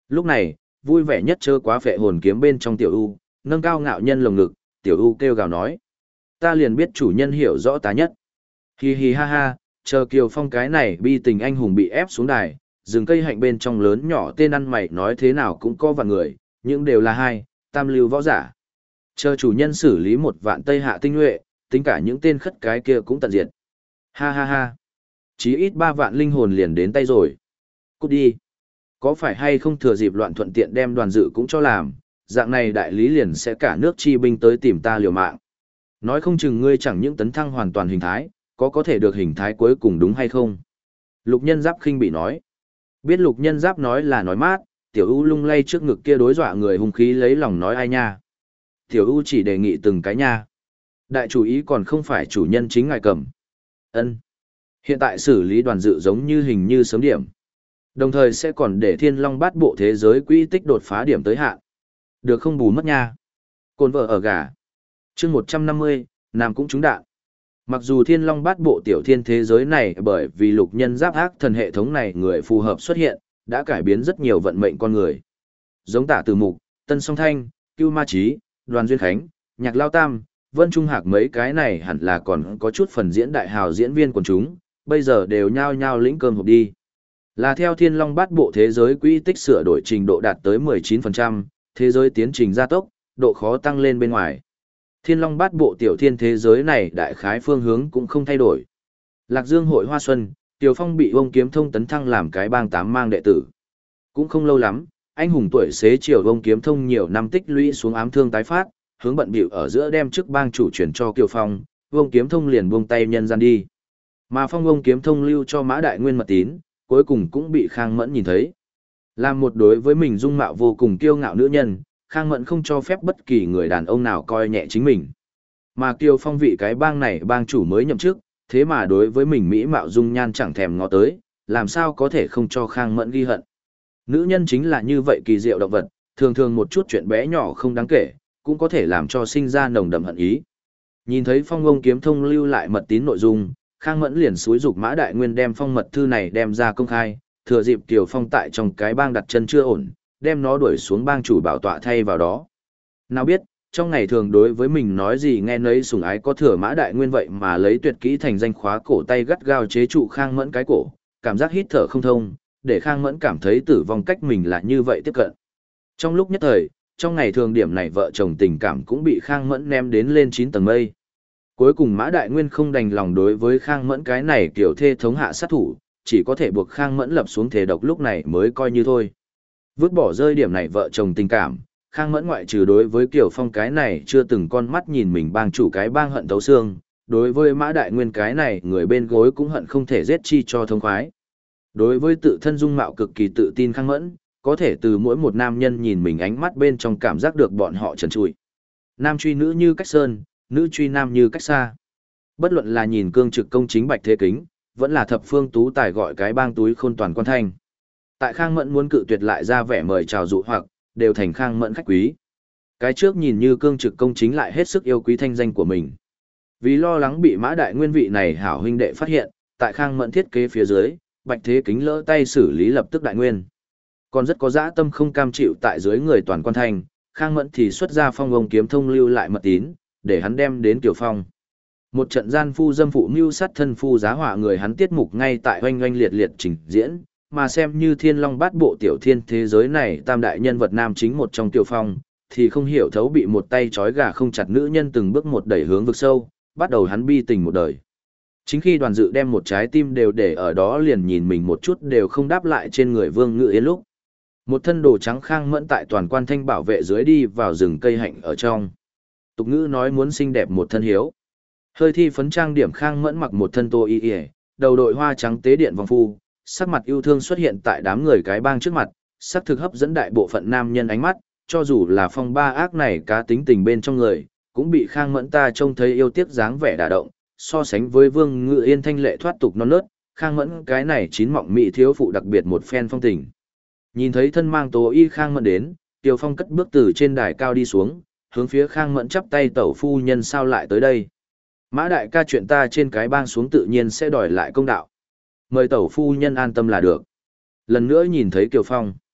Lúc này, vui vẻ nhất chớ quá phệ hồn kiếm bên trong tiểu u, nâng cao ngạo nhân lồng ngực, tiểu u kêu gào nói. Ta liền biết chủ nhân hiểu rõ ta nhất. Hi hi ha ha, chờ Kiều Phong cái này bi tình anh hùng bị ép xuống đài, rừng cây hạnh bên trong lớn nhỏ tên ăn mày nói thế nào cũng có vạn người, nhưng đều là hai, tam lưu võ giả. Chờ chủ nhân xử lý 1 vạn Tây Hạ tinh nhuệ, tính cả những tên khất cái kia cũng tận diệt. Ha ha ha. Chí ít 3 vạn linh hồn liền đến tay rồi. Cút đi. Có phải hay không thừa dịp loạn thuận tiện đem đoàn dự cũng cho làm, dạng này đại lý liền sẽ cả nước chi binh tới tìm ta liều mạng. Nói không chừng ngươi chẳng những tấn thăng hoàn toàn hình thái, có thể được hình thái cuối cùng đúng hay không? Lục Nhân Giáp khinh bị nói. Biết Lục Nhân Giáp nói là nói mát, Tiểu U lung lay trước ngực kia đối dọa người hung khí lấy lòng nói ai nha. Tiểu U chỉ đề nghị từng cái nha. Đại chủ ý còn không phải chủ nhân chính ngài cầm. Ân. Hiện tại xử lý đoàn dự giống như hình như sớm điểm. Đồng thời sẽ còn để Thiên Long Bát Bộ thế giới quỹ tích đột phá điểm tới hạn. Được không bù mất nha. Cồn vợ ở gà. Chương 150, Nam cũng trúng đạn. Mặc dù Thiên Long Bát Bộ tiểu thiên thế giới này bởi vì Lục Nhân Giáp ác thần hệ thống này người phù hợp xuất hiện, đã cải biến rất nhiều vận mệnh con người. Giống Tả Từ Mục, Tân Song Thanh, Cưu Ma Chí, Đoàn Duyên Khánh, Nhạc Lao Tam, Vân Trung Hạc mấy cái này hẳn là còn có chút phần diễn đại hào diễn viên quần chúng, bây giờ đều nhao nhao lĩnh cơm hộp đi. Là theo Thiên Long Bát Bộ thế giới quỹ tích sửa đổi trình độ đạt tới 19%, thế giới tiến trình gia tốc, độ khó tăng lên bên ngoài. Thiên Long Bát Bộ tiểu thiên thế giới này đại khái phương hướng cũng không thay đổi. Lạc Dương hội Hoa Xuân, Tiểu Phong bị ông Kiếm Thông tấn thăng làm cái bang 8 mang đệ tử. Cũng không lâu lắm, anh hùng tuổi xế chiều ông Kiếm Thông nhiều năm tích lũy xuống ám thương tái phát, hướng bận bịu ở giữa đem chức bang chủ chuyển cho Kiều Phong, ông Kiếm Thông liền buông tay nhân gian đi. Mà Phong ông Kiếm Thông lưu cho Mã Đại Nguyên mật tín, cuối cùng cũng bị Khang Mẫn nhìn thấy. Làm một đối với mình dung mạo vô cùng kiêu ngạo nữ nhân, Khang Mẫn không cho phép bất kỳ người đàn ông nào coi nhẹ chính mình. Mà Kiều Phong vị cái bang này bang chủ mới nhậm chức, thế mà đối với mình mỹ mạo dung nhan chẳng thèm ngó tới, làm sao có thể không cho Khang Mẫn ghi hận. Nữ nhân chính là như vậy kỳ diệu động vật, thường thường một chút chuyện bé nhỏ không đáng kể, cũng có thể làm cho sinh ra nồng đậm hận ý. Nhìn thấy Phong ông Kiếm Thông lưu lại mật tín nội dung, Khang Mẫn liền xúi giục Mã Đại Nguyên đem phong mật thư này đem ra công khai, thừa dịp Kiều Phong tại trong cái bang đặt chân chưa ổn, đem nó đuổi xuống bang chủ bảo tọa thay vào đó. Nào biết, trong ngày thường đối với mình nói gì nghe nấy sủng ái có thừa Mã Đại Nguyên vậy mà lấy tuyệt kỹ thành danh khóa cổ tay gắt gao chế trụ Khang Mẫn cái cổ, cảm giác hít thở không thông, để Khang Mẫn cảm thấy tử vong cách mình là như vậy tiếp cận. Trong lúc nhất thời, trong ngày thường điểm này vợ chồng tình cảm cũng bị Khang Mẫn ném đến lên 9 tầng mây. Cuối cùng Mã Đại Nguyên không đành lòng đối với Khang Mẫn cái này kiểu thê thống hạ sát thủ, chỉ có thể buộc Khang Mẫn lập xuống thể độc lúc này mới coi như thôi. Vứt bỏ rơi điểm này vợ chồng tình cảm, Khang Mẫn ngoại trừ đối với Kiều Phong cái này chưa từng con mắt nhìn mình bang chủ cái bang hận thấu xương, đối với Mã Đại Nguyên cái này người bên gối cũng hận không thể giết chi cho thông khoái. Đối với tự thân dung mạo cực kỳ tự tin Khang Mẫn, có thể từ mỗi một nam nhân nhìn mình ánh mắt bên trong cảm giác được bọn họ trần trụi. Nam truy nữ như cách sơn, nữ truy nam như cách xa. Bất luận là nhìn cương trực công chính Bạch Thế Kính, vẫn là thập phương tú tài gọi cái bang túi khôn toàn quan thanh. Tại Khang Mẫn muốn cự tuyệt lại ra vẻ mời chào dụ hoặc, đều thành Khang Mẫn khách quý. Cái trước nhìn như cương trực công chính lại hết sức yêu quý thanh danh của mình. Vì lo lắng bị Mã Đại Nguyên vị này hảo huynh đệ phát hiện, tại Khang Mẫn thiết kế phía dưới, Bạch Thế Kính lỡ tay xử lý lập tức Đại Nguyên. Còn rất có dã tâm không cam chịu tại dưới người toàn quan thanh, Khang Mẫn thì xuất ra Phong ông Kiếm Thông lưu lại mật tín, để hắn đem đến Kiều Phong. Một trận gian phu dâm phụ mưu sát thân phu giá họa người hắn tiết mục ngay tại oanh oanh liệt liệt trình diễn, mà xem như Thiên Long Bát Bộ tiểu thiên thế giới này tam đại nhân vật nam chính một trong Kiều Phong, thì không hiểu thấu bị một tay trói gà không chặt nữ nhân từng bước một đẩy hướng vực sâu, bắt đầu hắn bi tình một đời. Chính khi Đoàn Dự đem một trái tim đều để ở đó liền nhìn mình một chút đều không đáp lại trên người Vương Ngự Yên lúc. Một thân đồ trắng Khang Mẫn tại toàn quan thanh bảo vệ dưới đi vào rừng cây hạnh ở trong. Tục ngữ nói muốn xinh đẹp một thân hiếu. Hơi thi phấn trang điểm Khang Mẫn mặc một thân tô y y, đầu đội hoa trắng tế điện vòng phu, sắc mặt yêu thương xuất hiện tại đám người cái bang trước mặt, sắc thực hấp dẫn đại bộ phận nam nhân ánh mắt, cho dù là Phong ba ác này cá tính tình bên trong người, cũng bị Khang Mẫn ta trông thấy yêu tiếc dáng vẻ đả động, so sánh với Vương Ngự Yên thanh lệ thoát tục non nớt, Khang Mẫn cái này chín mọng mỹ thiếu phụ đặc biệt một phen phong tình. Nhìn thấy thân mang tố y Khang Mẫn đến, Tiêu Phong cất bước từ trên đài cao đi xuống, hướng phía Khang Mẫn chắp tay tẩu phu nhân sao lại tới đây. Mã đại ca chuyện ta trên cái bang xuống tự nhiên sẽ đòi lại công đạo. Mời tẩu phu nhân an tâm là được. Lần nữa nhìn thấy Kiều Phong.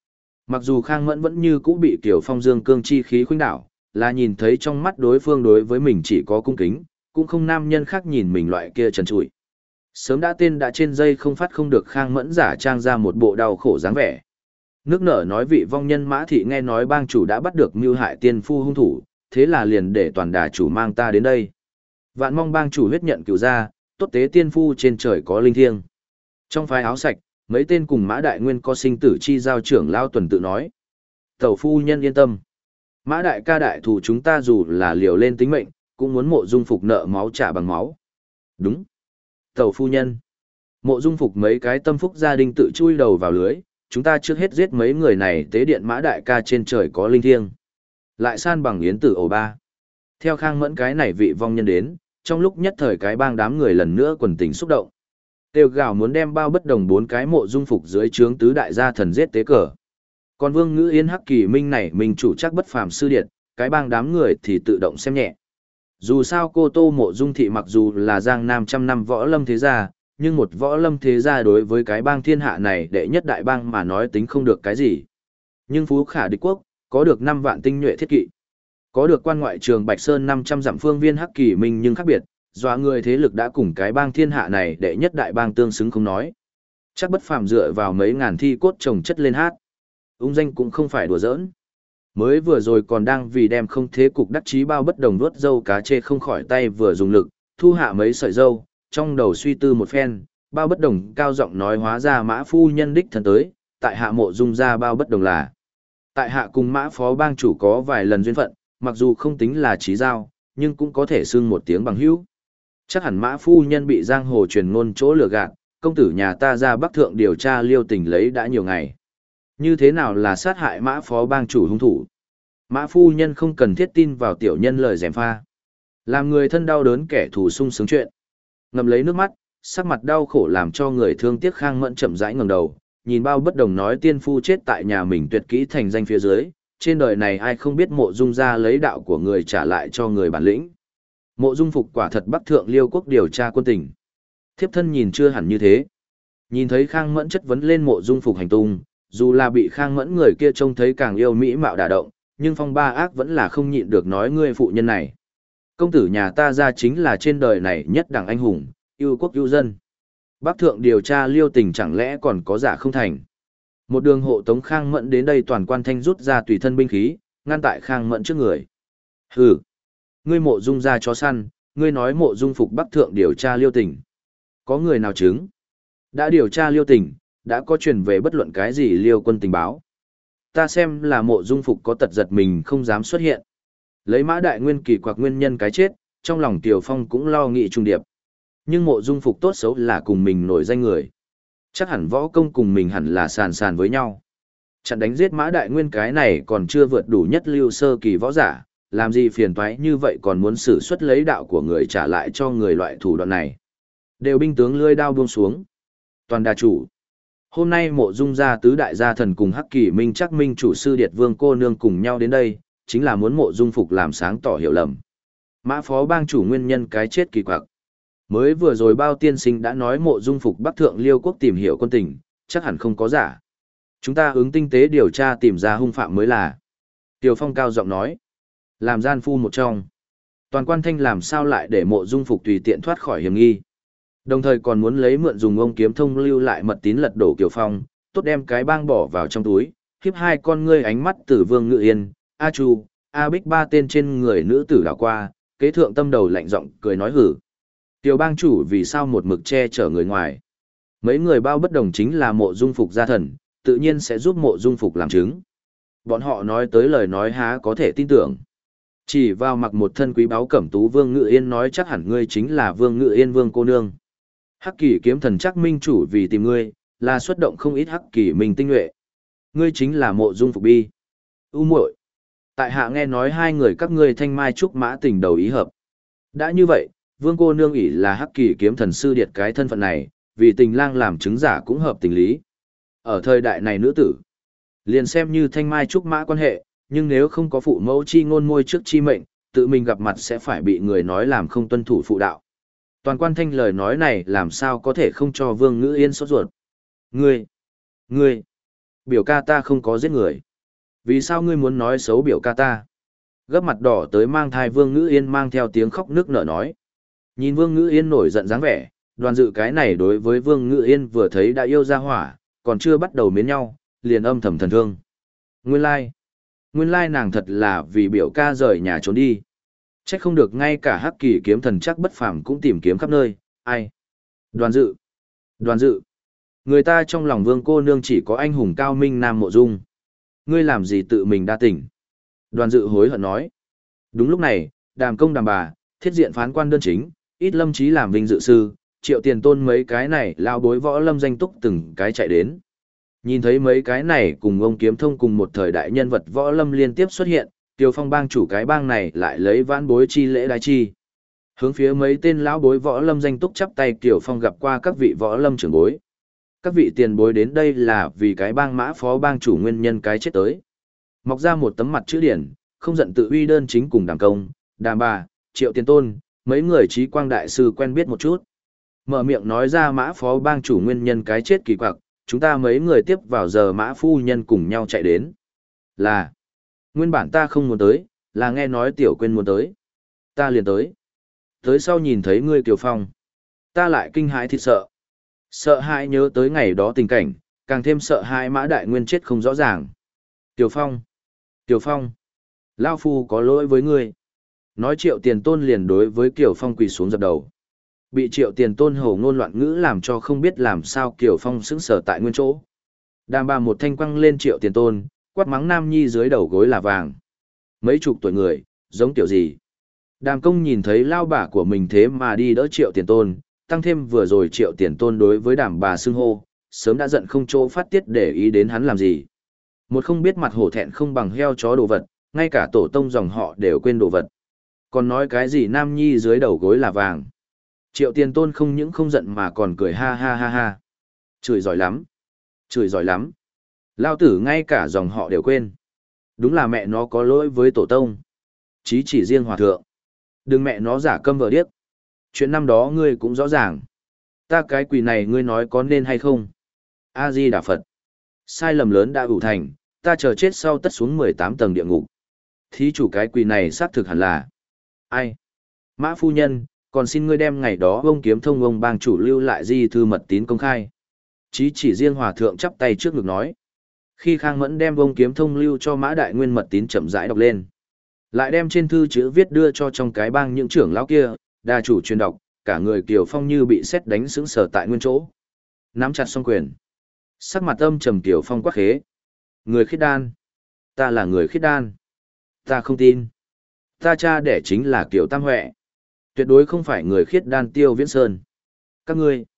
Mặc dù Khang Mẫn vẫn như cũ bị Kiều Phong dương cương chi khí khuynh đảo, là nhìn thấy trong mắt đối phương đối với mình chỉ có cung kính, cũng không nam nhân khác nhìn mình loại kia trần trụi. Sớm đã tên đã trên dây không phát không được, Khang Mẫn giả trang ra một bộ đau khổ dáng vẻ. Nước nở nói vị vong nhân Mã Thị nghe nói bang chủ đã bắt được mưu hại tiên phu hung thủ, thế là liền để toàn đà chủ mang ta đến đây. Vạn mong bang chủ huyết nhận cửu ra, tốt tế tiên phu trên trời có linh thiêng. Trong phái áo sạch, mấy tên cùng Mã Đại Nguyên có sinh tử chi giao trưởng lao tuần tự nói. Tẩu phu nhân yên tâm. Mã Đại ca đại thủ chúng ta dù là liều lên tính mệnh, cũng muốn Mộ Dung Phục nợ máu trả bằng máu. Đúng. Tẩu phu nhân. Mộ Dung Phục mấy cái tâm phúc gia đình tự chui đầu vào lưới, chúng ta trước hết giết mấy người này tế điện Mã Đại ca trên trời có linh thiêng. Lại san bằng yến tử ổ ba. Theo Khang Mẫn cái này vị vong nhân đến, trong lúc nhất thời cái bang đám người lần nữa quần tình xúc động. Tiêu gào muốn đem Bao Bất Đồng 4 cái Mộ Dung Phục dưới trướng tứ đại gia thần giết tế cờ. Còn Vương Ngữ Yên Hắc Kỳ Minh này mình chủ chắc bất phàm sư điện, cái bang đám người thì tự động xem nhẹ. Dù sao cô Tô Mộ Dung thị mặc dù là giang nam trăm năm võ lâm thế gia, nhưng một võ lâm thế gia đối với cái bang thiên hạ này đệ nhất đại bang mà nói tính không được cái gì. Nhưng Phú Khả địch quốc, có được 5 vạn tinh nhuệ thiết kỵ. Có được quan ngoại trường Bạch Sơn 500 dặm phương viên Hắc Kỳ Minh nhưng khác biệt, dọa người thế lực đã cùng cái bang thiên hạ này đệ nhất đại bang tương xứng không nói. Chắc bất phàm dựa vào mấy ngàn thi cốt chồng chất lên hát. Ung danh cũng không phải đùa giỡn. Mới vừa rồi còn đang vì đem không thế cục đắc chí Bao Bất Đồng nuốt dâu cá chê không khỏi tay vừa dùng lực, thu hạ mấy sợi dâu, trong đầu suy tư một phen, Bao Bất Đồng cao giọng nói hóa ra Mã phu nhân đích thân tới, tại hạ Mộ Dung ra Bao Bất Đồng là. Tại hạ cùng Mã phó bang chủ có vài lần duyên phận, mặc dù không tính là chí giao, nhưng cũng có thể xưng một tiếng bằng hữu. Chắc hẳn Mã phu nhân bị giang hồ truyền ngôn chỗ lừa gạt, công tử nhà ta ra Bắc Thượng điều tra Liêu Tình lấy đã nhiều ngày. Như thế nào là sát hại Mã phó bang chủ hung thủ? Mã phu nhân không cần thiết tin vào tiểu nhân lời gièm pha. Làm người thân đau đớn kẻ thù sung sướng chuyện. Ngậm lấy nước mắt, sắc mặt đau khổ làm cho người thương tiếc Khang Mẫn chậm rãi ngẩng đầu, nhìn Bao Bất Đồng nói tiên phu chết tại nhà mình tuyệt kỹ thành danh phía dưới, trên đời này ai không biết Mộ Dung ra lấy đạo của người trả lại cho người bản lĩnh. Mộ Dung Phục quả thật Bắc Thượng Liêu quốc điều tra quân tình. Thiếp thân nhìn chưa hẳn như thế. Nhìn thấy Khang Mẫn chất vấn lên Mộ Dung Phục hành tung, dù là bị Khang Mẫn người kia trông thấy càng yêu mỹ mạo đả động, nhưng phong ba ác vẫn là không nhịn được nói ngươi phụ nhân này. Công tử nhà ta ra chính là trên đời này nhất đẳng anh hùng, yêu quốc yêu dân. Bắc Thượng điều tra Liêu Tình chẳng lẽ còn có giả không thành. Một đường hộ tống Khang Mẫn đến đây, toàn quan thanh rút ra tùy thân binh khí, ngăn tại Khang Mẫn trước người. Hừ, ngươi Mộ Dung ra chó săn, ngươi nói Mộ Dung Phục Bắc Thượng điều tra Liêu Tình. Có người nào chứng? Đã điều tra Liêu Tình, đã có truyền về bất luận cái gì Liêu quân tình báo. Ta xem là Mộ Dung Phục có tật giật mình không dám xuất hiện. Lấy Mã Đại Nguyên kỳ quặc nguyên nhân cái chết, trong lòng Tiều Phong cũng lo nghị trung điệp. Nhưng Mộ Dung Phục tốt xấu là cùng mình nổi danh người. Chắc hẳn võ công cùng mình hẳn là sàn sàn với nhau. Chặn đánh giết Mã Đại Nguyên cái này còn chưa vượt đủ nhất lưu sơ kỳ võ giả, làm gì phiền toái như vậy còn muốn sử xuất lấy đạo của người trả lại cho người loại thủ đoạn này. Đều binh tướng lưỡi đao buông xuống. Toàn đà chủ. Hôm nay Mộ Dung gia tứ đại gia thần cùng Hắc Kỳ Minh chắc minh chủ sư Điệt Vương cô nương cùng nhau đến đây, chính là muốn Mộ Dung Phục làm sáng tỏ hiểu lầm. Mã phó bang chủ nguyên nhân cái chết kỳ quặc. Mới vừa rồi Bao tiên sinh đã nói Mộ Dung Phục Bắc Thượng Liêu quốc tìm hiểu quân tình, chắc hẳn không có giả. Chúng ta ứng tinh tế điều tra tìm ra hung phạm mới là. Tiều Phong cao giọng nói. Làm gian phu một trong. Toàn quan thanh làm sao lại để Mộ Dung Phục tùy tiện thoát khỏi hiểm nghi. Đồng thời còn muốn lấy mượn dùng ông kiếm thông lưu lại mật tín lật đổ Kiều Phong, tốt đem cái bang bỏ vào trong túi, khiếp hai con ngươi ánh mắt từ Vương Ngự Yên, A Chu, A Bích ba tên trên người nữ tử đảo qua, kế thượng tâm đầu lạnh giọng cười nói hử. Tiểu bang chủ vì sao một mực che chở người ngoài. Mấy người Bao Bất Đồng chính là Mộ Dung Phục gia thần, tự nhiên sẽ giúp Mộ Dung Phục làm chứng. Bọn họ nói tới lời nói há có thể tin tưởng. Chỉ vào mặc một thân quý báu cẩm tú Vương Ngự Yên nói chắc hẳn ngươi chính là Vương Ngự Yên Vương cô nương. Hắc Kỳ kiếm thần chắc minh chủ vì tìm ngươi, là xuất động không ít Hắc Kỳ minh tinh nhuệ. Ngươi chính là Mộ Dung Phục bi. U muội, tại hạ nghe nói hai người các ngươi thanh mai trúc mã tình đầu ý hợp. Đã như vậy, Vương cô nương ỷ là Hắc Kỳ kiếm thần sư Điệt cái thân phận này, vì tình lang làm chứng giả cũng hợp tình lý. Ở thời đại này nữ tử, liền xem như thanh mai trúc mã quan hệ, nhưng nếu không có phụ mẫu chi ngôn môi trước chi mệnh, tự mình gặp mặt sẽ phải bị người nói làm không tuân thủ phụ đạo. Toàn quan thanh lời nói này làm sao có thể không cho Vương Ngữ Yên sốt ruột. Ngươi, Biểu ca ta không có giết người. Vì sao ngươi muốn nói xấu biểu ca ta? Gấp mặt đỏ tới mang thai Vương Ngữ Yên mang theo tiếng khóc nước nở nói. Nhìn Vương Ngữ Yên nổi giận dáng vẻ, Đoàn Dự cái này đối với Vương Ngữ Yên vừa thấy đã yêu ra hỏa, còn chưa bắt đầu mến nhau, liền âm thầm thần thương. Nguyên lai nàng thật là vì biểu ca rời nhà trốn đi. Chắc không được ngay cả Hắc Kỳ kiếm thần chắc bất phàm cũng tìm kiếm khắp nơi, ai? Đoàn Dự. Người ta trong lòng Vương cô nương chỉ có anh hùng cao minh Nam Mộ Dung. Ngươi làm gì tự mình đa tỉnh? Đoàn Dự hối hận nói. Đúng lúc này, Đàm Công Đàm Bà, Thiết Diện phán quan đơn chính, Ít Lâm Chí làm vinh dự sư, Triệu Tiền Tôn mấy cái này lao bối võ lâm danh túc từng cái chạy đến. Nhìn thấy mấy cái này cùng ông Kiếm Thông cùng một thời đại nhân vật võ lâm liên tiếp xuất hiện, Tiêu Phong bang chủ cái bang này lại lấy vãn bối chi lễ đái chi. Hướng phía mấy tên lão bối võ lâm danh túc chắp tay, Tiêu Phong gặp qua các vị võ lâm trưởng bối. Các vị tiền bối đến đây là vì cái bang mã phó bang chủ nguyên nhân cái chết tới. Mọc ra một tấm mặt chữ điển, không giận tự uy đơn chính cùng Đàm Công, Đàm Bà, Triệu Tiền Tôn, mấy người trí quang đại sư quen biết một chút. Mở miệng nói ra mã phó bang chủ nguyên nhân cái chết kỳ quặc, chúng ta mấy người tiếp vào giờ mã phu nhân cùng nhau chạy đến. Là, nguyên bản ta không muốn tới, là nghe nói Tiểu Quyên muốn tới. Ta liền tới. Tới sau nhìn thấy ngươi Kiều Phong. Ta lại kinh hãi thịt sợ. Sợ hãi nhớ tới ngày đó tình cảnh, càng thêm sợ hãi mã đại nguyên chết không rõ ràng. Kiều Phong. Lao phu có lỗi với ngươi. Nói Triệu Tiền Tôn liền đối với Kiều Phong quỳ xuống dập đầu. Bị Triệu Tiền Tôn hổ ngôn loạn ngữ làm cho không biết làm sao Kiều Phong sững sờ tại nguyên chỗ. Đàm Bà một thanh quăng lên Triệu Tiền Tôn, quát mắng nam nhi dưới đầu gối là vàng. Mấy chục tuổi người, giống tiểu gì. Đàm Công nhìn thấy lao bà của mình thế mà đi đỡ Triệu Tiền Tôn, tăng thêm vừa rồi Triệu Tiền Tôn đối với Đàm Bà xưng hô, sớm đã giận không chỗ phát tiết để ý đến hắn làm gì. Một không biết mặt hổ thẹn không bằng heo chó đồ vật, ngay cả tổ tông dòng họ đều quên đồ vật. Còn nói cái gì nam nhi dưới đầu gối là vàng. Triệu Tiền Tôn không những không giận mà còn cười ha ha ha ha. Chửi giỏi lắm. Lao tử ngay cả dòng họ đều quên. Đúng là mẹ nó có lỗi với tổ tông. Chí chỉ riêng hòa thượng. Đừng mẹ nó giả câm vờ điếc. Chuyện năm đó ngươi cũng rõ ràng. Ta cái quỳ này ngươi nói có nên hay không? A-di Đà Phật. Sai lầm lớn đã ủ thành, ta chờ chết sau tất xuống 18 tầng địa ngục. Thí chủ cái quỳ này xác thực hẳn là. Ai? Mã phu nhân, còn xin ngươi đem ngày đó ông Kiếm Thông ông bang chủ lưu lại di thư mật tín công khai. Chí chỉ riêng hòa thượng chắp tay trước ngực nói. Khi Khang Mẫn đem ông Kiếm Thông lưu cho Mã Đại Nguyên mật tín chậm rãi đọc lên. Lại đem trên thư chữ viết đưa cho trong cái bang những trưởng lão kia, đa chủ truyền đọc, cả người Kiều Phong như bị sét đánh sững sờ tại nguyên chỗ. Nắm chặt song quyền. Sắc mặt âm trầm Kiều Phong quắc khế. Người khiết đan. Ta là người khiết đan. Ta không tin. Ta cha đẻ chính là Kiều Tam Huệ. Tuyệt đối không phải người khiết đan Tiêu Viễn Sơn. Các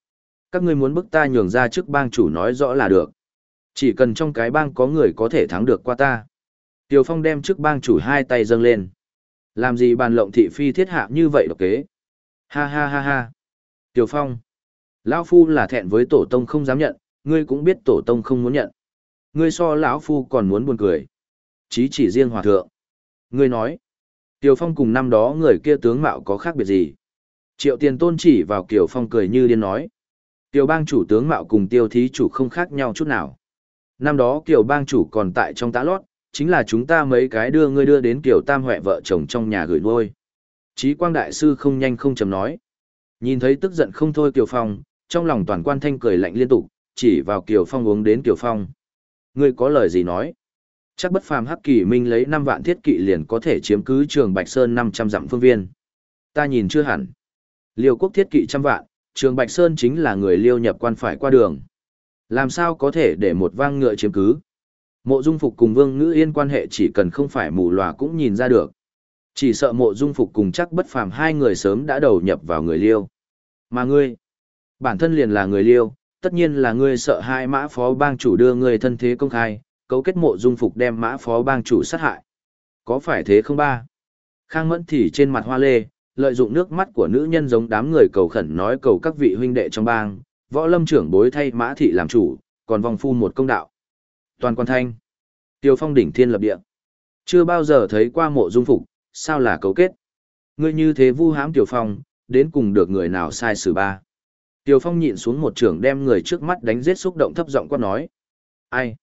ngươi muốn bức ta nhường ra trước bang chủ nói rõ là được. Chỉ cần trong cái bang có người có thể thắng được qua ta. Tiêu Phong đem trước bang chủ hai tay dâng lên. Làm gì bàn lộng thị phi thiết hạ như vậy độc kế. Ha ha ha ha. Tiêu Phong. Lão Phu là thẹn với tổ tông không dám nhận, ngươi cũng biết tổ tông không muốn nhận. Ngươi so lão Phu còn muốn buồn cười. Chí chỉ riêng hòa thượng. Ngươi nói. Tiêu Phong cùng năm đó người kia tướng mạo có khác biệt gì? Triệu Tiền Tôn chỉ vào Kiều Phong cười như điên nói. Tiêu bang chủ tướng mạo cùng Tiêu thí chủ không khác nhau chút nào. Năm đó Kiều bang chủ còn tại trong tã lót, chính là chúng ta mấy cái đưa ngươi đưa đến Kiều Tam Huệ vợ chồng trong nhà gửi nuôi. Chí Quang đại sư không nhanh không chậm nói. Nhìn thấy tức giận không thôi Kiều Phong, trong lòng toàn quan thanh cười lạnh liên tục, chỉ vào Kiều Phong uống đến Kiều Phong. Ngươi có lời gì nói? Chắc bất phàm Hắc Kỳ Minh lấy 5 vạn thiết kỵ liền có thể chiếm cứ Trường Bạch Sơn 500 dặm phương viên. Ta nhìn chưa hẳn. Liêu quốc thiết kỵ 100 vạn, Trường Bạch Sơn chính là người Liêu nhập quan phải qua đường. Làm sao có thể để một vang ngựa chiếm cứ? Mộ Dung Phục cùng Vương Ngữ Yên quan hệ chỉ cần không phải mù lòa cũng nhìn ra được. Chỉ sợ Mộ Dung Phục cùng chắc bất phàm hai người sớm đã đầu nhập vào người Liêu. Mà ngươi, bản thân liền là người Liêu, tất nhiên là ngươi sợ hai mã phó bang chủ đưa ngươi thân thế công khai, cấu kết Mộ Dung Phục đem mã phó bang chủ sát hại. Có phải thế không ba? Khang Mẫn thì trên mặt hoa lê, lợi dụng nước mắt của nữ nhân giống đám người cầu khẩn nói cầu các vị huynh đệ trong bang, võ lâm trưởng bối thay mã thị làm chủ, còn vong phu một công đạo. Toàn quan thanh. Tiêu Phong đỉnh thiên lập địa. Chưa bao giờ thấy qua Mộ Dung Phục, sao là cấu kết? Ngươi như thế vu hãm Tiêu Phong, đến cùng được người nào sai xử ba? Tiêu Phong nhịn xuống một trường đem người trước mắt đánh giết xúc động thấp giọng quát nói. Ai?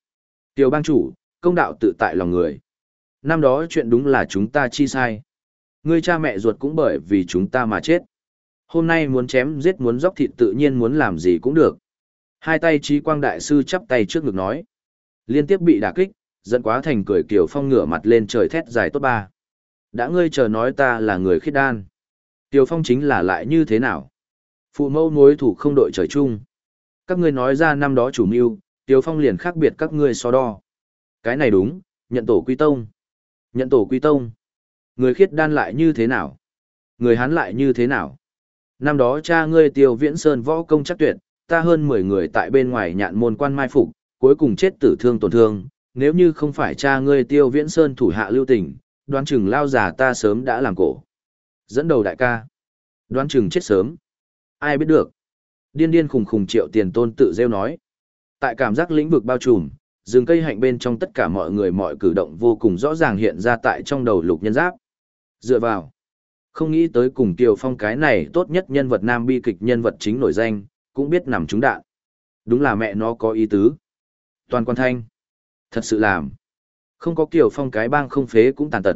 Tiểu bang chủ, công đạo tự tại lòng người. Năm đó chuyện đúng là chúng ta chi sai. Ngươi cha mẹ ruột cũng bởi vì chúng ta mà chết. Hôm nay muốn chém giết muốn dốc thịt tự nhiên muốn làm gì cũng được. Hai tay Trí Quang Đại Sư chắp tay trước ngực nói. Liên tiếp bị đả kích, giận quá thành cười Kiều Phong ngửa mặt lên trời thét dài tốt ba. Đã ngươi chờ nói ta là người khiết đan. Kiều Phong chính là lại như thế nào? Phụ mẫu mối thủ không đội trời chung. Các ngươi nói ra năm đó chủ mưu, Kiều Phong liền khác biệt các ngươi so đo. Cái này đúng, nhận tổ quy tông. Nhận tổ quy tông. Người khiết đan lại như thế nào? Người Hán lại như thế nào? Năm đó cha ngươi Tiêu Viễn Sơn võ công chắc tuyệt, ta hơn 10 người tại bên ngoài nhạn môn quan mai phục, cuối cùng chết tử thương tổn thương, nếu như không phải cha ngươi Tiêu Viễn Sơn thủ hạ lưu tình, đoán chừng lao già ta sớm đã làm cổ. Dẫn đầu đại ca, đoán chừng chết sớm. Ai biết được. Điên điên khùng khùng Triệu Tiền Tôn tự rêu nói. Tại cảm giác lĩnh vực bao trùm, rừng cây hạnh bên trong tất cả mọi người mọi cử động vô cùng rõ ràng hiện ra tại trong đầu Lục Nhân Giáp. Dựa vào. Không nghĩ tới cùng Kiều Phong cái này tốt nhất nhân vật nam bi kịch nhân vật chính nổi danh, cũng biết nằm trúng đạn. Đúng là mẹ nó có ý tứ. Toàn quan thanh. Thật sự làm. Không có Kiều Phong cái bang không phế cũng tàn tật.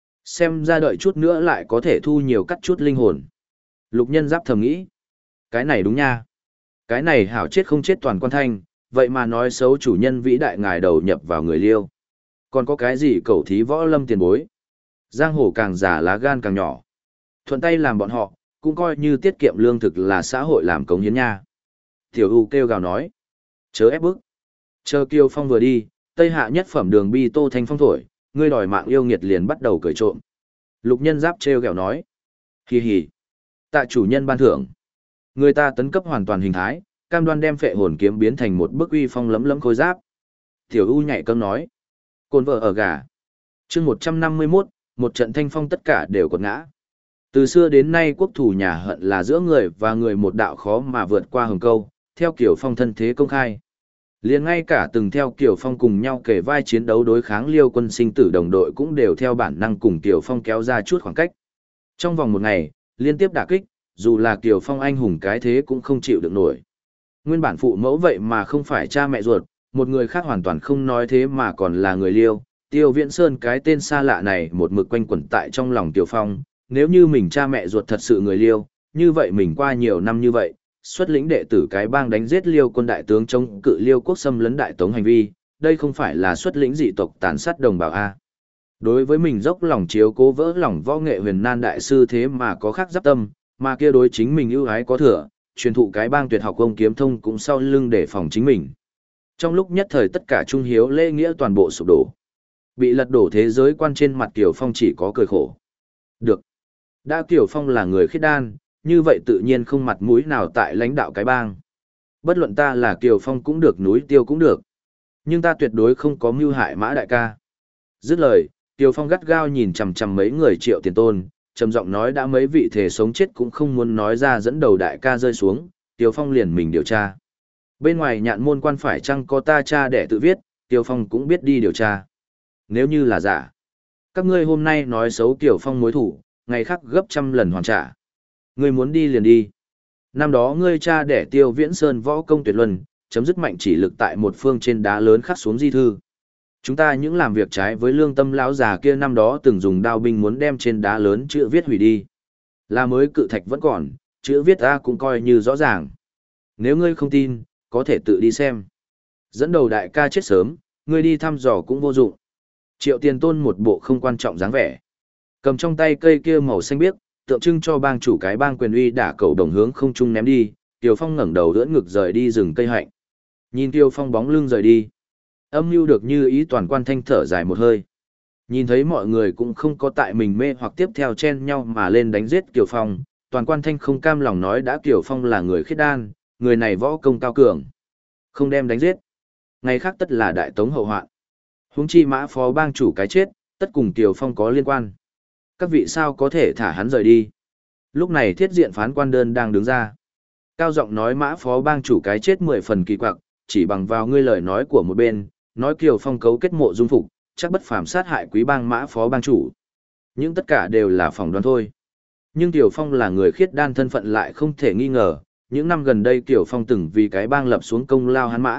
Xem ra đợi chút nữa lại có thể thu nhiều cắt chút linh hồn. Lục Nhân Giáp thầm nghĩ. Cái này đúng nha. Cái này hảo chết không chết toàn quan thanh, vậy mà nói xấu chủ nhân vĩ đại ngài đầu nhập vào người liêu. Còn có cái gì cầu thí võ lâm tiền bối. Giang hồ càng già lá gan càng nhỏ. Thuận tay làm bọn họ, cũng coi như tiết kiệm lương thực là xã hội làm cống hiến nha. Tiểu U kêu gào nói. Chớ ép bức. Chờ Kiều Phong vừa đi, Tây Hạ nhất phẩm đường bi Tô Thanh Phong thổi, ngươi đòi mạng yêu nghiệt liền bắt đầu cười trộm. Lục Nhân Giáp trêu ghẹo nói. Hì hì. Tạ chủ nhân ban thưởng. Người ta tấn cấp hoàn toàn hình thái, cam đoan đem phệ hồn kiếm biến thành một bức uy phong lấm lấm khôi giáp. Tiểu U nhảy cấm nói. Côn vợ ở gà. chương 151, một trận thanh phong tất cả đều quật ngã. Từ xưa đến nay quốc thủ nhà hận là giữa người và người một đạo khó mà vượt qua hừng câu, theo Kiều Phong thân thế công khai. Liền ngay cả từng theo Kiều Phong cùng nhau kể vai chiến đấu đối kháng Liêu quân sinh tử đồng đội cũng đều theo bản năng cùng Kiều Phong kéo ra chút khoảng cách. Trong vòng một ngày, liên tiếp đả kích, dù là Kiều Phong anh hùng cái thế cũng không chịu được nổi. Nguyên bản phụ mẫu vậy mà không phải cha mẹ ruột, một người khác hoàn toàn không nói thế mà còn là người Liêu. Tiêu Viễn Sơn cái tên xa lạ này một mực quanh quẩn tại trong lòng Kiều Phong, nếu như mình cha mẹ ruột thật sự người Liêu, như vậy mình qua nhiều năm như vậy, xuất lĩnh đệ tử cái bang đánh giết Liêu quân đại tướng chống cự Liêu quốc xâm lấn đại tống hành vi, đây không phải là xuất lĩnh dị tộc tàn sát đồng bào a. Đối với mình dốc lòng chiếu cố vỡ lòng võ nghệ huyền nan đại sư thế mà có khác giáp tâm, mà kia đối chính mình ưu ái có thừa, truyền thụ cái bang tuyệt học công kiếm thông cũng sau lưng để phòng chính mình. Trong lúc nhất thời tất cả trung hiếu lễ nghĩa toàn bộ sụp đổ. Bị lật đổ thế giới quan trên mặt Kiều Phong chỉ có cười khổ. Được. Đã Kiều Phong là người khiết đan, như vậy tự nhiên không mặt mũi nào tại lãnh đạo cái bang. Bất luận ta là Kiều Phong cũng được núi tiêu cũng được. Nhưng ta tuyệt đối không có mưu hại Mã đại ca. Dứt lời, Kiều Phong gắt gao nhìn chằm chằm mấy người Triệu Tiền Tôn, trầm giọng nói đã mấy vị thể sống chết cũng không muốn nói ra dẫn đầu đại ca rơi xuống, Kiều Phong liền mình điều tra. Bên ngoài nhạn môn quan phải chăng có ta cha để tự viết, Kiều Phong cũng biết đi điều tra. Nếu như là giả, các ngươi hôm nay nói xấu Kiều Phong mối thủ, ngày khác gấp trăm lần hoàn trả. Ngươi muốn đi liền đi. Năm đó ngươi cha để Tiêu Viễn Sơn võ công tuyệt luân, chấm dứt mạnh chỉ lực tại một phương trên đá lớn khắc xuống di thư. Chúng ta những làm việc trái với lương tâm lão già kia năm đó từng dùng đao binh muốn đem trên đá lớn chữ viết hủy đi. Là mới cự thạch vẫn còn, chữ viết ta cũng coi như rõ ràng. Nếu ngươi không tin, có thể tự đi xem. Dẫn đầu đại ca chết sớm, ngươi đi thăm dò cũng vô dụng. Triệu Tiền Tôn một bộ không quan trọng dáng vẻ. Cầm trong tay cây kia màu xanh biếc, tượng trưng cho bang chủ cái bang quyền uy đả cầu đồng hướng không trung ném đi, Tiêu Phong ngẩng đầu đỡ ngực rời đi rừng cây hạnh. Nhìn Tiêu Phong bóng lưng rời đi. Âm mưu được như ý toàn quan thanh thở dài một hơi. Nhìn thấy mọi người cũng không có tại mình mê hoặc tiếp theo chen nhau mà lên đánh giết Kiều Phong, toàn quan thanh không cam lòng nói đã Kiều Phong là người khiết đan, người này võ công cao cường. Không đem đánh giết. Ngày khác tất là đại tống hậu hoạn. Huống chi Mã phó bang chủ cái chết, tất cùng Kiều Phong có liên quan. Các vị sao có thể thả hắn rời đi. Lúc này thiết diện phán quan đơn đang đứng ra. Cao giọng nói Mã phó bang chủ cái chết 10 phần kỳ quặc, chỉ bằng vào ngươi lời nói của một bên, nói Kiều Phong cấu kết mộ dung phục, chắc bất phàm sát hại quý bang Mã phó bang chủ. Nhưng tất cả đều là phỏng đoán thôi. Nhưng Kiều Phong là người khiết đan thân phận lại không thể nghi ngờ, những năm gần đây Kiều Phong từng vì cái bang lập xuống công lao hắn Mã,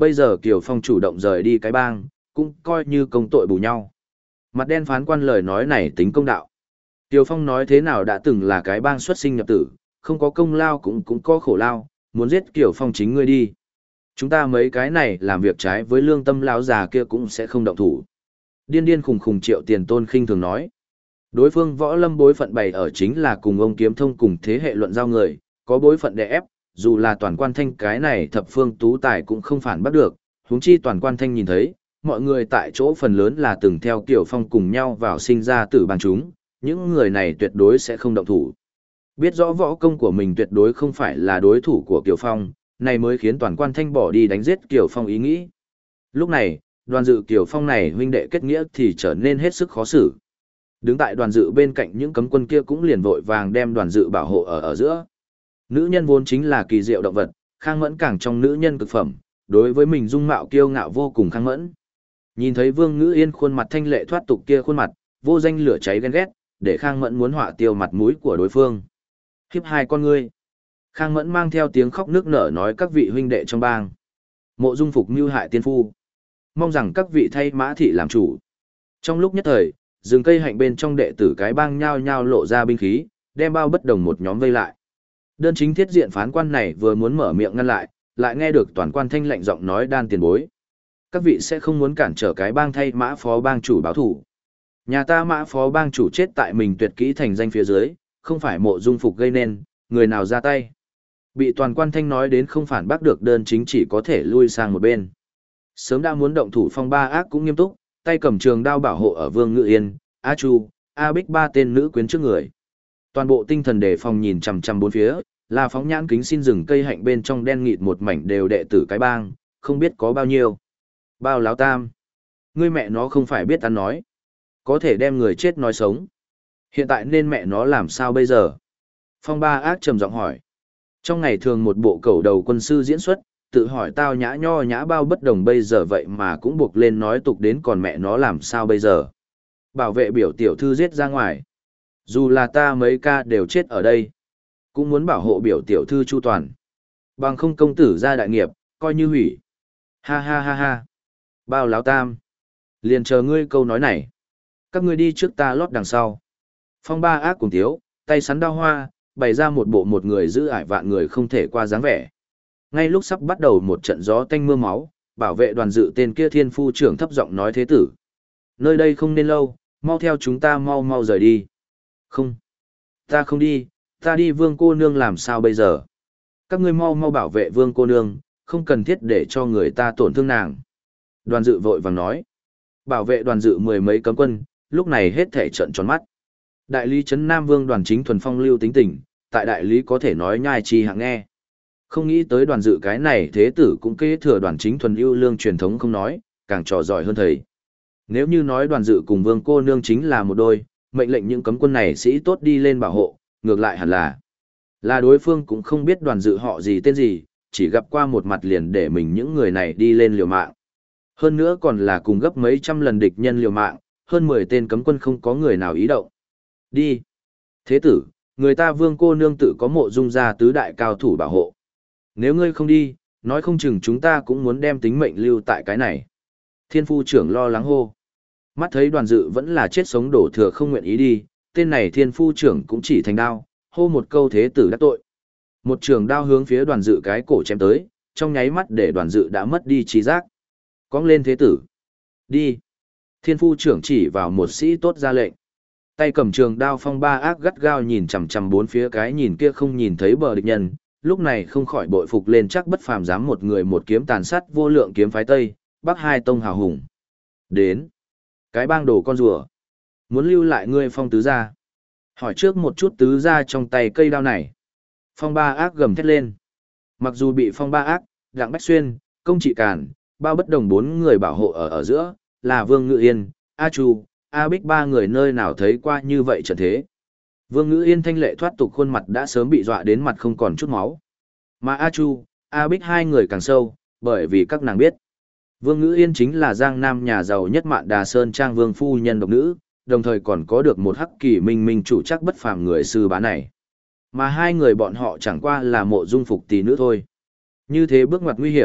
bây giờ Kiều Phong chủ động rời đi cái bang, cũng coi như công tội bù nhau. Mặt đen phán quan lời nói này tính công đạo. Kiều Phong nói thế nào đã từng là cái bang xuất sinh nhập tử, không có công lao cũng có khổ lao, muốn giết Kiều Phong chính ngươi đi. Chúng ta mấy cái này làm việc trái với lương tâm lão già kia cũng sẽ không động thủ. Điên điên khùng khùng Triệu Tiền Tôn khinh thường nói. Đối phương võ lâm bối phận bày ở chính là cùng ông Kiếm Thông cùng thế hệ luận giao người, có bối phận đè ép, dù là toàn quan thanh cái này thập phương tú tài cũng không phản bắt được, huống chi toàn quan thanh nhìn thấy, mọi người tại chỗ phần lớn là từng theo Kiều Phong cùng nhau vào sinh ra tử bằng chúng, những người này tuyệt đối sẽ không động thủ. Biết rõ võ công của mình tuyệt đối không phải là đối thủ của Kiều Phong, này mới khiến toàn quan thanh bỏ đi đánh giết Kiều Phong ý nghĩ. Lúc này, đoàn dự Kiều Phong này huynh đệ kết nghĩa thì trở nên hết sức khó xử. Đứng tại đoàn dự bên cạnh những cấm quân kia cũng liền vội vàng đem đoàn dự bảo hộ ở giữa. Nữ nhân vốn chính là kỳ diệu động vật, Khang Mẫn càng trong nữ nhân cực phẩm, đối với mình dung mạo kiêu ngạo vô cùng Khang Mẫn. Nhìn thấy Vương Ngữ Yên khuôn mặt thanh lệ thoát tục kia khuôn mặt, vô danh lửa cháy ghen ghét, để Khang Mẫn muốn họa tiêu mặt mũi của đối phương. Khiếp hai con ngươi. Khang Mẫn mang theo tiếng khóc nước nở nói các vị huynh đệ trong bang. Mộ Dung Phục mưu hại tiên phu. Mong rằng các vị thay Mã thị làm chủ. Trong lúc nhất thời, rừng cây hạnh bên trong đệ tử cái bang nhao nhao lộ ra binh khí, đem Bao Bất Đồng một nhóm vây lại. Đơn chính thiết diện phán quan này vừa muốn mở miệng ngăn lại nghe được toàn quan thanh lạnh giọng nói đan tiền bối. Các vị sẽ không muốn cản trở cái bang thay Mã phó bang chủ báo thủ. Nhà ta Mã phó bang chủ chết tại mình tuyệt kỹ thành danh phía dưới, không phải Mộ Dung Phục gây nên, người nào ra tay. Bị toàn quan thanh nói đến không phản bác được, đơn chính chỉ có thể lui sang một bên. Sớm đã muốn động thủ Phong Ba Ác cũng nghiêm túc, tay cầm trường đao bảo hộ ở Vương Ngự Yên, A Chu, A Bích ba tên nữ quyến trước người. Toàn bộ tinh thần đề phòng nhìn chằm chằm bốn phía, là phóng nhãn kính xin rừng cây hạnh bên trong đen nghịt một mảnh đều đệ tử cái bang, không biết có bao nhiêu. Bao láo tam. Ngươi mẹ nó không phải biết ăn nói. Có thể đem người chết nói sống. Hiện tại nên mẹ nó làm sao bây giờ? Phong Ba Ác trầm giọng hỏi. Trong ngày thường một bộ cẩu đầu quân sư diễn xuất, tự hỏi tao nhã nho nhã Bao Bất Đồng bây giờ vậy mà cũng buộc lên nói tục đến còn mẹ nó làm sao bây giờ? Bảo vệ biểu tiểu thư giết ra ngoài. Dù là ta mấy ca đều chết ở đây, cũng muốn bảo hộ biểu tiểu thư chu toàn. Bằng không công tử ra đại nghiệp, coi như hủy. Ha ha ha ha. Bao láo tam. Liền chờ ngươi câu nói này. Các ngươi đi trước ta lót đằng sau. Phong Ba Ác cùng tiếu, tay sắn đao hoa, bày ra một bộ một người giữ ải vạn người không thể qua dáng vẻ. Ngay lúc sắp bắt đầu một trận gió tanh mưa máu, bảo vệ đoàn dự tên kia thiên phu trưởng thấp giọng nói thế tử. Nơi đây không nên lâu, mau theo chúng ta mau mau rời đi. Không. Ta không đi, ta đi Vương cô nương làm sao bây giờ? Các ngươi mau mau bảo vệ Vương cô nương, không cần thiết để cho người ta tổn thương nàng. Đoàn dự vội vàng nói. Bảo vệ đoàn dự mười mấy cấm quân, lúc này hết thể trận tròn mắt. Đại lý trấn Nam Vương Đoàn Chính thuần phong lưu tính tình, tại đại lý có thể nói nhai chi hạng nghe. Không nghĩ tới đoàn dự cái này thế tử cũng kế thừa Đoàn Chính thuần yêu lương truyền thống không nói, càng trò giỏi hơn thầy. Nếu như nói đoàn dự cùng Vương cô nương chính là một đôi, mệnh lệnh những cấm quân này sĩ tốt đi lên bảo hộ, ngược lại hẳn là đối phương cũng không biết đoàn dự họ gì tên gì, chỉ gặp qua một mặt liền để mình những người này đi lên liều mạng. Hơn nữa còn là cùng gấp mấy trăm lần địch nhân liều mạng, hơn 10 tên cấm quân không có người nào ý động. Đi. Thế tử, người ta Vương cô nương tự có Mộ Dung gia tứ đại cao thủ bảo hộ. Nếu ngươi không đi, nói không chừng chúng ta cũng muốn đem tính mệnh lưu tại cái này. Thiên phu trưởng lo lắng hô. Mắt thấy đoàn dự vẫn là chết sống đổ thừa không nguyện ý đi, tên này thiên phu trưởng cũng chỉ thành đao, hô một câu thế tử đắc tội. Một trường đao hướng phía đoàn dự cái cổ chém tới, trong nháy mắt để đoàn dự đã mất đi trí giác. Cong lên thế tử. Đi. Thiên phu trưởng chỉ vào một sĩ tốt ra lệnh. Tay cầm trường đao Phong Ba Ác gắt gao nhìn chằm chằm bốn phía cái nhìn kia không nhìn thấy bờ địch nhân, lúc này không khỏi bội phục lên chắc bất phàm dám một người một kiếm tàn sát vô lượng kiếm phái Tây, Bắc hai tông hào hùng. Đến. Cái bang đồ con rùa. Muốn lưu lại ngươi Phong tứ gia. Hỏi trước một chút tứ gia trong tay cây đao này. Phong Ba Ác gầm thét lên. Mặc dù bị Phong Ba Ác, Đặng Bách Xuyên, Công Trị Càn, Bao Bất Đồng bốn người bảo hộ ở giữa, là Vương Ngự Yên, A Chu, A Bích ba người nơi nào thấy qua như vậy trận thế. Vương Ngự Yên thanh lệ thoát tục khuôn mặt đã sớm bị dọa đến mặt không còn chút máu. Mà A Chu, A Bích hai người càng sâu, bởi vì các nàng biết. Vương Ngự Yên chính là Giang Nam nhà giàu nhất Mạn Đà Sơn Trang Vương phu nhân độc nữ, đồng thời còn có được một hắc kỳ minh minh chủ chắc bất phàm người sư bá này. Mà hai người bọn họ chẳng qua là Mộ Dung Phục tỷ nữ thôi. Như thế bước ngoặt nguy hiểm,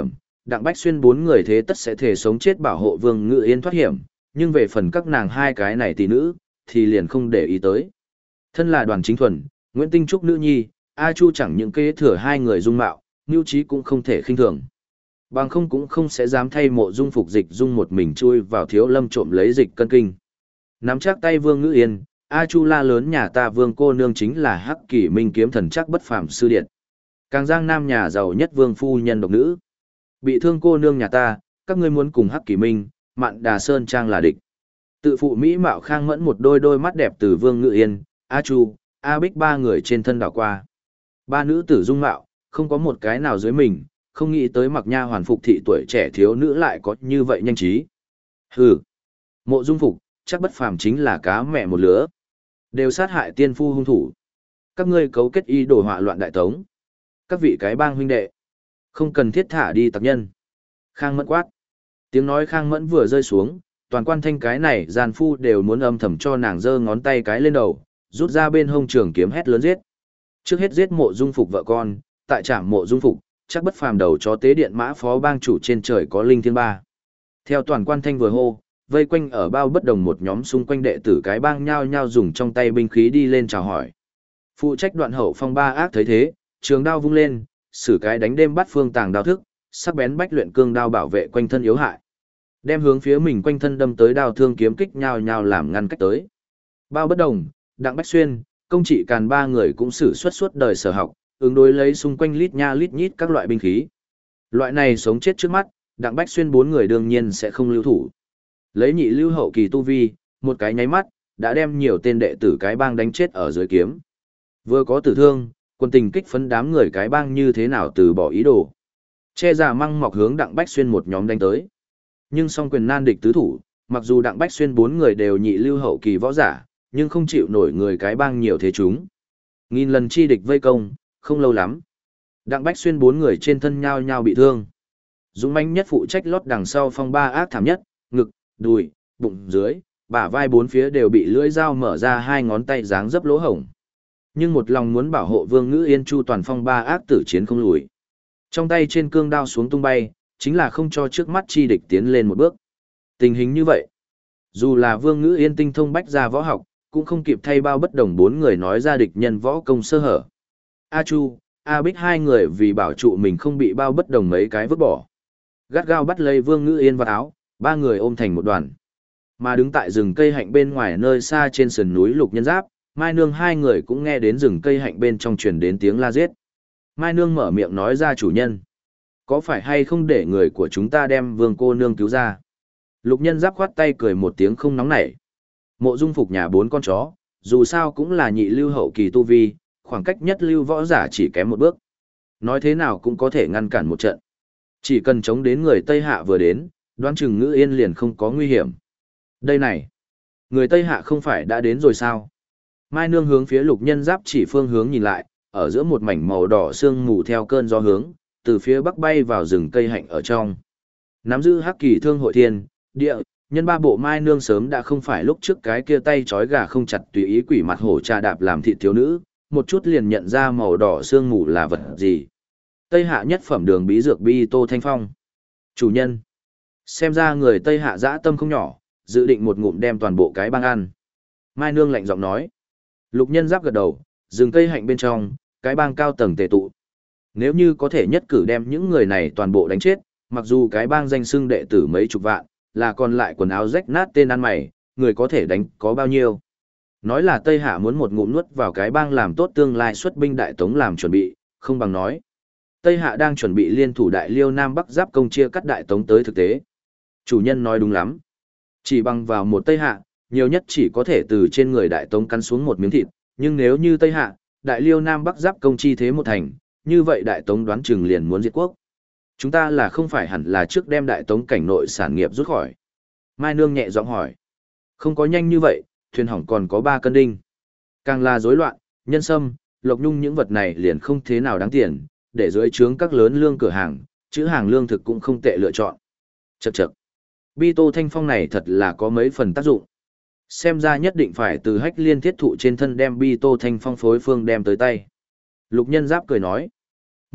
Đặng Bách Xuyên bốn người thế tất sẽ thể sống chết bảo hộ Vương Ngự Yên thoát hiểm, nhưng về phần các nàng hai cái này tỷ nữ, thì liền không để ý tới. Thân là Đoàn Chính Thuần, Nguyễn Tinh Trúc nữ nhi, A Chu chẳng những kế thừa hai người dung mạo, mưu trí cũng không thể khinh thường. Bằng không cũng không sẽ dám thay Mộ Dung Phục Dịch Dung một mình chui vào Thiếu Lâm trộm lấy dịch cân kinh. Nắm chắc tay Vương Ngự Yên, A Chu la lớn nhà ta Vương cô nương chính là Hắc Kỷ Minh kiếm thần chắc bất phàm sư điện. Càng Giang Nam nhà giàu nhất Vương phu nhân độc nữ. Bị thương cô nương nhà ta, các ngươi muốn cùng Hắc Kỷ Minh, Mạn Đà Sơn Trang là địch. Tự phụ Mỹ Mạo Khang Mẫn một đôi đôi mắt đẹp từ Vương Ngự Yên, A Chu, A Bích ba người trên thân đảo qua. Ba nữ tử dung mạo, không có một cái nào dưới mình, không nghĩ tới mặc nha hoàn phục thị tuổi trẻ thiếu nữ lại có như vậy nhanh trí. Hừ, Mộ Dung Phục, chắc bất phàm chính là cá mẹ một lứa. Đều sát hại tiên phu hung thủ. Các ngươi cấu kết ý đồ họa loạn đại tống. Các vị cái bang huynh đệ, không cần thiết thả đi tặc nhân. Khang Mẫn quát. Tiếng nói Khang Mẫn vừa rơi xuống, toàn quan thanh cái này gian phu đều muốn âm thầm cho nàng giơ ngón tay cái lên đầu, rút ra bên hông trường kiếm hét lớn giết. Trước hết giết Mộ Dung Phục vợ con, tại trạm Mộ Dung Phục, chắc bất phàm đầu chó tế điện mã phó bang chủ trên trời có linh thiên ba. Theo toàn quan thanh vừa hô, vây quanh ở bao bất đồng một nhóm xung quanh đệ tử cái bang nhao nhao dùng trong tay binh khí đi lên chào hỏi. Phụ trách đoạn hậu phong ba ác thấy thế, trường đao vung lên, sử cái đánh đêm bắt phương tàng đao thức, sắc bén bách luyện cương đao bảo vệ quanh thân yếu hại. Đem hướng phía mình quanh thân đâm tới đao thương kiếm kích nhao nhao làm ngăn cách tới. Bao bất đồng, Đặng Bách Xuyên, Công Trị Càn ba người cũng sử xuất suốt đời sở học, ứng đối lấy xung quanh lít nha lít nhít các loại binh khí. Loại này sống chết trước mắt, Đặng Bách Xuyên bốn người đương nhiên sẽ không lưu thủ. Lấy nhị lưu hậu kỳ tu vi, một cái nháy mắt, đã đem nhiều tên đệ tử cái bang đánh chết ở dưới kiếm. Vừa có tử thương, quân tình kích phấn đám người cái bang như thế nào từ bỏ ý đồ. Che giả măng mọc hướng Đặng Bách Xuyên một nhóm đánh tới. Nhưng song quyền nan địch tứ thủ, mặc dù Đặng Bách Xuyên bốn người đều nhị lưu hậu kỳ võ giả, nhưng không chịu nổi người cái bang nhiều thế chúng. Nghìn lần chi địch vây công, không lâu lắm. Đặng Bách Xuyên bốn người trên thân nhao nhao bị thương. Dũng mãnh nhất phụ trách lót đằng sau phong ba ác thảm nhất, ngực, đùi, bụng dưới, bả vai bốn phía đều bị lưỡi dao mở ra hai ngón tay dáng dấp lỗ hổng. Nhưng một lòng muốn bảo hộ Vương Ngự Yên chu toàn phong ba ác tử chiến không lùi. Trong tay trên cương đao xuống tung bay, chính là không cho trước mắt chi địch tiến lên một bước. Tình hình như vậy, dù là Vương Ngự Yên tinh thông bách gia võ học, cũng không kịp thay bao bất đồng bốn người nói ra địch nhân võ công sơ hở. A Chu, A Bích hai người vì bảo trụ mình không bị bao bất đồng mấy cái vứt bỏ. Gắt gao bắt lấy Vương Ngự Yên vào áo, ba người ôm thành một đoàn. Mà đứng tại rừng cây hạnh bên ngoài nơi xa trên sườn núi Lục Nhân Giáp, Mai Nương hai người cũng nghe đến rừng cây hạnh bên trong truyền đến tiếng la giết. Mai Nương mở miệng nói ra chủ nhân. Có phải hay không để người của chúng ta đem Vương cô nương cứu ra? Lục Nhân Giáp khoát tay cười một tiếng không nóng nảy. Mộ Dung Phục nhà bốn con chó, dù sao cũng là nhị lưu hậu kỳ tu vi, khoảng cách nhất lưu võ giả chỉ kém một bước. Nói thế nào cũng có thể ngăn cản một trận. Chỉ cần chống đến người Tây Hạ vừa đến, đoán chừng Ngự Yên liền không có nguy hiểm. Đây này, người Tây Hạ không phải đã đến rồi sao? Mai Nương hướng phía Lục Nhân Giáp chỉ phương hướng nhìn lại, ở giữa một mảnh màu đỏ sương mù theo cơn gió hướng, từ phía bắc bay vào rừng cây hạnh ở trong. Nắm giữ Hắc Kỳ Thương Hội Thiên, địa, nhân ba bộ Mai Nương sớm đã không phải lúc trước cái kia tay trói gà không chặt tùy ý quỷ mặt hổ trà đạp làm thịt thiếu nữ, một chút liền nhận ra màu đỏ sương mù là vật gì. Tây Hạ nhất phẩm đường bí dược Bi Tô Thanh Phong. Chủ nhân. Xem ra người Tây Hạ dã tâm không nhỏ, dự định một ngụm đem toàn bộ cái bang ăn. Mai Nương lạnh giọng nói. Lục Nhân Giáp gật đầu, rừng cây hạnh bên trong, cái bang cao tầng tề tụ. Nếu như có thể nhất cử đem những người này toàn bộ đánh chết, mặc dù cái bang danh xưng đệ tử mấy chục vạn, là còn lại quần áo rách nát tên ăn mày, người có thể đánh có bao nhiêu. Nói là Tây Hạ muốn một ngụm nuốt vào cái bang làm tốt tương lai xuất binh đại tống làm chuẩn bị, không bằng nói. Tây Hạ đang chuẩn bị liên thủ đại liêu Nam Bắc giáp công chia cắt đại tống tới thực tế. Chủ nhân nói đúng lắm. Chỉ bằng vào một Tây Hạ, nhiều nhất chỉ có thể từ trên người đại tống cắn xuống một miếng thịt, nhưng nếu như Tây Hạ, đại liêu Nam Bắc giáp công chi thế một thành, như vậy đại tống đoán chừng liền muốn diệt quốc. Chúng ta là không phải hẳn là trước đem đại tống cảnh nội sản nghiệp rút khỏi. Mai Nương nhẹ giọng hỏi. Không có nhanh như vậy, thuyền hỏng còn có 3 cân đinh. Càng là rối loạn, nhân sâm, lộc nhung những vật này liền không thế nào đáng tiền, để dưới trướng các lớn lương cửa hàng, chữ hàng lương thực cũng không tệ lựa chọn. Chậc chậc. Bi Tô Thanh Phong này thật là có mấy phần tác dụng. Xem ra nhất định phải từ Hách Liên thiết thụ trên thân đem Bi Tô Thanh Phong phối phương đem tới tay. Lục Nhân Giáp cười nói.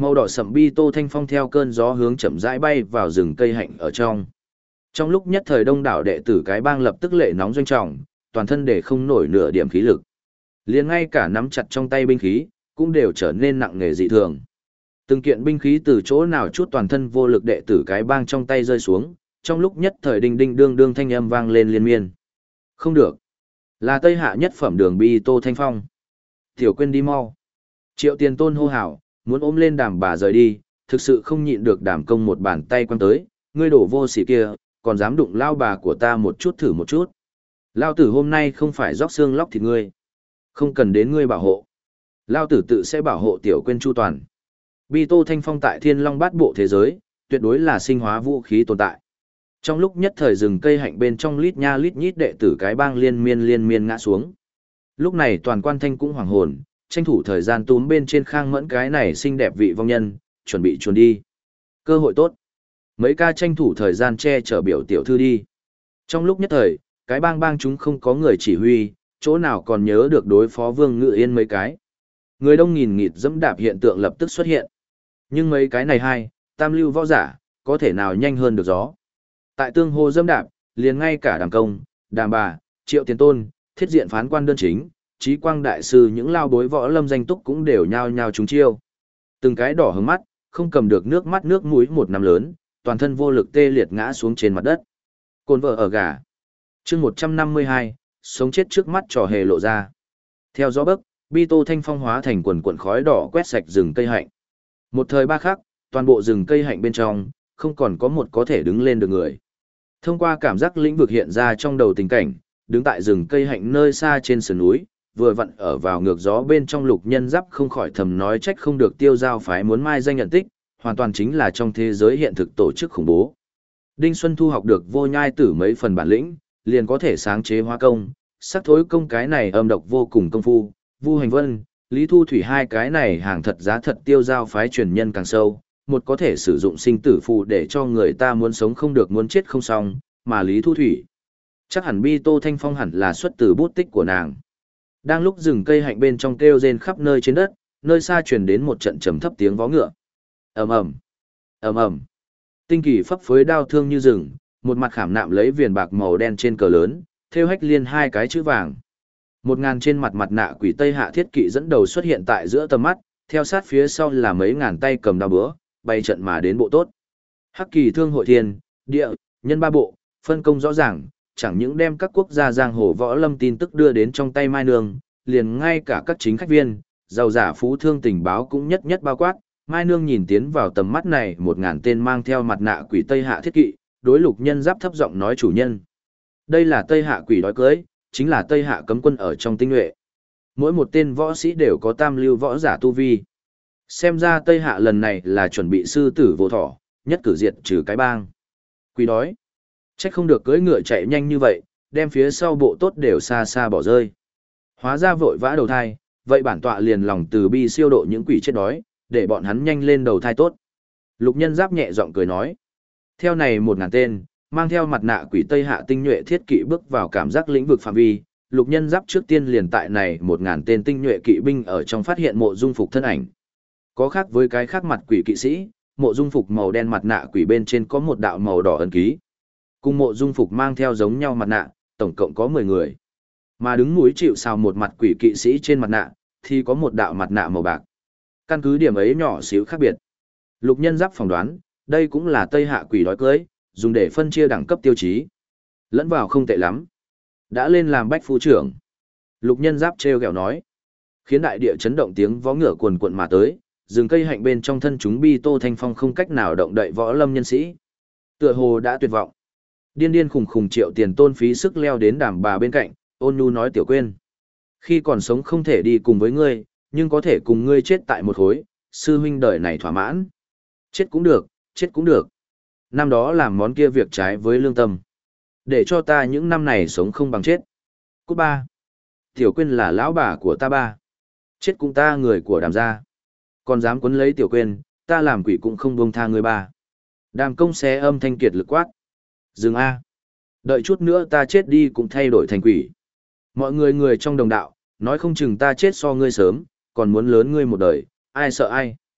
Màu đỏ sậm bi tô thanh phong theo cơn gió hướng chậm rãi bay vào rừng cây hạnh ở trong. Trong lúc nhất thời đông đảo đệ tử cái bang lập tức lệ nóng doanh trọng, toàn thân để không nổi nửa điểm khí lực. Liền ngay cả nắm chặt trong tay binh khí, cũng đều trở nên nặng nề dị thường. Từng kiện binh khí từ chỗ nào chút toàn thân vô lực đệ tử cái bang trong tay rơi xuống, trong lúc nhất thời đinh đinh đương đương thanh âm vang lên liên miên. Không được. Là Tây Hạ nhất phẩm đường bi tô thanh phong. Tiểu Quyên đi mau. Triệu Tiền Tôn hô hào, muốn ôm lên Đàm bà rời đi, thực sự không nhịn được Đàm công một bàn tay quăng tới, ngươi đổ vô sỉ kia, còn dám đụng lao bà của ta một chút thử một chút. Lao tử hôm nay không phải róc xương lóc thịt ngươi. Không cần đến ngươi bảo hộ. Lao tử tự sẽ bảo hộ Tiểu Quyên chu toàn. Bi tô thanh phong tại Thiên Long bát bộ thế giới, tuyệt đối là sinh hóa vũ khí tồn tại. Trong lúc nhất thời rừng cây hạnh bên trong lít nha lít nhít đệ tử cái bang liên miên ngã xuống. Lúc này toàn quan thanh cũng hoàng hồn, tranh thủ thời gian túm bên trên Khang Mẫn cái này xinh đẹp vị vong nhân, chuẩn bị chuồn đi. Cơ hội tốt. Mấy ca tranh thủ thời gian che chở biểu tiểu thư đi. Trong lúc nhất thời, cái bang chúng không có người chỉ huy, chỗ nào còn nhớ được đối phó Vương Ngự Yên mấy cái. Người đông nghìn nghịt dẫm đạp hiện tượng lập tức xuất hiện. Nhưng mấy cái này tam lưu võ giả, có thể nào nhanh hơn được gió. Tại tương hô dẫm đạp, liền ngay cả Đàm công, Đàm bà, Triệu Tiền Tôn, thiết diện phán quan đơn chính, Chí Quang đại sư những lao bối võ lâm danh túc cũng đều nhao nhao trúng chiêu. Từng cái đỏ hứng mắt, không cầm được nước mắt nước mũi một năm lớn, toàn thân vô lực tê liệt ngã xuống trên mặt đất. Cồn vợ ở gà. Chương 152, sống chết trước mắt trò hề lộ ra. Theo gió bấc, bi tô thanh phong hóa thành quần quần khói đỏ quét sạch rừng cây hạnh. Một thời ba khắc, toàn bộ rừng cây hạnh bên trong, không còn có một có thể đứng lên được người. Thông qua cảm giác lĩnh vực hiện ra trong đầu tình cảnh, đứng tại rừng cây hạnh nơi xa trên sườn núi, vừa vặn ở vào ngược gió bên trong Lục Nhân Giáp không khỏi thầm nói trách không được Tiêu Giao phái muốn mai danh nhận tích, hoàn toàn chính là trong thế giới hiện thực tổ chức khủng bố. Đinh Xuân Thu học được Vô Nhai Tử mấy phần bản lĩnh, liền có thể sáng chế hóa công, sắc thối công cái này âm độc vô cùng công phu, Vu Hành Vân, Lý Thu Thủy hai cái này hàng thật giá thật Tiêu Giao phái truyền nhân càng sâu, một có thể sử dụng sinh tử phù để cho người ta muốn sống không được muốn chết không xong, mà Lý Thu Thủy chắc hẳn bi tô thanh phong hẳn là xuất từ bút tích của nàng. Đang lúc rừng cây hạnh bên trong kêu rên khắp nơi trên đất, nơi xa truyền đến một trận trầm thấp tiếng vó ngựa. Ầm ầm, ầm ầm. Tinh kỳ phấp phới đao thương như rừng, một mặt khảm nạm lấy viền bạc màu đen trên cờ lớn, thêu hách liên hai cái chữ vàng. 1000 trên mặt mặt nạ quỷ Tây Hạ thiết kỵ dẫn đầu xuất hiện tại giữa tầm mắt, theo sát phía sau là mấy ngàn tay cầm đao búa, bay trận mà đến bộ tốt. Hắc kỳ thương hội thiên, địa, nhân ba bộ, phân công rõ ràng, chẳng những đem các quốc gia giang hồ võ lâm tin tức đưa đến trong tay Mai Nương, liền ngay cả các chính khách viên, giàu giả phú thương tình báo cũng nhất nhất bao quát. Mai Nương nhìn tiến vào tầm mắt này 1000 tên mang theo mặt nạ quỷ Tây Hạ thiết kỵ, đối Lục Nhân Giáp thấp giọng nói chủ nhân. Đây là Tây Hạ quỷ đói cưới, chính là Tây Hạ cấm quân ở trong tinh nhuệ. Mỗi một tên võ sĩ đều có tam lưu võ giả tu vi. Xem ra Tây Hạ lần này là chuẩn bị sư tử vô thỏ, nhất cử diệt trừ cái bang. Quỷ đói. Trách không được cưỡi ngựa chạy nhanh như vậy, đem phía sau bộ tốt đều xa xa bỏ rơi. Hóa ra vội vã đầu thai, vậy bản tọa liền lòng từ bi siêu độ những quỷ chết đói, để bọn hắn nhanh lên đầu thai tốt. Lục Nhân Giáp nhẹ giọng cười nói. Theo này 1000 tên, mang theo mặt nạ quỷ Tây Hạ tinh nhuệ thiết kỵ bước vào cảm giác lĩnh vực phạm vi. Lục Nhân Giáp trước tiên liền tại này 1000 tên tinh nhuệ kỵ binh ở trong phát hiện mộ dung phục thân ảnh. Có khác với cái khác mặt quỷ kỵ sĩ, mộ dung phục màu đen mặt nạ quỷ bên trên có một đạo màu đỏ ấn ký. Cùng mộ dung phục mang theo giống nhau mặt nạ, tổng cộng có 10 người. Mà đứng núi chịu sào một mặt quỷ kỵ sĩ trên mặt nạ, thì có một đạo mặt nạ màu bạc. Căn cứ điểm ấy nhỏ xíu khác biệt. Lục Nhân Giáp phỏng đoán, đây cũng là Tây Hạ quỷ đói cưới, dùng để phân chia đẳng cấp tiêu chí. Lẫn vào không tệ lắm. Đã lên làm bách phu trưởng. Lục Nhân Giáp treo gẹo nói. Khiến đại địa chấn động tiếng vó ngựa cuồn cuộn mà tới, rừng cây hạnh bên trong thân chúng bi tô thanh phong không cách nào động đậy võ lâm nhân sĩ. Tựa hồ đã tuyệt vọng. Điên điên khùng khùng Triệu Tiền Tôn phí sức leo đến Đàm bà bên cạnh, ôn nhu nói Tiểu Quyên. Khi còn sống không thể đi cùng với ngươi, nhưng có thể cùng ngươi chết tại một khối, sư huynh đời này thỏa mãn. Chết cũng được, chết cũng được. Năm đó làm món kia việc trái với lương tâm. Để cho ta những năm này sống không bằng chết. Cút ba. Tiểu Quyên là lão bà của ta ba. Chết cũng ta người của Đàm gia. Còn dám quấn lấy Tiểu Quyên, ta làm quỷ cũng không buông tha người ba. Đàm công xé âm thanh kiệt lực quát. Dừng a. Đợi chút nữa ta chết đi cũng thay đổi thành quỷ. Mọi người trong đồng đạo, nói không chừng ta chết so ngươi sớm, còn muốn lớn ngươi một đời, ai sợ ai.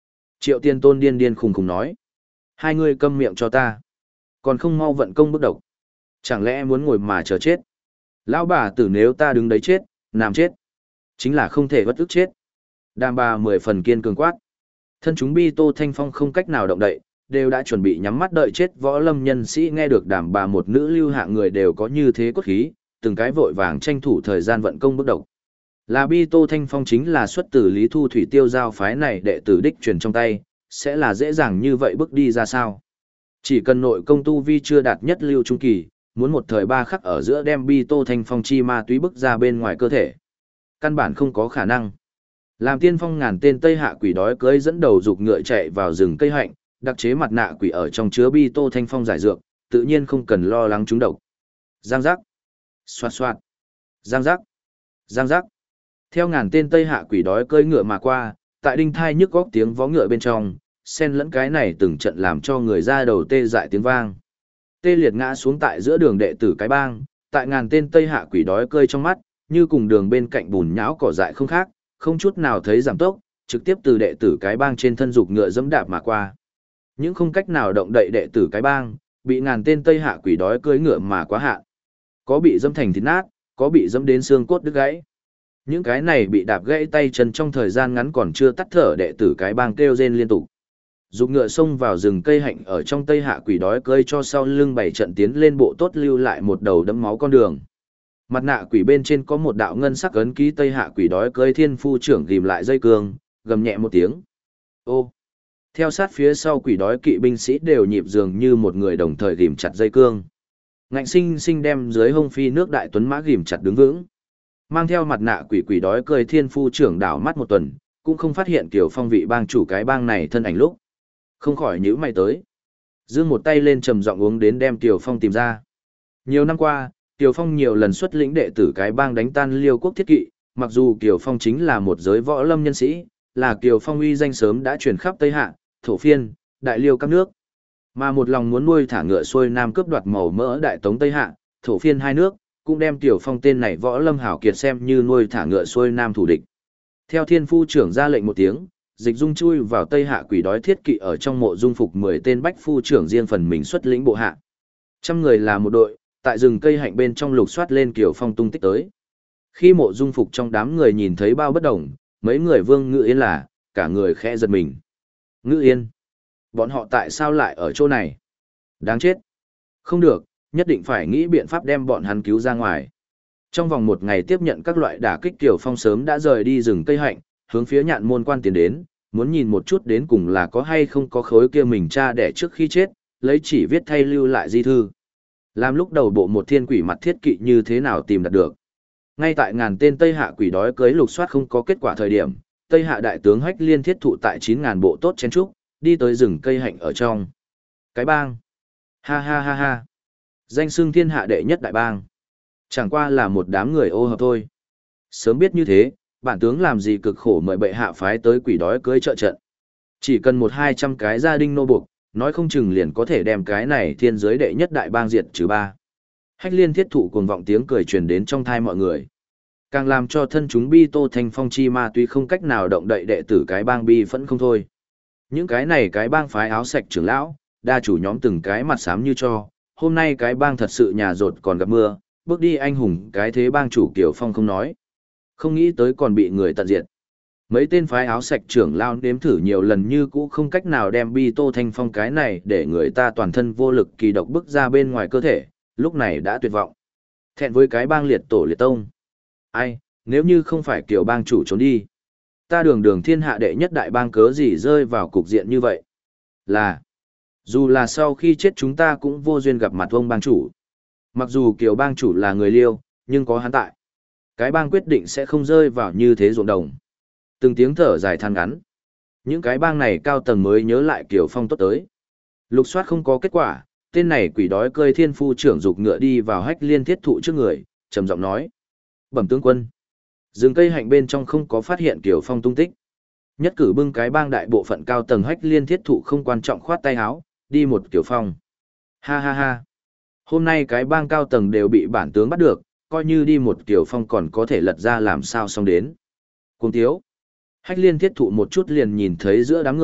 Triệu Tiên Tôn điên điên khùng khùng nói. Hai ngươi câm miệng cho ta. Còn không mau vận công bức độc. Chẳng lẽ muốn ngồi mà chờ chết? Lão bà tử nếu ta đứng đấy chết, nằm chết. Chính là không thể bất ức chết. Đàm bà 10 phần kiên cường quát. Thân chúng Bi Tô Thanh Phong không cách nào động đậy, đều đã chuẩn bị nhắm mắt đợi chết. Võ lâm nhân sĩ nghe được đàm bà một nữ lưu hạng người đều có như thế cốt khí, từng cái vội vàng tranh thủ thời gian vận công bức độc. Là Bi Tô Thanh Phong chính là xuất từ Lý Thu Thủy Tiêu giao phái này đệ tử đích truyền trong tay, sẽ là dễ dàng như vậy bước đi ra sao? Chỉ cần nội công tu vi chưa đạt nhất lưu trung kỳ, muốn một thời ba khắc ở giữa đem Bi Tô Thanh Phong chi ma túy bức ra bên ngoài cơ thể. Căn bản không có khả năng. Làm tiên phong ngàn tên Tây Hạ quỷ đói cưới dẫn đầu dục ngựa chạy vào rừng cây hạnh, đặc chế mặt nạ quỷ ở trong chứa Bi Tô Thanh Phong giải dược, tự nhiên không cần lo lắng trúng độc. Giang giác, xoạt xoạt, giang giác, giang giác. Theo ngàn tên Tây Hạ quỷ đói cưỡi ngựa mà qua, tại đinh thai nhức góc tiếng vó ngựa bên trong, xen lẫn cái này từng trận làm cho người ra đầu tê dại tiếng vang. Tê liệt ngã xuống tại giữa đường đệ tử cái bang, tại ngàn tên Tây Hạ quỷ đói cơi trong mắt, như cùng đường bên cạnh bùn nhão cỏ dại không khác, không chút nào thấy giảm tốc, trực tiếp từ đệ tử cái bang trên thân dục ngựa dẫm đạp mà qua. Những không cách nào động đậy đệ tử cái bang, bị ngàn tên Tây Hạ quỷ đói cưỡi ngựa mà quá hạn. Có bị dẫm thành thịt nát, có bị dẫm đến xương cốt đứt gãy. Những cái này bị đạp gãy tay chân trong thời gian ngắn còn chưa tắt thở đệ tử cái bang kêu rên liên tục. Dục ngựa xông vào rừng cây hạnh ở trong Tây Hạ quỷ đói cơi cho sau lưng bảy trận tiến lên bộ tốt lưu lại một đầu đẫm máu con đường. Mặt nạ quỷ bên trên có một đạo ngân sắc ấn ký Tây Hạ quỷ đói cơi thiên phu trưởng ghim lại dây cương, gầm nhẹ một tiếng. Ô! Theo sát phía sau quỷ đói kỵ binh sĩ đều nhịp dường như một người đồng thời ghim chặt dây cương. Ngạnh sinh sinh đem dưới hông phi nước đại tuấn mã ghim chặt đứng vững. Mang theo mặt nạ quỷ quỷ đói cơi thiên phu trưởng đảo mắt một tuần, cũng không phát hiện Kiều Phong vị bang chủ cái bang này thân ảnh lúc. Không khỏi nhíu mày tới. Dương một tay lên trầm giọng uống đến đem Kiều Phong tìm ra. Nhiều năm qua, Kiều Phong nhiều lần xuất lĩnh đệ tử cái bang đánh tan Liêu quốc thiết kỵ, mặc dù Kiều Phong chính là một giới võ lâm nhân sĩ, là Kiều Phong uy danh sớm đã truyền khắp Tây Hạ, Thổ Phiên, Đại Liêu các nước. Mà một lòng muốn nuôi thả ngựa xuôi nam cướp đoạt màu mỡ Đại Tống Tây Hạ, Thổ Phiên hai nước, cũng đem Kiều Phong tên này võ lâm hảo kiệt xem như nuôi thả ngựa xuôi nam thủ địch. Theo thiên phu trưởng ra lệnh một tiếng, Dịch Dung chui vào Tây Hạ quỷ đói thiết kỵ ở trong mộ dung phục 10 tên bách phu trưởng riêng phần mình xuất lĩnh bộ hạ. Trăm người là một đội, tại rừng cây hạnh bên trong lục soát lên Kiều Phong tung tích tới. Khi mộ dung phục trong đám người nhìn thấy bao bất đồng, mấy người Vương Ngự Yên là, cả người khẽ giật mình. Ngự Yên, bọn họ tại sao lại ở chỗ này? Đáng chết. Không được, nhất định phải nghĩ biện pháp đem bọn hắn cứu ra ngoài. Trong vòng một ngày tiếp nhận các loại đả kích Kiều Phong sớm đã rời đi rừng cây hạnh, hướng phía Nhạn Môn Quan tiến đến, muốn nhìn một chút đến cùng là có hay không có khối kia mình cha đẻ trước khi chết, lấy chỉ viết thay lưu lại di thư. Làm lúc đầu bộ một thiên quỷ mặt thiết kỵ như thế nào tìm đạt được. Ngay tại ngàn tên Tây Hạ quỷ đói cưới lục soát không có kết quả thời điểm, Tây Hạ đại tướng Hách Liên thiết thụ tại 9.000 bộ tốt chen trúc, đi tới rừng cây hạnh ở trong. Cái bang. Ha ha ha ha. Danh xưng thiên hạ đệ nhất đại bang. Chẳng qua là một đám người ô hợp thôi. Sớm biết như thế, bản tướng làm gì cực khổ mời bệ hạ phái tới quỷ đói cưới trợ trận. Chỉ cần 100-200 cái gia đình nô buộc, nói không chừng liền có thể đem cái này thiên giới đệ nhất đại bang diệt trừ ba. Hách Liên thiết thụ cuồng vọng tiếng cười truyền đến trong thai mọi người. Càng làm cho thân chúng Bi Tô Thanh Phong chi ma tuy không cách nào động đậy đệ tử cái bang bi phẫn không thôi. Những cái này cái bang phái áo sạch trưởng lão, đa chủ nhóm từng cái mặt xám như cho, hôm nay cái bang thật sự nhà rột còn gặp mưa, bước đi anh hùng cái thế bang chủ Kiều Phong không nói. Không nghĩ tới còn bị người tận diệt. Mấy tên phái áo sạch trưởng lao nếm thử nhiều lần như cũ không cách nào đem Bi Tô Thanh Phong cái này để người ta toàn thân vô lực kỳ độc bức ra bên ngoài cơ thể, lúc này đã tuyệt vọng. Thẹn với cái bang liệt tổ liệt tông. Ai, nếu như không phải Kiều bang chủ trốn đi, ta đường đường thiên hạ đệ nhất đại bang cớ gì rơi vào cục diện như vậy. Là, dù là sau khi chết chúng ta cũng vô duyên gặp mặt ông bang chủ. Mặc dù Kiều bang chủ là người Liêu, nhưng có hắn tại. Cái bang quyết định sẽ không rơi vào như thế ruộng đồng. Từng tiếng thở dài than ngắn. Những cái bang này cao tầng mới nhớ lại Kiều Phong tốt tới. Lục soát không có kết quả, tên này quỷ đói cơi thiên phu trưởng dục ngựa đi vào Hách Liên thiết thụ trước người, trầm giọng nói. Bẩm tướng quân. Rừng cây hạnh bên trong không có phát hiện Kiều Phong tung tích. Nhất cử bưng cái bang đại bộ phận cao tầng Hách Liên thiết thụ không quan trọng khoát tay áo, đi một Kiều Phong. Ha ha ha. Hôm nay cái bang cao tầng đều bị bản tướng bắt được, coi như đi một Kiều Phong còn có thể lật ra làm sao xong đến. Cùng thiếu. Hách Liên thiết thụ một chút liền nhìn thấy giữa đám người,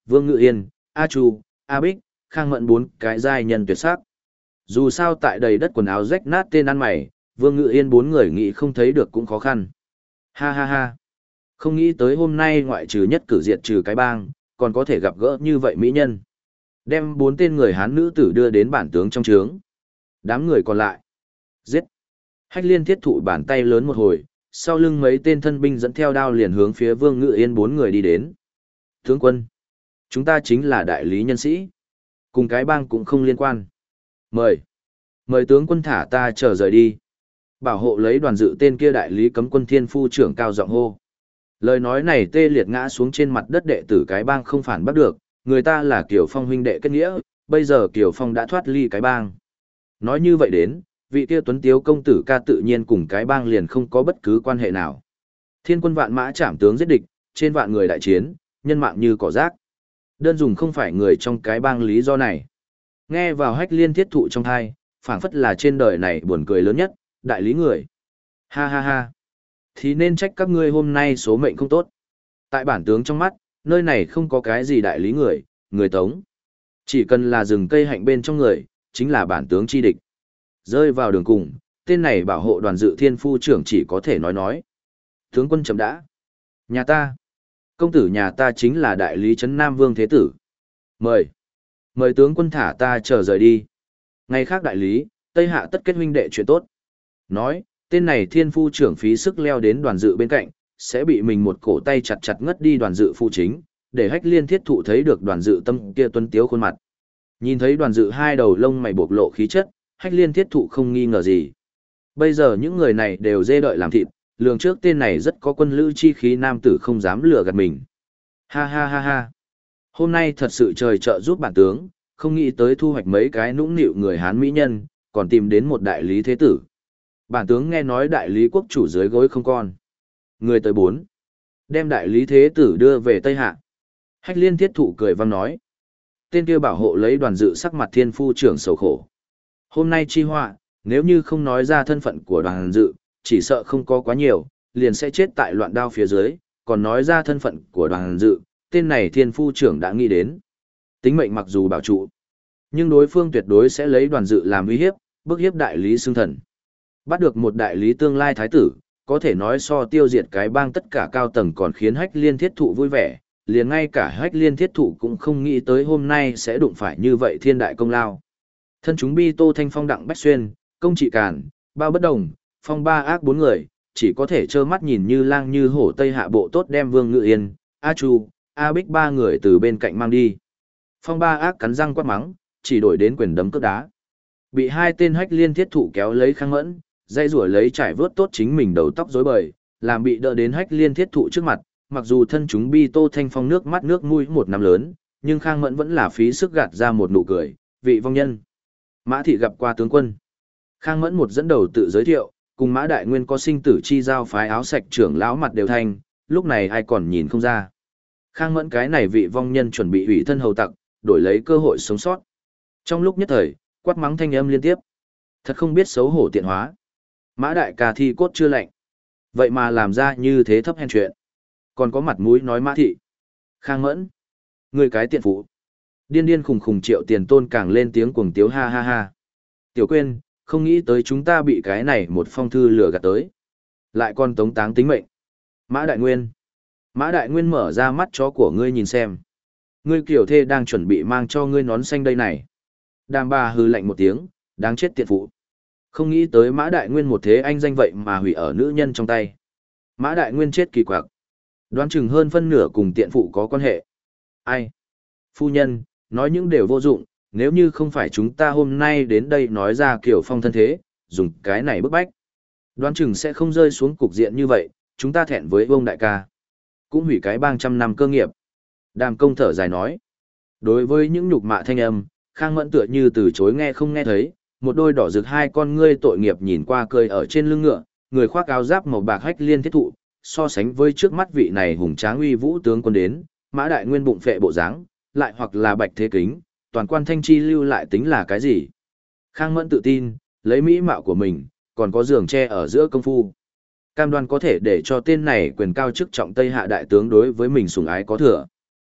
Vương Ngự Yên, A Chu, A Bích, Khang Mẫn bốn cái giai nhân tuyệt sắc. Dù sao tại đầy đất quần áo rách nát tên ăn mày, Vương Ngự Yên bốn người nghĩ không thấy được cũng khó khăn. Ha ha ha. Không nghĩ tới hôm nay ngoại trừ nhất cử diệt trừ cái bang, còn có thể gặp gỡ như vậy mỹ nhân. Đem bốn tên người Hán nữ tử đưa đến bản tướng trong trướng. Đám người còn lại. Giết. Hách Liên thiết thụ bàn tay lớn một hồi, sau lưng mấy tên thân binh dẫn theo đao liền hướng phía Vương Ngự Yên bốn người đi đến. Tướng quân. Chúng ta chính là đại lý nhân sĩ. Cùng cái bang cũng không liên quan. Mời. Mời tướng quân thả ta trở rời đi. Bảo hộ lấy đoàn dự tên kia đại lý cấm quân thiên phu trưởng cao giọng hô. Lời nói này tê liệt ngã xuống trên mặt đất đệ tử cái bang không phản bắt được, người ta là Kiều Phong huynh đệ kết nghĩa, bây giờ Kiều Phong đã thoát ly cái bang. Nói như vậy đến, vị kia tuấn tiếu công tử ca tự nhiên cùng cái bang liền không có bất cứ quan hệ nào. Thiên quân vạn mã chạm tướng giết địch, trên vạn người đại chiến, nhân mạng như cỏ rác. Đơn dùng không phải người trong cái bang lý do này. Nghe vào Hách Liên thiết thụ trong thai, phảng phất là trên đời này buồn cười lớn nhất, đại lý người. Ha ha ha. Thì nên trách các ngươi hôm nay số mệnh không tốt. Tại bản tướng trong mắt, nơi này không có cái gì đại lý người, người Tống. Chỉ cần là rừng cây hạnh bên trong người, chính là bản tướng chi địch. Rơi vào đường cùng, tên này bảo hộ đoàn dự thiên phu trưởng chỉ có thể nói. Tướng quân chấm đã. Nhà ta. Công tử nhà ta chính là đại lý trấn Nam Vương Thế Tử. Mời. Mời tướng quân thả ta trở rời đi. Ngày khác đại lý, Tây Hạ tất kết huynh đệ chuyện tốt. Nói, tên này thiên phu trưởng phí sức leo đến đoàn dự bên cạnh, sẽ bị mình một cổ tay chặt chặt ngất đi đoàn dự phu chính, để Hách Liên thiết thụ thấy được đoàn dự tâm kia tuấn tiếu khuôn mặt. Nhìn thấy đoàn dự hai đầu lông mày bộc lộ khí chất, Hách Liên thiết thụ không nghi ngờ gì. Bây giờ những người này đều dê đợi làm thịt, lường trước tên này rất có quân lữ chi khí nam tử không dám lừa gạt mình. Ha ha ha ha. Hôm nay thật sự trời trợ giúp bản tướng, không nghĩ tới thu hoạch mấy cái nũng nịu người Hán mỹ nhân, còn tìm đến một đại lý thế tử. Bản tướng nghe nói đại lý quốc chủ dưới gối không con. Người tới 4. Đem đại lý thế tử đưa về Tây Hạ. Hách Liên thiết thụ cười vang nói. Tên kia bảo hộ lấy đoàn dự sắc mặt thiên phu trưởng sầu khổ. Hôm nay chi họa, nếu như không nói ra thân phận của đoàn dự, chỉ sợ không có quá nhiều, liền sẽ chết tại loạn đao phía dưới, còn nói ra thân phận của đoàn dự, tên này thiên phu trưởng đã nghĩ đến. Tính mệnh mặc dù bảo trụ, nhưng đối phương tuyệt đối sẽ lấy đoàn dự làm uy hiếp, bức hiếp đại lý xương thần. Bắt được một đại lý tương lai thái tử, có thể nói so tiêu diệt cái bang tất cả cao tầng còn khiến Hách Liên thiết thụ vui vẻ, liền ngay cả Hách Liên thiết thụ cũng không nghĩ tới hôm nay sẽ đụng phải như vậy thiên đại công lao. Thân chúng bi Tô Thanh Phong Đặng Bách Xuyên, Công Trị Càn, Bao Bất Đồng, Phong Ba Ác 4 người, chỉ có thể trơ mắt nhìn như lang như hổ Tây Hạ bộ tốt đem Vương Ngự Yên, A Chu, A Bích 3 người từ bên cạnh mang đi. Phong Ba Ác cắn răng quát mắng, chỉ đổi đến quyền đấm cước đá. Bị hai tên Hách Liên thiết thụ kéo lấy Khang Mẫn, dây rủa lấy trải vớt tốt chính mình đầu tóc rối bời, làm bị đỡ đến Hách Liên thiết thụ trước mặt, mặc dù thân chúng bi Tô Thanh Phong nước mắt nước mũi một năm lớn, nhưng Khang Mẫn vẫn là phí sức gạt ra một nụ cười, vị vong nhân. Mã thị gặp qua tướng quân. Khang Mẫn một dẫn đầu tự giới thiệu, cùng Mã Đại Nguyên có sinh tử chi giao phái áo sạch trưởng lão mặt đều thanh, lúc này ai còn nhìn không ra. Khang Mẫn cái này vị vong nhân chuẩn bị ủy thân hầu tặc, đổi lấy cơ hội sống sót. Trong lúc nhất thời, quát mắng thanh âm liên tiếp. Thật không biết xấu hổ tiện hóa. Mã Đại ca thi cốt chưa lạnh. Vậy mà làm ra như thế thấp hèn chuyện. Còn có mặt mũi nói Mã thị. Khang Mẫn. Người cái tiện phụ. Điên điên khùng khùng Triệu Tiền Tôn càng lên tiếng cuồng tiếu ha ha ha. Tiểu quên, không nghĩ tới chúng ta bị cái này một phong thư lừa gạt tới. Lại còn tống táng tính mệnh. Mã Đại Nguyên. Mã Đại Nguyên mở ra mắt chó của ngươi nhìn xem. Ngươi kiểu thê đang chuẩn bị mang cho ngươi nón xanh đây này. Đàm bà hừ lạnh một tiếng, đáng chết tiện phụ. Không nghĩ tới Mã Đại Nguyên một thế anh danh vậy mà hủy ở nữ nhân trong tay. Mã Đại Nguyên chết kỳ quặc. Đoán chừng hơn phân nửa cùng tiện phụ có quan hệ. Ai? Phu nhân, nói những điều vô dụng, nếu như không phải chúng ta hôm nay đến đây nói ra kiểu phong thân thế, dùng cái này bức bách. Đoán chừng sẽ không rơi xuống cục diện như vậy, chúng ta thẹn với ông đại ca. Cũng hủy cái bang trăm năm cơ nghiệp. Đàm công thở dài nói. Đối với những nhục mạ thanh âm, Khang Mẫn tựa như từ chối nghe không nghe thấy, một đôi đỏ rực hai con ngươi tội nghiệp nhìn qua cười ở trên lưng ngựa, người khoác áo giáp màu bạc Hách Liên thiết thụ, so sánh với trước mắt vị này hùng tráng uy vũ tướng quân đến, Mã Đại Nguyên bụng phệ bộ dáng, lại hoặc là bạch thế kính, toàn quan thanh chi lưu lại tính là cái gì? Khang Mẫn tự tin, lấy mỹ mạo của mình, còn có giường tre ở giữa công phu. Cam đoan có thể để cho tên này quyền cao chức trọng Tây Hạ đại tướng đối với mình sủng ái có thừa.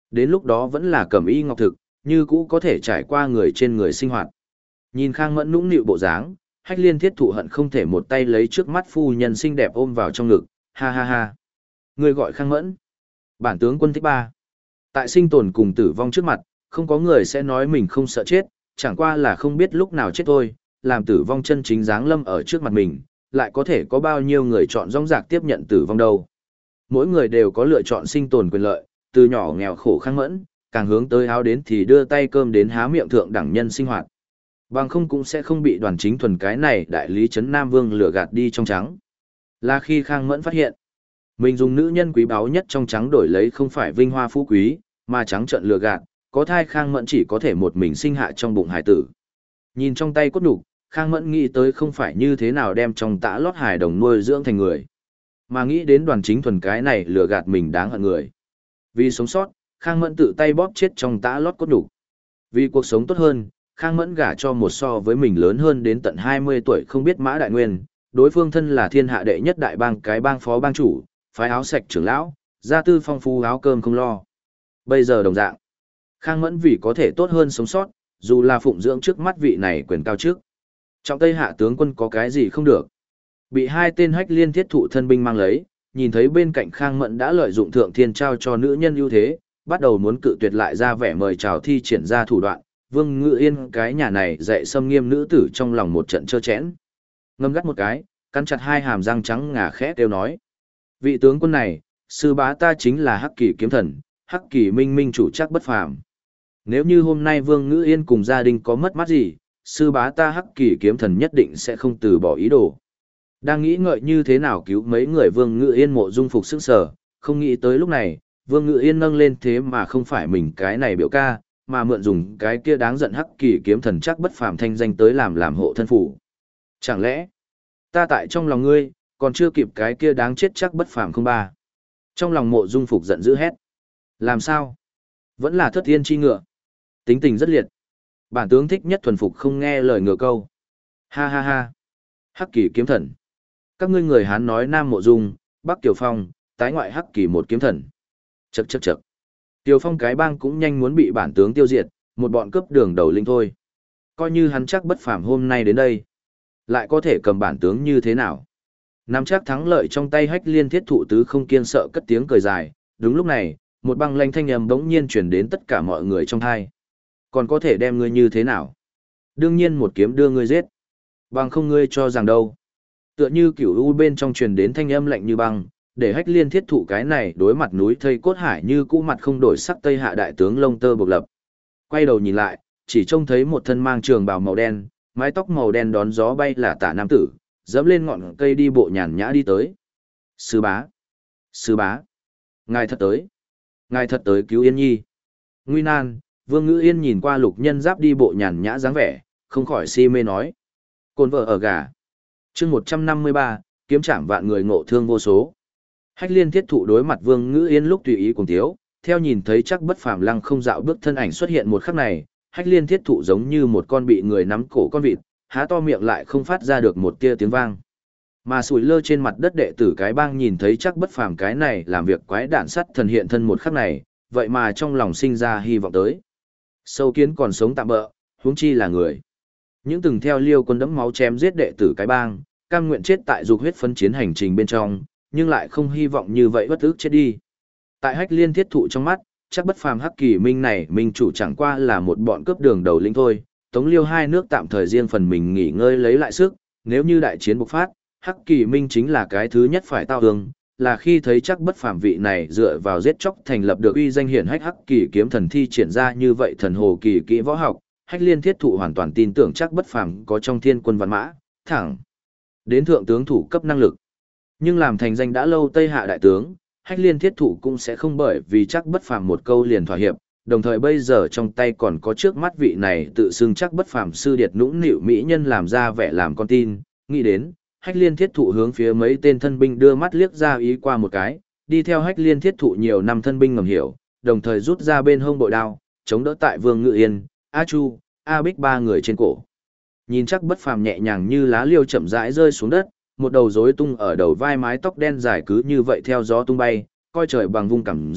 Đến lúc đó vẫn là cẩm y ngọc thực, như cũ có thể trải qua người trên người sinh hoạt. Nhìn Khang Mẫn nũng nịu bộ dáng, Hách Liên Thiết Thụ hận không thể một tay lấy trước mắt phu nhân xinh đẹp ôm vào trong ngực, ha ha ha. Người gọi Khang Mẫn. Bản tướng quân thích ba. Tại sinh tồn cùng tử vong trước mặt, không có người sẽ nói mình không sợ chết, chẳng qua là không biết lúc nào chết thôi, làm tử vong chân chính giáng lâm ở trước mặt mình, lại có thể có bao nhiêu người chọn rõng rạc tiếp nhận tử vong đâu. Mỗi người đều có lựa chọn sinh tồn quyền lợi, từ nhỏ nghèo khổ Khang Mẫn, càng hướng tới áo đến thì đưa tay cơm đến há miệng thượng đẳng nhân sinh hoạt. Bằng không cũng sẽ không bị Đoàn Chính Thuần cái này đại lý trấn Nam Vương lừa gạt đi trong trắng. Là khi Khang Mẫn phát hiện, mình dùng nữ nhân quý báu nhất trong trắng đổi lấy không phải vinh hoa phú quý, mà trắng trợn lừa gạt, có thai Khang Mẫn chỉ có thể một mình sinh hạ trong bụng hải tử. Nhìn trong tay cốt nhục, Khang Mẫn nghĩ tới không phải như thế nào đem trong tã lót hài đồng nuôi dưỡng thành người, mà nghĩ đến Đoàn Chính Thuần cái này lừa gạt mình đáng hận người. Vì sống sót, Khang Mẫn tự tay bóp chết trong tã lót cốt nhục. Vì cuộc sống tốt hơn, Khang Mẫn gả cho một so với mình lớn hơn đến tận 20 tuổi không biết Mã Đại Nguyên, đối phương thân là thiên hạ đệ nhất đại bang cái bang phó bang chủ, phái áo sạch trưởng lão, gia tư phong phú áo cơm không lo. Bây giờ đồng dạng, Khang Mẫn vì có thể tốt hơn sống sót, dù là phụng dưỡng trước mắt vị này quyền cao trước. Trọng Tây Hạ tướng quân có cái gì không được. Bị hai tên Hách Liên Thiết Thụ thân binh mang lấy, nhìn thấy bên cạnh Khang Mẫn đã lợi dụng thượng thiên trao cho nữ nhân ưu thế, bắt đầu muốn cự tuyệt lại ra vẻ mời chào thi triển ra thủ đoạn. Vương Ngự Yên cái nhà này dạy xâm nghiêm nữ tử trong lòng một trận trơ chẽn. Ngâm gắt một cái, cắn chặt hai hàm răng trắng ngà khẽ kêu nói. Vị tướng quân này, sư bá ta chính là Hắc Kỳ kiếm thần, Hắc Kỳ minh minh chủ chắc bất phàm. Nếu như hôm nay Vương Ngự Yên cùng gia đình có mất mát gì, sư bá ta Hắc Kỳ kiếm thần nhất định sẽ không từ bỏ ý đồ. Đang nghĩ ngợi như thế nào cứu mấy người Vương Ngự Yên mộ dung phục sức sở, không nghĩ tới lúc này, Vương Ngự Yên nâng lên thế mà không phải mình cái này biểu ca, mà mượn dùng cái kia đáng giận Hắc Kỳ kiếm thần chắc bất phàm thanh danh tới làm hộ thân phủ. Chẳng lẽ, ta tại trong lòng ngươi, còn chưa kịp cái kia đáng chết chắc bất phàm không ba. Trong lòng mộ dung phục giận dữ hét. Làm sao? Vẫn là thất thiên chi ngựa. Tính tình rất liệt. Bản tướng thích nhất thuần phục không nghe lời ngựa câu. Ha ha ha. Hắc Kỳ kiếm thần. Các ngươi người Hán nói Nam Mộ Dung, Bắc Kiều Phong, tái ngoại Hắc Kỳ một kiếm thần. Chậc chậc chậc. Kiều Phong cái bang cũng nhanh muốn bị bản tướng tiêu diệt, một bọn cướp đường đầu linh thôi. Coi như hắn chắc bất phàm hôm nay đến đây, lại có thể cầm bản tướng như thế nào? Nắm chắc thắng lợi trong tay Hách Liên Thiết Thụ tứ không kiên sợ cất tiếng cười dài, đúng lúc này, một băng lanh thanh âm bỗng nhiên truyền đến tất cả mọi người trong tai. Còn có thể đem ngươi như thế nào? Đương nhiên một kiếm đưa ngươi giết. Bằng không ngươi cho rằng đâu. Tựa như cửu u bên trong truyền đến thanh âm lạnh như băng, để Hách Liên Thiết Thụ cái này đối mặt núi thây cốt hải như cũ mặt không đổi sắc Tây Hạ đại tướng lông tơ bộc lập. Quay đầu nhìn lại, chỉ trông thấy một thân mang trường bào màu đen, mái tóc màu đen đón gió bay là tả nam tử, dẫm lên ngọn cây đi bộ nhàn nhã đi tới. Sư bá! Sư bá! Ngài thật tới! Ngài thật tới cứu Yên Nhi! Nguy nan, Vương Ngữ Yên nhìn qua Lục Nhân Giáp đi bộ nhàn nhã dáng vẻ, không khỏi si mê nói. Côn vợ ở gà. Chương 153, kiếm trảm vạn người ngộ thương vô số. Hách Liên Thiết Thụ đối mặt Vương Ngữ Yên lúc tùy ý cùng thiếu, theo nhìn thấy chắc bất phàm lăng không dạo bước thân ảnh xuất hiện một khắc này, Hách Liên Thiết Thụ giống như một con bị người nắm cổ con vịt, há to miệng lại không phát ra được một tia tiếng vang. Mà sủi lơ trên mặt đất đệ tử cái bang nhìn thấy chắc bất phàm cái này làm việc quái đản sắt thần hiện thân một khắc này, vậy mà trong lòng sinh ra hy vọng tới. Sâu kiến còn sống tạm bỡ, huống chi là người. Những từng theo Liêu Quân đẫm máu chém giết đệ tử cái bang, cam nguyện chết tại dục huyết phân chiến hành trình bên trong, nhưng lại không hy vọng như vậy bất ức chết đi. Tại Hách Liên Thiết Thụ trong mắt, chắc bất phàm Hắc Kỳ minh này minh chủ chẳng qua là một bọn cướp đường đầu lĩnh thôi, Tống Liêu hai nước tạm thời riêng phần mình nghỉ ngơi lấy lại sức, nếu như đại chiến bộc phát, Hắc Kỳ minh chính là cái thứ nhất phải tao hương, là khi thấy chắc bất phàm vị này dựa vào giết chóc thành lập được uy danh hiển hách Hắc Kỳ kiếm thần thi triển ra như vậy thần hồ kỳ kỹ võ học, Hách Liên Thiết Thụ hoàn toàn tin tưởng chắc bất phàm có trong thiên quân văn mã, thẳng đến thượng tướng thủ cấp năng lực. Nhưng làm thành danh đã lâu Tây Hạ đại tướng, Hách Liên Thiết Thụ cũng sẽ không bởi vì chắc bất phàm một câu liền thỏa hiệp, đồng thời bây giờ trong tay còn có trước mắt vị này tự xưng chắc bất phàm sư điệt nũng nịu mỹ nhân làm ra vẻ làm con tin, nghĩ đến, Hách Liên Thiết Thụ hướng phía mấy tên thân binh đưa mắt liếc ra ý qua một cái, đi theo Hách Liên Thiết Thụ nhiều năm thân binh ngầm hiểu, đồng thời rút ra bên hông bội đao, chống đỡ tại Vương Ngự Yên, A Chu, A Bích ba người trên cổ. Nhìn chắc bất phàm nhẹ nhàng như lá liêu chậm rãi rơi xuống đất, một đầu rối tung ở đầu vai mái tóc đen dài cứ như vậy theo gió tung bay, coi trời bằng vung cảm giác,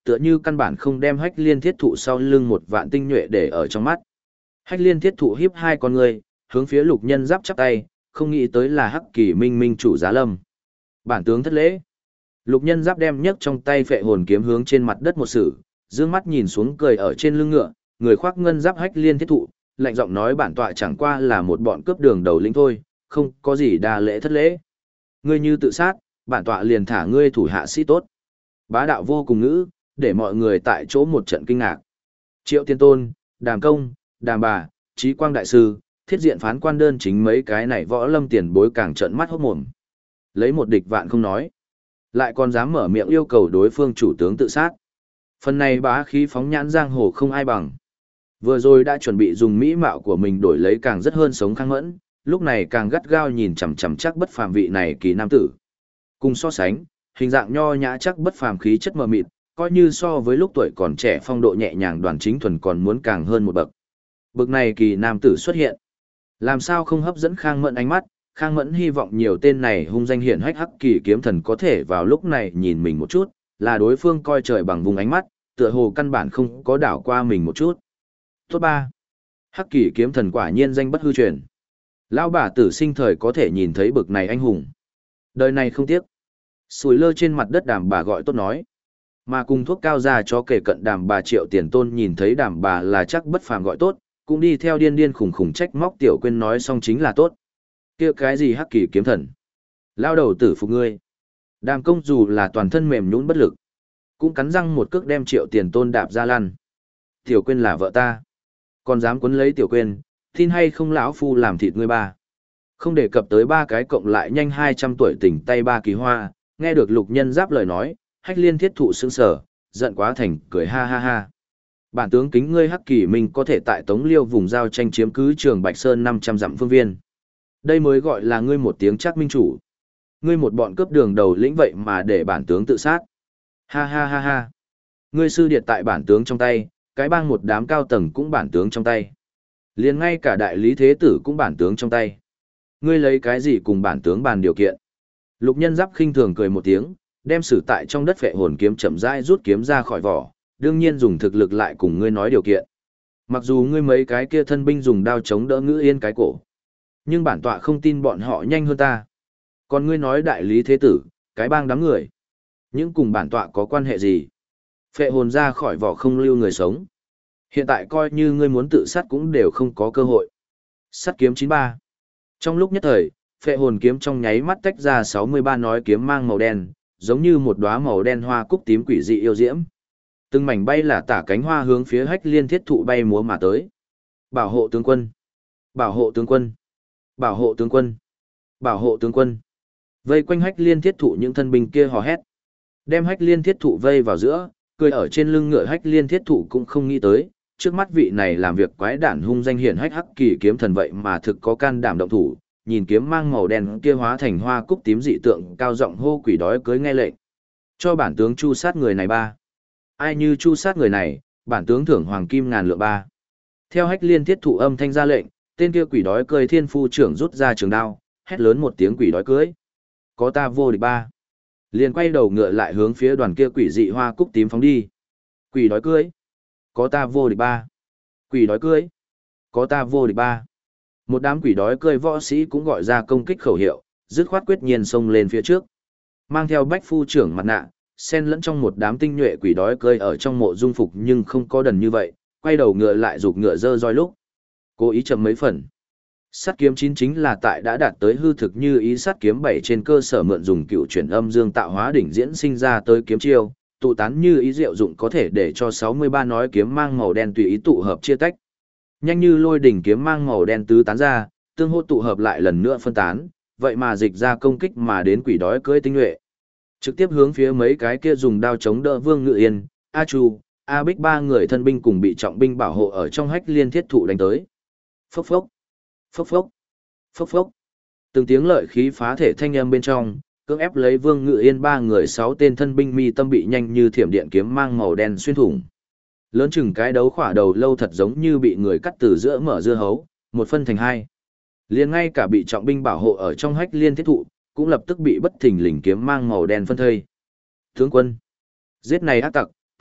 tựa như căn bản không đem Hách Liên Thiết Thụ sau lưng một vạn tinh nhuệ để ở trong mắt. Hách Liên Thiết Thụ hiếp hai con người, hướng phía Lục Nhân Giáp chắp tay, không nghĩ tới là Hắc Kỳ Minh Minh chủ Giá Lâm. Bản tướng thất lễ. Lục Nhân Giáp đem nhấc trong tay phệ hồn kiếm hướng trên mặt đất một sử, dương mắt nhìn xuống cười ở trên lưng ngựa, người khoác ngân giáp Hách Liên Thiết Thụ, lạnh giọng nói bản tọa chẳng qua là một bọn cướp đường đầu lĩnh thôi, không có gì đa lễ thất lễ. Ngươi như tự sát, bản tọa liền thả ngươi thủ hạ sĩ tốt. Bá đạo vô cùng ngữ, để mọi người tại chỗ một trận kinh ngạc. Triệu Tiên Tôn, Đàm Công, Đàm Bà, Trí Quang Đại Sư, Thiết Diện Phán Quan đơn chính mấy cái này võ lâm tiền bối càng trợn mắt hốt mồm. Lấy một địch vạn không nói, lại còn dám mở miệng yêu cầu đối phương chủ tướng tự sát. Phần này bá khí phóng nhãn giang hồ không ai bằng. Vừa rồi đã chuẩn bị dùng mỹ mạo của mình đổi lấy càng rất hơn sống Khang Mẫn, lúc này càng gắt gao nhìn chằm chằm chắc bất phàm vị này kỳ nam tử. Cùng so sánh, hình dạng nho nhã chắc bất phàm khí chất mờ mịt, coi như so với lúc tuổi còn trẻ phong độ nhẹ nhàng Đoàn Chính Thuần còn muốn càng hơn một bậc. Bậc này kỳ nam tử xuất hiện, làm sao không hấp dẫn Khang Mẫn ánh mắt. Khang Mẫn hy vọng nhiều tên này hung danh hiển hách Hắc Kỳ kiếm thần có thể vào lúc này nhìn mình một chút, là đối phương coi trời bằng vùng ánh mắt, tựa hồ căn bản không có đảo qua mình một chút. Tốt ba. Hắc Kỳ kiếm thần quả nhiên danh bất hư truyền. Lão bà tử sinh thời có thể nhìn thấy bực này anh hùng. Đời này không tiếc. Sùi lơ trên mặt đất Đàm Bà gọi tốt nói. Mà cùng thuốc cao ra cho kể cận Đàm Bà Triệu Tiền Tôn nhìn thấy Đàm Bà là chắc bất phàm gọi tốt, cũng đi theo điên điên khủng khủng trách móc Tiểu Quyên nói xong chính là tốt. Kia cái gì Hắc Kỳ kiếm thần? Lao đầu tử phục ngươi. Đàm công dù là toàn thân mềm nhũn bất lực, cũng cắn răng một cước đem Triệu Tiền Tôn đạp ra lăn. Tiểu Quyên là vợ ta, còn dám quấn lấy Tiểu Quyên, tin hay không lão phu làm thịt ngươi ba. Không đề cập tới ba cái cộng lại nhanh 200 tuổi tỉnh tay ba kỳ hoa, nghe được Lục Nhân Giáp lời nói, Hách Liên Thiết Thụ sững sờ, giận quá thành cười ha ha ha. Bản tướng kính ngươi Hắc Kỳ mình có thể tại Tống Liêu vùng giao tranh chiếm cứ Trường Bạch Sơn 500 dặm phương viên. Đây mới gọi là ngươi một tiếng chắc minh chủ. Ngươi một bọn cướp đường đầu lĩnh vậy mà để bản tướng tự sát. Ha ha ha ha. Ngươi sư điệt tại bản tướng trong tay, cái bang một đám cao tầng cũng bản tướng trong tay. Liền ngay cả đại lý thế tử cũng bản tướng trong tay. Ngươi lấy cái gì cùng bản tướng bàn điều kiện? Lục Nhân Giáp khinh thường cười một tiếng, đem sử tại trong đất phệ hồn kiếm chậm rãi rút kiếm ra khỏi vỏ, đương nhiên dùng thực lực lại cùng ngươi nói điều kiện. Mặc dù ngươi mấy cái kia thân binh dùng đao chống đỡ Ngữ Yên cái cổ, nhưng bản tọa không tin bọn họ nhanh hơn ta. Còn ngươi nói đại lý thế tử, cái bang đám người, những cùng bản tọa có quan hệ gì? Phệ hồn ra khỏi vỏ không lưu người sống. Hiện tại coi như ngươi muốn tự sát cũng đều không có cơ hội. Sắt kiếm 93. Trong lúc nhất thời, phệ hồn kiếm trong nháy mắt tách ra 63 nói kiếm mang màu đen, giống như một đóa màu đen hoa cúc tím quỷ dị yêu diễm. Từng mảnh bay là tả cánh hoa hướng phía Hách Liên Thiết Thụ bay múa mà tới. Bảo hộ tướng quân! Bảo hộ tướng quân! Bảo hộ tướng quân! Bảo hộ tướng quân! Vây quanh Hách Liên Thiết Thụ những thân binh kia hò hét. Đem Hách Liên Thiết Thụ vây vào giữa, cười ở trên lưng ngựa Hách Liên Thiết Thụ cũng không nghĩ tới, trước mắt vị này làm việc quái đản hung danh hiển hách Hắc Kỳ kiếm thần vậy mà thực có can đảm động thủ, nhìn kiếm mang màu đen kia hóa thành hoa cúc tím dị tượng, cao giọng hô quỷ đói cưới nghe lệnh. Cho bản tướng chu sát người này ba. Ai như chu sát người này, bản tướng thưởng hoàng kim ngàn lượng ba. Theo Hách Liên Thiết Thụ âm thanh ra lệnh, tên kia quỷ đói cưới thiên phu trưởng rút ra trường đao, hét lớn một tiếng quỷ đói cưới. Có ta vô địch ba. Liền quay đầu ngựa lại hướng phía đoàn kia quỷ dị hoa cúc tím phóng đi. Quỷ đói cưới. Có ta vô địch ba. Quỷ đói cưới. Có ta vô địch ba. Một đám quỷ đói cưới võ sĩ cũng gọi ra công kích khẩu hiệu, dứt khoát quyết nhiên xông lên phía trước. Mang theo bách phu trưởng mặt nạ, xen lẫn trong một đám tinh nhuệ quỷ đói cưới ở trong mộ dung phục nhưng không có đần như vậy, quay đầu ngựa lại giục ngựa dơ roi lúc. Cố ý chậm mấy phần. Sắt kiếm 9 chính là tại đã đạt tới hư thực như ý sắt kiếm 7 trên cơ sở mượn dùng cựu chuyển âm dương tạo hóa đỉnh diễn sinh ra tới kiếm chiêu, tụ tán như ý diệu dụng có thể để cho 63 nói kiếm mang màu đen tùy ý tụ hợp chia tách. Nhanh như lôi đỉnh kiếm mang màu đen tứ tán ra, tương hỗ tụ hợp lại lần nữa phân tán, vậy mà dịch ra công kích mà đến quỷ đói cưỡi tinh nhuệ. Trực tiếp hướng phía mấy cái kia dùng đao chống đỡ Vương Ngự Yên, A Chu, A Bích ba người thân binh cùng bị trọng binh bảo hộ ở trong Hách Liên Thiết Thụ đánh tới. Phốc phốc, phốc phốc, phốc phốc. Từng tiếng lợi khí phá thể thanh âm bên trong, cưỡng ép lấy Vương Ngự Yên ba người 6 tên thân binh mi tâm bị nhanh như thiểm điện kiếm mang màu đen xuyên thủng. Lớn chừng cái đấu khỏa đầu lâu thật giống như bị người cắt từ giữa mở dưa hấu, một phân thành hai. Liền ngay cả bị trọng binh bảo hộ ở trong Hách Liên Thiết Thụ, cũng lập tức bị bất thình lình kiếm mang màu đen phân thây. Tướng quân, giết này ác tặc,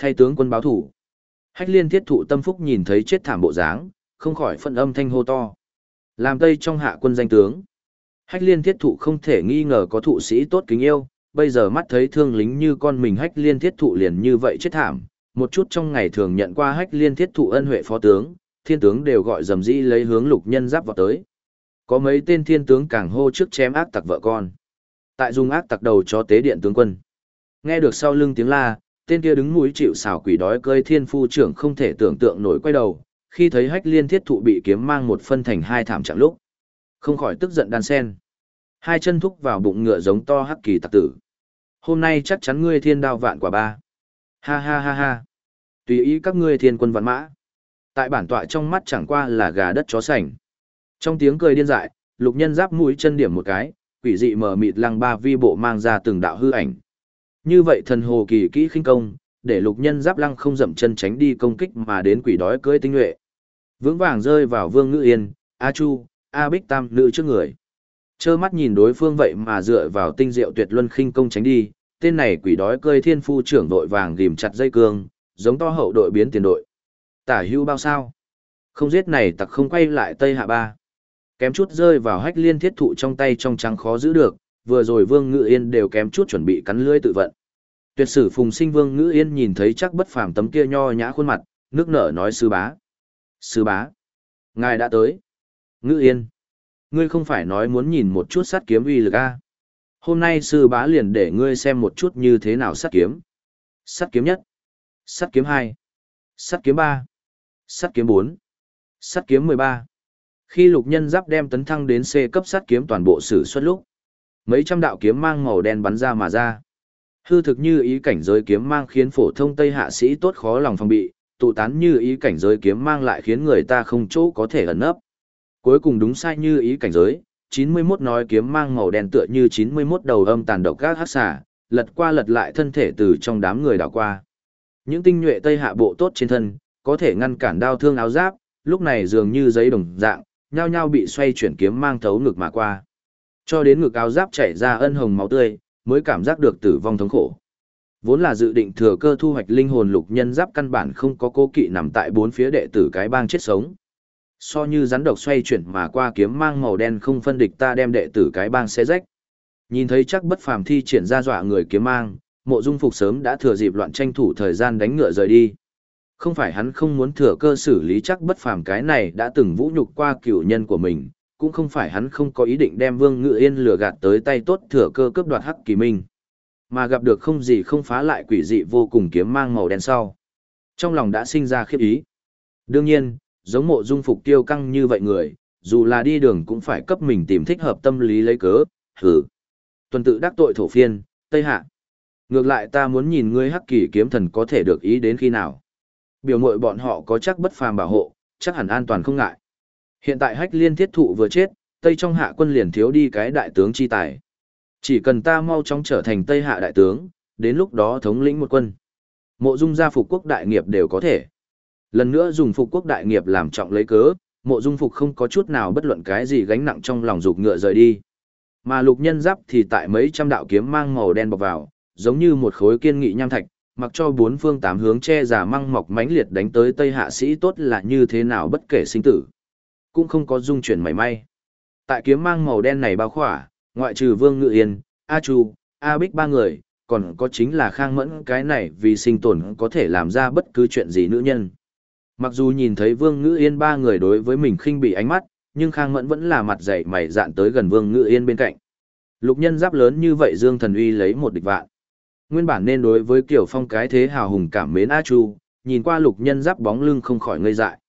Thay tướng quân báo thủ. Hách Liên Thiết Thụ tâm phúc nhìn thấy chết thảm bộ dáng, không khỏi phân âm thanh hô to. Làm Tây trong hạ quân danh tướng. Hách Liên Thiết Thụ không thể nghi ngờ có thụ sĩ tốt kính yêu, bây giờ mắt thấy thương lính như con mình Hách Liên Thiết Thụ liền như vậy chết thảm, một chút trong ngày thường nhận qua Hách Liên Thiết Thụ ân huệ phó tướng, thiên tướng đều gọi dầm dĩ lấy hướng Lục Nhân Giáp vào tới. Có mấy tên thiên tướng càng hô trước chém ác tặc vợ con. Tại dùng ác tặc đầu cho tế điện tướng quân. Nghe được sau lưng tiếng la, tên kia đứng mũi chịu sào quỷ đói cơi thiên phu trưởng không thể tưởng tượng nổi quay đầu, khi thấy Hách Liên Thiết Thụ bị kiếm mang một phân thành hai thảm trạng lúc, không khỏi tức giận đan sen. Hai chân thúc vào bụng ngựa giống to hắc kỳ tặc tử. Hôm nay chắc chắn ngươi thiên đao vạn quả ba. Ha ha ha ha. Tùy ý các ngươi thiên quân vạn mã. Tại bản tọa trong mắt chẳng qua là gà đất chó sành. Trong tiếng cười điên dại, Lục Nhân Giáp mũi chân điểm một cái, quỷ dị mờ mịt lăng ba vi bộ mang ra từng đạo hư ảnh. Như vậy thần hồ kỳ kỹ khinh công, để Lục Nhân Giáp lăng không dậm chân tránh đi công kích mà đến quỷ đói cưỡi tinh nhuệ. Vững vàng rơi vào Vương Ngữ Yên, A Chu, A Bích tam nữ trước người. Trơ mắt nhìn đối phương vậy mà dựa vào tinh diệu tuyệt luân khinh công tránh đi, tên này quỷ đói cơi thiên phu trưởng đội vàng ghim chặt dây cương, giống to hậu đội biến tiền đội. Tả hưu bao sao? Không giết này tặc không quay lại Tây Hạ ba. Kém chút rơi vào Hách Liên Thiết Thụ trong tay trong trắng khó giữ được, vừa rồi Vương Ngữ Yên đều kém chút chuẩn bị cắn lưỡi tự vận. Tuyệt sử phùng sinh Vương Ngữ Yên nhìn thấy chắc bất phàm tấm kia nho nhã khuôn mặt, nước nở nói sư bá. Sư bá, ngài đã tới. Ngữ Yên, ngươi không phải nói muốn nhìn một chút sát kiếm uy lực a? Hôm nay sư bá liền để ngươi xem một chút như thế nào sát kiếm. Sát kiếm nhất, sát kiếm hai, sát kiếm ba, sát kiếm bốn, sát kiếm 13. Khi Lục Nhân Giáp đem tấn thăng đến C cấp sát kiếm toàn bộ sử xuất lúc, mấy trăm đạo kiếm mang màu đen bắn ra mà ra. Hư thực như ý cảnh giới kiếm mang khiến phổ thông Tây hạ sĩ tốt khó lòng phòng bị, tụ tán như ý cảnh giới kiếm mang lại khiến người ta không chỗ có thể ẩn nấp. Cuối cùng đúng sai như ý cảnh giới, 91 nói kiếm mang màu đen tựa như 91 đầu âm tàn độc gác hắc xà, lật qua lật lại thân thể từ trong đám người đảo qua. Những tinh nhuệ Tây hạ bộ tốt trên thân, có thể ngăn cản đao thương áo giáp, lúc này dường như giấy đồng dạng, nhao nhao bị xoay chuyển kiếm mang thấu ngực mà qua. Cho đến ngực áo giáp chảy ra ân hồng máu tươi, mới cảm giác được tử vong thống khổ. Vốn là dự định thừa cơ thu hoạch linh hồn Lục Nhân Giáp căn bản không có cố kỵ nằm tại bốn phía đệ tử cái bang chết sống. So như rắn độc xoay chuyển mà qua kiếm mang màu đen không phân địch ta đem đệ tử cái bang xé rách. Nhìn thấy chắc bất phàm thi triển ra dọa người kiếm mang, Mộ Dung Phục sớm đã thừa dịp loạn tranh thủ thời gian đánh ngựa rời đi. Không phải hắn không muốn thừa cơ xử lý chắc bất phàm cái này đã từng vũ nhục qua cửu nhân của mình, cũng không phải hắn không có ý định đem Vương Ngự Yên lừa gạt tới tay tốt thừa cơ cướp đoạt Hắc Kỳ Minh, mà gặp được không gì không phá lại quỷ dị vô cùng kiếm mang màu đen sau. Trong lòng đã sinh ra khiếp ý. Đương nhiên, giống Mộ Dung Phục tiêu căng như vậy người, dù là đi đường cũng phải cấp mình tìm thích hợp tâm lý lấy cớ, hử. Tuần tự đắc tội thổ phiên, Tây Hạ. Ngược lại ta muốn nhìn ngươi Hắc Kỳ kiếm thần có thể được ý đến khi nào. Biểu mội bọn họ có chắc bất phàm bảo hộ, chắc hẳn an toàn không ngại. Hiện tại Hách Liên Thiết Thụ vừa chết, Tây trong hạ quân liền thiếu đi cái đại tướng chi tài. Chỉ cần ta mau chóng trở thành Tây hạ đại tướng, đến lúc đó thống lĩnh một quân. Mộ Dung gia phục quốc đại nghiệp đều có thể. Lần nữa dùng phục quốc đại nghiệp làm trọng lấy cớ, Mộ Dung Phục không có chút nào bất luận cái gì gánh nặng trong lòng dục ngựa rời đi. Mà Lục Nhân Giáp thì tại mấy trăm đạo kiếm mang màu đen bọc vào, giống như một khối kiên nghị nham thạch, mặc cho bốn phương tám hướng che giả măng mọc mãnh liệt đánh tới Tây hạ sĩ tốt là như thế nào bất kể sinh tử, cũng không có dung chuyển mảy may. Tại kiếm mang màu đen này bao khỏa, ngoại trừ Vương Ngự Yên, A Chu, A Bích ba người, còn có chính là Khang Mẫn cái này vì sinh tồn có thể làm ra bất cứ chuyện gì nữ nhân. Mặc dù nhìn thấy Vương Ngự Yên ba người đối với mình khinh bị ánh mắt, nhưng Khang Mẫn vẫn là mặt dày mày dạn tới gần Vương Ngự Yên bên cạnh. Lục Nhân Giáp lớn như vậy Dương Thần Uy lấy một địch vạn. Nguyên bản nên đối với Kiều Phong cái thế hào hùng cảm mến A Chu, nhìn qua Lục Nhân Giáp bóng lưng không khỏi ngây dại.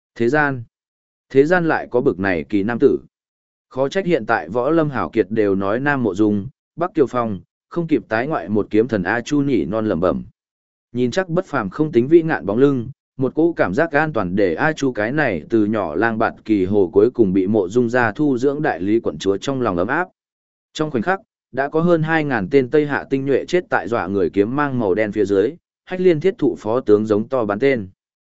Thế gian lại có bực này kỳ nam tử. Khó trách hiện tại võ lâm hảo kiệt đều nói Nam Mộ Dung, Bắc Kiều Phong, không kịp tái ngoại một kiếm thần A Chu nhỉ non lẩm bẩm. Nhìn chắc bất phàm không tính vĩ ngạn bóng lưng, một cỗ cảm giác an toàn để A Chu cái này từ nhỏ lang bạt kỳ hồ cuối cùng bị Mộ Dung gia thu dưỡng đại lý quận chúa trong lòng ấm áp. Trong khoảnh khắc, đã có hơn 2.000 tên Tây hạ tinh nhuệ chết tại dọa người kiếm mang màu đen phía dưới, Hách Liên Thiết Thụ phó tướng giống to bắn tên.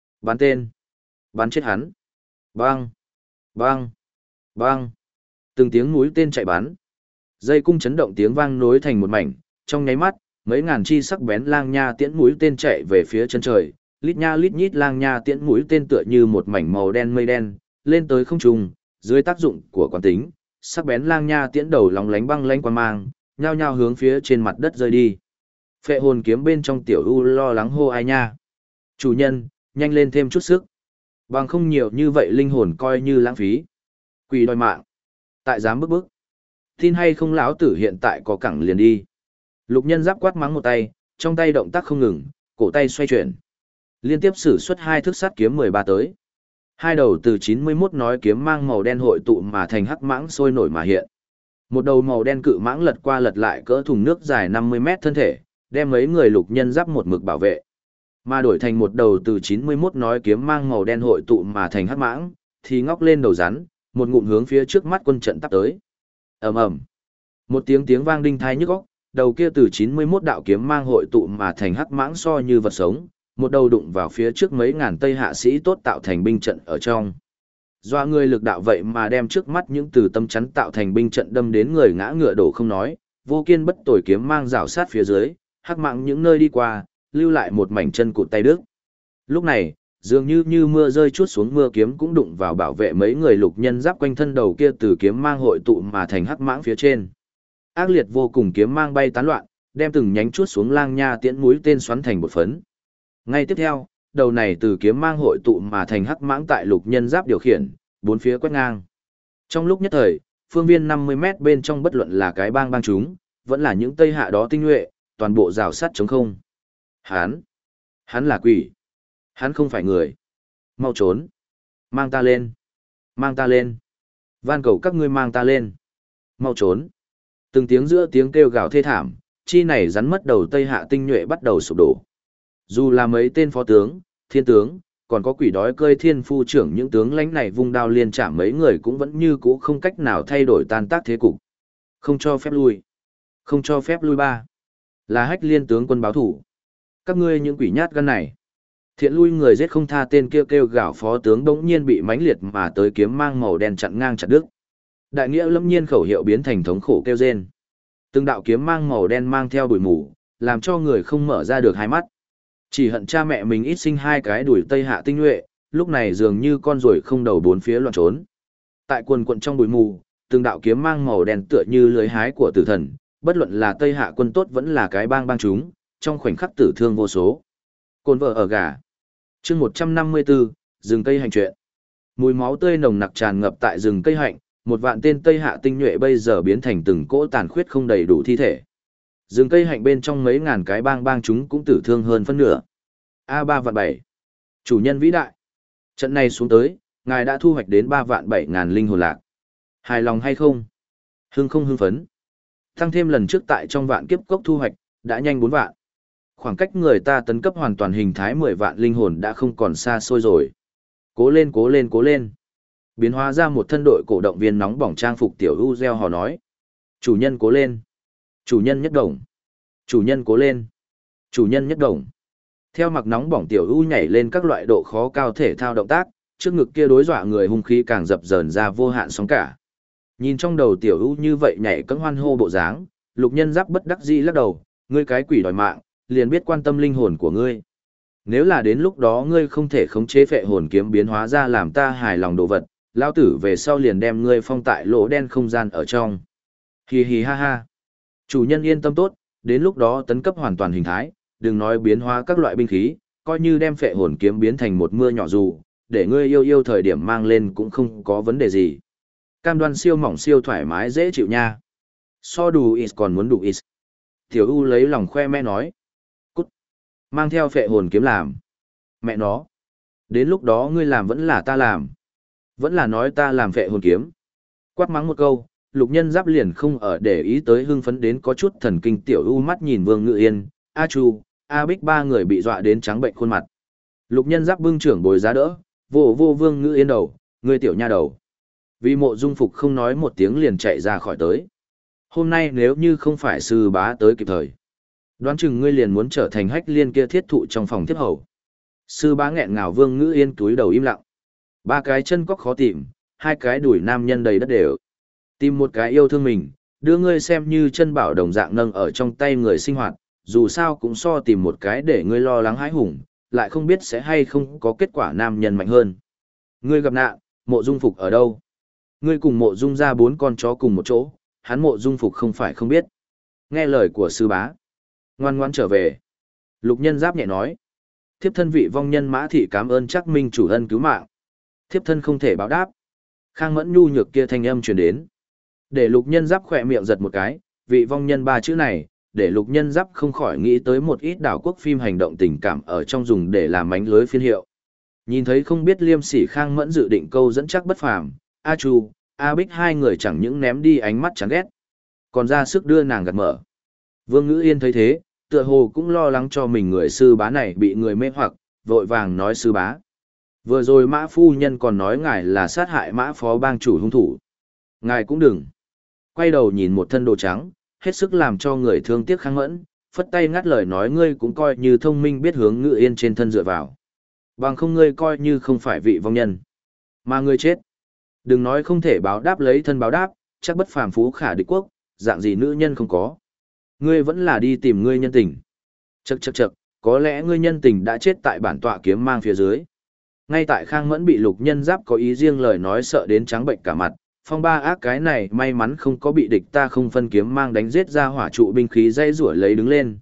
Bắn chết hắn. Bang, bang, bang. Từng tiếng mũi tên chạy bắn. Dây cung chấn động tiếng vang nối thành một mảnh, trong nháy mắt, mấy ngàn chi sắc bén lang nha tiễn mũi tên chạy về phía chân trời, lít nha lít nhít lang nha tiễn mũi tên tựa như một mảnh màu đen mây đen, lên tới không trung, dưới tác dụng của quán tính, sắc bén lang nha tiễn đầu lóng lánh băng lánh quang mang, nhao nhao hướng phía trên mặt đất rơi đi. Phệ hồn kiếm bên trong tiểu u lo lắng hô ai nha. Chủ nhân, nhanh lên thêm chút sức. Bằng không nhiều như vậy linh hồn coi như lãng phí. Quỷ đòi mạng. Tại dám bức bức. Tin hay không lão tử hiện tại có cẳng liền đi. Lục nhân giáp quát mắng một tay, trong tay động tác không ngừng, cổ tay xoay chuyển. Liên tiếp sử xuất hai thức sát kiếm 13 tới. Hai đầu từ 91 nói kiếm mang màu đen hội tụ mà thành hắc mãng sôi nổi mà hiện. Một đầu màu đen cự mãng lật qua lật lại cỡ thùng nước dài 50 mét thân thể, đem mấy người lục nhân giáp một mực bảo vệ. Mà đổi thành một đầu từ 91 nói kiếm mang màu đen hội tụ mà thành hắc mãng, thì ngóc lên đầu rắn, một ngụm hướng phía trước mắt quân trận tắp tới. Ầm ầm. Một tiếng vang đinh tai nhức óc, đầu kia từ 91 đạo kiếm mang hội tụ mà thành hắc mãng so như vật sống, một đầu đụng vào phía trước mấy ngàn Tây hạ sĩ tốt tạo thành binh trận ở trong. Do người lực đạo vậy mà đem trước mắt những từ tâm chắn tạo thành binh trận đâm đến người ngã ngựa đổ không nói, vô kiên bất tồi kiếm mang rảo sát phía dưới, hắc mãng những nơi đi qua, lưu lại một mảnh chân cụt tay đứt. Lúc này, dường như mưa rơi chút xuống, mưa kiếm cũng đụng vào bảo vệ mấy người lục nhân giáp quanh thân đầu kia từ kiếm mang hội tụ mà thành hắc mãng phía trên. Ác liệt vô cùng kiếm mang bay tán loạn, đem từng nhánh chuốt xuống lang nha tiễn mũi tên xoắn thành bột phấn. Ngay tiếp theo, đầu này từ kiếm mang hội tụ mà thành hắc mãng tại lục nhân giáp điều khiển, bốn phía quét ngang. Trong lúc nhất thời, phương viên 50 mét bên trong bất luận là cái bang chúng, vẫn là những Tây hạ đó tinh nhuệ, toàn bộ rào sắt trống không. Hắn là quỷ. Hắn không phải người. Mau trốn. Mang ta lên. Mang ta lên. Van cầu các ngươi mang ta lên. Mau trốn. Từng tiếng giữa tiếng kêu gào thê thảm, chi này rắn mất đầu Tây hạ tinh nhuệ bắt đầu sụp đổ. Dù là mấy tên phó tướng, thiên tướng, còn có quỷ đói cơi thiên phu trưởng những tướng lãnh này vung đao liên chạm mấy người cũng vẫn như cũ không cách nào thay đổi tan tác thế cục. Không cho phép lui. Không cho phép lui ba. Là Hách Liên tướng quân báo thủ. Các ngươi những quỷ nhát gan này. Thiện lui người giết không tha, tên kêu gào phó tướng bỗng nhiên bị mãnh liệt mà tới kiếm mang màu đen chặn ngang chặt đứt. Đại nghĩa lâm nhiên khẩu hiệu biến thành thống khổ kêu rên. Từng đạo kiếm mang màu đen mang theo bụi mù, làm cho người không mở ra được hai mắt. Chỉ hận cha mẹ mình ít sinh hai cái đuổi Tây hạ tinh nhuệ, lúc này dường như con ruồi không đầu bốn phía loạn trốn. Tại quần quận trong bụi mù, từng đạo kiếm mang màu đen tựa như lưới hái của tử thần, bất luận là Tây hạ quân tốt vẫn là cái bang chúng, trong khoảnh khắc tử thương vô số. Cồn vợ ở gà. Chương 154, rừng cây hành truyện. Mùi máu tươi nồng nặc tràn ngập tại rừng cây hạnh, một vạn tên Tây hạ tinh nhuệ bây giờ biến thành từng cỗ tàn khuyết không đầy đủ thi thể. Rừng cây hạnh bên trong mấy ngàn cái bang chúng cũng tử thương hơn phân nửa. A3 vạn 7. Chủ nhân vĩ đại. Trận này xuống tới, ngài đã thu hoạch đến 3 vạn 7 ngàn linh hồn lạc. Hài lòng hay không? Không hưng phấn. Tăng thêm lần trước tại trong vạn kiếp cốc thu hoạch, đã nhanh 4 vạn. Khoảng cách người ta tấn cấp hoàn toàn hình thái 10 vạn linh hồn đã không còn xa xôi rồi. Cố lên cố lên cố lên. Biến hóa ra một thân đội cổ động viên nóng bỏng trang phục tiểu u reo hò nói. Chủ nhân cố lên. Chủ nhân nhất đồng. Chủ nhân cố lên. Chủ nhân nhất đồng. Theo mặc nóng bỏng tiểu u nhảy lên các loại độ khó cao thể thao động tác, trước ngực kia đối dọa người hung khí càng dập dờn ra vô hạn sóng cả. Nhìn trong đầu tiểu u như vậy nhảy cẫng hoan hô bộ dáng, lục nhân giáp bất đắc dĩ lắc đầu, ngươi cái quỷ đòi mạng, liền biết quan tâm linh hồn của ngươi. Nếu là đến lúc đó ngươi không thể khống chế phệ hồn kiếm biến hóa ra làm ta hài lòng đồ vật, lão tử về sau liền đem ngươi phong tại lỗ đen không gian ở trong. Hì hì ha ha. Chủ nhân yên tâm tốt, đến lúc đó tấn cấp hoàn toàn hình thái, đừng nói biến hóa các loại binh khí, coi như đem phệ hồn kiếm biến thành một mưa nhỏ dù, để ngươi yêu thời điểm mang lên cũng không có vấn đề gì. Cam đoan siêu mỏng siêu thoải mái dễ chịu nha. So đủ ít còn muốn đủ ít. Tiểu U lấy lòng khoe mẽ nói. Cút. Mang theo phệ hồn kiếm làm. Mẹ nó. Đến lúc đó ngươi làm vẫn là ta làm. Vẫn là nói ta làm phệ hồn kiếm. Quát mắng một câu, lục nhân giáp liền không ở để ý tới hưng phấn đến có chút thần kinh. Tiểu U mắt nhìn Vương Ngự Yên, A Chu, A Bích ba người bị dọa đến trắng bệnh khuôn mặt. Lục nhân giáp bưng trưởng bồi giá đỡ, vô Vương Ngự Yên đầu, ngươi tiểu nha đầu. Vì Mộ Dung Phục không nói một tiếng liền chạy ra khỏi tới. Hôm nay nếu như không phải sư bá tới kịp thời, đoán chừng ngươi liền muốn trở thành Hách Liên kia thiết thụ trong phòng tiếp hầu. Sư bá nghẹn ngào. Vương Ngữ Yên túi đầu im lặng. Ba cái chân cóc khó tìm, hai cái đùi nam nhân đầy đất đều. Tìm một cái yêu thương mình, đưa ngươi xem như chân bảo đồng dạng nâng ở trong tay người sinh hoạt, dù sao cũng so tìm một cái để ngươi lo lắng hãi hùng, lại không biết sẽ hay không có kết quả nam nhân mạnh hơn. Ngươi gặp nạn, Mộ Dung Phục ở đâu? Ngươi cùng Mộ Dung ra 4 con chó cùng một chỗ, hắn Mộ Dung Phục không phải không biết. Nghe lời của sư bá. Ngoan ngoan trở về. Lục Nhân Giáp nhẹ nói. Thiếp thân vị vong nhân Mã Thị cảm ơn Trác Minh chủ ân cứu mạng. Thiếp thân không thể báo đáp. Khang Mẫn nhu nhược kia thanh âm truyền đến. Để Lục Nhân Giáp khỏe miệng giật một cái, vị vong nhân 3 chữ này, để Lục Nhân Giáp không khỏi nghĩ tới một ít đảo quốc phim hành động tình cảm ở trong dùng để làm mánh lưới phiên hiệu. Nhìn thấy không biết liêm sỉ Khang Mẫn dự định câu dẫn Trác Bất Phàm, A Chu, A Bích hai người chẳng những ném đi ánh mắt chán ghét, còn ra sức đưa nàng gạt mở. Vương Ngữ Yên thấy thế, tựa hồ cũng lo lắng cho mình người sư bá này bị người mê hoặc, vội vàng nói sư bá. Vừa rồi Mã phu nhân còn nói ngài là sát hại Mã phó bang chủ hung thủ. Ngài cũng đừng. Quay đầu nhìn một thân đồ trắng, hết sức làm cho người thương tiếc Khang Mẫn, phất tay ngắt lời nói ngươi cũng coi như thông minh biết hướng Ngữ Yên trên thân dựa vào. Bằng không ngươi coi như không phải vị vong nhân. Mà ngươi chết. Đừng nói không thể báo đáp lấy thân báo đáp, chắc bất phàm phú khả địch quốc, dạng gì nữ nhân không có. Ngươi vẫn là đi tìm ngươi nhân tình. Chậc chậc chậc, có lẽ ngươi nhân tình đã chết tại bản tọa kiếm mang phía dưới. Ngay tại Khang Mẫn bị Lục Nhân Giáp có ý riêng lời nói sợ đến trắng bệnh cả mặt, phong ba ác cái này may mắn không có bị địch ta không phân kiếm mang đánh giết ra hỏa trụ binh khí dây rủa lấy đứng lên,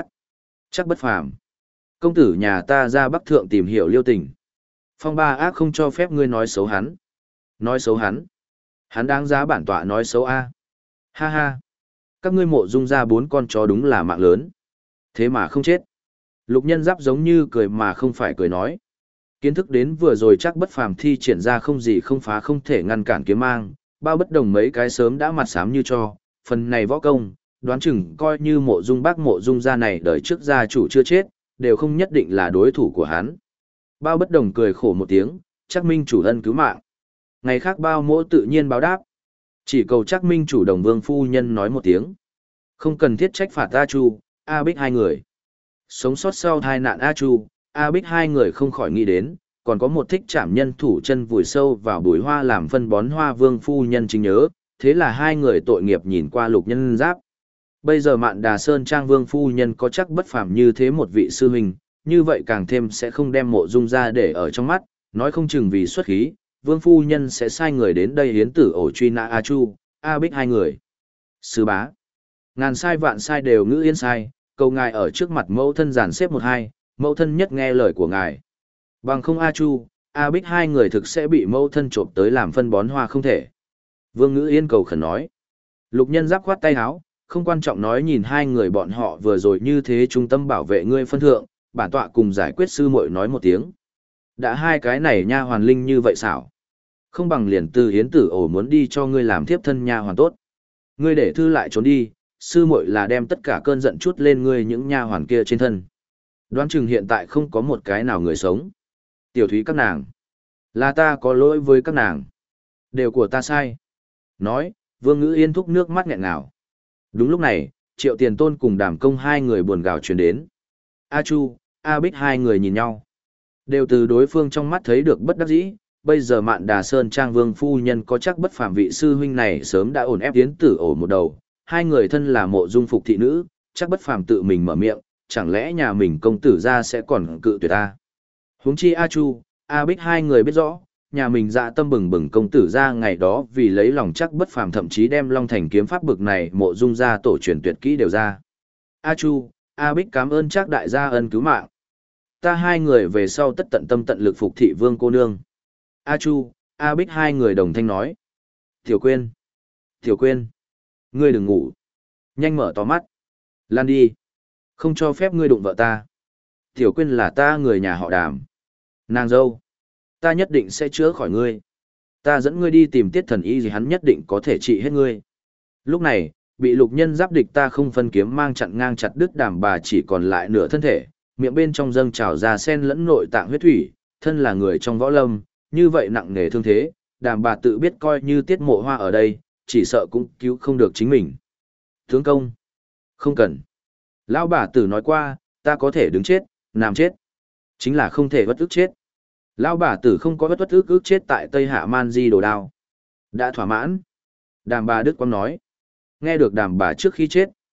chắc bất phàm. Công tử nhà ta ra Bắc Thượng tìm hiểu liêu tình. Phong ba ác không cho phép ngươi nói xấu hắn. Nói xấu hắn. Hắn đáng giá bản tọa nói xấu a. Ha ha. Các ngươi Mộ Dung ra 4 con chó đúng là mạng lớn. Thế mà không chết. Lục Nhân Giáp giống như cười mà không phải cười nói. Kiến thức đến vừa rồi chắc bất phàm thi triển ra không gì không phá không thể ngăn cản kiếm mang, bao bất đồng mấy cái sớm đã mặt xám như cho, phần này võ công, đoán chừng coi như Mộ Dung bác Mộ Dung gia này đời trước gia chủ chưa chết, đều không nhất định là đối thủ của hắn. Bao bất đồng cười khổ một tiếng, chắc minh chủ ân cứu mạng. Ngày khác bao mỗ tự nhiên báo đáp. Chỉ cầu chắc minh chủ đồng vương phu nhân nói một tiếng. Không cần thiết trách phạt A Chu, A Bích hai người. Sống sót sau tai nạn A Chu, A Bích hai người không khỏi nghĩ đến, còn có một thích chạm nhân thủ chân vùi sâu vào bụi hoa làm phân bón hoa vương phu nhân chính nhớ, thế là hai người tội nghiệp nhìn qua Lục Nhân Giáp. Bây giờ Mạn Đà Sơn Trang vương phu nhân có chắc bất phàm như thế một vị sư huynh, như vậy càng thêm sẽ không đem Mộ Dung ra để ở trong mắt, nói không chừng vì xuất khí, vương phu nhân sẽ sai người đến đây hiến tử ổ truy nã A Chu, A Bích hai người. Sư bá, ngàn sai vạn sai đều Ngữ Yên sai, cầu ngài ở trước mặt mẫu thân giàn xếp 1-2, mẫu thân nhất nghe lời của ngài. Bằng không A Chu, A Bích hai người thực sẽ bị mẫu thân trộm tới làm phân bón hoa không thể. Vương Ngữ Yên cầu khẩn nói. Lục Nhân Giáp khoát tay áo, không quan trọng nói nhìn hai người bọn họ vừa rồi như thế trung tâm bảo vệ ngươi phân thượng, bản tọa cùng giải quyết sư muội nói một tiếng. Đã hai cái này nha hoàn linh như vậy xảo. Không bằng liền từ hiến tử ổ muốn đi cho ngươi làm thiếp thân nha hoàn tốt. Ngươi để thư lại trốn đi, sư muội là đem tất cả cơn giận chút lên ngươi những nha hoàn kia trên thân. Đoán chừng hiện tại không có một cái nào người sống. Tiểu thúy các nàng. Là ta có lỗi với các nàng. Đều của ta sai. Nói, Vương Ngữ Yên thúc nước mắt nghẹn ngào. Đúng lúc này, Triệu Tiền Tôn cùng Đàm Công hai người buồn gào truyền đến. A Chu, A Bích hai người nhìn nhau. Đều từ đối phương trong mắt thấy được bất đắc dĩ, bây giờ Mạn Đà Sơn Trang vương phu nhân có chắc bất phàm vị sư huynh này sớm đã ổn ép tiến tử ổ một đầu. Hai người thân là Mộ Dung Phục thị nữ, chắc bất phàm tự mình mở miệng, chẳng lẽ nhà mình công tử ra sẽ còn cự tuyệt ta. Huống chi A Chu, A Bích hai người biết rõ, nhà mình dạ tâm bừng bừng công tử ra ngày đó vì lấy lòng chắc bất phàm thậm chí đem Long Thành kiếm pháp bực này Mộ Dung ra tổ truyền tuyệt kỹ đều ra. A Chu, A Bích cảm ơn chắc đại gia ân cứu mạng. Ta hai người về sau tất tận tâm tận lực phục thị vương cô nương. A Chu, A Bích hai người đồng thanh nói. Tiểu Quyên, Tiểu Quyên, ngươi đừng ngủ. Nhanh mở to mắt. Lan đi. Không cho phép ngươi đụng vợ ta. Tiểu Quyên là ta người nhà họ Đàm. Nàng dâu. Ta nhất định sẽ chữa khỏi ngươi. Ta dẫn ngươi đi tìm tiết thần y gì hắn nhất định có thể trị hết ngươi. Lúc này, bị Lục Nhân Giáp địch ta không phân kiếm mang chặn ngang chặt đứt Đàm bà chỉ còn lại nửa thân thể, miệng bên trong dâng trào ra sen lẫn nội tạng huyết thủy, thân là người trong võ lâm, như vậy nặng nề thương thế, Đàm bà tự biết coi như Tiết Mộ Hoa ở đây, chỉ sợ cũng cứu không được chính mình. Tướng công, không cần. Lão bà tử nói qua, ta có thể đứng chết, nằm chết, chính là không thể bất ức chết. Lão bà tử không có bất ức chết tại Tây Hạ Man Di Đồ Đao. Đã thỏa mãn. Đàm bà Đức Quang nói. Nghe được đàm bà trước khi chết,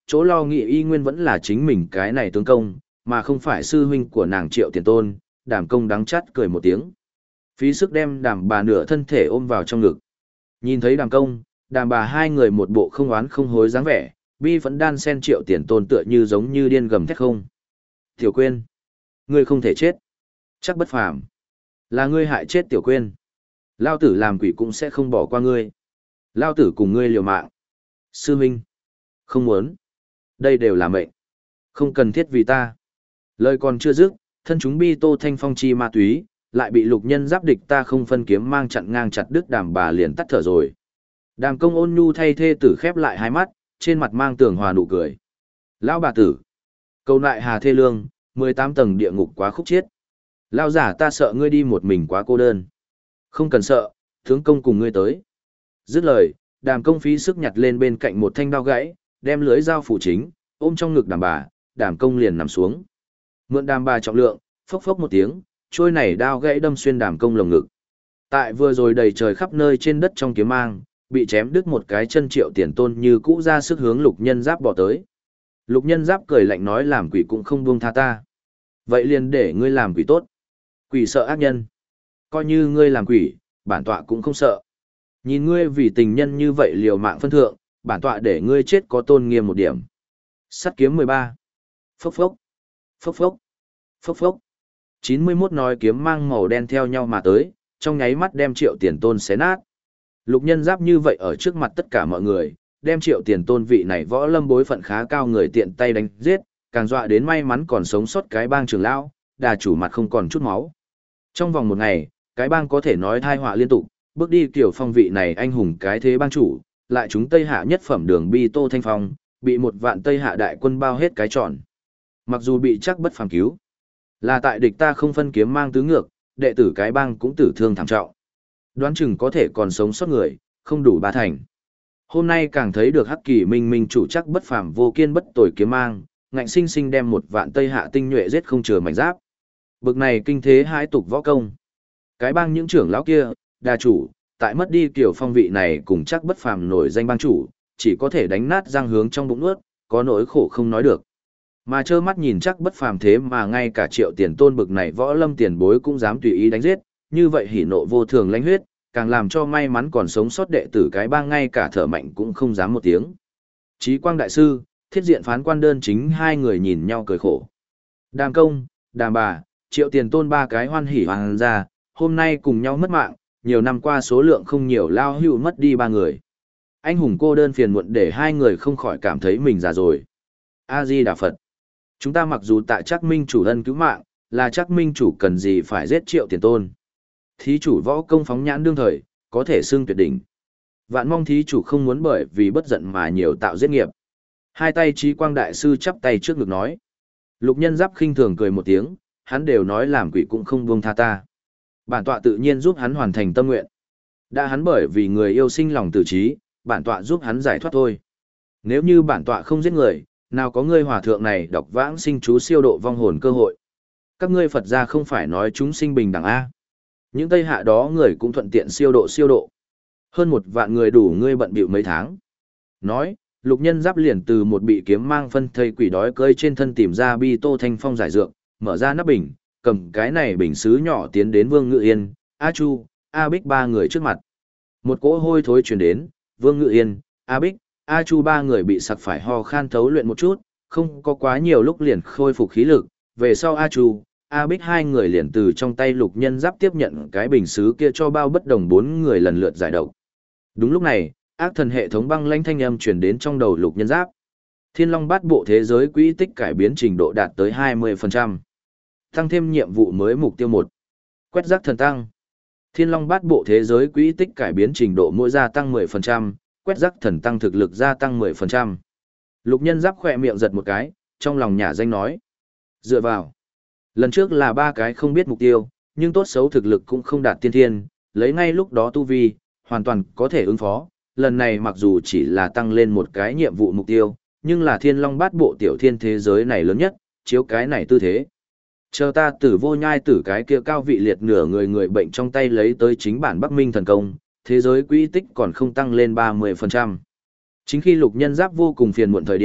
chỗ lo nghĩ y nguyên vẫn là chính mình cái này tướng công, mà không phải sư huynh của nàng Triệu Tiền Tôn. Đàm công đắng chát cười một tiếng. Phí sức đem đàm bà nửa thân thể ôm vào trong ngực. Nhìn thấy đàm công, đàm bà hai người một bộ không oán không hối dáng vẻ, bi vẫn đan sen Triệu Tiền Tôn tựa như giống như điên gầm thét không. Tiểu Quyên, ngươi không thể chết. Chắc bất phàm. Là ngươi hại chết Tiểu Quyên. Lao tử làm quỷ cũng sẽ không bỏ qua ngươi. Lao tử cùng ngươi liều mạng. Sư huynh. Không muốn. Đây đều là mệnh. Không cần thiết vì ta. Lời còn chưa dứt, thân chúng bi tô thanh phong chi ma túy, lại bị lục nhân giáp địch ta không phân kiếm mang chặn ngang chặt đứt đàm bà liền tắt thở rồi. Đàm công ôn nhu thay thê tử khép lại hai mắt, trên mặt mang tường hòa nụ cười. Lão bà tử. Cầu nại hà thê lương, 18 tầng địa ngục quá khúc chiết. Lão giả ta sợ ngươi đi một mình quá cô đơn. Không cần sợ, tướng công cùng ngươi tới. Dứt lời, đàm công phí sức nhặt lên bên cạnh một thanh đao gãy, đem lưới dao phủ chính, ôm trong ngực đàm bà, đàm công liền nằm xuống. Mượn đàm bà trọng lượng, phốc phốc một tiếng, trôi này đao gãy đâm xuyên đàm công lồng ngực. Tại vừa rồi đầy trời khắp nơi trên đất trong kiếm mang, bị chém đứt một cái chân Triệu Tiền Tôn như cũ ra sức hướng lục nhân giáp bỏ tới. Lục nhân giáp cười lạnh nói làm quỷ cũng không buông tha ta. Vậy liền để ngươi làm quỷ tốt. Quỷ sợ ác nhân. Coi như ngươi làm quỷ, bản tọa cũng không sợ. Nhìn ngươi vì tình nhân như vậy liều mạng phân thượng, bản tọa để ngươi chết có tôn nghiêm một điểm. Sắt kiếm 13. Phốc phốc. Phốc phốc. Phốc phốc. 91 nói kiếm mang màu đen theo nhau mà tới, trong nháy mắt đem Triệu Tiền Tôn xé nát. Lục nhân giáp như vậy ở trước mặt tất cả mọi người, đem Triệu Tiền Tôn vị này võ lâm bối phận khá cao người tiện tay đánh giết, càng dọa đến may mắn còn sống sót cái bang trưởng lão, đà chủ mặt không còn chút máu. Trong vòng một ngày, cái bang có thể nói thai họa liên tục, bước đi kiểu phong vị này anh hùng cái thế bang chủ, lại chúng Tây Hạ nhất phẩm đường bi Tô Thanh Phong, bị một vạn Tây Hạ đại quân bao hết cái tròn. Mặc dù bị chắc bất phàm cứu, là tại địch ta không phân kiếm mang tứ ngược, đệ tử cái bang cũng tử thương thảm trọng. Đoán chừng có thể còn sống sót người, không đủ ba thành. Hôm nay càng thấy được Hắc Kỳ Minh Minh chủ chắc bất phàm vô kiên bất tồi kiếm mang, ngạnh sinh sinh đem một vạn Tây Hạ tinh nhuệ giết không chừa mảnh giáp. Bực này kinh thế hãi tục võ công. Cái bang những trưởng lão kia, đà chủ, tại mất đi kiểu phong vị này cùng chắc bất phàm nổi danh bang chủ, chỉ có thể đánh nát răng hướng trong bụng nuốt, có nỗi khổ không nói được. Mà trơ mắt nhìn chắc bất phàm thế mà ngay cả Triệu Tiền Tôn bực này võ lâm tiền bối cũng dám tùy ý đánh giết, như vậy hỉ nộ vô thường lãnh huyết, càng làm cho may mắn còn sống sót đệ tử cái bang ngay cả thở mạnh cũng không dám một tiếng. Chí Quang đại sư, Thiết Diện phán quan đơn chính hai người nhìn nhau cười khổ. Đàm công, đàm bà, Triệu Tiền Tôn ba cái hoan hỉ hoàng ra, hôm nay cùng nhau mất mạng, nhiều năm qua số lượng không nhiều lao hưu mất đi ba người. Anh hùng cô đơn phiền muộn để hai người không khỏi cảm thấy mình già rồi. A-di Đà Phật. Chúng ta mặc dù tại Trác Minh chủ ân cứu mạng, là Trác Minh chủ cần gì phải giết Triệu Tiền Tôn. Thí chủ võ công phóng nhãn đương thời, có thể xưng tuyệt đỉnh. Vạn mong thí chủ không muốn bởi vì bất giận mà nhiều tạo giết nghiệp. Hai tay Chí Quang đại sư chắp tay trước ngực nói. Lục nhân giáp khinh thường cười một tiếng, hắn đều nói làm quỷ cũng không buông tha ta. Bản tọa tự nhiên giúp hắn hoàn thành tâm nguyện. Đã hắn bởi vì người yêu sinh lòng tử trí, bản tọa giúp hắn giải thoát thôi. Nếu như bản tọa không giết người, nào có ngươi hòa thượng này đọc vãng sinh chú siêu độ vong hồn cơ hội. Các ngươi Phật gia không phải nói chúng sinh bình đẳng A. Những Tây Hạ đó người cũng thuận tiện siêu độ. Hơn 1 vạn người đủ ngươi bận bịu mấy tháng. Nói, lục nhân giáp liền từ một bị kiếm mang phân thây quỷ đói cơi trên thân tìm ra bi Tô Thanh Phong giải dược, mở ra nắp bình, cầm cái này bình sứ nhỏ tiến đến Vương Ngự Yên, A Chu, A Bích ba người trước mặt. Một cỗ hôi thối truyền đến, Vương Ngự Yên, A Bích, A Chu ba người bị sặc phải ho khan thấu luyện một chút, không có quá nhiều lúc liền khôi phục khí lực, về sau A Chu, A Bích hai người liền từ trong tay lục nhân giáp tiếp nhận cái bình sứ kia cho bao bất đồng 4 người lần lượt giải độc. Đúng lúc này, ác thần hệ thống băng lãnh thanh âm truyền đến trong đầu lục nhân giáp. Thiên Long Bát Bộ thế giới quỹ tích cải biến trình độ đạt tới 20%. Tăng thêm nhiệm vụ mới mục tiêu 1. Quét rác thần tăng. Thiên Long Bát Bộ thế giới quỹ tích cải biến trình độ mỗi gia tăng 10%, quét rác thần tăng thực lực gia tăng 10%. Lục nhân giáp khỏe miệng giật một cái, trong lòng nhả danh nói. Dựa vào. Lần trước là 3 cái không biết mục tiêu, nhưng tốt xấu thực lực cũng không đạt tiên thiên, lấy ngay lúc đó tu vi, hoàn toàn có thể ứng phó. Lần này mặc dù chỉ là tăng lên một cái nhiệm vụ mục tiêu, nhưng là Thiên Long Bát Bộ tiểu thiên thế giới này lớn nhất, chiếu cái này tư thế. Chờ ta tử vô nhai tử cái kia cao vị liệt nửa người bệnh trong tay lấy tới chính bản Bắc Minh thần công, thế giới quỹ tích còn không tăng lên 30%. Chính khi lục nhân giáp vô cùng phiền muộn thời điểm,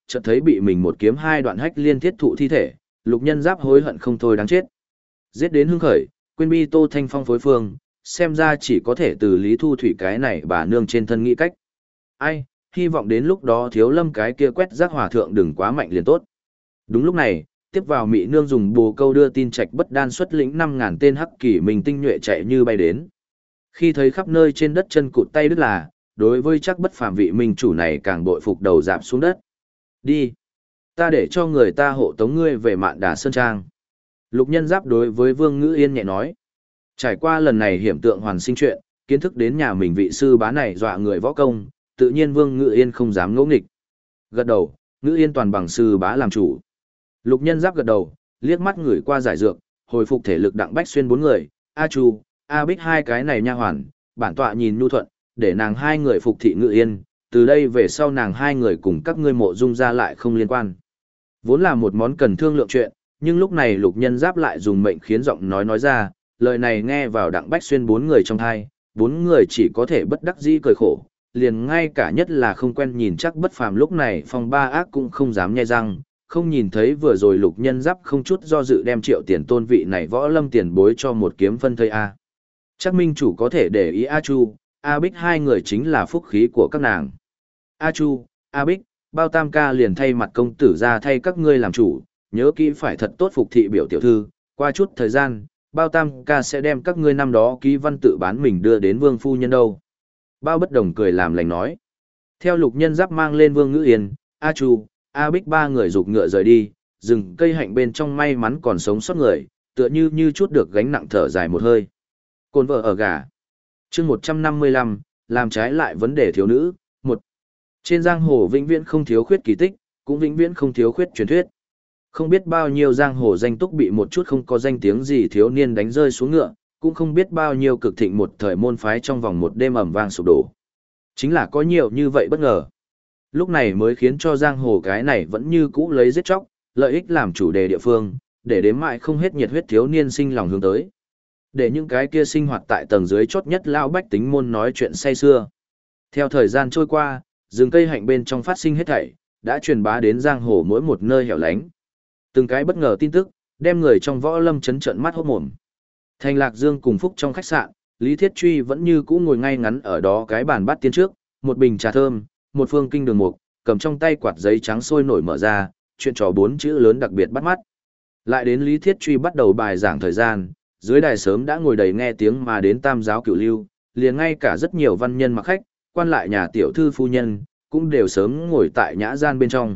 chợt thấy bị mình một kiếm hai đoạn hách liên thiết thụ thi thể, Lục Nhân Giáp hối hận không thôi đáng chết. Giết đến hưng khởi, quên bi Tô Thanh Phong phối phương, xem ra chỉ có thể từ Lý Thu Thủy cái này bà nương trên thân nghĩ cách. Ai, hy vọng đến lúc đó Thiếu Lâm cái kia quét rác hòa thượng đừng quá mạnh liền tốt. Đúng lúc này, tiếp vào Mị Nương dùng bồ câu đưa tin Trạch Bất Đan xuất lĩnh 5.000 tên hắc kỷ mình tinh nhuệ chạy như bay đến. Khi thấy khắp nơi trên đất chân cụt tay đứt là, đối với chắc bất phàm vị minh chủ này càng bội phục đầu dạp xuống đất. Đi! Ta để cho người ta hộ tống ngươi về Mạn Đà Sơn Trang. Lục Nhân Giáp đối với Vương Ngữ Yên nhẹ nói. Trải qua lần này hiểm tượng hoàn sinh chuyện, kiến thức đến nhà mình vị sư bá này dọa người võ công, tự nhiên Vương Ngữ Yên không dám ngỗ nghịch. Gật đầu, Ngữ Yên toàn bằng sư bá làm chủ. Lục Nhân Giáp gật đầu, liếc mắt ngửi qua giải dược, hồi phục thể lực Đặng Bách Xuyên 4 người, A Chu, A Bích hai cái này nha hoàn, bản tọa nhìn nhu thuận, để nàng hai người phục thị Ngữ Yên, từ đây về sau nàng hai người cùng các ngươi Mộ Dung ra lại không liên quan. Vốn là một món cần thương lượng chuyện, nhưng lúc này Lục Nhân Giáp lại dùng mệnh khiến giọng nói ra, lời này nghe vào Đặng Bách Xuyên 4 người trong thai, 4 người chỉ có thể bất đắc dĩ cười khổ, liền ngay cả nhất là không quen nhìn chắc bất phàm lúc này Phong Ba Ác cũng không dám nhe răng, không nhìn thấy vừa rồi Lục Nhân Giáp không chút do dự đem Triệu Tiền tôn vị này võ lâm tiền bối cho một kiếm phân thây a. Chắc minh chủ có thể để ý A Chu, A Bích hai người chính là phúc khí của các nàng. A Chu, A Bích, Bao Tam ca liền thay mặt công tử ra thay các ngươi làm chủ, nhớ kỹ phải thật tốt phục thị biểu tiểu thư, qua chút thời gian, Bao Tam ca sẽ đem các ngươi năm đó ký văn tự bán mình đưa đến Vương phu nhân đâu. Bao Bất Đồng cười làm lành nói. Theo Lục Nhân Giáp mang lên Vương Ngữ Yên, A Chu, A Bích ba người giục ngựa rời đi, rừng cây hạnh bên trong may mắn còn sống sót người, tựa như chút được gánh nặng thở dài một hơi. Côn vợ ở gà. Chương 155, làm trái lại vấn đề thiếu nữ. Một. Trên giang hồ vĩnh viễn không thiếu khuyết kỳ tích, cũng vĩnh viễn không thiếu khuyết truyền thuyết. Không biết bao nhiêu giang hồ danh túc bị một chút không có danh tiếng gì thiếu niên đánh rơi xuống ngựa, cũng không biết bao nhiêu cực thịnh một thời môn phái trong vòng một đêm ầm vang sụp đổ. Chính là có nhiều như vậy bất ngờ. Lúc này mới khiến cho giang hồ cái này vẫn như cũ lấy giết chóc, lợi ích làm chủ đề địa phương, để đếm mãi không hết nhiệt huyết thiếu niên sinh lòng hướng tới. Để những cái kia sinh hoạt tại tầng dưới chót nhất lao bách tính môn nói chuyện say xưa. Theo thời gian trôi qua, rừng cây hạnh bên trong phát sinh hết thảy, đã truyền bá đến giang hồ mỗi một nơi hẻo lánh. Từng cái bất ngờ tin tức, đem người trong võ lâm chấn trợn mắt hốt mồm. Thành Lạc Dương cùng Phúc trong khách sạn, Lý Thiết Truy vẫn như cũ ngồi ngay ngắn ở đó cái bàn bát tiên trước, một bình trà thơm, một phương kinh đường mục, cầm trong tay quạt giấy trắng sôi nổi mở ra, chuyện trò 4 chữ lớn đặc biệt bắt mắt. Lại đến Lý Thiết Truy bắt đầu bài giảng thời gian, dưới đài sớm đã ngồi đầy nghe tiếng mà đến tam giáo cửu lưu, liền ngay cả rất nhiều văn nhân mặc khách, quan lại nhà tiểu thư phu nhân, cũng đều sớm ngồi tại nhã gian bên trong.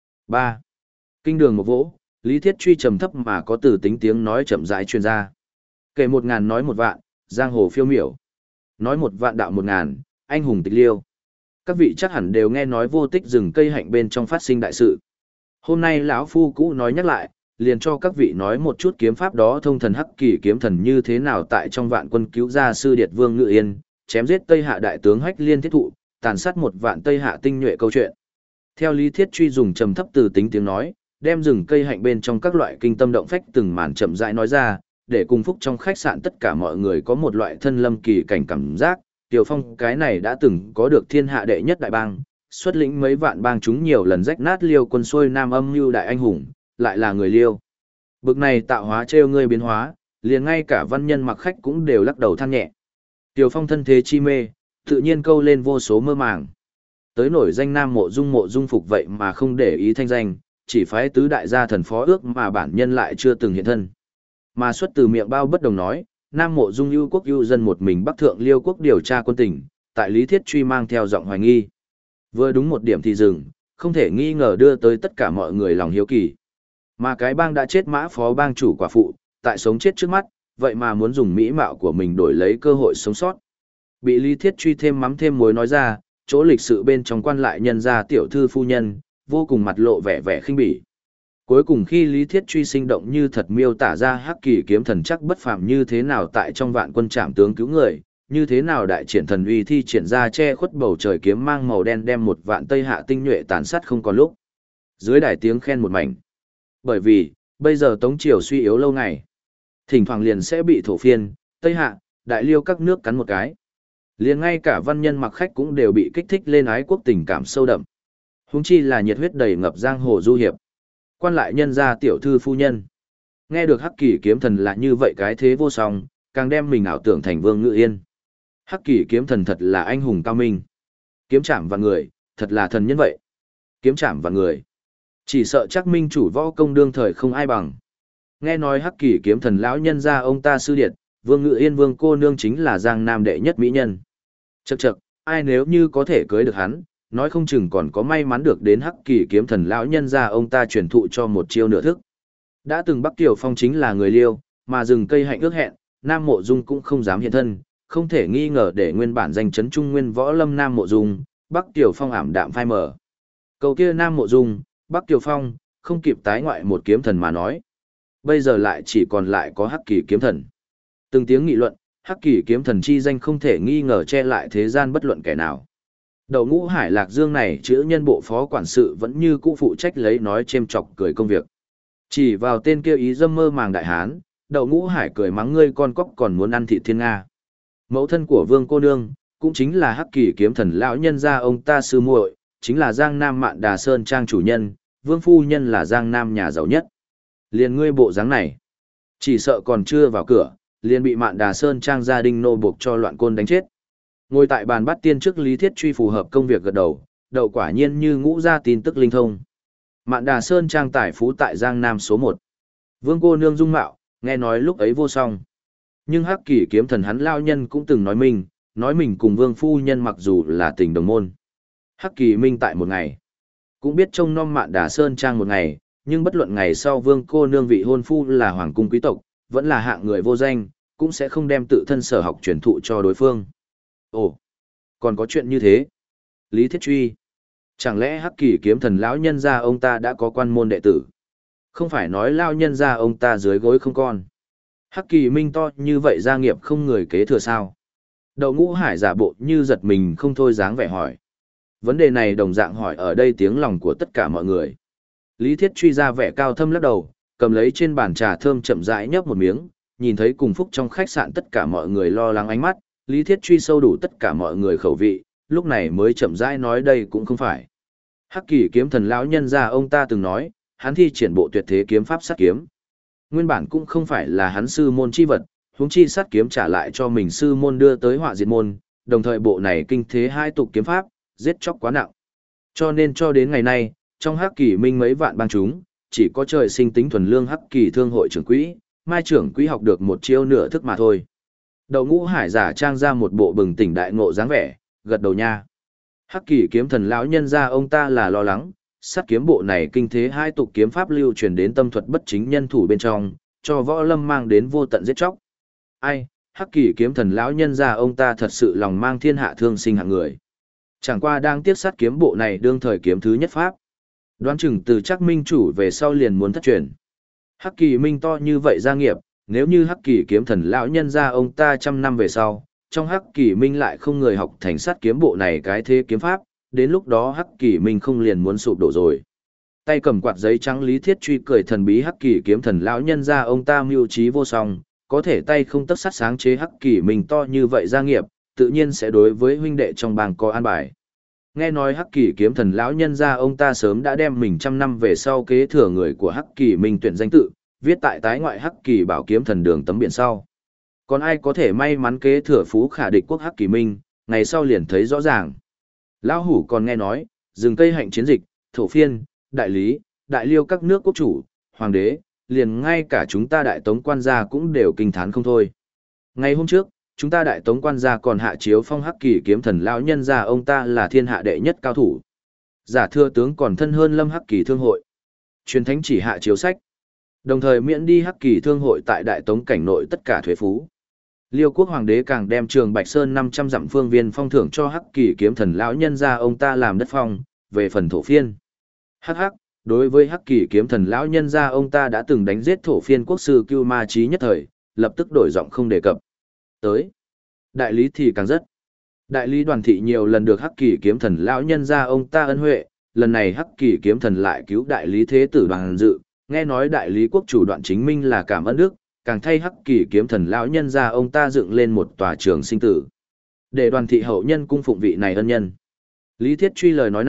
3. Kinh đường một vỗ, Lý Thiết Truy trầm thấp mà có từ tính tiếng nói chậm rãi truyền ra. Kể 1.000 nói 1 vạn, giang hồ phiêu miểu. Nói 1 vạn đạo 1.000, anh hùng tịch liêu. Các vị chắc hẳn đều nghe nói vô tích rừng cây hạnh bên trong phát sinh đại sự. Hôm nay lão phu cũ nói nhắc lại, liền cho các vị nói một chút kiếm pháp đó thông thần hắc kỳ kiếm thần như thế nào tại trong vạn quân cứu ra sư điệt vương Ngự Yên, chém giết Tây Hạ đại tướng Hách Liên Thiết Thụ, tàn sát 1 vạn Tây Hạ tinh nhuệ câu chuyện. Theo Lý Thiết Truy dùng trầm thấp từ tính tiếng nói, đem rừng cây hạnh bên trong các loại kinh tâm động phách từng màn chậm rãi nói ra, để cùng phúc trong khách sạn tất cả mọi người có một loại thân lâm kỳ cảnh cảm giác. Tiểu Phong cái này đã từng có được thiên hạ đệ nhất đại bang, xuất lĩnh mấy vạn bang chúng nhiều lần rách nát Liêu quân xuôi nam âm mưu đại anh hùng, lại là người Liêu. Bực này tạo hóa trêu ngươi biến hóa, liền ngay cả văn nhân mặc khách cũng đều lắc đầu than nhẹ. Tiểu Phong thân thế chi mê, tự nhiên câu lên vô số mơ màng. Tới nổi danh Nam Mộ Dung phục vậy mà không để ý thanh danh, chỉ phái tứ đại gia thần phó ước mà bản nhân lại chưa từng hiện thân. Mà xuất từ miệng Bao Bất Đồng nói, Nam Mộ Dung ưu quốc ưu dân một mình bắc thượng Liêu quốc điều tra quân tình, tại Lý Thiết Truy mang theo giọng hoài nghi. Vừa đúng một điểm thì dừng, không thể nghi ngờ đưa tới tất cả mọi người lòng hiếu kỳ. Mà cái bang đã chết mã phó bang chủ quả phụ, tại sống chết trước mắt, vậy mà muốn dùng mỹ mạo của mình đổi lấy cơ hội sống sót. Bị Lý Thiết Truy thêm mắm thêm muối nói ra, chỗ lịch sự bên trong quan lại nhân gia tiểu thư phu nhân, vô cùng mặt lộ vẻ vẻ khinh bỉ. Cuối cùng khi Lý Thiết Truy sinh động như thật miêu tả ra hắc kỳ kiếm thần chắc bất phàm như thế nào tại trong vạn quân trảm tướng cứu người, như thế nào đại triển thần uy thi triển ra che khuất bầu trời kiếm mang màu đen đem 1 vạn Tây Hạ tinh nhuệ tàn sát không còn lúc. Dưới đài tiếng khen một mảnh. Bởi vì, bây giờ Tống Triều suy yếu lâu ngày. Thỉnh thoảng liền sẽ bị thổ phiên, Tây Hạ, Đại Liêu các nước cắn một cái. Liền ngay cả văn nhân mặc khách cũng đều bị kích thích lên ái quốc tình cảm sâu đậm. Huống chi là nhiệt huyết đầy ngập giang hồ du hiệp. Quan lại nhân gia tiểu thư phu nhân. Nghe được Hắc Kỳ kiếm thần là như vậy cái thế vô song, càng đem mình ảo tưởng thành Vương Ngự Yên. Hắc Kỳ kiếm thần thật là anh hùng cao minh. Kiếm chạm vạn người, thật là thần nhân vậy. Kiếm chạm vạn người. Chỉ sợ chắc minh chủ võ công đương thời không ai bằng. Nghe nói Hắc Kỳ kiếm thần lão nhân gia ông ta sư điệt, Vương Ngự Yên vương cô nương chính là Giang Nam đệ nhất mỹ nhân. Chậc chậc, ai nếu như có thể cưới được hắn, nói không chừng còn có may mắn được đến Hắc Kỳ kiếm thần lão nhân gia ông ta truyền thụ cho một chiêu nửa thức. Đã từng Bắc Tiểu Phong chính là người Liêu, mà rừng cây hạnh ước hẹn, Nam Mộ Dung cũng không dám hiện thân, không thể nghi ngờ để nguyên bản danh chấn trung nguyên võ lâm Nam Mộ Dung, Bắc Tiểu Phong ảm đạm phai mờ. Cầu kia Nam Mộ Dung, Bắc Tiểu Phong, không kịp tái ngoại một kiếm thần mà nói. Bây giờ lại chỉ còn lại có Hắc Kỳ kiếm thần. Từng tiếng nghị luận, Hắc Kỳ kiếm thần chi danh không thể nghi ngờ che lại thế gian bất luận kẻ nào. Đậu Ngũ Hải Lạc Dương này chữ nhân bộ phó quản sự vẫn như cũ phụ trách lấy nói chêm chọc cười công việc. Chỉ vào tên kia ý dâm mơ màng đại hán, Đậu Ngũ Hải cười mắng ngươi con cóc còn muốn ăn thịt thiên Nga. Mẫu thân của Vương cô nương, cũng chính là Hắc Kỳ kiếm thần lão nhân gia ông ta sư muội, chính là Giang Nam Mạn Đà Sơn trang chủ nhân, Vương phu nhân là Giang Nam nhà giàu nhất. Liền ngươi bộ dáng này, chỉ sợ còn chưa vào cửa, liền bị Mạn Đà Sơn trang gia đình nô buộc cho loạn côn đánh chết. Ngồi tại bàn bắt tiên trước Lý Thiết Truy phù hợp công việc gật đầu, Đậu quả nhiên như ngũ ra tin tức linh thông. Mạn Đà Sơn trang tài phú tại Giang Nam số 1. Vương cô nương dung mạo, nghe nói lúc ấy vô song. Nhưng Hắc Kỳ kiếm thần hắn lao nhân cũng từng nói mình cùng Vương phu nhân mặc dù là tình đồng môn. Hắc Kỳ minh tại một ngày, cũng biết trông nom Mạn Đà Sơn trang một ngày, nhưng bất luận ngày sau Vương cô nương vị hôn phu là hoàng cung quý tộc, vẫn là hạng người vô danh, cũng sẽ không đem tự thân sở học truyền thụ cho đối phương. Ồ, còn có chuyện như thế. Lý Thiết Truy, chẳng lẽ Hắc Kỳ kiếm thần lão nhân gia ông ta đã có quan môn đệ tử? Không phải nói lão nhân gia ông ta dưới gối không con. Hắc Kỳ minh to như vậy gia nghiệp không người kế thừa sao? Đậu Ngũ Hải giả bộ như giật mình không thôi dáng vẻ hỏi. Vấn đề này đồng dạng hỏi ở đây tiếng lòng của tất cả mọi người. Lý Thiết Truy ra vẻ cao thâm lắc đầu, cầm lấy trên bàn trà thơm chậm rãi nhấp một miếng, nhìn thấy cùng phúc trong khách sạn tất cả mọi người lo lắng ánh mắt, Lý Thiết Truy sâu đủ tất cả mọi người khẩu vị, lúc này mới chậm rãi nói đây cũng không phải. Hắc Kỳ kiếm thần lão nhân gia ông ta từng nói, hắn thi triển bộ tuyệt thế kiếm pháp sát kiếm. Nguyên bản cũng không phải là hắn sư môn chi vật, huống chi sát kiếm trả lại cho mình sư môn đưa tới họa diệt môn, đồng thời bộ này kinh thế hai tục kiếm pháp, giết chóc quá nặng. Cho nên cho đến ngày nay, trong Hắc Kỳ minh mấy vạn bang chúng, chỉ có trời sinh tính thuần lương Hắc Kỳ thương hội trưởng quỹ, mai trưởng quỹ học được một chiêu nửa thức mà thôi. Đậu Ngũ Hải giả trang ra một bộ bừng tỉnh đại ngộ dáng vẻ, gật đầu nha. Hắc Kỳ kiếm thần lão nhân gia ông ta là lo lắng, sát kiếm bộ này kinh thế hai tục kiếm pháp lưu truyền đến tâm thuật bất chính nhân thủ bên trong, cho võ lâm mang đến vô tận giết chóc. Ai, Hắc Kỳ kiếm thần lão nhân gia ông ta thật sự lòng mang thiên hạ thương sinh hạng người. Chẳng qua đang tiếc sát kiếm bộ này đương thời kiếm thứ nhất pháp. Đoán chừng từ chắc minh chủ về sau liền muốn thất truyền. Hắc Kỳ minh to như vậy gia nghiệp, nếu như Hắc Kỳ kiếm thần lão nhân gia ông ta trăm năm về sau, trong Hắc Kỳ minh lại không người học thành sát kiếm bộ này cái thế kiếm pháp, đến lúc đó Hắc Kỳ minh không liền muốn sụp đổ rồi. Tay cầm quạt giấy trắng Lý Thiết Truy cười thần bí Hắc Kỳ kiếm thần lão nhân gia ông ta mưu trí vô song, có thể tay không tấc sắt sáng chế Hắc Kỳ minh to như vậy gia nghiệp, tự nhiên sẽ đối với huynh đệ trong bang có an bài. Nghe nói Hắc Kỳ kiếm thần lão nhân gia ông ta sớm đã đem mình trăm năm về sau kế thừa người của Hắc Kỳ minh tuyển danh tự, viết tại tái ngoại Hắc Kỳ bảo kiếm thần đường tấm biển sau. Còn ai có thể may mắn kế thừa phú khả địch quốc Hắc Kỳ minh, ngày sau liền thấy rõ ràng. Lão hủ còn nghe nói, rừng cây hạnh chiến dịch, thổ phiên, đại lý, đại liêu các nước quốc chủ, hoàng đế, liền ngay cả chúng ta đại tống quan gia cũng đều kinh thán không thôi. Ngày hôm trước, chúng ta đại tống quan gia còn hạ chiếu phong Hắc Kỳ kiếm thần lão nhân gia ông ta là thiên hạ đệ nhất cao thủ. Giả thưa tướng còn thân hơn Lâm Hắc Kỳ thương hội. Truyền thánh chỉ hạ chiếu sách. Đồng thời miễn đi Hắc Kỳ thương hội tại đại tống cảnh nội tất cả thuế phú. Liêu quốc hoàng đế càng đem trường Bạch Sơn 500 dặm phương viên phong thưởng cho Hắc Kỳ kiếm thần lão nhân gia ông ta làm đất phong, về phần thổ phiên. Hắc hắc, đối với Hắc Kỳ kiếm thần lão nhân gia ông ta đã từng đánh giết thổ phiên quốc sư Cưu Ma Chí nhất thời, lập tức đổi giọng không đề cập. Tới, đại lý thì càng rất. Đại lý Đoàn thị nhiều lần được Hắc Kỳ kiếm thần lão nhân gia ông ta ân huệ, lần này Hắc Kỳ kiếm thần lại cứu đại lý thế tử Đoàn Dự, nghe nói đại lý quốc chủ Đoạn Chính Minh là cảm ơn đức, càng thay Hắc Kỳ kiếm thần lão nhân gia ông ta dựng lên một tòa trường sinh tử. Để Đoàn thị hậu nhân cung phụng vị này ân nhân. Lý Thiết Truy lời nói này,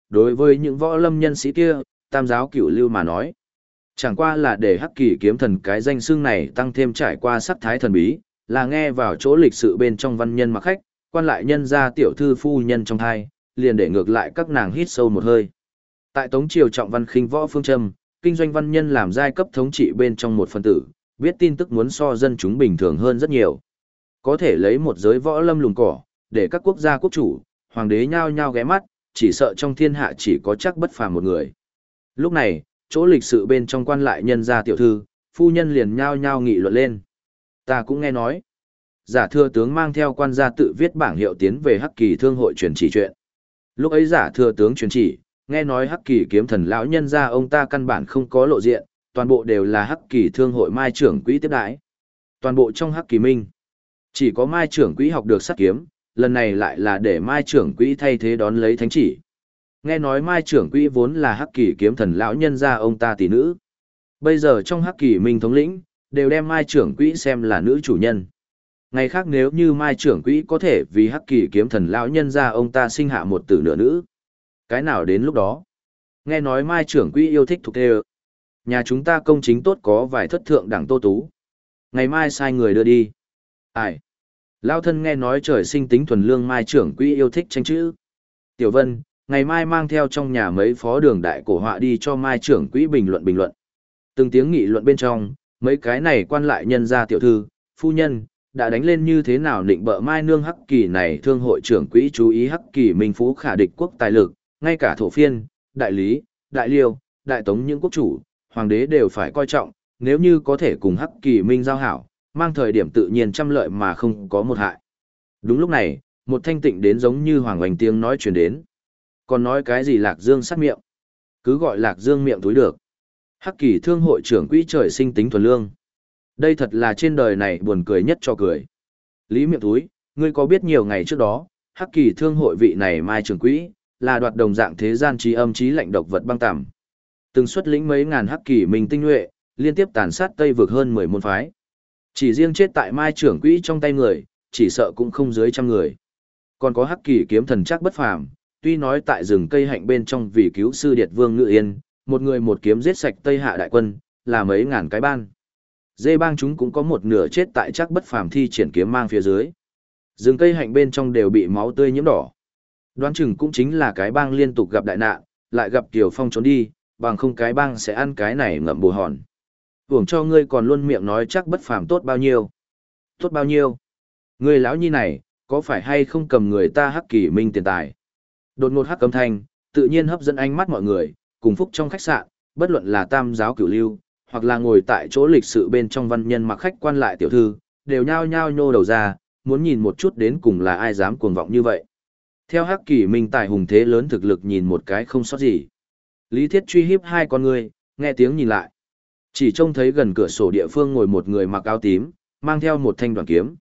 đối với những võ lâm nhân sĩ kia, tam giáo cửu lưu mà nói. Chẳng qua là để Hắc Kỳ kiếm thần cái danh xưng này tăng thêm trải qua sắc thái thần bí, là nghe vào chỗ lịch sự bên trong văn nhân mặc khách, quan lại nhân gia tiểu thư phu nhân trong thai, liền để ngược lại các nàng hít sâu một hơi. Tại Tống triều trọng văn khinh võ phương châm, kinh doanh văn nhân làm giai cấp thống trị bên trong một phân tử, biết tin tức muốn so dân chúng bình thường hơn rất nhiều. Có thể lấy một giới võ lâm lùng cỏ, để các quốc gia quốc chủ, hoàng đế nhao nhao ghé mắt, chỉ sợ trong thiên hạ chỉ có chắc bất phàm một người. Lúc này, chỗ lịch sự bên trong quan lại nhân gia tiểu thư, phu nhân liền nhao nhao nghị luận lên. Ta cũng nghe nói, giả thừa tướng mang theo quan gia tự viết bảng hiệu tiến về Hắc Kỳ thương hội truyền chỉ chuyện. Lúc ấy giả thừa tướng truyền chỉ, nghe nói Hắc Kỳ kiếm thần lão nhân gia ông ta căn bản không có lộ diện, toàn bộ đều là Hắc Kỳ thương hội mai trưởng quỹ tiếp đãi. Toàn bộ trong Hắc Kỳ Minh, chỉ có mai trưởng quỹ học được sát kiếm, lần này lại là để mai trưởng quỹ thay thế đón lấy thánh chỉ. Nghe nói mai trưởng quỹ vốn là Hắc Kỳ kiếm thần lão nhân gia ông ta tỷ nữ. Bây giờ trong Hắc Kỳ Minh thống lĩnh, đều đem mai trưởng quỹ xem là nữ chủ nhân. Ngày khác nếu như mai trưởng quỹ có thể vì Hắc Kỳ kiếm thần lão nhân gia ông ta sinh hạ một tử nửa nữ. Cái nào đến lúc đó? Nghe nói mai trưởng quỹ yêu thích thuộc tê. Nhà chúng ta công chính tốt có vài thất thượng đẳng tô tú. Ngày mai sai người đưa đi. Ai? Lao thân nghe nói trời sinh tính thuần lương mai trưởng quỹ yêu thích tranh chữ. Tiểu Vân, ngày mai mang theo trong nhà mấy phó đường đại cổ họa đi cho mai trưởng quỹ bình luận bình luận. Từng tiếng nghị luận bên trong, mấy cái này quan lại nhân gia tiểu thư, phu nhân, đã đánh lên như thế nào định bợ mai nương Hắc Kỳ này thương hội trưởng quỹ chú ý Hắc Kỳ minh phú khả địch quốc tài lực, ngay cả thổ phiên, đại lý, đại liêu, đại tống những quốc chủ, hoàng đế đều phải coi trọng, nếu như có thể cùng Hắc Kỳ minh giao hảo, mang thời điểm tự nhiên trăm lợi mà không có một hại. Đúng lúc này, một thanh tịnh đến giống như hoàng oanh tiếng nói truyền đến. Còn nói cái gì Lạc Dương sát miệng? Cứ gọi Lạc Dương miệng túi được. Hắc Kỳ thương hội trưởng quỹ trời sinh tính thuần lương. Đây thật là trên đời này buồn cười nhất cho cười. Lý miệng túi, ngươi có biết nhiều ngày trước đó, Hắc Kỳ thương hội vị này mai trưởng quỹ, là đoạt đồng dạng thế gian trí âm trí lạnh độc vật băng tằm. Từng xuất lĩnh mấy ngàn Hắc Kỳ minh tinh nhuệ, liên tiếp tàn sát Tây vực hơn 10 môn phái. Chỉ riêng chết tại mai trưởng quỹ trong tay người, chỉ sợ cũng không dưới 100 người. Còn có Hắc Kỳ kiếm thần chắc bất phàm, tuy nói tại rừng cây hạnh bên trong vì cứu sư Điệt Vương Ngự Yên, một người một kiếm giết sạch Tây Hạ đại quân, là mấy ngàn cái ban. Dê bang chúng cũng có một nửa chết tại chắc bất phàm thi triển kiếm mang phía dưới. Rừng cây hạnh bên trong đều bị máu tươi nhiễm đỏ. Đoán chừng cũng chính là cái bang liên tục gặp đại nạn, lại gặp Kiều Phong trốn đi, bằng không cái bang sẽ ăn cái này ngậm bồ hòn. Hưởng cho ngươi còn luôn miệng nói chắc bất phàm tốt bao nhiêu. Tốt bao nhiêu? Ngươi lão nhi này, có phải hay không cầm người ta Hắc Kỳ minh tiền tài? Đột ngột hắc âm thanh, tự nhiên hấp dẫn ánh mắt mọi người, cùng phúc trong khách sạn, bất luận là tam giáo cửu lưu, hoặc là ngồi tại chỗ lịch sự bên trong văn nhân mặc khách quan lại tiểu thư, đều nhao nhao nhô đầu ra, muốn nhìn một chút đến cùng là ai dám cuồng vọng như vậy. Theo Hắc Kỳ minh tài hùng thế lớn thực lực nhìn một cái không sót gì. Lý Thiết truy hiếp hai con người, nghe tiếng nhìn lại. Chỉ trông thấy gần cửa sổ địa phương ngồi một người mặc áo tím, mang theo một thanh đoàn kiếm.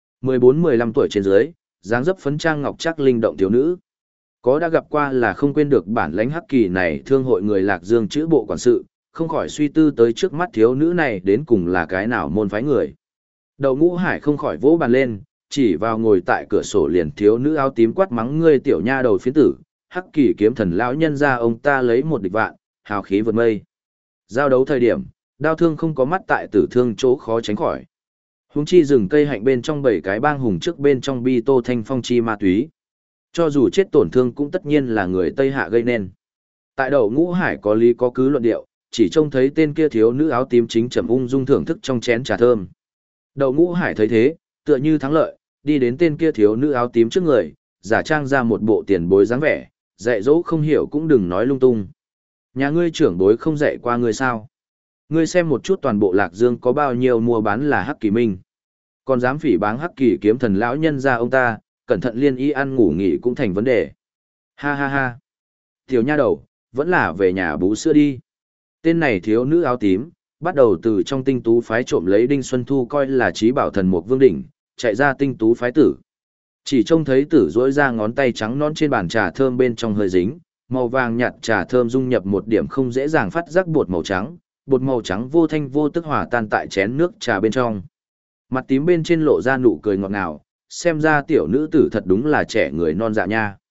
14-15 tuổi trên dưới, dáng dấp phấn trang ngọc chắc linh động thiếu nữ. Có đã gặp qua là không quên được bản lãnh Hắc Kỳ này thương hội người Lạc Dương chữ bộ quản sự, không khỏi suy tư tới trước mắt thiếu nữ này đến cùng là cái nào môn phái người. Đậu Ngũ Hải không khỏi vỗ bàn lên, chỉ vào ngồi tại cửa sổ liền thiếu nữ áo tím quát mắng ngươi tiểu nha đầu phiến tử, Hắc Kỳ kiếm thần lão nhân ra ông ta lấy một địch vạn, hào khí vượt mây. Giao đấu thời điểm, đao thương không có mắt tại tử thương chỗ khó tránh khỏi. Huống chi rừng cây hạnh bên trong 7 cái bang hùng trước bên trong bi tô thanh phong chi ma túy. Cho dù chết tổn thương cũng tất nhiên là người Tây Hạ gây nên. Tại Đậu Ngũ Hải có lý có cứ luận điệu, chỉ trông thấy tên kia thiếu nữ áo tím chính trầm ung dung thưởng thức trong chén trà thơm. Đậu Ngũ Hải thấy thế, tựa như thắng lợi, đi đến tên kia thiếu nữ áo tím trước người, giả trang ra một bộ tiền bối dáng vẻ, dạy dỗ không hiểu cũng đừng nói lung tung. Nhà ngươi trưởng bối không dạy qua ngươi sao? Ngươi xem một chút toàn bộ Lạc Dương có bao nhiêu mua bán là Hắc Kỳ minh. Còn dám phỉ báng Hắc Kỳ kiếm thần lão nhân ra ông ta, cẩn thận liên y ăn ngủ nghỉ cũng thành vấn đề. Ha ha ha. Tiểu nha đầu, vẫn là về nhà bú sữa đi. Tên này thiếu nữ áo tím, bắt đầu từ trong tinh tú phái trộm lấy Đinh Xuân Thu coi là trí bảo thần mục vương đỉnh, chạy ra tinh tú phái tử. Chỉ trông thấy tử rỗi ra ngón tay trắng non trên bàn trà thơm bên trong hơi dính, màu vàng nhạt trà thơm dung nhập một điểm không dễ dàng phát giác bột màu trắng vô thanh vô tức hòa tan tại chén nước trà bên trong. Mặt tím bên trên lộ ra nụ cười ngọt ngào, xem ra tiểu nữ tử thật đúng là trẻ người non dạ nha.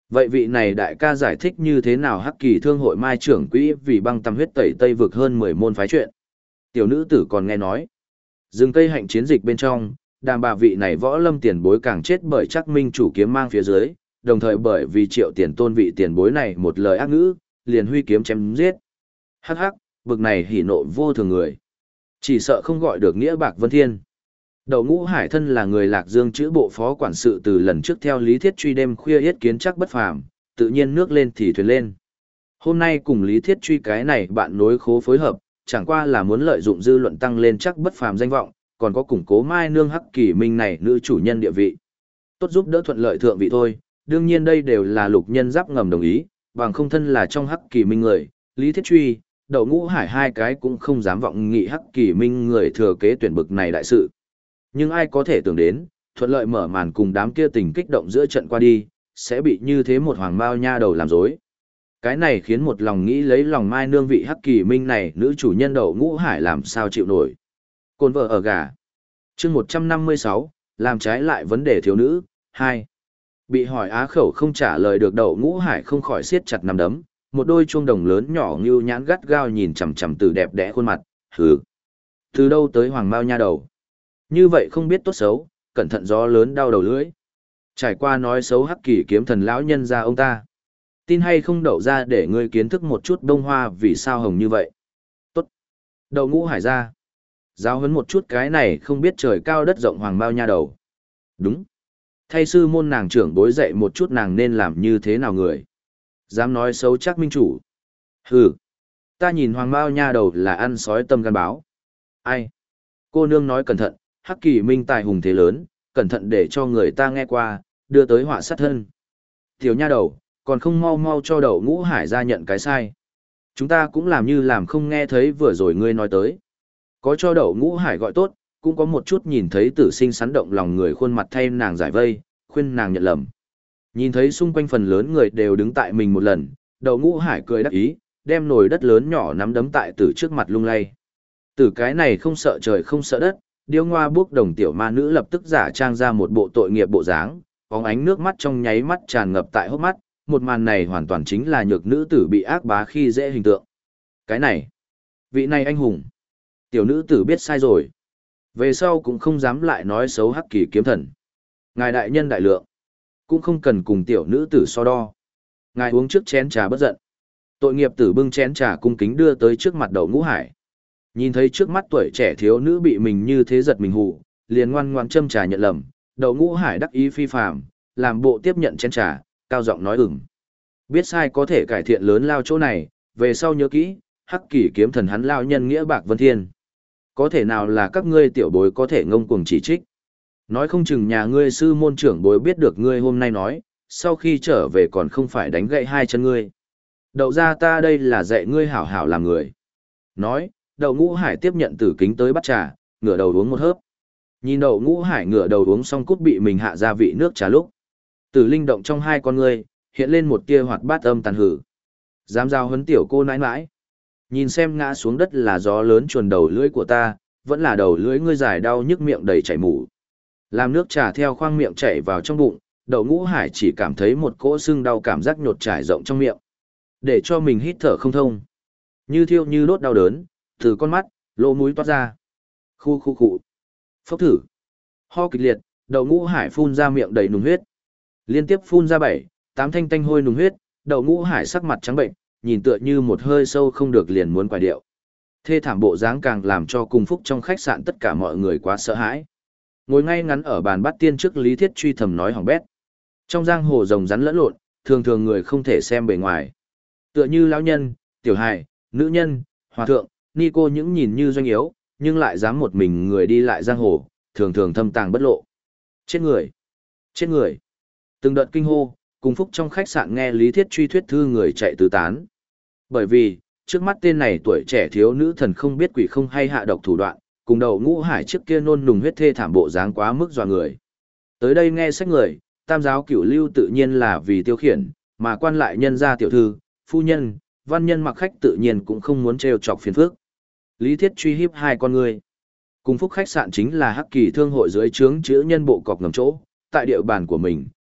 Vậy vị này đại ca giải thích như thế nào Hắc Kỳ Thương hội Mai trưởng quỹ vì băng tầm huyết tẩy Tây vực hơn 10 môn phái chuyện. Tiểu nữ tử còn nghe nói, rừng cây hạnh chiến dịch bên trong, đàm bà vị này võ lâm tiền bối càng chết bởi chắc minh chủ kiếm mang phía dưới, đồng thời bởi vì Triệu Tiền Tôn vị tiền bối này một lời ác ngữ, liền huy kiếm chém giết. Hắc hắc, bực này hỉ nộ vô thường người. Chỉ sợ không gọi được nghĩa bạc vân thiên. Đậu Ngũ Hải thân là người Lạc Dương chữ bộ phó quản sự từ lần trước theo Lý Thiết Truy đêm khuya yết kiến chắc bất phàm, tự nhiên nước lên thì thuyền lên. Hôm nay cùng Lý Thiết Truy cái này bạn nối khố phối hợp, chẳng qua là muốn lợi dụng dư luận tăng lên chắc bất phàm danh vọng, còn có củng cố Mai Nương Hắc Kỳ Minh này nữ chủ nhân địa vị. Tốt giúp đỡ thuận lợi thượng vị thôi, đương nhiên đây đều là Lục Nhân Giáp ngầm đồng ý, bằng không thân là trong Hắc Kỳ Minh người, Lý Thiết Truy, Đậu Ngũ Hải hai cái cũng không dám vọng nghị Hắc Kỳ Minh người thừa kế tuyển bực này đại sự. Nhưng ai có thể tưởng đến, thuận lợi mở màn cùng đám kia tình kích động giữa trận qua đi, sẽ bị như thế một hoàng bao nha đầu làm dối. Cái này khiến một lòng nghĩ lấy lòng Mai Nương vị Hắc Kỳ Minh này nữ chủ nhân Đậu Ngũ Hải làm sao chịu nổi. Côn vợ ở gà. Chương 156, làm trái lại vấn đề thiếu nữ, 2. Bị hỏi á khẩu không trả lời được Đậu Ngũ Hải không khỏi siết chặt nắm đấm, một đôi chuông đồng lớn nhỏ như nhãn gắt gao nhìn chằm chằm từ đẹp đẽ khuôn mặt, hừ. Từ đâu tới hoàng bao nha đầu? Như vậy không biết tốt xấu, cẩn thận gió lớn đau đầu lưỡi. Trải qua nói xấu Hắc Kỳ kiếm thần lão nhân ra ông ta. Tin hay không đậu ra để ngươi kiến thức một chút đông hoa vì sao hồng như vậy. Tốt. Đậu Ngũ Hải ra. Giáo huấn một chút cái này không biết trời cao đất rộng hoàng bao nha đầu. Đúng. Thay sư môn nàng trưởng bối dạy một chút nàng nên làm như thế nào người. Dám nói xấu chắc minh chủ. Hừ. Ta nhìn hoàng bao nha đầu là ăn sói tâm gan báo. Ai? Cô nương nói cẩn thận, Hắc Kỳ Minh tài hùng thế lớn, cẩn thận để cho người ta nghe qua, đưa tới họa sát thân. Tiểu nha đầu, còn không mau mau cho Đậu Ngũ Hải ra nhận cái sai. Chúng ta cũng làm như làm không nghe thấy vừa rồi ngươi nói tới. Có cho Đậu Ngũ Hải gọi tốt, cũng có một chút nhìn thấy tử sinh sắn động lòng người khuôn mặt thay nàng giải vây, khuyên nàng nhận lầm. Nhìn thấy xung quanh phần lớn người đều đứng tại mình một lần, Đậu Ngũ Hải cười đắc ý, đem nồi đất lớn nhỏ nắm đấm tại tử trước mặt lung lay. Tử cái này không sợ trời không sợ đất, điêu ngoa bước đồng tiểu ma nữ lập tức giả trang ra một bộ tội nghiệp bộ dáng, bóng ánh nước mắt trong nháy mắt tràn ngập tại hốc mắt, một màn này hoàn toàn chính là nhược nữ tử bị ác bá khi dễ hình tượng. Cái này, vị này anh hùng, tiểu nữ tử biết sai rồi. Về sau cũng không dám lại nói xấu Hắc Kỳ kiếm thần. Ngài đại nhân đại lượng, cũng không cần cùng tiểu nữ tử so đo. Ngài uống trước chén trà bất giận. Tội nghiệp tử bưng chén trà cung kính đưa tới trước mặt Đậu Ngũ Hải. Nhìn thấy trước mắt tuổi trẻ thiếu nữ bị mình như thế giật mình hù, liền ngoan ngoan châm trà nhận lầm, Đậu Ngũ Hải đắc ý phi phàm, làm bộ tiếp nhận chén trà, cao giọng nói ừm. Biết sai có thể cải thiện lớn lao chỗ này, về sau nhớ kỹ, Hắc Kỳ kiếm thần hắn lao nhân nghĩa bạc vân thiên. Có thể nào là các ngươi tiểu bối có thể ngông cuồng chỉ trích. Nói không chừng nhà ngươi sư môn trưởng bối biết được ngươi hôm nay nói, sau khi trở về còn không phải đánh gãy hai chân ngươi. Đậu ra ta đây là dạy ngươi hảo hảo làm người. Nói, Đậu Ngũ Hải tiếp nhận tử kính tới bắt trà, ngửa đầu uống một hớp. Nhìn Đậu Ngũ Hải ngửa đầu uống xong cút bị mình hạ ra vị nước trà lúc. Tử linh động trong hai con ngươi, hiện lên một tia hoạt bát âm tàn hử. Dám giao huấn tiểu cô nãi nãi. Nhìn xem ngã xuống đất là gió lớn chuồn đầu lưỡi của ta, vẫn là đầu lưỡi ngươi dài đau nhức miệng đầy chảy mủ. Làm nước trà theo khoang miệng chảy vào trong bụng, Đậu Ngũ Hải chỉ cảm thấy một cỗ sưng đau cảm giác nhột trải rộng trong miệng. Để cho mình hít thở không thông. Như thiêu như đốt đau đớn, từ con mắt, lỗ mũi toát ra. Khu khu khu. Phốc thử. Ho kịch liệt, Đậu Ngũ Hải phun ra miệng đầy nùng huyết. Liên tiếp phun ra 7, 8 thanh tanh hôi nùng huyết, Đậu Ngũ Hải sắc mặt trắng bệnh, nhìn tựa như một hơi sâu không được liền muốn quải điệu. Thê thảm bộ dáng càng làm cho cùng phúc trong khách sạn tất cả mọi người quá sợ hãi. Ngồi ngay ngắn ở bàn bát tiên trước Lý Thiết truy thầm nói hỏng bét. Trong giang hồ rồng rắn lẫn lộn, thường thường người không thể xem bề ngoài. Tựa như lão nhân, tiểu hài, nữ nhân, hòa thượng, ni cô những nhìn như doanh yếu, nhưng lại dám một mình người đi lại giang hồ, thường thường thâm tàng bất lộ. Chết người! Chết người! Từng đợt kinh hô, cùng phúc trong khách sạn nghe Lý Thiết truy thuyết thư người chạy tứ tán. Bởi vì, trước mắt tên này tuổi trẻ thiếu nữ thần không biết quỷ không hay hạ độc thủ đoạn, cùng Đậu Ngũ Hải trước kia nôn nùng huyết thê thảm bộ dáng quá mức dọa người. Tới đây nghe sách người, tam giáo cửu lưu tự nhiên là vì tiêu khiển, mà quan lại nhân gia tiểu thư, phu nhân, văn nhân mặc khách tự nhiên cũng không muốn trêu chọc phiền phức. Lý Thiết truy hiếp hai con người. Cùng phúc khách sạn chính là Hắc Kỳ thương hội dưới trướng chữ nhân bộ cọc ngầm chỗ, tại địa bàn của mình,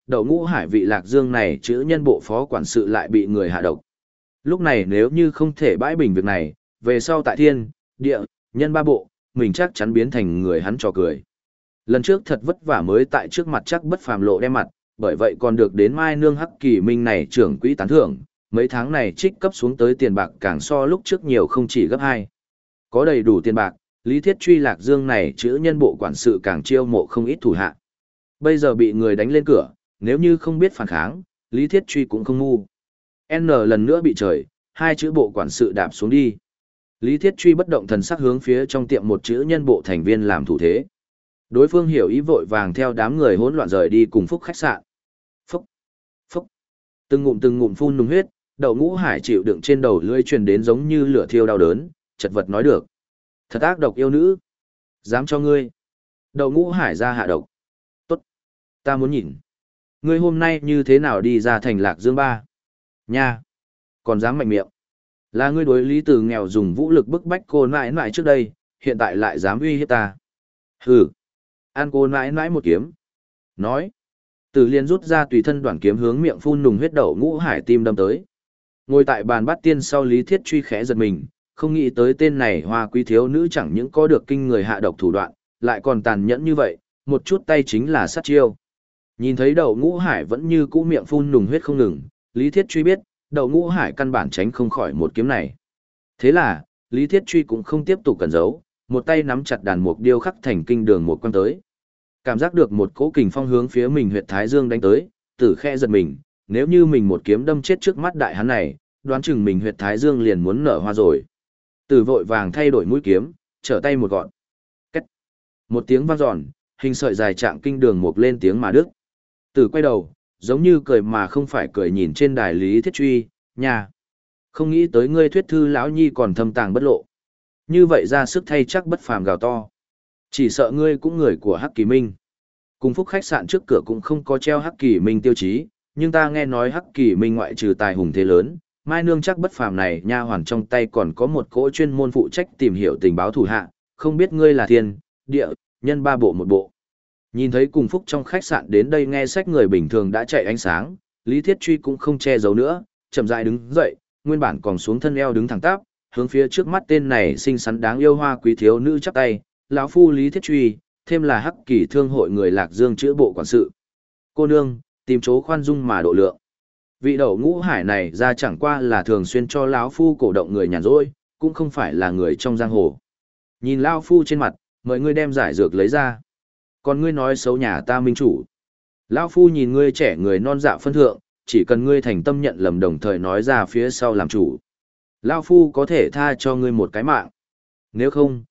Đậu Ngũ Hải vị Lạc Dương này chữ nhân bộ phó quản sự lại bị người hạ độc. Lúc này nếu như không thể bãi bình việc này, về sau tại thiên, địa, nhân ba bộ, mình chắc chắn biến thành người hắn trò cười. Lần trước thật vất vả mới tại trước mặt chắc bất phàm lộ đem mặt, bởi vậy còn được đến Mai Nương Hắc Kỳ Minh này trưởng quỹ tán thưởng, mấy tháng này trích cấp xuống tới tiền bạc càng so lúc trước nhiều không chỉ gấp 2. Có đầy đủ tiền bạc, Lý Thiết Truy Lạc Dương này chữ nhân bộ quản sự càng chiêu mộ không ít thủ hạ. Bây giờ bị người đánh lên cửa, nếu như không biết phản kháng, Lý Thiết Truy cũng không ngu. N lần nữa bị trời, 2 chữ bộ quản sự đạp xuống đi. Lý Thiết Truy bất động thần sắc hướng phía trong tiệm một chữ nhân bộ thành viên làm thủ thế. Đối phương hiểu ý vội vàng theo đám người hỗn loạn rời đi cùng Phúc khách sạn. Phúc, phúc, từng ngụm phun nung huyết, Đậu Ngũ Hải chịu đựng trên đầu lưỡi truyền đến giống như lửa thiêu đau đớn, chật vật nói được. Thật ác độc yêu nữ. Dám cho ngươi. Đậu Ngũ Hải ra hạ độc. Tốt. Ta muốn nhìn. Ngươi hôm nay như thế nào đi ra thành Lạc Dương ba? Nha. Còn dám mạnh miệng. Là ngươi đối Lý Từ nghèo dùng vũ lực bức bách cô nãi nãi trước đây, hiện tại lại dám uy hiếp ta. Hừ. Ăn cô nãi nãi một kiếm. Nói. Từ liền rút ra tùy thân đoạn kiếm hướng miệng phun nùng huyết Đậu Ngũ Hải tim đâm tới. Ngồi tại bàn bát tiên sau Lý Thiết Truy khẽ giật mình, không nghĩ tới tên này hoa quý thiếu nữ chẳng những có được kinh người hạ độc thủ đoạn, lại còn tàn nhẫn như vậy, một chút tay chính là sát chiêu. Nhìn thấy Đậu Ngũ Hải vẫn như cũ miệng phun nùng huyết không ngừng, Lý Thiết Truy biết, Đậu Ngũ Hải căn bản tránh không khỏi một kiếm này. Thế là, Lý Thiết Truy cũng không tiếp tục cẩn giấu, một tay nắm chặt đàn mục điêu khắc thành kinh đường một quăng tới. Cảm giác được một cỗ kình phong hướng phía mình huyệt thái dương đánh tới, Tử khẽ giật mình, nếu như mình một kiếm đâm chết trước mắt đại hán này, đoán chừng mình huyệt thái dương liền muốn nở hoa rồi. Tử vội vàng thay đổi mũi kiếm, trở tay một gọn. Cách. Một tiếng vang dọn, hình sợi dài trạng kinh đường mục lên tiếng mà đứt. Tử quay đầu, giống như cười mà không phải cười nhìn trên đài Lý Thiết Truy, nhà. Không nghĩ tới ngươi thuyết thư lão nhi còn thâm tàng bất lộ. Như vậy ra sức thay chắc bất phàm gào to. Chỉ sợ ngươi cũng người của Hắc Kỳ Minh. Cùng Phúc khách sạn trước cửa cũng không có treo Hắc Kỳ Minh tiêu chí, nhưng ta nghe nói Hắc Kỳ Minh ngoại trừ tài hùng thế lớn, Mai Nương chắc bất phàm này nha hoàn trong tay còn có một cỗ chuyên môn phụ trách tìm hiểu tình báo thủ hạ, không biết ngươi là thiên, địa, nhân ba bộ một bộ. Nhìn thấy cùng Phúc trong khách sạn đến đây nghe sách người bình thường đã chạy ánh sáng, Lý Thiết Truy cũng không che giấu nữa, chậm rãi đứng dậy, nguyên bản còn xuống thân eo đứng thẳng tắp, hướng phía trước mắt tên này xinh xắn đáng yêu hoa quý thiếu nữ chắp tay, lão phu Lý Thiết Truy, thêm là Hắc Kỳ thương hội người Lạc Dương chữa bộ quản sự. Cô nương, tìm chỗ khoan dung mà độ lượng. Vị Đậu Ngũ Hải này ra chẳng qua là thường xuyên cho lão phu cổ động người nhàn rỗi, cũng không phải là người trong giang hồ. Nhìn lão phu trên mặt, mời ngươi đem giải dược lấy ra. Còn ngươi nói xấu nhà ta minh chủ. Lão phu nhìn ngươi trẻ người non dạ phân thượng, chỉ cần ngươi thành tâm nhận lầm đồng thời nói ra phía sau làm chủ. Lão phu có thể tha cho ngươi một cái mạng. Nếu không,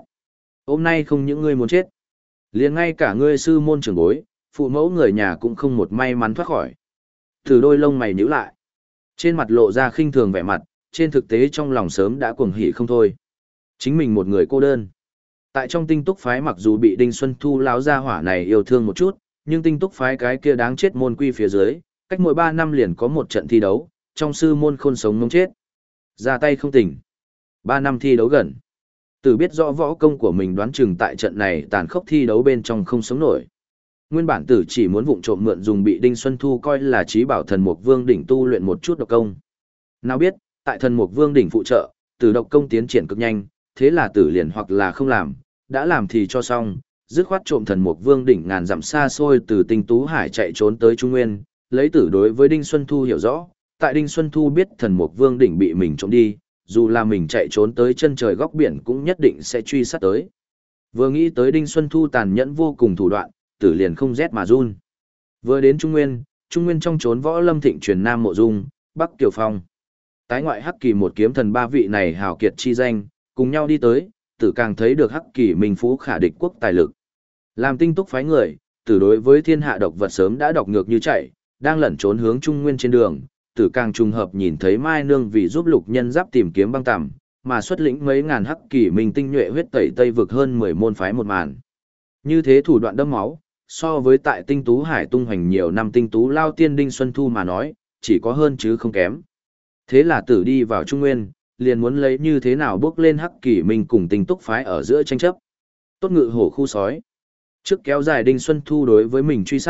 hôm nay không những ngươi muốn chết, liền ngay cả ngươi sư môn trưởng bối, phụ mẫu người nhà cũng không một may mắn thoát khỏi. Từ đôi lông mày nhíu lại, trên mặt lộ ra khinh thường vẻ mặt, trên thực tế trong lòng sớm đã cuồng hỉ không thôi. Chính mình một người cô đơn. Tại trong Tinh Túc phái mặc dù bị Đinh Xuân Thu láo gia hỏa này yêu thương một chút, nhưng Tinh Túc phái cái kia đáng chết môn quy phía dưới, cách mỗi 3 năm liền có một trận thi đấu, trong sư môn khôn sống ngông chết. Ra tay không tỉnh. 3 năm thi đấu gần. Tử biết rõ võ công của mình đoán chừng tại trận này tàn khốc thi đấu bên trong không sống nổi. Nguyên bản Tử chỉ muốn vụng trộm mượn dùng bị Đinh Xuân Thu coi là trí bảo thần mục vương đỉnh tu luyện một chút độc công. Nào biết, tại thần mục vương đỉnh phụ trợ, Tử độc công tiến triển cực nhanh, thế là Tử liền hoặc là không làm, đã làm thì cho xong, dứt khoát trộm thần mục vương đỉnh ngàn dặm xa xôi từ Tinh Tú Hải chạy trốn tới Trung Nguyên, lấy Tử đối với Đinh Xuân Thu hiểu rõ, tại Đinh Xuân Thu biết thần mục vương đỉnh bị mình trộm đi, dù là mình chạy trốn tới chân trời góc biển cũng nhất định sẽ truy sát tới. Vừa nghĩ tới Đinh Xuân Thu tàn nhẫn vô cùng thủ đoạn, Tử liền không rét mà run. Vừa đến Trung Nguyên trong trốn võ lâm thịnh truyền Nam Mộ Dung, Bắc Kiều Phong. Tái ngoại Hắc Kỳ một kiếm thần ba vị này hào kiệt chi danh, cùng nhau đi tới, Tử càng thấy được Hắc Kỳ minh phú khả địch quốc tài lực. Làm Tinh Túc phái người, Tử đối với thiên hạ độc vật sớm đã đọc ngược như chạy, đang lẩn trốn hướng Trung Nguyên trên đường, Tử càng trùng hợp nhìn thấy Mai Nương vì giúp Lục Nhân Giáp tìm kiếm băng tằm, mà xuất lĩnh mấy ngàn Hắc Kỳ minh tinh nhuệ huyết tẩy Tây vực hơn 10 môn phái một màn. Như thế thủ đoạn đẫm máu, so với tại Tinh Tú Hải tung hoành nhiều năm Tinh Tú Lao Tiên Đinh Xuân Thu mà nói, chỉ có hơn chứ không kém. Thế là Tử đi vào Trung Nguyên, liền muốn lấy như thế nào bước lên Hắc Kỳ minh cùng Tinh Túc phái ở giữa tranh chấp. Tốt ngự hổ khu sói. Trước kéo dài Đinh Xuân Thu đối với mình truy sát,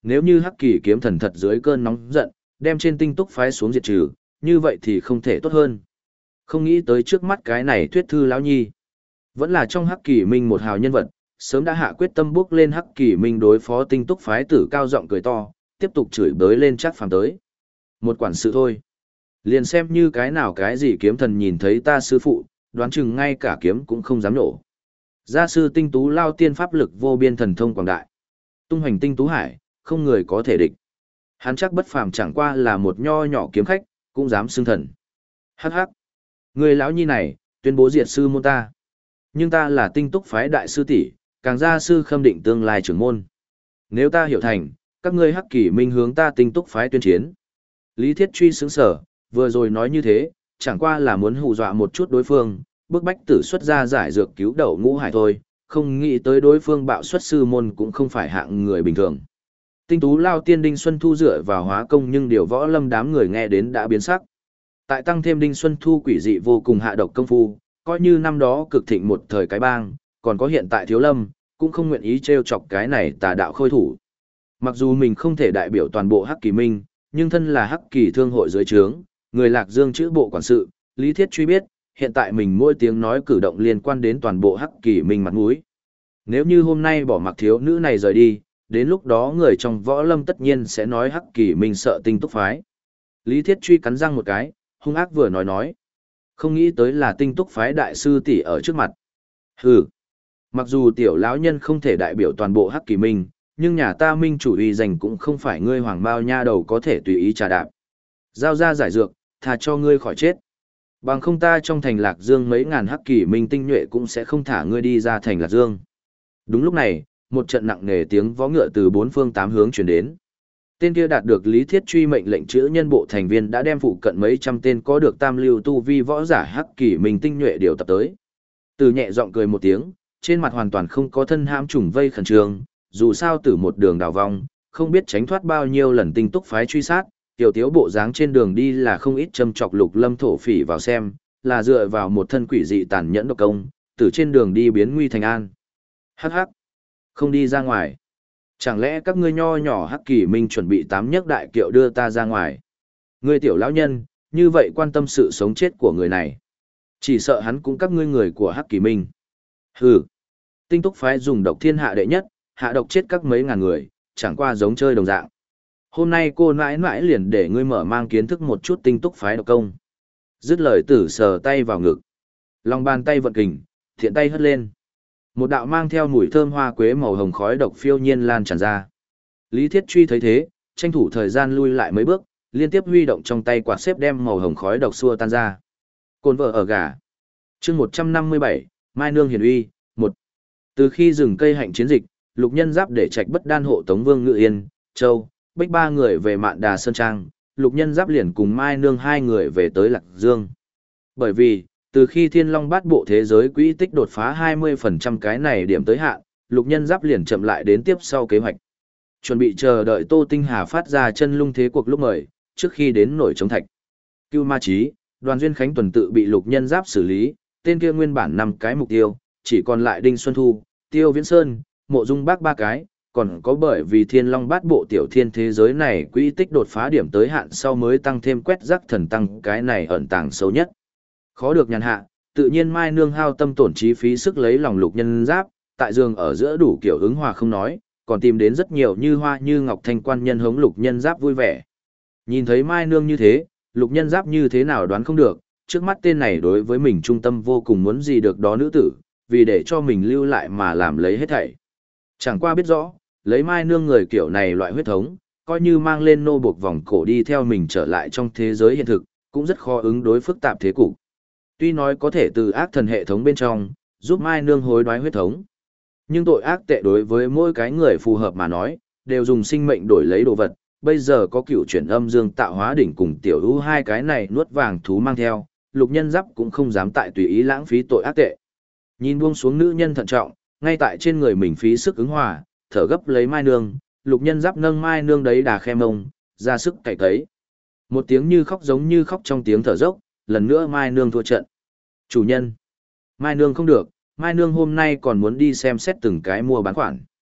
Nếu như Hắc Kỳ kiếm thần thật dưới cơn nóng giận, đem trên tinh túc phái xuống diệt trừ, như vậy thì không thể tốt hơn. Không nghĩ tới trước mắt cái này thuyết thư lão nhi. Vẫn là trong Hắc Kỳ Minh một hào nhân vật, sớm đã hạ quyết tâm bước lên Hắc Kỳ Minh đối phó tinh túc phái tử cao giọng cười to, tiếp tục chửi bới lên Trác Phàm tới. Một quản sự thôi. Liền xem như cái nào cái gì kiếm thần nhìn thấy ta sư phụ, đoán chừng ngay cả kiếm cũng không dám nổ. Gia sư tinh tú lao tiên pháp lực vô biên thần thông quảng đại. Tung hoành tinh tú hải, không người có thể địch. Hắn chắc bất phàm chẳng qua là một nho nhỏ kiếm khách, cũng dám xưng thần. Hắc hắc. Người lão nhi này, tuyên bố diệt sư môn ta. Nhưng ta là tinh túc phái đại sư tỷ, càng gia sư khâm định tương lai trưởng môn. Nếu ta hiểu thành, các ngươi Hắc Kỳ Minh hướng ta tinh túc phái tuyên chiến. Lý Thiết Truy sướng sở, vừa rồi nói như thế, chẳng qua là muốn hù dọa một chút đối phương, bức bách tử xuất ra giải dược cứu đậu ngũ hải thôi, không nghĩ tới đối phương bạo xuất sư môn cũng không phải hạng người bình thường. Tinh tú lao tiên Đinh Xuân Thu dựa vào hóa công nhưng điều võ lâm đám người nghe đến đã biến sắc. Tại tăng thêm Đinh Xuân Thu quỷ dị vô cùng hạ độc công phu, coi như năm đó cực thịnh một thời cái bang, còn có hiện tại thiếu lâm, cũng không nguyện ý trêu chọc cái này tà đạo khôi thủ. Mặc dù mình không thể đại biểu toàn bộ Hắc Kỳ Minh, nhưng thân là Hắc Kỳ thương hội dưới trướng, người Lạc Dương chữ bộ quản sự, Lý Thiết Truy biết, hiện tại mình mỗi tiếng nói cử động liên quan đến toàn bộ Hắc Kỳ Minh mặt mũi. Nếu như hôm nay bỏ mặc thiếu nữ này rời đi, đến lúc đó người trong võ lâm tất nhiên sẽ nói Hắc Kỳ Minh sợ tinh túc phái. Lý Thiết Truy cắn răng một cái, hung ác vừa nói. Không nghĩ tới là tinh túc phái đại sư tỷ ở trước mặt. Hừ. Mặc dù tiểu lão nhân không thể đại biểu toàn bộ Hắc Kỳ Minh, nhưng nhà ta Minh chủ uy danh cũng không phải ngươi hoàng bao nha đầu có thể tùy ý trà đạp. Giao ra giải dược, thà cho ngươi khỏi chết. Bằng không ta trong thành Lạc Dương mấy ngàn Hắc Kỳ Minh tinh nhuệ cũng sẽ không thả ngươi đi ra thành Lạc Dương. Đúng lúc này, một trận nặng nề tiếng vó ngựa từ bốn phương tám hướng truyền đến. Tên kia đạt được Lý Thiết Truy mệnh lệnh chữ nhân bộ thành viên đã đem phụ cận mấy trăm tên có được tam lưu tu vi võ giả Hắc Kỳ Minh tinh nhuệ điều tập tới. Từ nhẹ giọng cười một tiếng, trên mặt hoàn toàn không có thân hãm trùng vây khẩn trương, dù sao từ một đường đào vong, không biết tránh thoát bao nhiêu lần tinh túc phái truy sát, tiểu tiếu bộ dáng trên đường đi là không ít châm chọc Lục Lâm thổ phỉ vào xem, là dựa vào một thân quỷ dị tàn nhẫn độc công, từ trên đường đi biến nguy thành an. Hắc hắc, không đi ra ngoài. Chẳng lẽ các ngươi nho nhỏ Hắc Kỳ Minh chuẩn bị tám nhấc đại kiệu đưa ta ra ngoài? Ngươi tiểu lão nhân, như vậy quan tâm sự sống chết của người này. Chỉ sợ hắn cũng các ngươi người của Hắc Kỳ Minh. Hừ, tinh túc phái dùng độc thiên hạ đệ nhất, hạ độc chết các mấy ngàn người, chẳng qua giống chơi đồng dạng. Hôm nay cô nãi nãi liền để ngươi mở mang kiến thức một chút tinh túc phái độc công. Dứt lời tử sờ tay vào ngực. Lòng bàn tay vận kình, thiện tay hất lên. Một đạo mang theo mùi thơm hoa quế màu hồng khói độc phiêu nhiên lan tràn ra. Lý Thiết Truy thấy thế, tranh thủ thời gian lui lại mấy bước, liên tiếp huy động trong tay quạt xếp đem màu hồng khói độc xua tan ra. Cồn vợ ở gà. Chương 157, Mai Nương Hiển Uy, 1. Từ khi dừng cây hạnh chiến dịch, Lục Nhân Giáp để trạch bất đan hộ Tống Vương Ngự Yên, Châu, Bách ba người về Mạn Đà Sơn Trang, Lục Nhân Giáp liền cùng Mai Nương hai người về tới Lạc Dương. Bởi vì, từ khi Thiên Long Bát Bộ thế giới quỹ tích đột phá 20% cái này điểm tới hạn, Lục Nhân Giáp liền chậm lại đến tiếp sau kế hoạch. Chuẩn bị chờ đợi Tô Tinh Hà phát ra chân lung thế cuộc lúc mời, trước khi đến nổi chống thạch. Cưu Ma Chí, Đoàn Duyên Khánh tuần tự bị Lục Nhân Giáp xử lý, tên kia nguyên bản 5 cái mục tiêu, chỉ còn lại Đinh Xuân Thu, Tiêu Viễn Sơn, Mộ Dung Bác 3 cái, còn có bởi vì Thiên Long Bát Bộ tiểu thiên thế giới này quỹ tích đột phá điểm tới hạn sau mới tăng thêm quét rác thần tăng cái này ẩn tàng sâu nhất. Khó được nhàn hạ, tự nhiên Mai Nương hao tâm tổn trí phí sức lấy lòng Lục Nhân Giáp, tại giường ở giữa đủ kiểu ứng hòa không nói, còn tìm đến rất nhiều như hoa như ngọc thanh quan nhân hống Lục Nhân Giáp vui vẻ. Nhìn thấy Mai Nương như thế, Lục Nhân Giáp như thế nào đoán không được, trước mắt tên này đối với mình trung tâm vô cùng muốn gì được đó nữ tử, vì để cho mình lưu lại mà làm lấy hết thảy. Chẳng qua biết rõ, lấy Mai Nương người kiểu này loại huyết thống, coi như mang lên nô buộc vòng cổ đi theo mình trở lại trong thế giới hiện thực, cũng rất khó ứng đối phức tạp thế cục. Tuy nói có thể từ ác thần hệ thống bên trong, giúp Mai Nương hối đoái huyết thống. Nhưng tội ác tệ đối với mỗi cái người phù hợp mà nói, đều dùng sinh mệnh đổi lấy đồ vật. Bây giờ có cựu chuyển âm dương tạo hóa đỉnh cùng tiểu ưu hai cái này nuốt vàng thú mang theo, Lục Nhân Giáp cũng không dám tại tùy ý lãng phí tội ác tệ. Nhìn buông xuống nữ nhân thận trọng, ngay tại trên người mình phí sức ứng hòa, thở gấp lấy Mai Nương, Lục Nhân Giáp nâng Mai Nương đấy đà khe mông, ra sức cày cấy. Một tiếng như khóc giống như khóc trong tiếng thở dốc, lần nữa Mai Nương thua trận. Chủ nhân, Mai Nương không được, Mai Nương hôm nay còn muốn đi xem xét từng cái mua bán khoản.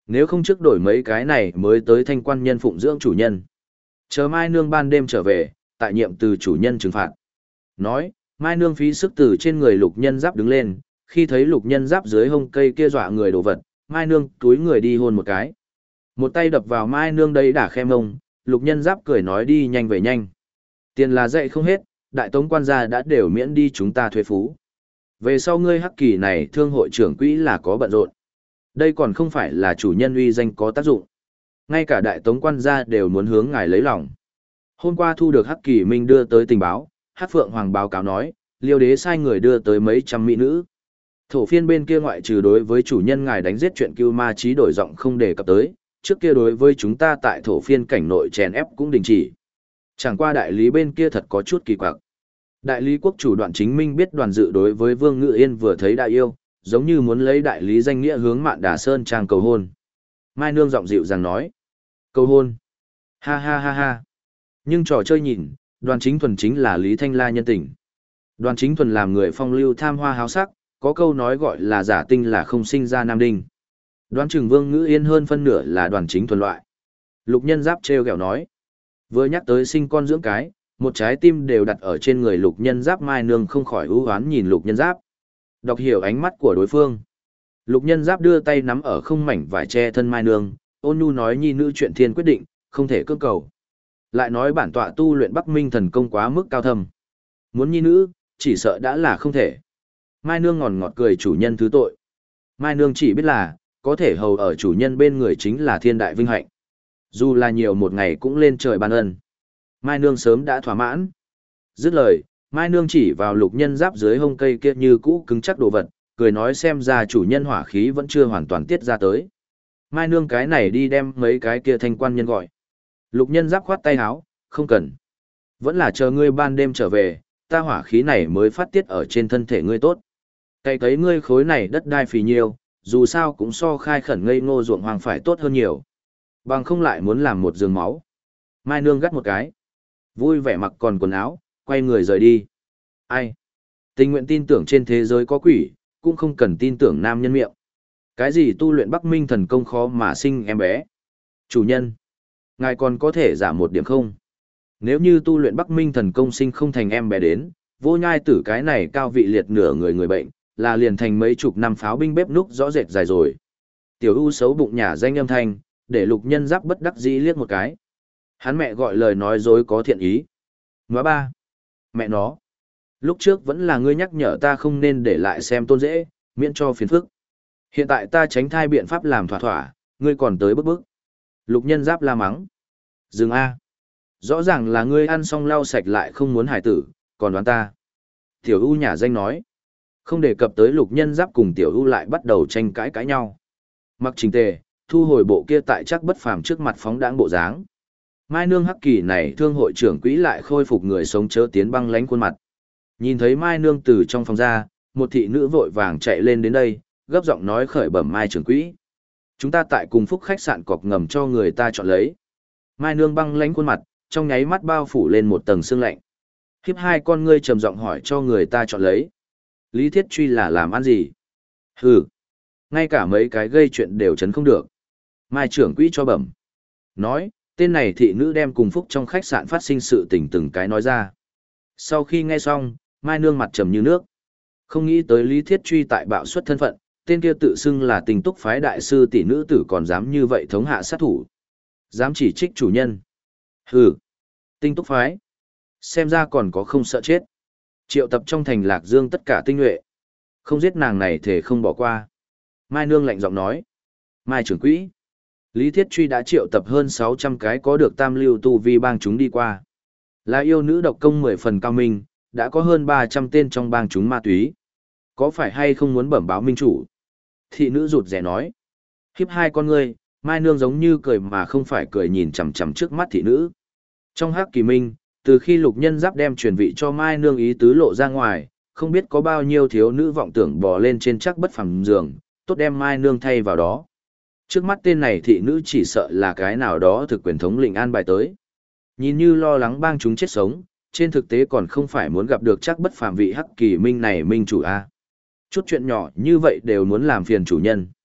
Nếu không trước đổi mấy cái này mới tới thanh quan nhân phụng dưỡng chủ nhân. Chờ Mai Nương ban đêm trở về, tại nhiệm từ chủ nhân trừng phạt. Nói, Mai Nương phí sức từ trên người Lục Nhân Giáp đứng lên, khi thấy Lục Nhân Giáp dưới hông cây kia dọa người đổ vật, Mai Nương túi người đi hôn một cái. Một tay đập vào Mai Nương đấy đả khe mông, Lục Nhân Giáp cười nói đi nhanh về nhanh. Tiền là dạy không hết, đại tống quan gia đã đều miễn đi chúng ta thuế phú. Về sau ngươi hắc kỳ này thương hội trưởng quỹ là có bận rộn. Đây còn không phải là chủ nhân uy danh có tác dụng. Ngay cả đại tống quan gia đều muốn hướng ngài lấy lòng. Hôm qua thu được hắc kỳ minh đưa tới tình báo, hắc phượng hoàng báo cáo nói, Liêu đế sai người đưa tới mấy trăm mỹ nữ. Thổ phiên bên kia ngoại trừ đối với chủ nhân ngài đánh giết chuyện cưu ma chí đổi giọng không đề cập tới, trước kia đối với chúng ta tại thổ phiên cảnh nội chèn ép cũng đình chỉ. Chẳng qua đại lý bên kia thật có chút kỳ quặc. Đại lý quốc chủ Đoạn Chính Minh biết Đoàn Dự đối với Vương Ngự Yên vừa thấy đã yêu, giống như muốn lấy đại lý danh nghĩa hướng Mạn Đà Sơn trang cầu hôn. Mai Nương giọng dịu dàng nói, cầu hôn. Ha ha ha ha. Nhưng trò chơi nhìn, Đoàn Chính Thuần chính là Lý Thanh La nhân tình. Đoàn Chính Thuần làm người phong lưu tham hoa háo sắc, có câu nói gọi là giả tinh là không sinh ra nam đinh. Đoán chừng Vương Ngữ Yên hơn phân nửa là Đoàn Chính Thuần loại. Lục Nhân Giáp trêu ghẹo nói, vừa nhắc tới sinh con dưỡng cái, một trái tim đều đặt ở trên người Lục Nhân Giáp. Mai Nương không khỏi ưu hoán nhìn Lục Nhân Giáp. Đọc hiểu ánh mắt của đối phương. Lục Nhân Giáp đưa tay nắm ở không mảnh vải che thân Mai Nương, ôn nhu nói nhi nữ chuyện thiên quyết định, không thể cưỡng cầu. Lại nói bản tọa tu luyện Bắc Minh thần công quá mức cao thâm. Muốn nhi nữ, chỉ sợ đã là không thể. Mai Nương ngọt ngọt cười chủ nhân thứ tội. Mai Nương chỉ biết là, có thể hầu ở chủ nhân bên người chính là thiên đại vinh hạnh. Dù là nhiều một ngày cũng lên trời ban ân. Mai Nương sớm đã thỏa mãn. Dứt lời, Mai Nương chỉ vào Lục Nhân Giáp dưới hông cây kia như cũ cứng chắc đồ vật, cười nói xem ra chủ nhân hỏa khí vẫn chưa hoàn toàn tiết ra tới. Mai Nương cái này đi đem mấy cái kia thanh quan nhân gọi. Lục Nhân Giáp khoát tay áo, không cần. Vẫn là chờ ngươi ban đêm trở về, ta hỏa khí này mới phát tiết ở trên thân thể ngươi tốt. Cày cấy ngươi khối này đất đai phì nhiêu, dù sao cũng so khai khẩn ngây ngô ruộng hoàng phải tốt hơn nhiều. Bằng không lại muốn làm một giường máu. Mai Nương gắt một cái. Vui vẻ mặc còn quần áo, quay người rời đi. Ai? Tình nguyện tin tưởng trên thế giới có quỷ, cũng không cần tin tưởng nam nhân miệng. Cái gì tu luyện Bắc Minh thần công khó mà sinh em bé? Chủ nhân, ngài còn có thể giảm một điểm không? Nếu như tu luyện Bắc Minh thần công sinh không thành em bé đến, vô nhai tử cái này cao vị liệt nửa người bệnh, là liền thành mấy chục năm pháo binh bếp núc rõ rệt dài rồi. Tiểu U xấu bụng nhà danh âm thanh, để Lục Nhân Giáp bất đắc dĩ liếc một cái. Hắn mẹ gọi lời nói dối có thiện ý. Nóa ba. Mẹ nó. Lúc trước vẫn là ngươi nhắc nhở ta không nên để lại xem tôn dễ, miễn cho phiền phức. Hiện tại ta tránh thai biện pháp làm thỏa thỏa, ngươi còn tới bức bức. Lục Nhân Giáp la mắng. Dừng A. Rõ ràng là ngươi ăn xong lau sạch lại không muốn hải tử, còn đoán ta. Tiểu U nhà danh nói. Không đề cập tới Lục Nhân Giáp cùng Tiểu U lại bắt đầu tranh cãi nhau. Mặc trình tề, thu hồi bộ kia tại chắc bất phàm trước mặt phóng đãng bộ dáng. Mai Nương hắc kỳ này thương hội trưởng quỹ lại khôi phục người sống chớ tiến băng lánh khuôn mặt. Nhìn thấy Mai Nương từ trong phòng ra, một thị nữ vội vàng chạy lên đến đây, gấp giọng nói khởi bẩm Mai trưởng quỹ. Chúng ta tại cùng phúc khách sạn cọc ngầm cho người ta chọn lấy. Mai Nương băng lánh khuôn mặt, trong nháy mắt bao phủ lên một tầng sương lạnh. Hiếp hai con ngươi trầm giọng hỏi cho người ta chọn lấy. Lý Thiết Truy là làm ăn gì? Hừ, ngay cả mấy cái gây chuyện đều chấn không được. Mai trưởng quỹ cho bẩm. Nói, tên này thị nữ đem cùng phúc trong khách sạn phát sinh sự tình từng cái nói ra. Sau khi nghe xong, Mai Nương mặt trầm như nước. Không nghĩ tới Lý Thiết Truy tại bạo suất thân phận, tên kia tự xưng là tình túc phái đại sư tỷ nữ tử còn dám như vậy thống hạ sát thủ. Dám chỉ trích chủ nhân. Hừ, tinh túc phái. Xem ra còn có không sợ chết. Triệu tập trong thành Lạc Dương tất cả tinh nhuệ. Không giết nàng này thể không bỏ qua. Mai Nương lạnh giọng nói. Mai trưởng quỹ. Lý Thiết Truy đã triệu tập hơn 600 cái có được tam lưu tu vi bang chúng đi qua. Là yêu nữ độc công 10 phần cao minh, đã có hơn 300 tên trong bang chúng ma túy. Có phải hay không muốn bẩm báo minh chủ? Thị nữ rụt rè nói. Hiếp hai con ngươi, Mai Nương giống như cười mà không phải cười nhìn chằm chằm trước mắt thị nữ. Trong hắc kỳ minh, từ khi Lục Nhân Giáp đem truyền vị cho Mai Nương ý tứ lộ ra ngoài, không biết có bao nhiêu thiếu nữ vọng tưởng bò lên trên chắc bất phẳng giường, tốt đem Mai Nương thay vào đó. Trước mắt tên này thị nữ chỉ sợ là cái nào đó thực quyền thống lĩnh an bài tới. Nhìn như lo lắng bang chúng chết sống, trên thực tế còn không phải muốn gặp được chắc bất phàm vị hắc kỳ minh này minh chủ a. Chút chuyện nhỏ như vậy đều muốn làm phiền chủ nhân.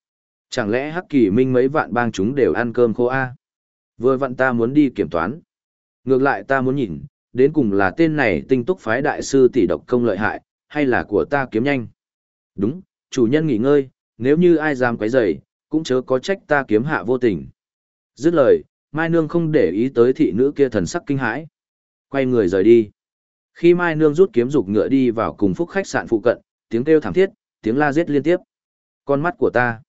Chẳng lẽ Hắc Kỳ Minh mấy vạn bang chúng đều ăn cơm khô a? Vừa vặn ta muốn đi kiểm toán. Ngược lại ta muốn nhìn, đến cùng là tên này tinh túc phái đại sư tỷ độc công lợi hại, hay là của ta kiếm nhanh. Đúng, chủ nhân nghỉ ngơi, nếu như ai dám quấy rầy, cũng chớ có trách ta kiếm hạ vô tình. Dứt lời, Mai Nương không để ý tới thị nữ kia thần sắc kinh hãi. Quay người rời đi. Khi Mai Nương rút kiếm dục ngựa đi vào cùng phúc khách sạn phụ cận, tiếng kêu thảm thiết, tiếng la giết liên tiếp. Con mắt của ta.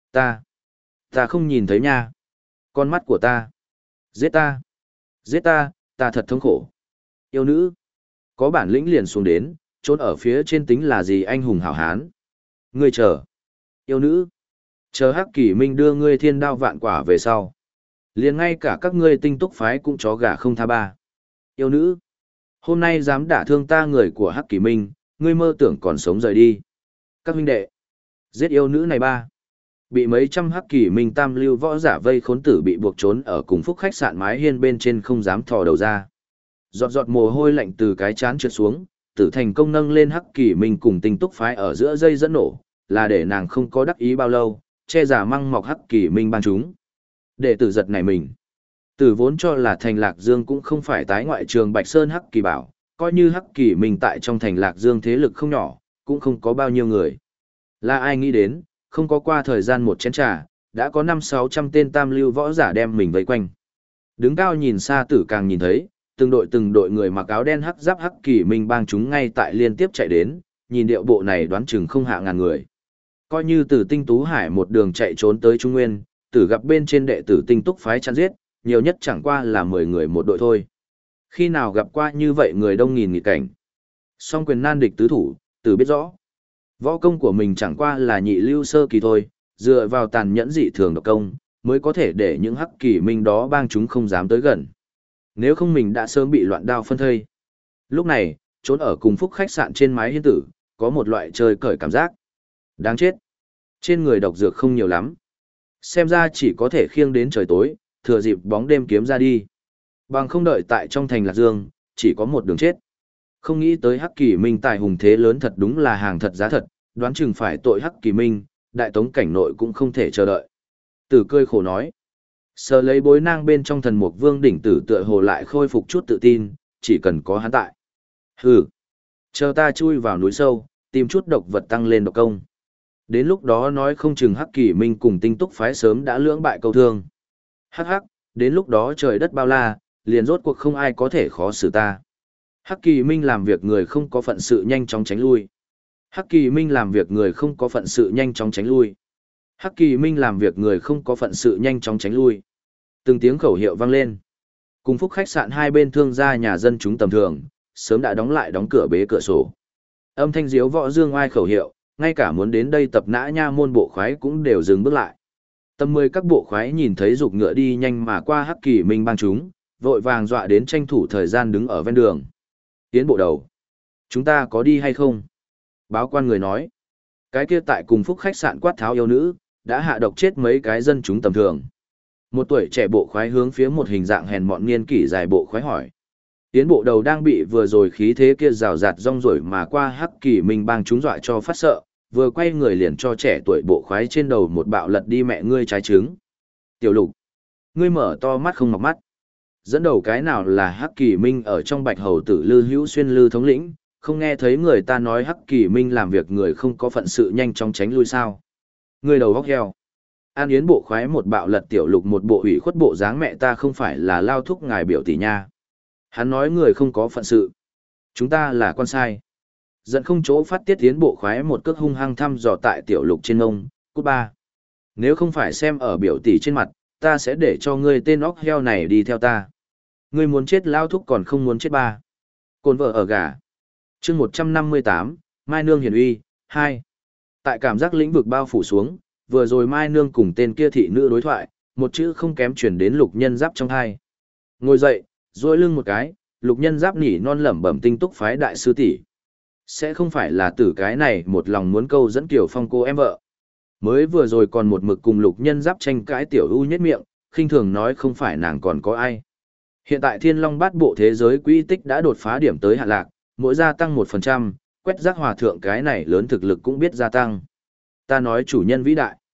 Ta không nhìn thấy nha. Con mắt của ta. Giết ta. Giết ta, ta thật thống khổ. Yêu nữ. Có bản lĩnh liền xuống đến, trốn ở phía trên tính là gì anh hùng hảo hán. Ngươi chờ. Yêu nữ. Chờ Hắc Kỳ Minh đưa ngươi thiên đao vạn quả về sau. Liền ngay cả các ngươi tinh túc phái cũng chó gà không tha ba. Yêu nữ. Hôm nay dám đả thương ta người của Hắc Kỳ Minh, ngươi mơ tưởng còn sống rời đi. Các huynh đệ. Giết yêu nữ này ba. Bị mấy trăm Hắc Kỳ Minh tam lưu võ giả vây khốn tử bị buộc trốn ở cùng phúc khách sạn mái hiên bên trên không dám thò đầu ra. Giọt giọt mồ hôi lạnh từ cái chán trượt xuống, tử thành công nâng lên Hắc Kỳ Minh cùng tinh túc phái ở giữa dây dẫn nổ, là để nàng không có đắc ý bao lâu, che giả măng mọc Hắc Kỳ Minh ban chúng. Để tử giật này mình. Tử vốn cho là thành Lạc Dương cũng không phải tái ngoại trường Bạch Sơn Hắc Kỳ bảo, coi như Hắc Kỳ Minh tại trong thành Lạc Dương thế lực không nhỏ, cũng không có bao nhiêu người. Là ai nghĩ đến, không có qua thời gian một chén trà, đã có 500-600 tên tam lưu võ giả đem mình vây quanh. Đứng cao nhìn xa tử càng nhìn thấy, từng đội người mặc áo đen hắc giáp Hắc Kỳ Minh bang chúng ngay tại liên tiếp chạy đến, nhìn điệu bộ này đoán chừng không hạ ngàn người. Coi như từ Tinh Tú Hải một đường chạy trốn tới Trung Nguyên, tử gặp bên trên đệ tử Tinh Túc phái chặn giết, nhiều nhất chẳng qua là 10 người một đội thôi. Khi nào gặp qua như vậy người đông nghìn nghịt cảnh. Song quyền nan địch tứ thủ, tử biết rõ. Võ công của mình chẳng qua là nhị lưu sơ kỳ thôi, dựa vào tàn nhẫn dị thường độc công, mới có thể để những Hắc Kỳ Minh đó bang chúng không dám tới gần. Nếu không mình đã sớm bị loạn đao phân thây. Lúc này, trốn ở cùng phúc khách sạn trên mái hiên tử, có một loại chơi cởi cảm giác. Đáng chết. Trên người độc dược không nhiều lắm. Xem ra chỉ có thể khiêng đến trời tối, thừa dịp bóng đêm kiếm ra đi. Bằng không đợi tại trong thành Lạc Dương, chỉ có một đường chết. Không nghĩ tới Hắc Kỳ Minh tài hùng thế lớn thật đúng là hàng thật giá thật, đoán chừng phải tội Hắc Kỳ Minh, đại tống cảnh nội cũng không thể chờ đợi. Tử cười khổ nói. Sờ lấy bối nang bên trong thần mục vương đỉnh tử tựa hồ lại khôi phục chút tự tin, chỉ cần có hắn tại. Hừ, chờ ta chui vào núi sâu, tìm chút độc vật tăng lên độc công. Đến lúc đó nói không chừng Hắc Kỳ Minh cùng Tinh Túc phái sớm đã lưỡng bại câu thương. Hắc hắc, đến lúc đó trời đất bao la, liền rốt cuộc không ai có thể khó xử ta. Hắc Kỳ Minh làm việc người không có phận sự nhanh chóng tránh lui. Hắc Kỳ Minh làm việc người không có phận sự nhanh chóng tránh lui. Hắc Kỳ Minh làm việc người không có phận sự nhanh chóng tránh lui. Từng tiếng khẩu hiệu vang lên. Cùng phúc khách sạn hai bên thương gia nhà dân chúng tầm thường, sớm đã đóng lại đóng cửa bế cửa sổ. Âm thanh diếu võ dương oai khẩu hiệu, ngay cả muốn đến đây tập nã nha môn bộ khoái cũng đều dừng bước lại. Tầm 10 các bộ khoái nhìn thấy dục ngựa đi nhanh mà qua Hắc Kỳ Minh bang chúng, vội vàng dọa đến tranh thủ thời gian đứng ở ven đường. Tiến bộ đầu. Chúng ta có đi hay không? Báo quan người nói. Cái kia tại cùng phúc khách sạn quát tháo yêu nữ, đã hạ độc chết mấy cái dân chúng tầm thường. Một tuổi trẻ bộ khoái hướng phía một hình dạng hèn mọn niên kỷ dài bộ khoái hỏi. Tiến bộ đầu đang bị vừa rồi khí thế kia rào rạt rong rổi mà qua Hắc Kỳ Minh bang chúng dọa cho phát sợ, vừa quay người liền cho trẻ tuổi bộ khoái trên đầu một bạo lật đi mẹ ngươi trái trứng. Tiểu Lục, ngươi mở to mắt không mọc mắt. Dẫn đầu cái nào là Hắc Kỳ Minh ở trong Bạch Hầu tử Lư Hữu Xuyên Lư thống lĩnh, không nghe thấy người ta nói Hắc Kỳ Minh làm việc người không có phận sự nhanh chóng tránh lui sao? Ngươi đầu góc heo. An Yến bộ khoái một bạo lật Tiểu Lục một bộ ủy khuất bộ dáng mẹ ta không phải là lao thúc ngài biểu tỷ nha. Hắn nói người không có phận sự. Chúng ta là con sai. Giận không chỗ phát tiết Yến bộ khoái một cước hung hăng thăm dò tại Tiểu Lục trên ngông, cút ba. Nếu không phải xem ở biểu tỷ trên mặt, ta sẽ để cho ngươi tên óc heo này đi theo ta. Ngươi muốn chết lao thúc còn không muốn chết ba. Cồn vợ ở gà. Chương 158, Mai Nương hiển uy, 2. Tại cảm giác lĩnh vực bao phủ xuống, vừa rồi Mai Nương cùng tên kia thị nữ đối thoại, một chữ không kém chuyển đến Lục Nhân Giáp trong hai. Ngồi dậy, duỗi lưng một cái, Lục Nhân Giáp nỉ non lẩm bẩm Tinh Túc phái đại sư tỷ. Sẽ không phải là tử cái này một lòng muốn câu dẫn Kiều Phong cô em vợ. Mới vừa rồi còn một mực cùng Lục Nhân Giáp tranh cãi Tiểu U nhất miệng, khinh thường nói không phải nàng còn có ai. Hiện tại Thiên Long Bát Bộ thế giới quỹ tích đã đột phá điểm tới hạ lạc, mỗi gia tăng 1%, quét rác hòa thượng cái này lớn thực lực cũng biết gia tăng. Ta nói chủ nhân vĩ đại.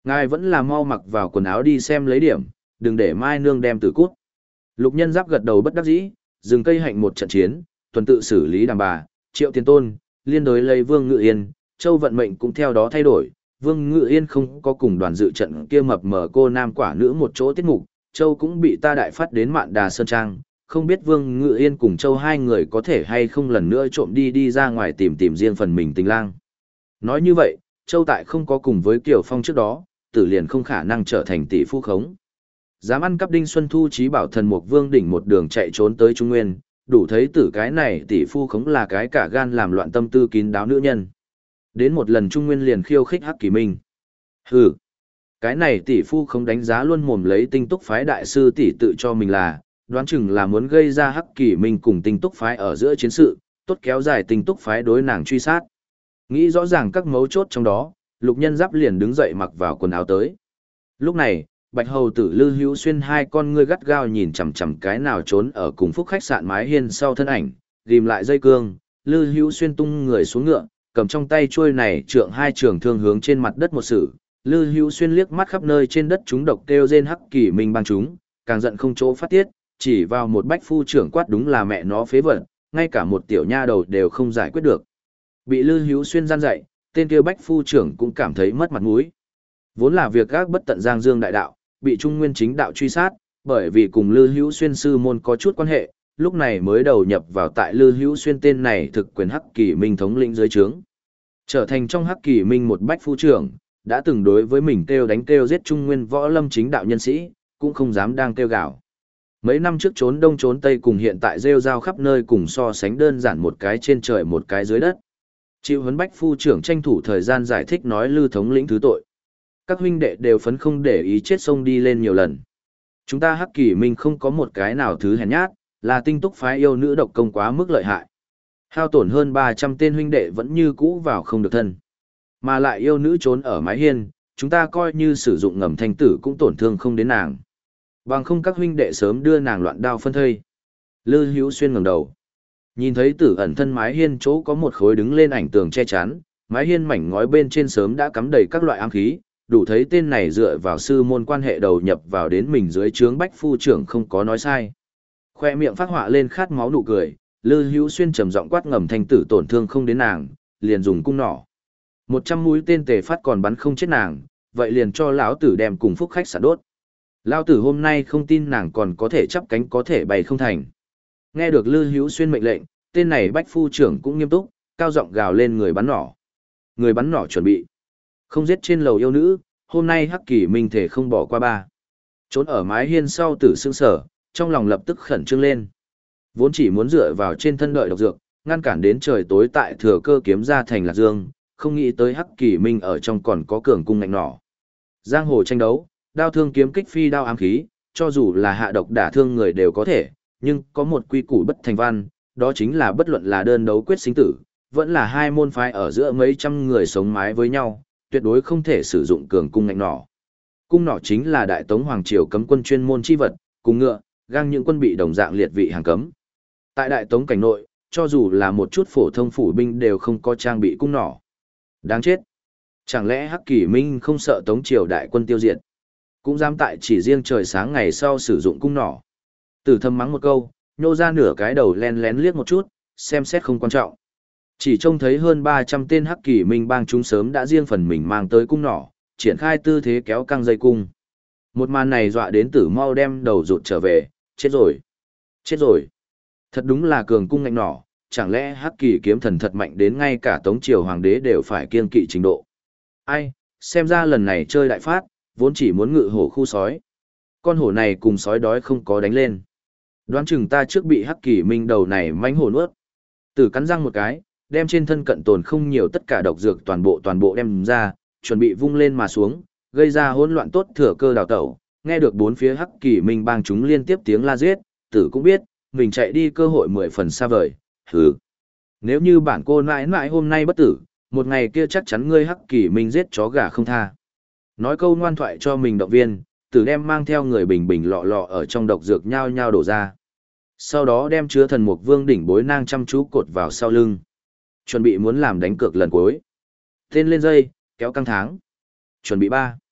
Ngài vẫn là mau mặc vào quần áo đi xem lấy điểm, đừng để Mai Nương đem tử cút. Lục Nhân Giáp gật đầu bất đắc dĩ, dừng cây hạnh một trận chiến, tuần tự xử lý đàm bà, Triệu Tiền Tôn, liên đối lấy Vương Ngự Yên, Châu vận mệnh cũng theo đó thay đổi. Vương Ngự Yên không có cùng đoàn dự trận kia mập mờ cô nam quả nữ một chỗ tiết mục, Châu cũng bị ta đại phát đến Mạn Đà Sơn Trang, không biết Vương Ngự Yên cùng Châu hai người có thể hay không lần nữa trộm đi ra ngoài tìm tìm riêng phần mình tình lang. Nói như vậy, Châu tại không có cùng với Kiều Phong trước đó, tử liền không khả năng trở thành tỷ phu khống. Dám ăn cắp Đinh Xuân Thu trí bảo thần mục vương đỉnh một đường chạy trốn tới Trung Nguyên, đủ thấy tử cái này tỷ phu khống là cái cả gan làm loạn tâm tư kín đáo nữ nhân. Đến một lần Trung Nguyên liền khiêu khích Hắc Kỳ Minh. Hừ, cái này tỷ phu không đánh giá luôn mồm lấy Tinh Túc phái đại sư tỷ tự cho mình là, đoán chừng là muốn gây ra Hắc Kỳ Minh cùng Tinh Túc phái ở giữa chiến sự, tốt kéo dài Tinh Túc phái đối nàng truy sát. Nghĩ rõ ràng các mấu chốt trong đó, Lục Nhân Giáp liền đứng dậy mặc vào quần áo tới. Lúc này, Bạch Hầu tử Lư Hữu Xuyên hai con ngươi gắt gao nhìn chằm chằm cái nào trốn ở cùng phúc khách sạn mái hiên sau thân ảnh, ghim lại dây cương, Lư Hữu Xuyên tung người xuống ngựa, cầm trong tay chuôi này trượng hai trường thương hướng trên mặt đất một sử. Lư Hữu Xuyên liếc mắt khắp nơi trên đất chúng độc kêu rên Hắc Kỳ Minh bang chúng, càng giận không chỗ phát tiết, chỉ vào một bách phu trưởng quát đúng là mẹ nó phế vật, ngay cả một tiểu nha đầu đều không giải quyết được. Bị Lư Hữu Xuyên gian dạy, tên kia bách phu trưởng cũng cảm thấy mất mặt mũi. Vốn là việc gác bất tận Giang Dương đại đạo, bị Trung Nguyên chính đạo truy sát, bởi vì cùng Lư Hữu Xuyên sư môn có chút quan hệ, lúc này mới đầu nhập vào tại Lư Hữu Xuyên tên này thực quyền Hắc Kỳ Minh thống lĩnh dưới trướng. Trở thành trong Hắc Kỳ Minh một bách phu trưởng, đã từng đối với mình kêu đánh kêu giết Trung Nguyên võ lâm chính đạo nhân sĩ, cũng không dám đang kêu gào. Mấy năm trước trốn đông trốn tây cùng hiện tại rêu rao khắp nơi cùng so sánh đơn giản một cái trên trời một cái dưới đất. Chịu huấn bách phu trưởng tranh thủ thời gian giải thích nói Lư thống lĩnh thứ tội. Các huynh đệ đều phấn không để ý chết sông đi lên nhiều lần. Chúng ta Hắc Kỳ Minh không có một cái nào thứ hèn nhát, là Tinh Túc phái yêu nữ độc công quá mức lợi hại. Hao tổn hơn 300 tên huynh đệ vẫn như cũ vào không được thân. Mà lại yêu nữ trốn ở mái hiên, chúng ta coi như sử dụng ngầm thanh tử cũng tổn thương không đến nàng. Bằng không các huynh đệ sớm đưa nàng loạn đao phân thây. Lư Hữu Xuyên ngẩng đầu. Nhìn thấy tử ẩn thân mái hiên chỗ có một khối đứng lên ảnh tường che chắn, mái hiên mảnh ngói bên trên sớm đã cắm đầy các loại ám khí, đủ thấy tên này dựa vào sư môn quan hệ đầu nhập vào đến mình dưới trướng bách phu trưởng không có nói sai. Khoe miệng phát họa lên khát máu nụ cười, Lư Hữu Xuyên trầm giọng quát ngầm thanh tử tổn thương không đến nàng, liền dùng cung nỏ. 100 mũi tên tề phát còn bắn không chết nàng, vậy liền cho lão tử đem cùng phúc khách xả đốt. Lão tử hôm nay không tin nàng còn có thể chắp cánh có thể bay không thành. Nghe được Lư Hữu Xuyên mệnh lệnh, tên này bách phu trưởng cũng nghiêm túc, cao giọng gào lên người bắn nỏ. Người bắn nỏ chuẩn bị. Không giết trên lầu yêu nữ, hôm nay Hắc Kỳ Minh thể không bỏ qua ba. Trốn ở mái hiên sau tử sương sở, trong lòng lập tức khẩn trương lên. Vốn chỉ muốn dựa vào trên thân đợi độc dược, ngăn cản đến trời tối tại thừa cơ kiếm ra thành Lạc Dương, không nghĩ tới Hắc Kỳ Minh ở trong còn có cường cung ngạnh nỏ. Giang hồ tranh đấu, đao thương kiếm kích phi đao ám khí, cho dù là hạ độc đả thương người đều có thể, nhưng có một quy củ bất thành văn, đó chính là bất luận là đơn đấu quyết sinh tử, vẫn là hai môn phái ở giữa mấy trăm người sống mái với nhau, tuyệt đối không thể sử dụng cường cung ngạnh nỏ. Cung nỏ chính là Đại Tống Hoàng Triều cấm quân chuyên môn chi vật, cùng ngựa, gang những quân bị đồng dạng liệt vị hàng cấm. Tại Đại Tống cảnh nội, cho dù là một chút phổ thông phủ binh đều không có trang bị cung nỏ. Đáng chết! Chẳng lẽ Hắc Kỳ Minh không sợ Tống Triều đại quân tiêu diệt? Cũng dám tại chỉ riêng trời sáng ngày sau sử dụng cung nỏ. Tử thầm mắng một câu, nhô ra nửa cái đầu len lén liếc một chút, xem xét không quan trọng. Chỉ trông thấy hơn 300 tên Hắc Kỳ Minh bang chúng sớm đã riêng phần mình mang tới cung nỏ, triển khai tư thế kéo căng dây cung. Một màn này dọa đến Tử mau đem đầu rụt trở về, chết rồi. Chết rồi. Thật đúng là cường cung ngạnh nỏ, chẳng lẽ Hắc Kỳ kiếm thần thật mạnh đến ngay cả Tống Triều Hoàng đế đều phải kiêng kỵ trình độ. Ai, xem ra lần này chơi đại phát, vốn chỉ muốn ngự hổ khu sói. Con hổ này cùng sói đói không có đánh lên. Đoán chừng ta trước bị Hắc Kỳ Minh đầu này mánh hổ nuốt. Tử cắn răng một cái, đem trên thân cận tồn không nhiều tất cả độc dược toàn bộ đem ra, chuẩn bị vung lên mà xuống, gây ra hỗn loạn tốt thừa cơ đào tẩu. Nghe được bốn phía Hắc Kỳ Minh bang chúng liên tiếp tiếng la giết, Tử cũng biết, mình chạy đi cơ hội 10 phần xa vời. Hừ. Nếu như bản cô nãi nãi hôm nay bất tử, một ngày kia chắc chắn ngươi Hắc Kỳ Minh giết chó gà không tha. Nói câu ngoan thoại cho mình động viên, Tử đem mang theo người bình bình lọ lọ ở trong độc dược nhao nhao đổ ra. Sau đó đem chứa thần mục vương đỉnh bối nang chăm chú cột vào sau lưng. Chuẩn bị muốn làm đánh cược lần cuối. Tên lên dây, kéo căng tháng. Chuẩn bị 3.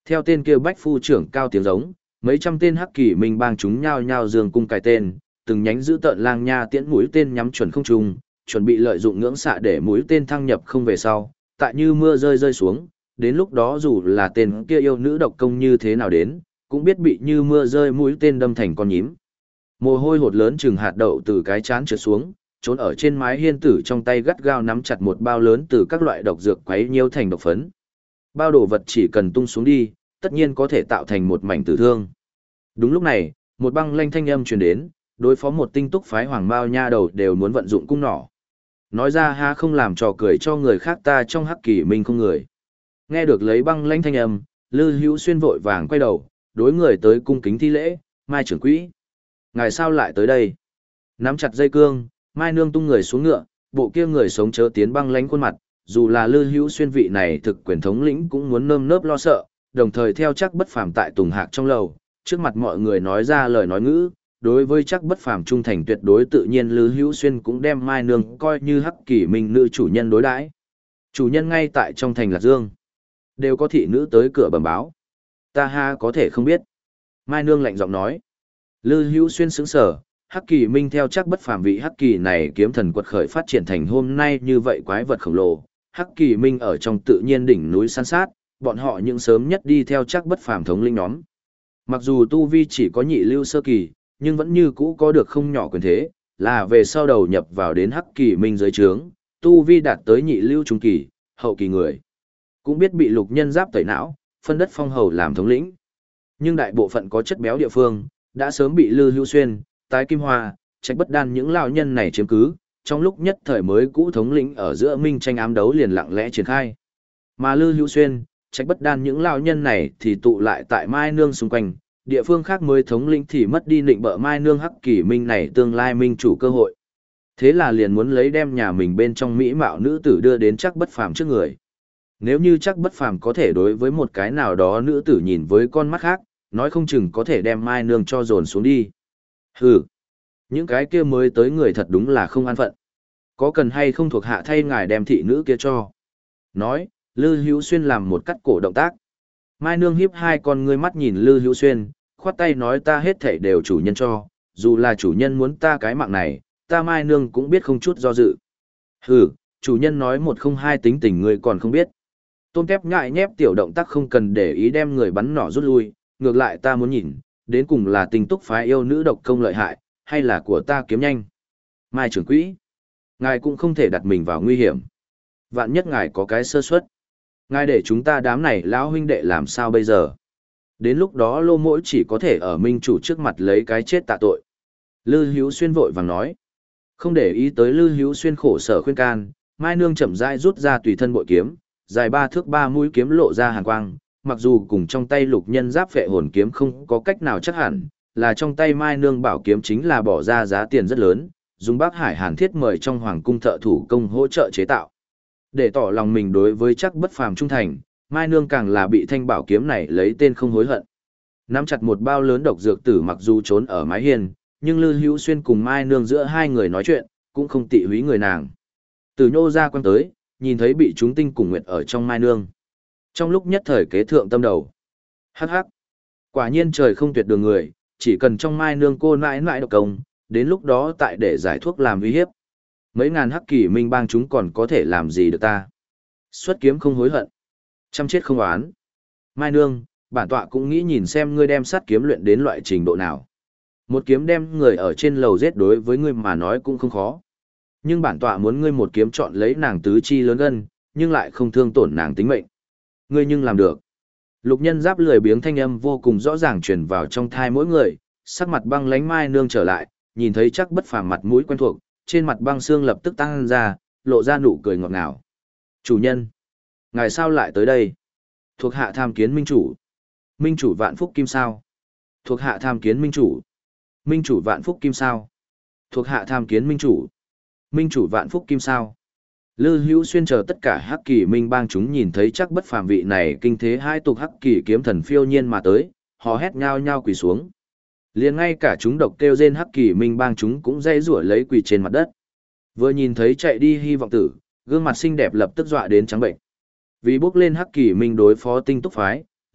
Theo tên kia bách phu trưởng cao tiếng giống, mấy trăm tên hắc kỳ minh bang chúng nhao nhao dương cung cài tên, từng nhánh giữ tợn lang nha tiễn mũi tên nhắm chuẩn không trung, chuẩn bị lợi dụng ngưỡng xạ để mũi tên thăng nhập không về sau, tại như mưa rơi rơi xuống, đến lúc đó dù là tên kia yêu nữ độc công như thế nào đến, cũng biết bị như mưa rơi mũi tên đâm thành con nhím. Mồ hôi hột lớn chừng hạt đậu từ cái trán trượt xuống, trốn ở trên mái hiên tử trong tay gắt gao nắm chặt một bao lớn từ các loại độc dược quấy nhiễu thành độc phấn. Bao đồ vật chỉ cần tung xuống đi, tất nhiên có thể tạo thành một mảnh tử thương. Đúng lúc này, một băng lanh thanh âm truyền đến, đối phó một tinh túc phái hoàng bao nha đầu đều muốn vận dụng cung nỏ. Nói ra ha không làm trò cười cho người khác ta trong hắc kỳ minh không người. Nghe được lấy băng lanh thanh âm, Lư Hữu Xuyên vội vàng quay đầu, đối người tới cung kính thi lễ, Mai trưởng quỹ. Ngài sao lại tới đây? Nắm chặt dây cương, Mai nương tung người xuống ngựa, bộ kia người sống chớ tiến băng lánh khuôn mặt, dù là Lư Hữu Xuyên vị này thực quyền thống lĩnh cũng muốn nơm nớp lo sợ, đồng thời theo chắc bất phàm tại Tùng Hạc trong lầu, trước mặt mọi người nói ra lời nói ngữ, đối với chắc bất phàm trung thành tuyệt đối tự nhiên Lư Hữu Xuyên cũng đem Mai nương coi như hắc kỳ minh nữ chủ nhân đối đãi. Chủ nhân ngay tại trong thành Lạc Dương, đều có thị nữ tới cửa bẩm báo. Ta ha có thể không biết. Mai nương lạnh giọng nói. Lư Hữu Xuyên sững sờ, hắc kỳ minh theo chắc bất phàm vị hắc kỳ này kiếm thần quật khởi phát triển thành hôm nay như vậy quái vật khổng lồ. Hắc kỳ minh ở trong tự nhiên đỉnh núi san sát, bọn họ những sớm nhất đi theo chắc bất phàm thống lĩnh nhóm. Mặc dù tu vi chỉ có nhị lưu sơ kỳ, nhưng vẫn như cũ có được không nhỏ quyền thế, là về sau đầu nhập vào đến hắc kỳ minh dưới trướng, tu vi đạt tới nhị lưu trung kỳ, hậu kỳ người. Cũng biết bị lục nhân giáp tẩy não, phân đất phong hầu làm thống lĩnh. Nhưng đại bộ phận có chất béo địa phương, đã sớm bị Lư Hữu Xuyên, Tái Kim Hoa, Trạch Bất Đan những lão nhân này chiếm cứ, trong lúc nhất thời mới cũ thống lĩnh ở giữa minh tranh ám đấu liền lặng lẽ triển khai. Mà Lư Hữu Xuyên, Trạch Bất Đan những lão nhân này thì tụ lại tại Mai Nương xung quanh, địa phương khác mới thống lĩnh thì mất đi định bợ Mai Nương hắc kỳ minh này tương lai minh chủ cơ hội. Thế là liền muốn lấy đem nhà mình bên trong mỹ mạo nữ tử đưa đến chắc bất phàm trước người. Nếu như chắc bất phàm có thể đối với một cái nào đó nữ tử nhìn với con mắt khác, nói không chừng có thể đem Mai Nương cho dồn xuống đi. Hừ, những cái kia mới tới người thật đúng là không an phận. Có cần hay không thuộc hạ thay ngài đem thị nữ kia cho? Nói, Lư Hữu Xuyên làm một cắt cổ động tác. Mai Nương hiếp hai con ngươi mắt nhìn Lư Hữu Xuyên, khoát tay nói ta hết thảy đều chủ nhân cho, dù là chủ nhân muốn ta cái mạng này, ta Mai Nương cũng biết không chút do dự. Hừ, chủ nhân nói một không hai tính tình ngươi còn không biết. Tôm tép nhại nhép tiểu động tác không cần để ý đem người bắn nỏ rút lui, ngược lại ta muốn nhìn, đến cùng là tình túc phái yêu nữ độc công lợi hại, hay là của ta kiếm nhanh. Mai trưởng quỹ, ngài cũng không thể đặt mình vào nguy hiểm. Vạn nhất ngài có cái sơ suất, ngài để chúng ta đám này lão huynh đệ làm sao bây giờ? Đến lúc đó lô mỗi chỉ có thể ở minh chủ trước mặt lấy cái chết tạ tội. Lư Hữu Xuyên vội vàng nói. Không để ý tới Lư Hữu Xuyên khổ sở khuyên can, Mai Nương chậm rãi rút ra tùy thân bội kiếm, dài 3 thước 3 mũi kiếm lộ ra hàn quang, mặc dù cùng trong tay lục nhân giáp phệ hồn kiếm không có cách nào chắc hẳn, là trong tay Mai Nương bảo kiếm chính là bỏ ra giá tiền rất lớn, dùng Bắc Hải Hàn Thiết mời trong hoàng cung thợ thủ công hỗ trợ chế tạo. Để tỏ lòng mình đối với chắc bất phàm trung thành, Mai Nương càng là bị thanh bảo kiếm này lấy tên không hối hận. Nắm chặt một bao lớn độc dược tử mặc dù trốn ở mái hiên, nhưng Lư Hữu Xuyên cùng Mai Nương giữa hai người nói chuyện, cũng không tị húy người nàng. Từ nhô ra quan tới, nhìn thấy bị chúng tinh cùng nguyệt ở trong Mai Nương. Trong lúc nhất thời kế thượng tâm đầu. Hắc hắc. Quả nhiên trời không tuyệt đường người, chỉ cần trong Mai Nương cô nãi nãi độc công, đến lúc đó tại để giải thuốc làm uy hiếp. Mấy ngàn hắc kỳ minh bang chúng còn có thể làm gì được ta. Xuất kiếm không hối hận. Chăm chết không oán. Mai Nương, bản tọa cũng nghĩ nhìn xem ngươi đem sắt kiếm luyện đến loại trình độ nào. Một kiếm đem người ở trên lầu giết đối với ngươi mà nói cũng không khó. Nhưng bản tọa muốn ngươi một kiếm chọn lấy nàng tứ chi lớn gân, nhưng lại không thương tổn nàng tính mệnh. Ngươi nhưng làm được. Lục nhân giáp lười biếng thanh âm vô cùng rõ ràng truyền vào trong thai mỗi người, sắc mặt băng lánh Mai Nương trở lại, nhìn thấy chắc bất phàm mặt mũi quen thuộc, trên mặt băng xương lập tức tăng ra, lộ ra nụ cười ngọt ngào. Chủ nhân, ngài sao lại tới đây? Thuộc hạ tham kiến minh chủ. Minh chủ vạn phúc kim sao? Thuộc hạ tham kiến minh chủ. Minh chủ vạn phúc kim sao? Thuộc hạ tham kiến minh chủ. Minh chủ vạn phúc kim sao? Lư Hữu Xuyên chờ tất cả hắc kỳ minh bang chúng nhìn thấy chắc bất phàm vị này kinh thế hai tục hắc kỳ kiếm thần phiêu nhiên mà tới, họ hét nhao nhao quỳ xuống. Liền ngay cả chúng độc kêu rên hắc kỳ minh bang chúng cũng dây rủa lấy quỳ trên mặt đất. Vừa nhìn thấy chạy đi hy vọng tử, gương mặt xinh đẹp lập tức dọa đến trắng bệnh. Vì bước lên hắc kỳ minh đối phó tinh túc phái,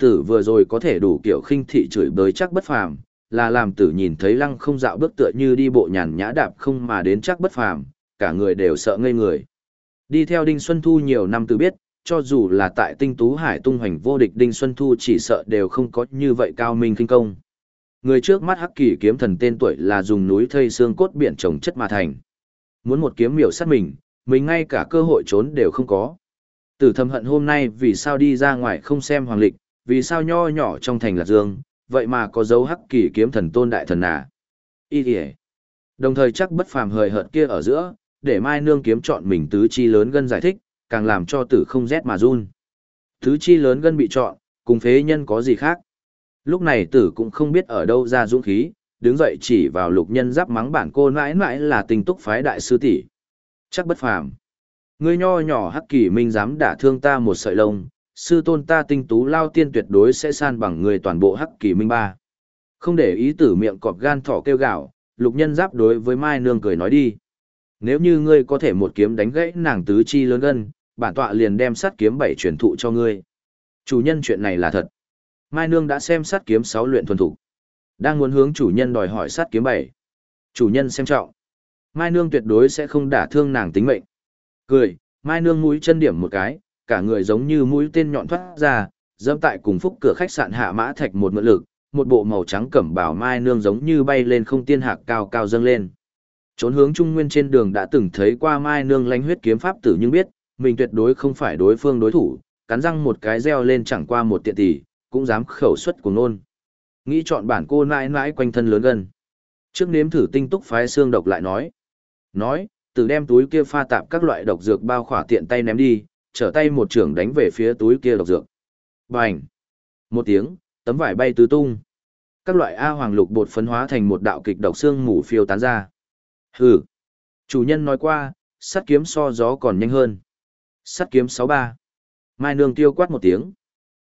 tử vừa rồi có thể đủ kiểu khinh thị chửi bới Trác Bất Phàm, là làm tử nhìn thấy Lăng Không dạo bước tựa như đi bộ nhàn nhã đạp không mà đến Trác Bất Phàm, cả người đều sợ ngây người. Đi theo Đinh Xuân Thu nhiều năm tự biết, cho dù là tại Tinh Tú Hải tung hoành vô địch Đinh Xuân Thu chỉ sợ đều không có như vậy cao minh kinh công. Người trước mắt Hắc Kỳ kiếm thần tên tuổi là dùng núi thây xương cốt biển trồng chất mà thành. Muốn một kiếm miểu sát mình ngay cả cơ hội trốn đều không có. Tử thầm hận hôm nay vì sao đi ra ngoài không xem hoàng lịch, vì sao nho nhỏ trong thành Lạc Dương, vậy mà có dấu Hắc Kỳ kiếm thần tôn đại thần à. Ý kìa. Đồng thời chắc Bất Phàm hời hợt kia ở giữa, để Mai Nương kiếm chọn mình tứ chi lớn gân giải thích, càng làm cho tử không rét mà run. Tứ chi lớn gân bị chọn, cùng phế nhân có gì khác. Lúc này tử cũng không biết ở đâu ra dũng khí, đứng dậy chỉ vào Lục Nhân Giáp mắng bản cô mãi mãi là Tinh Túc phái đại sư tỷ. Chắc Bất Phàm, ngươi nho nhỏ Hắc Kỳ minh dám đả thương ta một sợi lông, sư tôn ta Tinh Tú Lao Tiên tuyệt đối sẽ san bằng người toàn bộ Hắc Kỳ minh ba. Không để ý tử miệng cọp gan thỏ kêu gào, Lục Nhân Giáp đối với Mai Nương cười nói đi. Nếu như ngươi có thể một kiếm đánh gãy nàng tứ chi lớn gân, bản tọa liền đem sát kiếm 7 truyền thụ cho ngươi. Chủ nhân chuyện này là thật. Mai Nương đã xem sát kiếm 6 luyện thuần thục, đang muốn hướng chủ nhân đòi hỏi sát kiếm 7. Chủ nhân xem trọng. Mai Nương tuyệt đối sẽ không đả thương nàng tính mệnh. Cười, Mai Nương mũi chân điểm một cái, cả người giống như mũi tên nhọn thoát ra, dẫm tại cùng phúc cửa khách sạn Hạ Mã Thạch một mượn lực, một bộ màu trắng cẩm bào Mai Nương giống như bay lên không tiên hạc cao cao dâng lên. Trốn hướng Trung Nguyên trên đường đã từng thấy qua Mai Nương lánh huyết kiếm pháp tử nhưng biết, mình tuyệt đối không phải đối phương đối thủ, cắn răng một cái reo lên chẳng qua một tiện tỷ, cũng dám khẩu xuất của nôn. Nghĩ chọn bản cô nãi nãi quanh thân lớn gần. Trước nếm thử Tinh Túc phái xương độc lại nói, từ đem túi kia pha tạp các loại độc dược bao khỏa tiện tay ném đi, trở tay một trưởng đánh về phía túi kia độc dược. Bành! Một tiếng, tấm vải bay tứ tung. Các loại A hoàng lục bột phấn hóa thành một đạo kịch độc xương mù phiêu tán ra. Hừ! Chủ nhân nói qua, sắt kiếm so gió còn nhanh hơn. Sắt kiếm 63. Mai Nương tiêu quát một tiếng.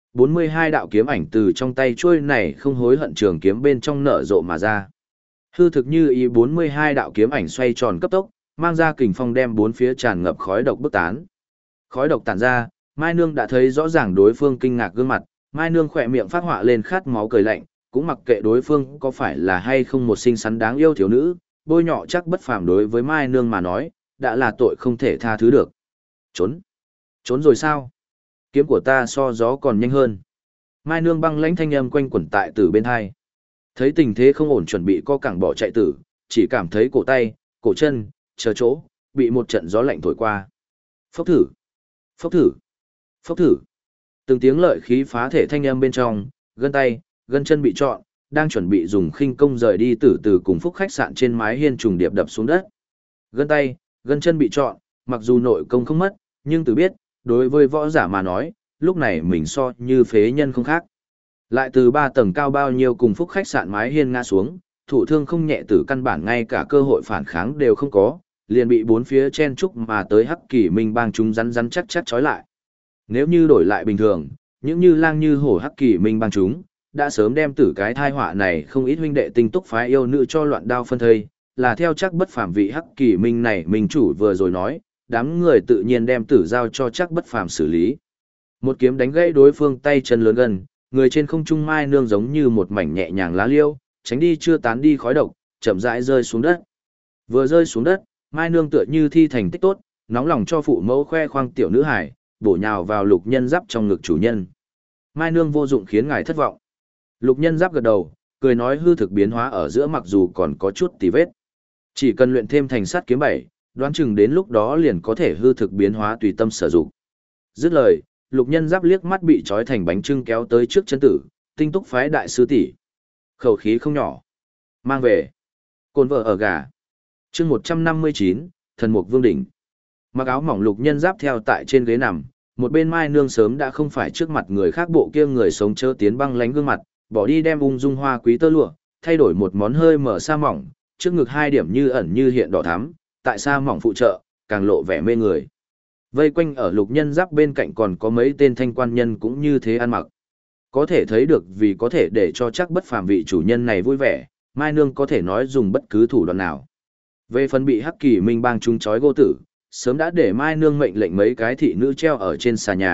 42 đạo kiếm ảnh từ trong tay trôi này không hối hận trường kiếm bên trong nở rộ mà ra. Hư thực như ý 42 đạo kiếm ảnh xoay tròn cấp tốc, mang ra kình phong đem bốn phía tràn ngập khói độc bức tán. Khói độc tản ra, Mai Nương đã thấy rõ ràng đối phương kinh ngạc gương mặt, Mai Nương khỏe miệng phát họa lên khát máu cười lạnh, cũng mặc kệ đối phương có phải là hay không một xinh xắn đáng yêu thiếu nữ, bôi nhọ chắc Bất Phàm đối với Mai Nương mà nói, đã là tội không thể tha thứ được. Trốn rồi sao? Kiếm của ta so gió còn nhanh hơn. Mai Nương băng lãnh thanh âm quanh quẩn tại tử bên hai. Thấy tình thế không ổn chuẩn bị co cẳng bỏ chạy tử, chỉ cảm thấy cổ tay, cổ chân, chờ chỗ, bị một trận gió lạnh thổi qua. Phốc thử, phốc thử, phốc thử. Từng tiếng lợi khí phá thể thanh âm bên trong, gân tay, gân chân bị trọn, đang chuẩn bị dùng khinh công rời đi tử từ cùng phúc khách sạn trên mái hiên trùng điệp đập xuống đất. Gân tay, gân chân bị trọn, mặc dù nội công không mất, nhưng tử biết, đối với võ giả mà nói, lúc này mình so như phế nhân không khác. Lại từ 3 tầng cao bao nhiêu cùng phúc khách sạn mái hiên ngã xuống, thụ thương không nhẹ tử căn bản ngay cả cơ hội phản kháng đều không có, liền bị bốn phía chen trúc mà tới Hắc Kỳ minh bang chúng rắn rắn chắc chắc trói lại. Nếu như đổi lại bình thường, những như lang như hổ Hắc Kỳ minh bang chúng, đã sớm đem tử cái thai họa này không ít huynh đệ Tinh Túc phái yêu nữ cho loạn đao phân thây, là theo chắc Bất Phàm vị Hắc Kỳ minh này minh chủ vừa rồi nói, đám người tự nhiên đem tử giao cho chắc Bất Phàm xử lý. Một kiếm đánh gãy đối phương tay chân lớn gần, người trên không trung Mai Nương giống như một mảnh nhẹ nhàng lá liêu, tránh đi chưa tán đi khói độc, chậm rãi rơi xuống đất. Vừa rơi xuống đất, Mai Nương tựa như thi thành tích tốt, nóng lòng cho phụ mẫu khoe khoang tiểu nữ hải, bổ nhào vào Lục Nhân Giáp trong ngực chủ nhân. Mai Nương vô dụng khiến ngài thất vọng. Lục Nhân Giáp gật đầu, cười nói hư thực biến hóa ở giữa mặc dù còn có chút tì vết. Chỉ cần luyện thêm thành sát kiếm 7, đoán chừng đến lúc đó liền có thể hư thực biến hóa tùy tâm sử dụng. Dứt lời, Lục Nhân Giáp liếc mắt bị trói thành bánh trưng kéo tới trước chân tử, Tinh Túc phái đại sư tỷ. Khẩu khí không nhỏ. Mang về. Côn vợ ở gà. Chương 159, Thần Mục Vương đỉnh. Mặc áo mỏng Lục Nhân Giáp theo tại trên ghế nằm, một bên Mai Nương sớm đã không phải trước mặt người khác bộ kia người sống chớ tiến băng lánh gương mặt, bỏ đi đem ung dung hoa quý tơ lụa, thay đổi một món hơi mở sa mỏng, trước ngực 2 điểm như ẩn như hiện đỏ thắm, tại sa mỏng phụ trợ, càng lộ vẻ mê người. Vây quanh ở Lục Nhân Giáp bên cạnh còn có mấy tên thanh quan nhân cũng như thế ăn mặc. Có thể thấy được vì có thể để cho chắc Bất Phàm vị chủ nhân này vui vẻ, Mai Nương có thể nói dùng bất cứ thủ đoạn nào. Về phần bị Hắc Kỳ minh bang chúng chói gô tử, sớm đã để Mai Nương mệnh lệnh mấy cái thị nữ treo ở trên xà nhà,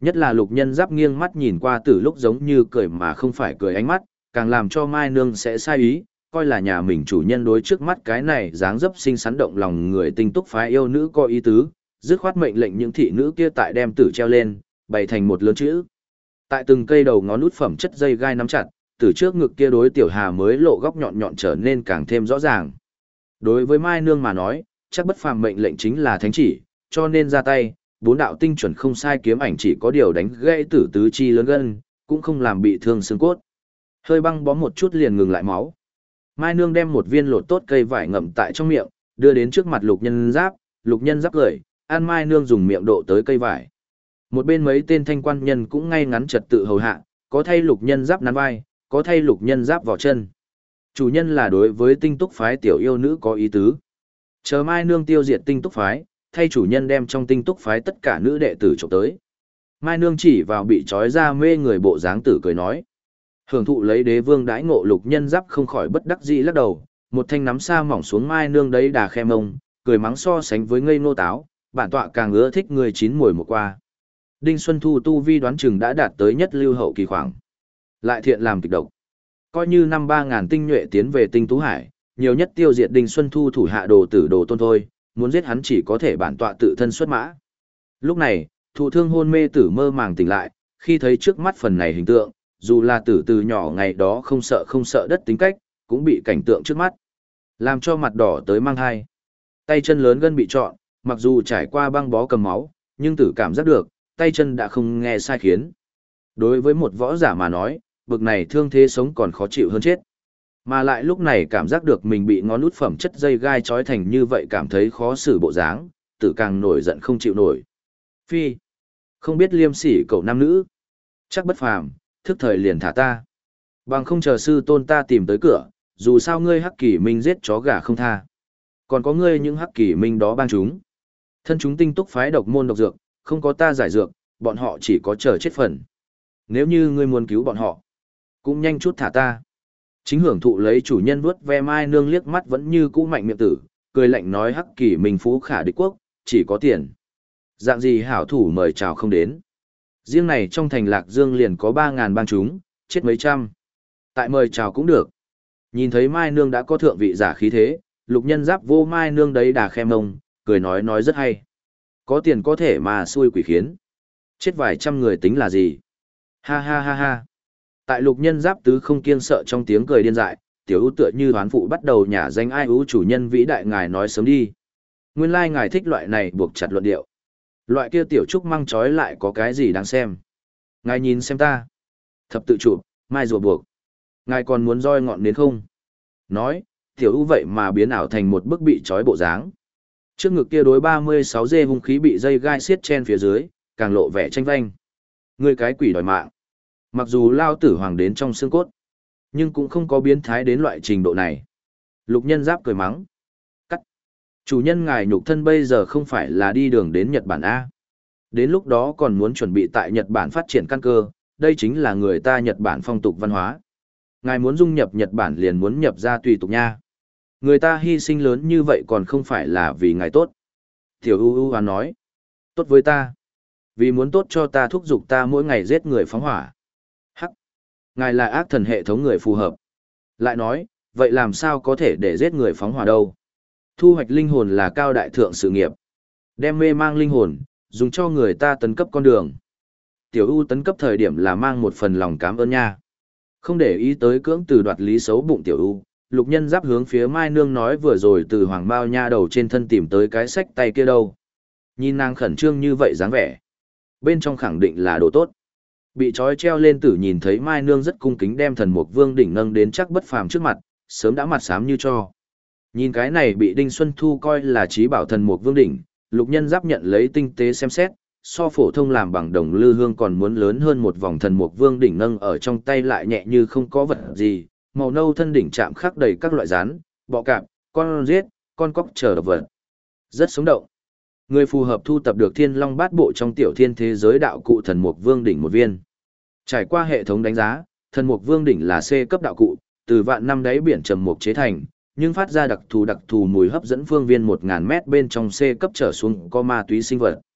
Nhất là Lục Nhân Giáp nghiêng mắt nhìn qua từ lúc giống như cười mà không phải cười ánh mắt, càng làm cho Mai Nương sẽ sai ý, coi là nhà mình chủ nhân đối trước mắt cái này dáng dấp xinh xắn động lòng người tinh túc phái yêu nữ có ý tứ, dứt khoát mệnh lệnh những thị nữ kia tại đem tử treo lên, bày thành một lớn chữ. Tại từng cây đầu ngón út phẩm chất dây gai nắm chặt, từ trước ngực kia đối tiểu hà mới lộ góc nhọn nhọn trở nên càng thêm rõ ràng. Đối với Mai Nương mà nói, chắc bất phàm mệnh lệnh chính là thánh chỉ, cho nên ra tay, bốn đạo tinh chuẩn không sai kiếm ảnh chỉ có điều đánh gãy tử tứ chi lớn gân, cũng không làm bị thương xương cốt. Hơi băng bó một chút liền ngừng lại máu. Mai Nương đem một viên lột tốt cây vải ngậm tại trong miệng, đưa đến trước mặt Lục Nhân Giáp cười, ăn Mai Nương dùng miệng độ tới cây vải. Một bên mấy tên thanh quan nhân cũng ngay ngắn trật tự hầu hạ, có thay Lục Nhân Giáp nắn vai, có thay Lục Nhân Giáp vào chân. Chủ nhân là đối với tinh túc phái tiểu yêu nữ có ý tứ. Chờ Mai Nương tiêu diệt tinh túc phái, thay chủ nhân đem trong tinh túc phái tất cả nữ đệ tử trộm tới. Mai Nương chỉ vào bị trói ra mê người bộ dáng tử cười nói. Hưởng thụ lấy đế vương đãi ngộ Lục Nhân Giáp không khỏi bất đắc dĩ lắc đầu, một thanh nắm sa mỏng xuống Mai Nương đấy đà khe mông, cười mắng so sánh với ngây nô táo, bản tọa càng ưa thích người chín mùi một qua. Đinh Xuân Thu tu vi đoán chừng đã đạt tới nhất lưu hậu kỳ khoảng. Lại thiện làm kịch độc. Coi như năm 3000 tinh nhuệ tiến về tinh tú hải, nhiều nhất tiêu diệt Đinh Xuân Thu thủ hạ đồ tử đồ tôn thôi, muốn giết hắn chỉ có thể bản tọa tự thân xuất mã. Lúc này, thụ thương hôn mê tử mơ màng tỉnh lại, khi thấy trước mắt phần này hình tượng, dù là tử từ nhỏ ngày đó không sợ đất tính cách, cũng bị cảnh tượng trước mắt làm cho mặt đỏ tới mang hai. Tay chân lớn gân bị trọn, mặc dù trải qua băng bó cầm máu, nhưng tử cảm giác được, tay chân đã không nghe sai khiến. Đối với một võ giả mà nói, bực này thương thế sống còn khó chịu hơn chết. Mà lại lúc này cảm giác được mình bị ngón út phẩm chất dây gai trói thành như vậy cảm thấy khó xử bộ dáng, tử càng nổi giận không chịu nổi. Phi, không biết liêm sỉ cậu nam nữ, chắc bất phàm, thức thời liền thả ta. Bằng không chờ sư tôn ta tìm tới cửa, dù sao ngươi hắc kỷ minh giết chó gà không tha. Còn có ngươi những hắc kỷ minh đó bang chúng. Thân chúng tinh túc phái độc môn độc dược, không có ta giải dược, bọn họ chỉ có chờ chết phần. Nếu như ngươi muốn cứu bọn họ, cũng nhanh chút thả ta. Chính hưởng thụ lấy chủ nhân vuốt ve Mai Nương liếc mắt vẫn như cũ mạnh miệng tử, cười lạnh nói hắc kỷ minh phú khả địch quốc, chỉ có tiền. Dạng gì hảo thủ mời chào không đến. Riêng này trong thành Lạc Dương liền có 3000 bang chúng, chết mấy trăm. Tại mời chào cũng được. Nhìn thấy Mai Nương đã có thượng vị giả khí thế, Lục Nhân Giáp vô Mai Nương đấy đà khem mông, cười nói rất hay. Có tiền có thể mà xui quỷ khiến. Chết vài trăm người tính là gì? Ha ha ha ha. Tại Lục Nhân Giáp tứ không kiêng sợ trong tiếng cười điên dại, tiểu ưu tựa như hoán phụ bắt đầu nhả danh ai ưu chủ nhân vĩ đại ngài nói sớm đi. Nguyên lai ngài thích loại này buộc chặt luận điệu. Loại kia tiểu trúc măng trói lại có cái gì đáng xem. Ngài nhìn xem ta. Thập tự chụp, mai rùa buộc. Ngài còn muốn roi ngọn đến không? Nói, tiểu ưu vậy mà biến ảo thành một bức bị trói bộ dáng. Trước ngực kia đối 36 dê hung khí bị dây gai xiết chen phía dưới, càng lộ vẻ tranh vanh. Ngươi cái quỷ đòi mạng. Mặc dù lao tử hoàng đến trong xương cốt, nhưng cũng không có biến thái đến loại trình độ này. Lục Nhân Giáp cười mắng. Cắt. Chủ nhân ngài nhục thân bây giờ không phải là đi đường đến Nhật Bản A. Đến lúc đó còn muốn chuẩn bị tại Nhật Bản phát triển căn cơ, đây chính là người ta Nhật Bản phong tục văn hóa. Ngài muốn dung nhập Nhật Bản liền muốn nhập ra tùy tục nha. Người ta hy sinh lớn như vậy còn không phải là vì ngài tốt. Tiểu U nói. Tốt với ta. Vì muốn tốt cho ta thúc giục ta mỗi ngày giết người phóng hỏa. Hắc. Ngài là ác thần hệ thống người phù hợp. Lại nói, vậy làm sao có thể để giết người phóng hỏa đâu? Thu hoạch linh hồn là cao đại thượng sự nghiệp. Đem mê mang linh hồn, dùng cho người ta tấn cấp con đường. Tiểu U tấn cấp thời điểm là mang một phần lòng cảm ơn nha. Không để ý tới cưỡng từ đoạt lý xấu bụng Tiểu U, Lục Nhân Giáp hướng phía Mai Nương nói vừa rồi từ hoàng bao nha đầu trên thân tìm tới cái sách tay kia đâu. Nhìn nàng khẩn trương như vậy dáng vẻ. Bên trong khẳng định là đồ tốt. Bị trói treo lên tử nhìn thấy Mai Nương rất cung kính đem thần mục vương đỉnh nâng đến chắc bất phàm trước mặt, sớm đã mặt xám như cho. Nhìn cái này bị Đinh Xuân Thu coi là trí bảo thần mục vương đỉnh, Lục Nhân Giáp nhận lấy tinh tế xem xét, so phổ thông làm bằng đồng lư hương còn muốn lớn hơn một vòng thần mục vương đỉnh nâng ở trong tay lại nhẹ như không có vật gì, màu nâu thân đỉnh chạm khắc đầy các loại rắn, bọ cạp, con riết, con cóc chờ độc vật. Rất sống động. Người phù hợp thu tập được Thiên Long Bát Bộ trong tiểu thiên thế giới đạo cụ thần mục vương đỉnh một viên. Trải qua hệ thống đánh giá, thần mục vương đỉnh là C cấp đạo cụ, từ vạn năm đáy biển trầm mục chế thành, nhưng phát ra đặc thù mùi hấp dẫn phương viên 1000 mét bên trong C cấp trở xuống có ma túy sinh vật.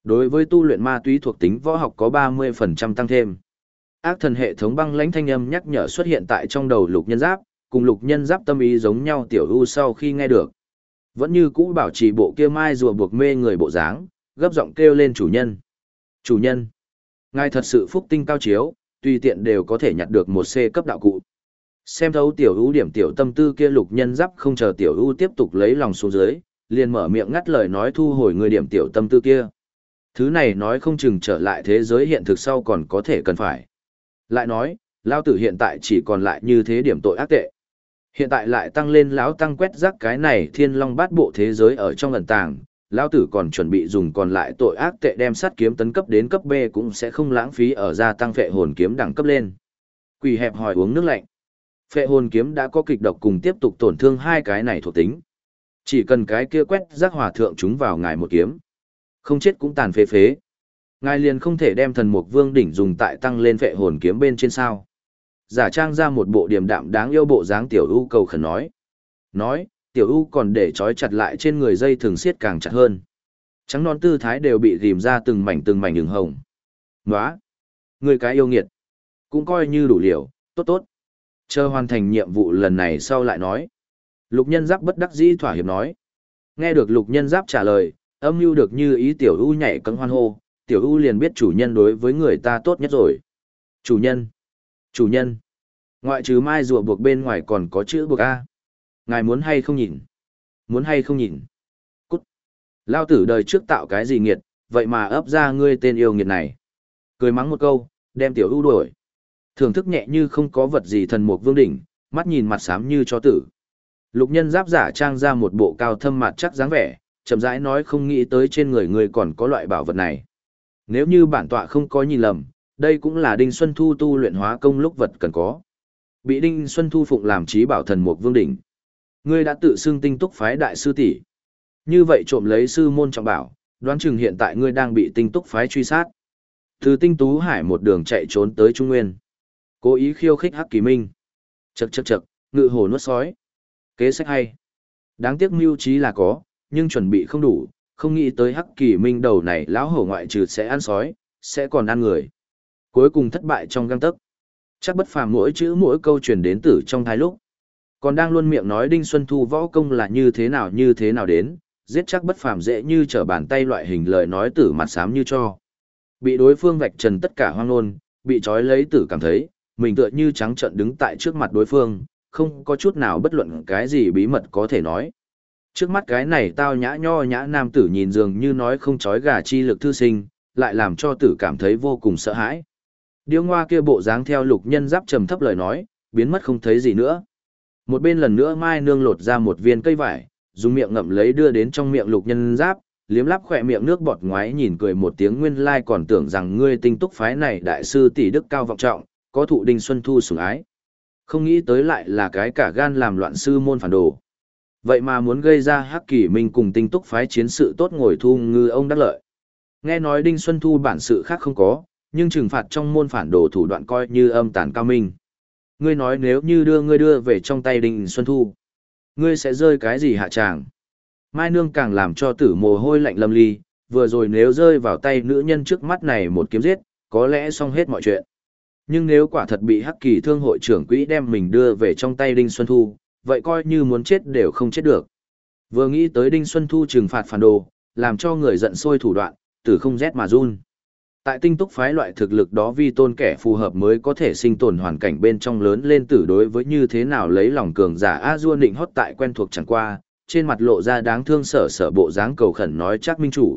Đối với tu luyện ma túy thuộc tính võ học có 30% tăng thêm. Ác thần hệ thống băng lãnh thanh âm nhắc nhở xuất hiện tại trong đầu Lục Nhân Giáp, cùng Lục Nhân Giáp tâm ý giống nhau tiểu u sau khi nghe được. Vẫn như cũ bảo trì bộ kia mai rùa buộc mê người bộ dáng, gấp giọng kêu lên chủ nhân. Chủ nhân, ngài thật sự phúc tinh cao chiếu, tùy tiện đều có thể nhặt được một C cấp đạo cụ. Xem thấu tiểu ưu điểm tiểu tâm tư kia Lục Nhân Giáp không chờ tiểu ưu tiếp tục lấy lòng xuống dưới, liền mở miệng ngắt lời nói thu hồi người điểm tiểu tâm tư kia. Thứ này nói không chừng trở lại thế giới hiện thực sau còn có thể cần phải. Lại nói, lao tử hiện tại chỉ còn lại như thế điểm tội ác tệ. Hiện tại lại tăng lên lão tăng quét rác cái này thiên long bát bộ thế giới ở trong ẩn tàng, lão tử còn chuẩn bị dùng còn lại tội ác tệ đem sắt kiếm tấn cấp đến cấp B cũng sẽ không lãng phí ở gia tăng phệ hồn kiếm đẳng cấp lên. Quỷ hẹp hỏi uống nước lạnh. Phệ hồn kiếm đã có kịch độc cùng tiếp tục tổn thương hai cái này thuộc tính. Chỉ cần cái kia quét rác hòa thượng chúng vào ngài một kiếm. Không chết cũng tàn phế phế. Ngài liền không thể đem thần mục vương đỉnh dùng tại tăng lên phệ hồn kiếm bên trên sao. Giả trang ra một bộ điềm đạm đáng yêu bộ dáng tiểu u cầu khẩn nói. Nói, tiểu u còn để trói chặt lại trên người dây thường siết càng chặt hơn. Trắng non tư thái đều bị rìm ra từng mảnh đường hồng. Nóa! Người cái yêu nghiệt. Cũng coi như đủ liều, tốt tốt. Chờ hoàn thành nhiệm vụ lần này sau lại nói. Lục Nhân Giáp bất đắc dĩ thỏa hiệp nói. Nghe được Lục Nhân Giáp trả lời, âm mưu được như ý tiểu u nhảy cẫng hoan hô, tiểu u liền biết chủ nhân đối với người ta tốt nhất rồi. Chủ nhân! Chủ nhân! Ngoại trừ mai rùa buộc bên ngoài còn có chữ buộc A. Ngài muốn hay không nhìn? Muốn hay không nhìn? Cút! Lao tử đời trước tạo cái gì nghiệt, vậy mà ấp ra ngươi tên yêu nghiệt này. Cười mắng một câu, đem tiểu u đuổi. Thưởng thức nhẹ như không có vật gì thần mục vương đỉnh, mắt nhìn mặt xám như chó tử. Lục Nhân Giáp giả trang ra một bộ cao thâm mặt chắc dáng vẻ, chậm rãi nói không nghĩ tới trên người người còn có loại bảo vật này. Nếu như bản tọa không có nhìn lầm, đây cũng là Đinh Xuân Thu tu luyện hóa công lúc vật cần có. Bị Đinh Xuân Thu phụng làm chí bảo thần mục vương đỉnh. Ngươi đã tự xưng tinh túc phái đại sư tỷ. Như vậy trộm lấy sư môn trọng bảo, đoán chừng hiện tại ngươi đang bị tinh túc phái truy sát. Từ tinh tú hải một đường chạy trốn tới Trung Nguyên. Cố ý khiêu khích Hắc Kỳ Minh. Chậc chậc chậc, ngự hổ nuốt sói. Kế sách hay. Đáng tiếc mưu trí là có, nhưng chuẩn bị không đủ, không nghĩ tới Hắc Kỳ Minh đầu này lão hổ ngoại trừ sẽ ăn sói, sẽ còn ăn người. Cuối cùng thất bại trong gang tấc. Chắc bất phàm mỗi chữ mỗi câu truyền đến tử trong thái lúc. Còn đang luôn miệng nói Đinh Xuân Thu võ công là như thế nào đến, giết chắc bất phàm dễ như trở bàn tay loại hình lời nói tử mặt xám như cho. Bị đối phương vạch trần tất cả hoang ngôn, bị trói lấy tử cảm thấy, mình tựa như trắng trợn đứng tại trước mặt đối phương, không có chút nào bất luận cái gì bí mật có thể nói. Trước mắt cái này tao nhã nho nhã nam tử nhìn dường như nói không trói gà chi lực thư sinh, lại làm cho tử cảm thấy vô cùng sợ hãi. Điêu ngoa kia bộ dáng theo Lục Nhân Giáp trầm thấp lời nói, biến mất không thấy gì nữa. Một bên lần nữa Mai Nương lột ra một viên cây vải, dùng miệng ngậm lấy đưa đến trong miệng Lục Nhân Giáp, liếm lắp khỏe miệng nước bọt ngoái nhìn cười một tiếng nguyên lai còn tưởng rằng ngươi tinh túc phái này đại sư tỷ đức cao vọng trọng, có thụ Đinh Xuân Thu sủng ái. Không nghĩ tới lại là cái cả gan làm loạn sư môn phản đồ. Vậy mà muốn gây ra Hắc Kỳ Minh cùng tinh túc phái chiến sự tốt ngồi thu ngư ông đắc lợi. Nghe nói Đinh Xuân Thu bản sự khác không có, nhưng trừng phạt trong môn phản đồ thủ đoạn coi như âm tàn cao minh. Ngươi nói nếu như ngươi đưa về trong tay Đinh Xuân Thu, ngươi sẽ rơi cái gì hạ tràng? Mai Nương càng làm cho tử mồ hôi lạnh lâm ly, vừa rồi nếu rơi vào tay nữ nhân trước mắt này một kiếm giết, có lẽ xong hết mọi chuyện. Nhưng nếu quả thật bị Hắc Kỳ Thương hội trưởng quỹ đem mình đưa về trong tay Đinh Xuân Thu, vậy coi như muốn chết đều không chết được. Vừa nghĩ tới Đinh Xuân Thu trừng phạt phản đồ, làm cho người giận sôi thủ đoạn, tử không rét mà run. Tại tinh túc phái loại thực lực đó vi tôn kẻ phù hợp mới có thể sinh tồn hoàn cảnh bên trong lớn lên tử đối với như thế nào lấy lòng cường giả A-dua nịnh hót tại quen thuộc chẳng qua, trên mặt lộ ra đáng thương sở bộ dáng cầu khẩn nói chắc minh chủ.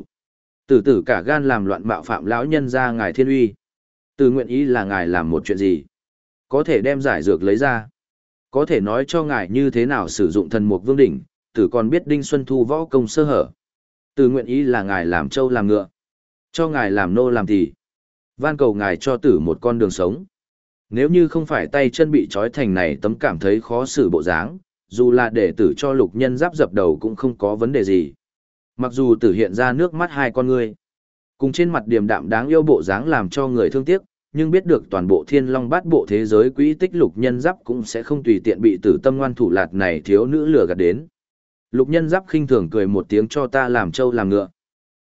Tử cả gan làm loạn bạo phạm lão nhân ra ngài thiên uy. Tử nguyện ý là ngài làm một chuyện gì? Có thể đem giải dược lấy ra. Có thể nói cho ngài như thế nào sử dụng thần mục vương đỉnh, tử còn biết Đinh Xuân Thu võ công sơ hở. Tử nguyện ý là ngài làm trâu làm ngựa. Cho ngài làm nô làm thì. Van cầu ngài cho tử một con đường sống. Nếu như không phải tay chân bị trói thành này tấm cảm thấy khó xử bộ dáng, dù là để tử cho Lục Nhân Giáp dập đầu cũng không có vấn đề gì. Mặc dù tử hiện ra nước mắt hai con ngươi, cùng trên mặt điềm đạm đáng yêu bộ dáng làm cho người thương tiếc, nhưng biết được toàn bộ thiên long bát bộ thế giới quỹ tích Lục Nhân Giáp cũng sẽ không tùy tiện bị tử tâm ngoan thủ lạt này thiếu nữ lừa gạt đến. Lục Nhân Giáp khinh thường cười một tiếng cho ta làm trâu làm ngựa.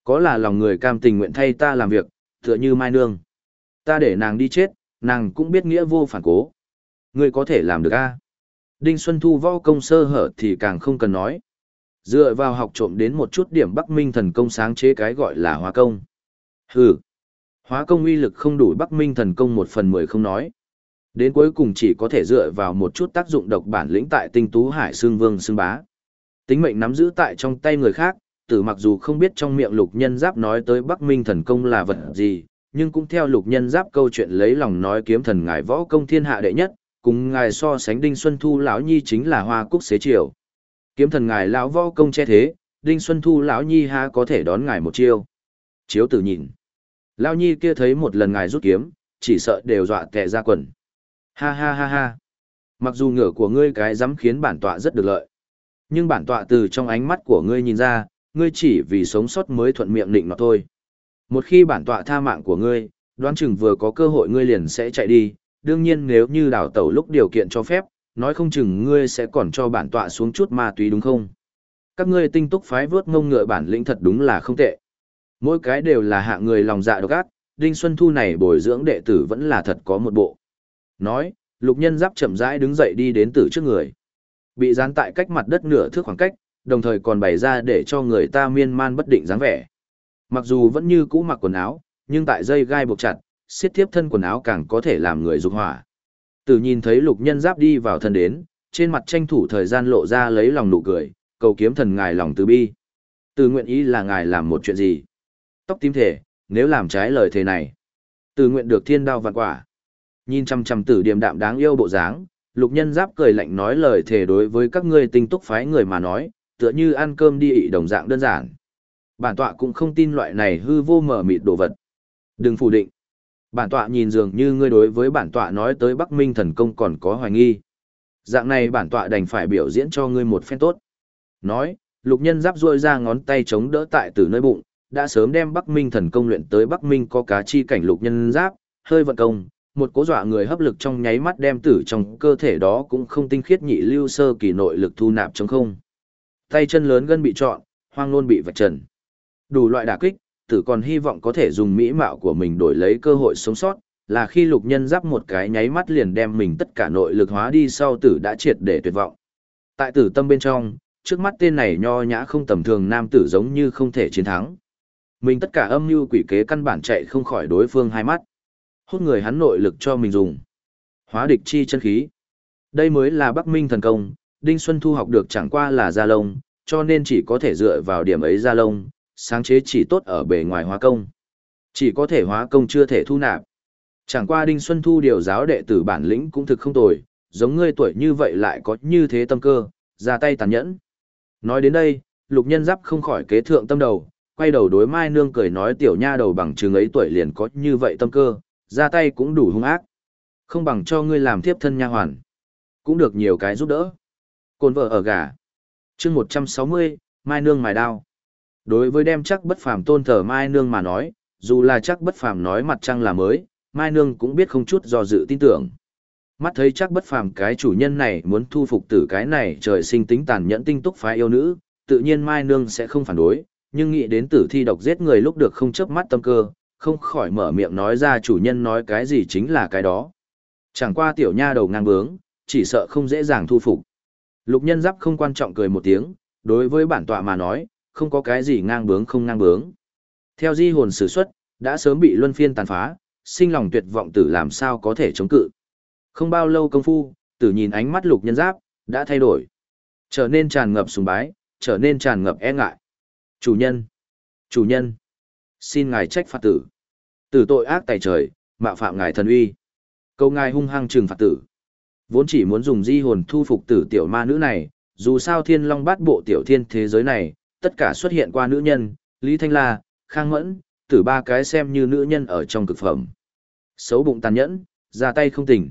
Có là lòng người cam tình nguyện thay ta làm việc, tựa như Mai Nương. Ta để nàng đi chết, nàng cũng biết nghĩa vô phản cố. Ngươi có thể làm được a? Đinh Xuân Thu võ công sơ hở thì càng không cần nói. Dựa vào học trộm đến một chút điểm Bắc Minh thần công sáng chế cái gọi là hóa công. Hừ, hóa công uy lực không đủ Bắc Minh thần công 1/10 không nói. Đến cuối cùng chỉ có thể dựa vào một chút tác dụng độc bản lĩnh tại Tinh Tú Hải xương vương xương bá. Tính mệnh nắm giữ tại trong tay người khác, Tử mặc dù không biết trong miệng Lục Nhân Giáp nói tới Bắc Minh thần công là vật gì, nhưng cũng theo Lục Nhân Giáp câu chuyện lấy lòng nói kiếm thần ngài võ công thiên hạ đệ nhất, cùng ngài so sánh Đinh Xuân Thu lão nhi chính là hoa cúc xế chiều. Kiếm thần ngài lão võ công che thế, Đinh Xuân Thu lão nhi ha có thể đón ngài một chiêu. Chiếu Tử nhìn, lão nhi kia thấy một lần ngài rút kiếm, chỉ sợ đều dọa tè ra quần. Ha ha ha ha. Mặc dù ngựa của ngươi cái dám khiến bản tọa rất được lợi, nhưng bản tọa từ trong ánh mắt của ngươi nhìn ra, ngươi chỉ vì sống sót mới thuận miệng định nọt thôi. Một khi bản tọa tha mạng của ngươi, đoán chừng vừa có cơ hội ngươi liền sẽ chạy đi, đương nhiên nếu như đào tẩu lúc điều kiện cho phép, nói không chừng ngươi sẽ còn cho bản tọa xuống chút ma túy đúng không? Các ngươi tinh túc phái vớt ngông ngựa bản lĩnh thật đúng là không tệ. Mỗi cái đều là hạng người lòng dạ độc ác, Đinh Xuân Thu này bồi dưỡng đệ tử vẫn là thật có một bộ. Nói, Lục Nhân Giáp chậm rãi đứng dậy đi đến Tử trước người. Bị dán tại cách mặt đất nửa thước khoảng cách, đồng thời còn bày ra để cho người ta miên man bất định dáng vẻ. Mặc dù vẫn như cũ mặc quần áo, nhưng tại dây gai buộc chặt, siết tiếp thân quần áo càng có thể làm người dục hỏa. Tử nhìn thấy Lục Nhân Giáp đi vào thân đến, trên mặt tranh thủ thời gian lộ ra lấy lòng nụ cười, cầu kiếm thần ngài lòng từ bi. Tử nguyện ý là ngài làm một chuyện gì? Tóc tím thể, nếu làm trái lời thề này, Tử nguyện được thiên đao vạn quả. Nhìn chăm chăm Tử điềm đạm đáng yêu bộ dáng, Lục Nhân Giáp cười lạnh nói lời thề đối với các ngươi tinh túc phái người mà nói, tựa như ăn cơm đi ị đồng dạng đơn giản. Bản tọa cũng không tin loại này hư vô mở mịt đồ vật. Đừng phủ định. Bản tọa nhìn dường như ngươi đối với bản tọa nói tới Bắc Minh thần công còn có hoài nghi. Dạng này bản tọa đành phải biểu diễn cho ngươi một phen tốt. Nói, Lục Nhân Giáp duỗi ra ngón tay chống đỡ tại Tử nơi bụng, đã sớm đem Bắc Minh thần công luyện tới Bắc Minh có cá chi cảnh. Lục Nhân Giáp hơi vận công, một cố dọa người hấp lực trong nháy mắt đem Tử trong cơ thể đó cũng không tinh khiết nhị lưu sơ kỳ nội lực thu nạp trong không. Tay chân lớn gân bị trọn, hoang nôn bị vạch trần. Đủ loại đả kích, Tử còn hy vọng có thể dùng mỹ mạo của mình đổi lấy cơ hội sống sót, là khi Lục Nhân Giáp một cái nháy mắt liền đem mình tất cả nội lực hóa đi sau, Tử đã triệt để tuyệt vọng. Tại Tử tâm bên trong, trước mắt tên này nho nhã không tầm thường nam tử giống như không thể chiến thắng. Mình tất cả âm mưu quỷ kế căn bản chạy không khỏi đối phương hai mắt. Hút người hắn nội lực cho mình dùng. Hóa địch chi chân khí. Đây mới là Bắc Minh thần công, Đinh Xuân Thu học được chẳng qua là gia lông, cho nên chỉ có thể dựa vào điểm ấy gia lông, sáng chế chỉ tốt ở bề ngoài hóa công. Chỉ có thể hóa công chưa thể thu nạp. Chẳng qua Đinh Xuân Thu điều giáo đệ tử bản lĩnh cũng thực không tồi, giống ngươi tuổi như vậy lại có như thế tâm cơ, ra tay tàn nhẫn. Nói đến đây, Lục Nhân Giáp không khỏi kế thượng tâm đầu, quay đầu đối Mai Nương cười nói tiểu nha đầu bằng chừng ấy tuổi liền có như vậy tâm cơ, ra tay cũng đủ hung ác. Không bằng cho ngươi làm tiếp thân nha hoàn. Cũng được nhiều cái giúp đỡ. Côn vợ ở gà. Chương 160, Mai Nương mài đao. Đối với đem Chắc Bất Phàm tôn thờ Mai Nương mà nói, dù là Chắc Bất Phàm nói mặt trăng là mới, Mai Nương cũng biết không chút do dự tin tưởng. Mắt thấy Chắc Bất Phàm cái chủ nhân này muốn thu phục Tử cái này trời sinh tính tàn nhẫn tinh túc phái yêu nữ, tự nhiên Mai Nương sẽ không phản đối, nhưng nghĩ đến Tử thi độc giết người lúc được không chớp mắt tâm cơ, không khỏi mở miệng nói ra chủ nhân nói cái gì chính là cái đó. Chẳng qua tiểu nha đầu ngang bướng, chỉ sợ không dễ dàng thu phục. Lục Nhân Giáp không quan trọng cười một tiếng, đối với bản tọa mà nói, không có cái gì ngang bướng không ngang bướng. Theo di hồn sử xuất, đã sớm bị luân phiên tàn phá, sinh lòng tuyệt vọng Tử làm sao có thể chống cự. Không bao lâu công phu, Tử nhìn ánh mắt Lục Nhân Giáp, đã thay đổi. Trở nên tràn ngập sùng bái, trở nên tràn ngập e ngại. Chủ nhân! Chủ nhân! Xin ngài trách phạt Tử. Tử tội ác tày trời, mạo phạm ngài thần uy. Câu ngài hung hăng trừng phạt Tử. Vốn chỉ muốn dùng di hồn thu phục Tử tiểu ma nữ này, dù sao Thiên Long Bát Bộ tiểu thiên thế giới này, tất cả xuất hiện qua nữ nhân, Lý Thanh La, Khang Mẫn, Tử ba cái xem như nữ nhân ở trong cực phẩm. Xấu bụng tàn nhẫn, ra tay không tỉnh.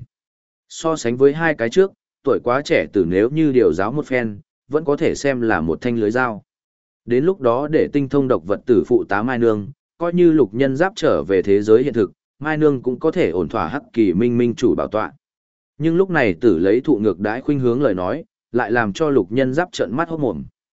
So sánh với hai cái trước, tuổi quá trẻ Tử nếu như điều giáo một phen, vẫn có thể xem là một thanh lưới dao. Đến lúc đó để tinh thông độc vật Tử phụ tá Mai Nương, coi như Lục Nhân Giáp trở về thế giới hiện thực, Mai Nương cũng có thể ổn thỏa hắc kỳ minh minh chủ bảo tọa. Nhưng lúc này Tử lấy thụ ngược đãi khuynh hướng lời nói, lại làm cho Lục Nhân Giáp trợn mắt hốt mồm.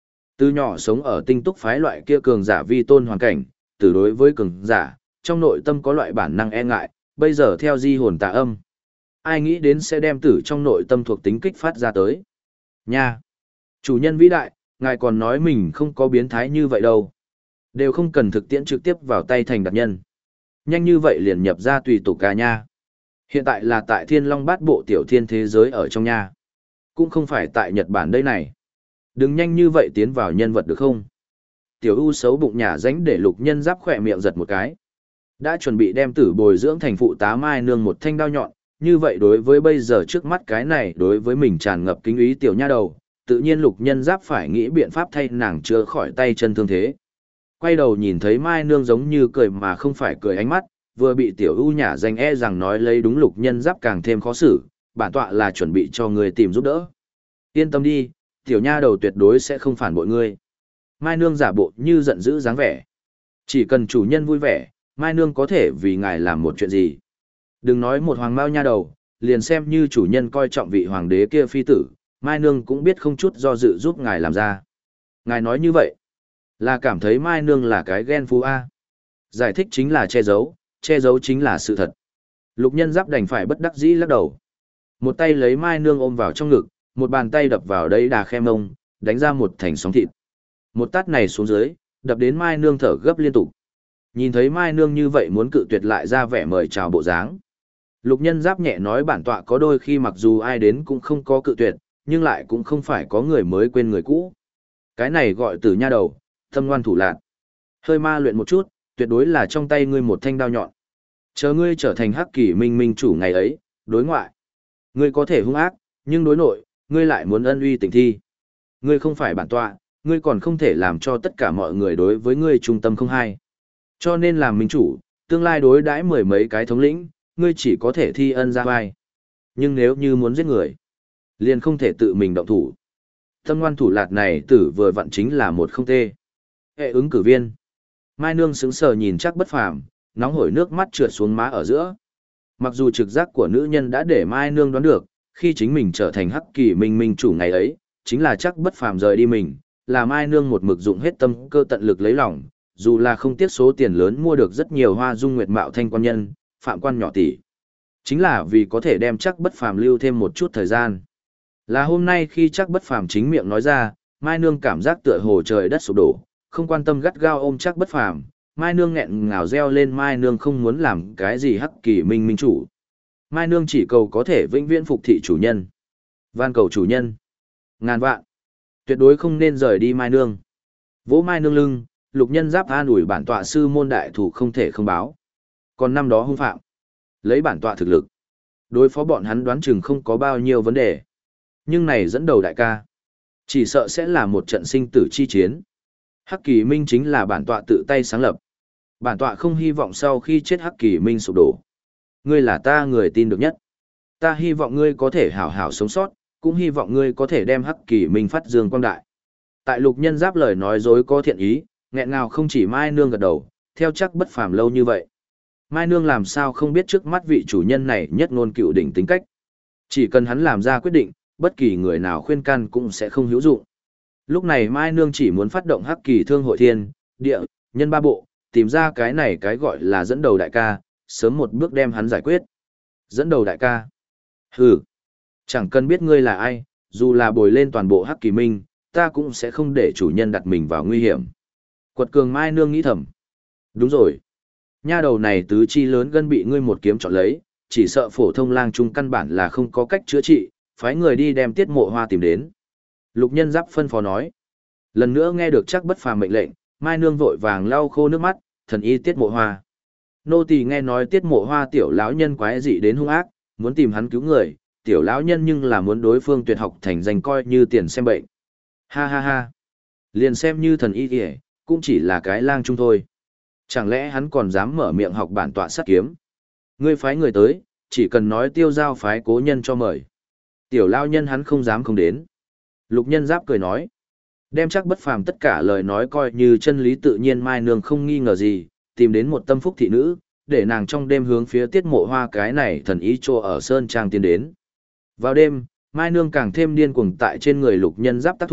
Từ nhỏ sống ở tinh túc phái loại kia cường giả vi tôn hoàn cảnh, từ đối với cường giả, trong nội tâm có loại bản năng e ngại, bây giờ theo di hồn tà âm. Ai nghĩ đến sẽ đem tử trong nội tâm thuộc tính kích phát ra tới. Nha! Chủ nhân vĩ đại, ngài còn nói mình không có biến thái như vậy đâu. Đều không cần thực tiễn trực tiếp vào tay thành đặc nhân. Nhanh như vậy liền nhập ra tùy tục ca nha. Hiện tại là tại Thiên Long Bát Bộ tiểu thiên thế giới ở trong nha. Cũng không phải tại Nhật Bản đây này. Đừng nhanh như vậy tiến vào nhân vật được không? Tiểu U xấu bụng nhả ránh để Lục Nhân Giáp khỏe miệng giật một cái. Đã chuẩn bị đem tử bồi dưỡng thành phụ tá Mai Nương một thanh đao nhọn, như vậy đối với bây giờ trước mắt cái này đối với mình tràn ngập kính ý tiểu nha đầu, tự nhiên Lục Nhân Giáp phải nghĩ biện pháp thay nàng chữa khỏi tay chân thương thế. Quay đầu nhìn thấy Mai Nương giống như cười mà không phải cười ánh mắt, vừa bị tiểu U nhả danh e rằng nói lấy đúng Lục Nhân Giáp càng thêm khó xử, bản tọa là chuẩn bị cho người tìm giúp đỡ. Yên tâm đi, tiểu nha đầu tuyệt đối sẽ không phản bội ngươi. Mai Nương giả bộ như giận dữ dáng vẻ. Chỉ cần chủ nhân vui vẻ, Mai Nương có thể vì ngài làm một chuyện gì. Đừng nói một hoàng mao nha đầu, liền xem như chủ nhân coi trọng vị hoàng đế kia phi tử, Mai Nương cũng biết không chút do dự giúp ngài làm ra. Ngài nói như vậy, là cảm thấy Mai Nương là cái ghen phú A. Giải thích chính là che giấu chính là sự thật. Lục Nhân Giáp đành phải bất đắc dĩ lắc đầu. Một tay lấy Mai Nương ôm vào trong ngực, một bàn tay đập vào đấy đà khe mông, đánh ra một thành sóng thịt. Một tát này xuống dưới, đập đến Mai Nương thở gấp liên tục. Nhìn thấy Mai Nương như vậy muốn cự tuyệt lại ra vẻ mời chào bộ dáng. Lục Nhân Giáp nhẹ nói bản tọa có đôi khi mặc dù ai đến cũng không có cự tuyệt, nhưng lại cũng không phải có người mới quên người cũ. Cái này gọi từ nha đầu, tâm ngoan thủ lạn. Hơi ma luyện một chút, tuyệt đối là trong tay ngươi một thanh đao nhọn. Chờ ngươi trở thành Hắc Kỷ Minh minh chủ ngày ấy, đối ngoại. Ngươi có thể hung ác, nhưng đối nội, ngươi lại muốn ân uy tình thi. Ngươi không phải bản tọa, ngươi còn không thể làm cho tất cả mọi người đối với ngươi trung tâm không hai. Cho nên làm minh chủ, tương lai đối đãi mười mấy cái thống lĩnh, ngươi chỉ có thể thi ân ra vai. Nhưng nếu như muốn giết người, liền không thể tự mình động thủ. Tâm ngoan thủ lạt này tử vừa vặn chính là một không tê. Hệ ứng cử viên. Mai Nương sững sờ nhìn Trác Bất Phàm, nóng hổi nước mắt trượt xuống má ở giữa. Mặc dù trực giác của nữ nhân đã để Mai Nương đoán được, khi chính mình trở thành Hắc Kỷ Minh minh chủ ngày ấy, chính là Trác Bất Phàm rời đi mình, là Mai Nương một mực dụng hết tâm cơ tận lực lấy lòng, dù là không tiếc số tiền lớn mua được rất nhiều hoa dung nguyệt mạo thanh quan nhân, phạm quan nhỏ tỷ. Chính là vì có thể đem Trác Bất Phàm lưu thêm một chút thời gian. Là hôm nay khi Trác Bất Phàm chính miệng nói ra, Mai Nương cảm giác tựa hồ trời đất sụp đổ, không quan tâm gắt gao ôm Trác Bất Phàm, Mai Nương nghẹn ngào reo lên Mai Nương không muốn làm cái gì Hắc Kỷ Minh minh chủ. Mai Nương chỉ cầu có thể vĩnh viễn phục thị chủ nhân. Van cầu chủ nhân. Ngàn vạn. Tuyệt đối không nên rời đi Mai Nương. Vỗ Mai Nương lưng, Lục Nhân Giáp an ủi bản tọa sư môn đại thủ không thể không báo. Còn năm đó hung phạm. Lấy bản tọa thực lực. Đối phó bọn hắn đoán chừng không có bao nhiêu vấn đề. Nhưng này dẫn đầu đại ca. Chỉ sợ sẽ là một trận sinh tử chi chiến. Hắc Kỷ Minh chính là bản tọa tự tay sáng lập. Bản tọa không hy vọng sau khi chết Hắc Kỷ Minh sụp đổ. Ngươi là ta người tin được nhất. Ta hy vọng ngươi có thể hảo hảo sống sót, cũng hy vọng ngươi có thể đem Hắc Kỷ Minh phát dương quang đại. Tại Lục Nhân Giáp lời nói dối có thiện ý, nghẹn ngào không chỉ Mai Nương gật đầu, theo Trác Bất Phàm lâu như vậy. Mai Nương làm sao không biết trước mắt vị chủ nhân này nhất ngôn cựu đỉnh tính cách. Chỉ cần hắn làm ra quyết định, bất kỳ người nào khuyên can cũng sẽ không hữu dụng. Lúc này Mai Nương chỉ muốn phát động Hắc Kỳ Thương hội thiên, địa, nhân ba bộ, tìm ra cái này cái gọi là dẫn đầu đại ca, sớm một bước đem hắn giải quyết. Dẫn đầu đại ca. Hừ. Chẳng cần biết ngươi là ai, dù là bồi lên toàn bộ Hắc Kỳ Minh, ta cũng sẽ không để chủ nhân đặt mình vào nguy hiểm. Quật cường Mai Nương nghĩ thầm. Đúng rồi. Nha đầu này tứ chi lớn gân bị ngươi một kiếm chọn lấy, chỉ sợ phổ thông lang trung căn bản là không có cách chữa trị, phái người đi đem Tiết Mộ Hoa tìm đến. Lục Nhân Giáp phân phó nói. Lần nữa nghe được Trác Bất Phàm mệnh lệnh, Mai Nương vội vàng lau khô nước mắt, thần y Tiết Mộ Hoa. Nô tỳ nghe nói Tiết Mộ Hoa tiểu lão nhân quái dị đến hung ác, muốn tìm hắn cứu người, tiểu lão nhân nhưng là muốn đối phương tuyệt học thành danh coi như tiền xem bệnh. Ha ha ha. Liền xem như thần y kìa, cũng chỉ là cái lang trung thôi. Chẳng lẽ hắn còn dám mở miệng học bản tọa sát kiếm? Ngươi phái người tới, chỉ cần nói Tiêu Giao phái cố nhân cho mời. Tiểu lão nhân hắn không dám không đến. Lục Nhân Giáp cười nói. Đem Trác Bất Phàm tất cả lời nói coi như chân lý tự nhiên Mai Nương không nghi ngờ gì, tìm đến một tâm phúc thị nữ, để nàng trong đêm hướng phía Tiết Mộ Hoa cái này thần ý trô ở Sơn Trang tiến đến. Vào đêm, Mai Nương càng thêm điên cuồng tại trên người Lục Nhân Giáp tác thủ,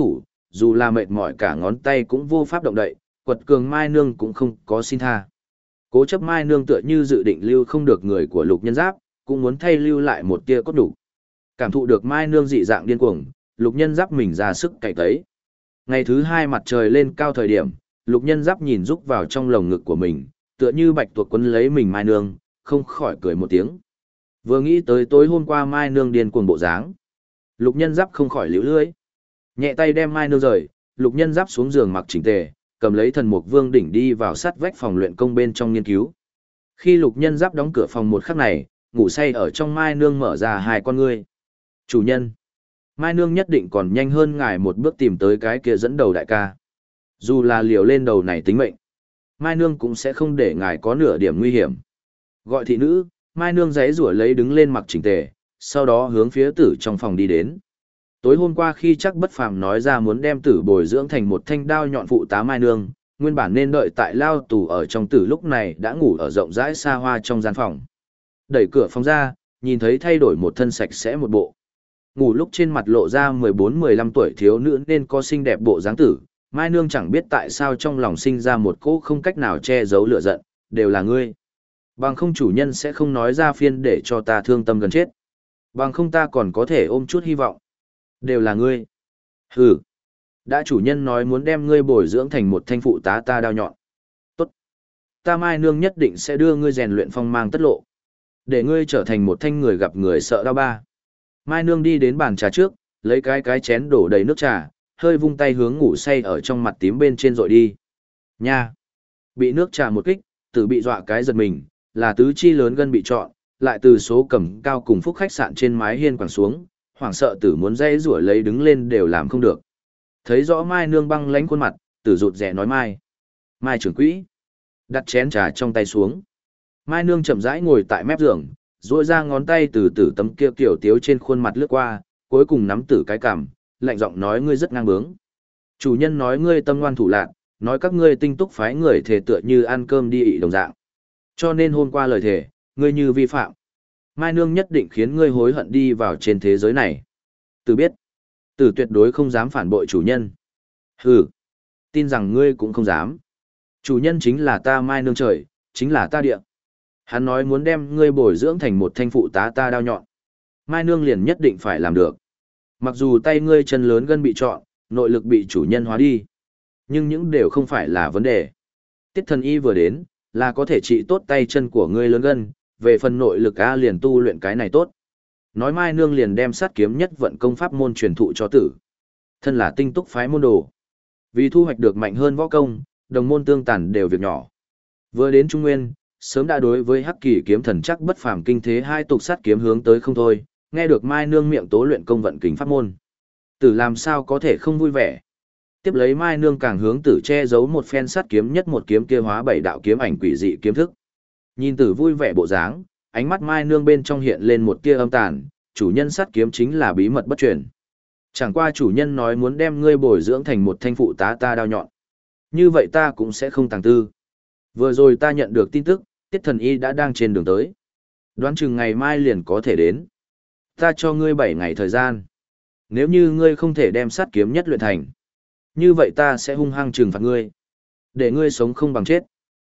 dù là mệt mỏi cả ngón tay cũng vô pháp động đậy, quật cường Mai Nương cũng không có xin tha. Cố chấp Mai Nương tựa như dự định lưu không được người của Lục Nhân Giáp, cũng muốn thay lưu lại một tia cốt đủ. Cảm thụ được Mai Nương dị dạng điên cuồng, Lục Nhân Giáp mình ra sức cày cấy. Ngày thứ hai mặt trời lên cao thời điểm, Lục Nhân Giáp nhìn rúc vào trong lồng ngực của mình, tựa như bạch tuộc quấn lấy mình Mai Nương, không khỏi cười một tiếng. Vừa nghĩ tới tối hôm qua Mai Nương điên cuồng bộ dáng, Lục Nhân Giáp không khỏi liễu lưỡi. Nhẹ tay đem Mai Nương rời, Lục Nhân Giáp xuống giường mặc chỉnh tề, cầm lấy thần mục vương đỉnh đi vào sát vách phòng luyện công bên trong nghiên cứu. Khi Lục Nhân Giáp đóng cửa phòng một khắc này, ngủ say ở trong Mai Nương mở ra hai con ngươi. Chủ nhân, Mai Nương nhất định còn nhanh hơn ngài một bước tìm tới cái kia dẫn đầu đại ca. Dù là liều lên đầu này tính mệnh, Mai Nương cũng sẽ không để ngài có nửa điểm nguy hiểm. Gọi thị nữ, Mai Nương giãy giụa lấy đứng lên mặc chỉnh tề, sau đó hướng phía tử trong phòng đi đến. Tối hôm qua khi chắc bất phàm nói ra muốn đem tử bồi dưỡng thành một thanh đao nhọn phụ tá Mai Nương, nguyên bản nên đợi tại lao tù ở trong tử lúc này đã ngủ ở rộng rãi xa hoa trong gian phòng. Đẩy cửa phòng ra, nhìn thấy thay đổi một thân sạch sẽ một bộ. Ngủ lúc trên mặt lộ ra 14-15 tuổi thiếu nữ nên có xinh đẹp bộ dáng tử, Mai Nương chẳng biết tại sao trong lòng sinh ra một cỗ không cách nào che giấu lửa giận, đều là ngươi. Bằng không chủ nhân sẽ không nói ra phiên để cho ta thương tâm gần chết. Bằng không ta còn có thể ôm chút hy vọng. Đều là ngươi. Hừ. Đã chủ nhân nói muốn đem ngươi bồi dưỡng thành một thanh phụ tá ta đao nhọn. Tốt. Ta Mai Nương nhất định sẽ đưa ngươi rèn luyện phong mang tất lộ. Để ngươi trở thành một thanh người gặp người sợ đao ba. Mai Nương đi đến bàn trà trước, lấy cái chén đổ đầy nước trà, hơi vung tay hướng ngủ say ở trong mặt tím bên trên rội đi. Nha! Bị nước trà một kích, Tử bị dọa cái giật mình, là tứ chi lớn gân bị trọn, lại từ số cầm cao cùng phúc khách sạn trên mái hiên quẳng xuống, hoảng sợ Tử muốn dây rủa lấy đứng lên đều làm không được. Thấy rõ Mai Nương băng lánh khuôn mặt, Tử rụt rè nói Mai. Mai trưởng quỹ! Đặt chén trà trong tay xuống. Mai Nương chậm rãi ngồi tại mép giường, duỗi ra ngón tay từ Tử tấm kia kiểu tiếu trên khuôn mặt lướt qua, cuối cùng nắm Tử cái cằm, lạnh giọng nói ngươi rất ngang bướng. Chủ nhân nói ngươi tâm ngoan thủ lạn, nói các ngươi tinh túc phái người thể tựa như ăn cơm đi ị đồng dạng. Cho nên hôm qua lời thề, ngươi như vi phạm. Mai Nương nhất định khiến ngươi hối hận đi vào trên thế giới này. Tử biết, Tử tuyệt đối không dám phản bội chủ nhân. Hừ, tin rằng ngươi cũng không dám. Chủ nhân chính là ta Mai Nương trời, chính là ta địa. Hắn nói muốn đem ngươi bồi dưỡng thành một thanh phụ tá ta đao nhọn. Mai Nương liền nhất định phải làm được. Mặc dù tay ngươi chân lớn gân bị trọn, nội lực bị chủ nhân hóa đi, nhưng những đều không phải là vấn đề. Tiết thần y vừa đến, là có thể trị tốt tay chân của ngươi lớn gân, về phần nội lực A liền tu luyện cái này tốt. Nói Mai Nương liền đem sát kiếm nhất vận công pháp môn truyền thụ cho Tử. Thân là tinh túc phái môn đồ. Vì thu hoạch được mạnh hơn võ công, đồng môn tương tàn đều việc nhỏ. Vừa đến Trung Nguyên, sớm đã đối với Hắc Kỳ kiếm thần chắc bất phàm kinh thế hai tục sát kiếm hướng tới không thôi, nghe được Mai Nương miệng tố luyện công vận kính pháp môn. Tử làm sao có thể không vui vẻ. Tiếp lấy Mai Nương càng hướng Tử che giấu một phen sát kiếm nhất một kiếm kia hóa bảy đạo kiếm ảnh quỷ dị kiếm thức. Nhìn Tử vui vẻ bộ dáng, ánh mắt Mai Nương bên trong hiện lên một tia âm tàn, chủ nhân sát kiếm chính là bí mật bất truyền. Chẳng qua chủ nhân nói muốn đem ngươi bồi dưỡng thành một thanh phụ tá ta đao nhọn. Như vậy ta cũng sẽ không tàng tư. Vừa rồi ta nhận được tin tức, Tiết thần y đã đang trên đường tới. Đoán chừng ngày mai liền có thể đến. Ta cho ngươi 7 ngày thời gian. Nếu như ngươi không thể đem sát kiếm nhất luyện thành, như vậy ta sẽ hung hăng trừng phạt ngươi. Để ngươi sống không bằng chết.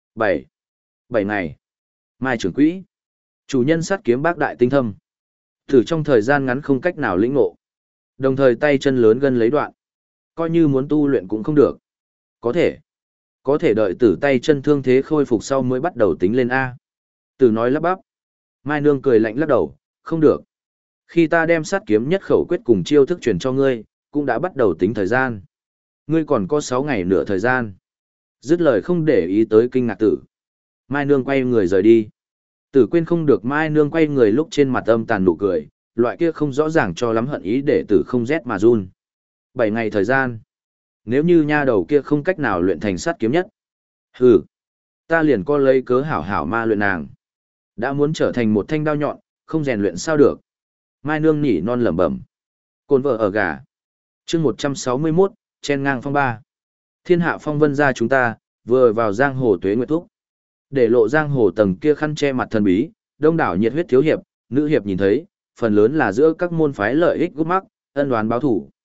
7 ngày. Mai trưởng quỹ. Chủ nhân sát kiếm bác đại tinh thâm. Thử trong thời gian ngắn không cách nào lĩnh ngộ. Đồng thời tay chân lớn gân lấy đoạn. Coi như muốn tu luyện cũng không được. Có thể đợi Tử tay chân thương thế khôi phục sau mới bắt đầu tính lên A. Tử nói lắp bắp. Mai Nương cười lạnh lắc đầu, không được. Khi ta đem sát kiếm nhất khẩu quyết cùng chiêu thức truyền cho ngươi, cũng đã bắt đầu tính thời gian. Ngươi còn có 6 ngày nửa thời gian. Dứt lời không để ý tới kinh ngạc Tử. Mai Nương quay người rời đi. Tử quên không được Mai Nương quay người lúc trên mặt âm tàn nụ cười, loại kia không rõ ràng cho lắm hận ý để Tử không rét mà run. 7 ngày thời gian. Nếu như nha đầu kia không cách nào luyện thành sát kiếm nhất. Hừ, ta liền có lấy cớ hảo hảo ma luyện nàng. Đã muốn trở thành một thanh đao nhọn, không rèn luyện sao được. Mai Nương nhỉ non lẩm bẩm. Cồn vợ ở gà. Chương 161, chen ngang phong ba. Thiên hạ phong vân gia chúng ta, vừa vào giang hồ tuế nguyệt thúc. Để lộ giang hồ tầng kia khăn che mặt thần bí, đông đảo nhiệt huyết thiếu hiệp, nữ hiệp nhìn thấy, phần lớn là giữa các môn phái lợi ích gút mắc, ân oán báo thủ.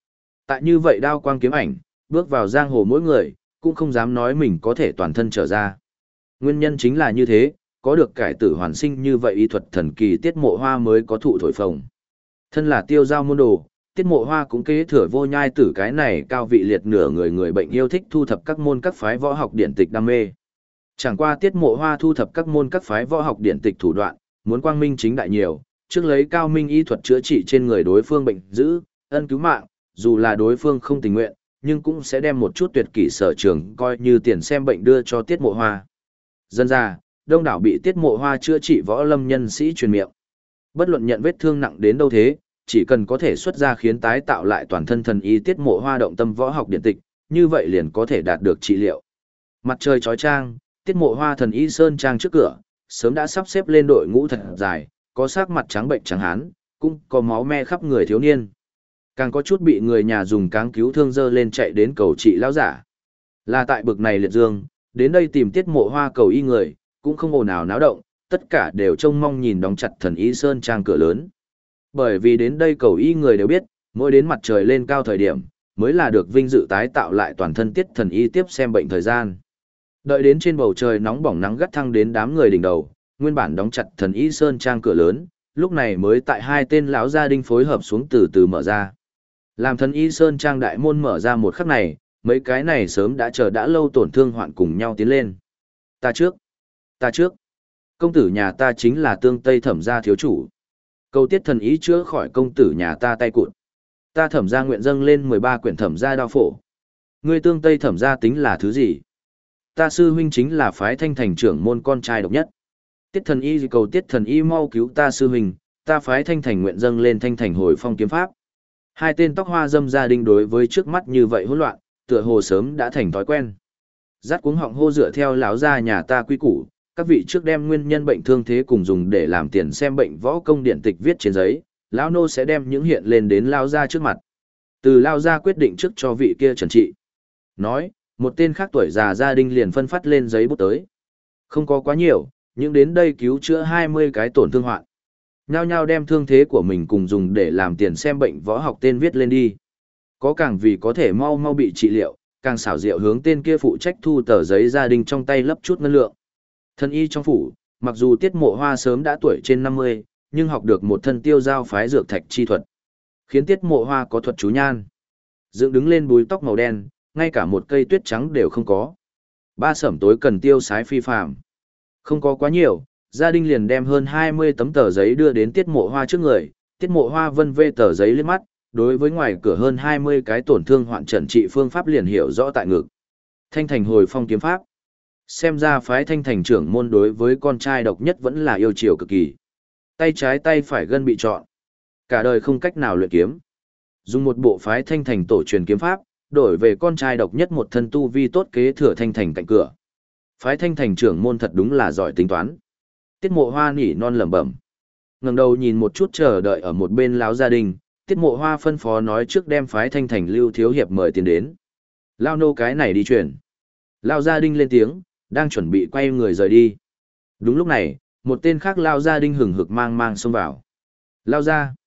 Tại như vậy đao quang kiếm ảnh, bước vào giang hồ mỗi người, cũng không dám nói mình có thể toàn thân trở ra. Nguyên nhân chính là như thế, có được cải tử hoàn sinh như vậy y thuật thần kỳ Tiết Mộ Hoa mới có thụ thổi phồng. Thân là tiêu giao môn đồ, Tiết Mộ Hoa cũng kế thừa vô nhai tử cái này cao vị liệt nửa người bệnh yêu thích thu thập các môn các phái võ học điển tịch đam mê. Chẳng qua Tiết Mộ Hoa thu thập các môn các phái võ học điển tịch thủ đoạn, muốn quang minh chính đại nhiều, trước lấy cao minh y thuật chữa trị trên người đối phương bệnh dữ, ân cứu mạng, dù là đối phương không tình nguyện, nhưng cũng sẽ đem một chút tuyệt kỹ sở trường coi như tiền xem bệnh đưa cho Tiết Mộ Hoa. Dân ra, đông đảo bị Tiết Mộ Hoa chữa trị võ lâm nhân sĩ truyền miệng. Bất luận nhận vết thương nặng đến đâu thế, chỉ cần có thể xuất ra khiến tái tạo lại toàn thân thần y Tiết Mộ Hoa động tâm võ học điện tịch, như vậy liền có thể đạt được trị liệu. Mặt trời chói chang, Tiết Mộ Hoa thần y sơn trang trước cửa, sớm đã sắp xếp lên đội ngũ thật dài, có sắc mặt trắng bệnh trắng hán, cũng có máu me khắp người thiếu niên. Càng có chút bị người nhà dùng cáng cứu thương dơ lên chạy đến cầu trị lão giả. Là tại bực này liệt dương, đến đây tìm Tiết Mộ Hoa cầu y người, cũng không ồn ào náo động, tất cả đều trông mong nhìn đóng chặt thần y sơn trang cửa lớn. Bởi vì đến đây cầu y người đều biết, mỗi đến mặt trời lên cao thời điểm, mới là được vinh dự tái tạo lại toàn thân tiết thần y tiếp xem bệnh thời gian. Đợi đến trên bầu trời nóng bỏng nắng gắt thăng đến đám người đỉnh đầu, nguyên bản đóng chặt thần y sơn trang cửa lớn, lúc này mới tại hai tên lão gia đình phối hợp xuống từ từ mở ra. Làm thần y sơn trang đại môn mở ra một khắc này, mấy cái này sớm đã chờ đã lâu tổn thương hoạn cùng nhau tiến lên. Ta trước. Công tử nhà ta chính là Tương Tây Thẩm gia thiếu chủ. Cầu tiết thần ý chữa khỏi công tử nhà ta tay cụt. Ta Thẩm gia nguyện dâng lên 13 quyển Thẩm gia đao phổ. Ngươi Tương Tây Thẩm gia tính là thứ gì? Ta sư huynh chính là phái Thanh Thành trưởng môn con trai độc nhất. Tiết thần y cầu tiết thần y mau cứu ta sư huynh, ta phái Thanh Thành nguyện dâng lên Thanh Thành hồi phong kiếm pháp. Hai tên tóc hoa dâm gia đình đối với trước mắt như vậy hỗn loạn, tựa hồ sớm đã thành thói quen. Dắt cuống họng hô dựa theo lão gia nhà ta quy củ, các vị trước đem nguyên nhân bệnh thương thế cùng dùng để làm tiền xem bệnh võ công điện tịch viết trên giấy, lão nô sẽ đem những hiện lên đến lão gia trước mặt. Từ lão gia quyết định trước cho vị kia trần trị. Nói, một tên khác tuổi già gia đình liền phân phát lên giấy bút tới. Không có quá nhiều, nhưng đến đây cứu chữa 20 cái tổn thương hoạn. Nhao nhao đem thương thế của mình cùng dùng để làm tiền xem bệnh võ học tên viết lên đi. Có càng vì có thể mau mau bị trị liệu, càng xảo diệu hướng tên kia phụ trách thu tờ giấy gia đình trong tay lấp chút ngân lượng. Thân y trong phủ, mặc dù Tiết Mộ Hoa sớm đã tuổi trên 50, nhưng học được một thân tiêu giao phái dược thạch chi thuật, khiến Tiết Mộ Hoa có thuật chú nhan. Dựng đứng lên búi tóc màu đen, ngay cả một cây tuyết trắng đều không có. Ba sẩm tối cần tiêu sái phi phàm. Không có quá nhiều, gia đình liền đem hơn 20 tấm tờ giấy đưa đến Tiết Mộ Hoa trước người, Tiết Mộ Hoa vân vê tờ giấy lên mắt, đối với ngoài cửa hơn 20 cái tổn thương hoạn trần trị phương pháp liền hiểu rõ tại ngực. Thanh Thành hồi phong kiếm pháp. Xem ra phái Thanh Thành trưởng môn đối với con trai độc nhất vẫn là yêu chiều cực kỳ. Tay trái tay phải gân bị trọn. Cả đời không cách nào luyện kiếm. Dùng một bộ phái Thanh Thành tổ truyền kiếm pháp, đổi về con trai độc nhất một thân tu vi tốt kế thừa Thanh Thành cạnh cửa. Phái Thanh Thành trưởng môn thật đúng là giỏi tính toán. Tiết Mộ Hoa nỉ non lẩm bẩm. Ngẩng đầu nhìn một chút chờ đợi ở một bên lão gia đình, Tiết Mộ Hoa phân phó nói trước đem phái Thanh Thành Lưu thiếu hiệp mời tiền đến. Lao nô cái này đi truyền. Lão gia đình lên tiếng, đang chuẩn bị quay người rời đi. Đúng lúc này, một tên khác lao gia đình hừng hực mang mang xông vào. Lao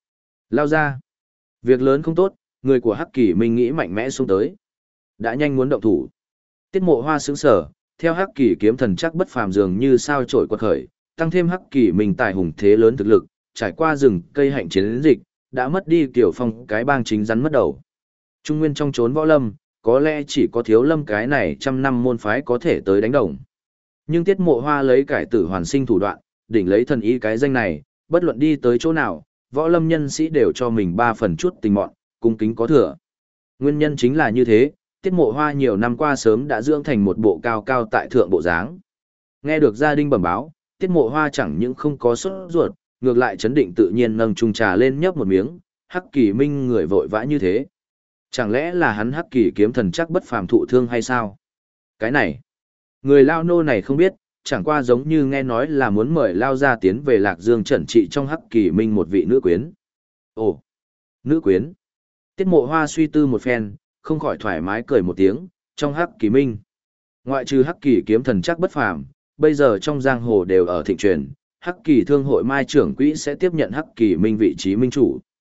ra. Việc lớn không tốt, người của Hắc Kỳ Minh nghĩ mạnh mẽ xông tới. Đã nhanh muốn động thủ. Tiết Mộ Hoa sững sờ, theo Hắc Kỳ kiếm thần chắc bất phàm dường như sao trổi quật khởi, tăng thêm Hắc Kỳ Minh tài hùng thế lớn thực lực, trải qua rừng cây hạnh chiến dịch, đã mất đi kiểu phong cái bang chính rắn mất đầu. Trung nguyên trong trốn võ lâm, có lẽ chỉ có Thiếu Lâm cái này trăm năm môn phái có thể tới đánh đồng. Nhưng Tiết Mộ Hoa lấy cải tử hoàn sinh thủ đoạn, đỉnh lấy thần y cái danh này, bất luận đi tới chỗ nào, võ lâm nhân sĩ đều cho mình 3 phần chút tình mọn, cung kính có thừa. Nguyên nhân chính là như thế, Tiết Mộ Hoa nhiều năm qua sớm đã dưỡng thành một bộ cao cao tại thượng bộ dáng. Nghe được gia đình bẩm báo, Tiết Mộ Hoa chẳng những không có sốt ruột, ngược lại chấn định tự nhiên nâng chung trà lên nhấp một miếng, Hắc Kỳ Minh người vội vã như thế. Chẳng lẽ là hắn Hắc Kỳ kiếm thần chắc bất phàm thụ thương hay sao? Cái này, người lao nô này không biết, chẳng qua giống như nghe nói là muốn mời lao ra tiến về Lạc Dương trần trị trong Hắc Kỳ Minh một vị nữ quyến. Ồ, nữ quyến. Tiết Mộ Hoa suy tư một phen, không khỏi thoải mái cười một tiếng, trong Hắc Kỳ Minh. Ngoại trừ Hắc Kỳ kiếm thần chắc bất phàm, bây giờ trong giang hồ đều ở thịnh truyền, Hắc Kỳ thương hội Mai trưởng quỹ sẽ tiếp nhận Hắc Kỳ Minh vị trí minh chủ.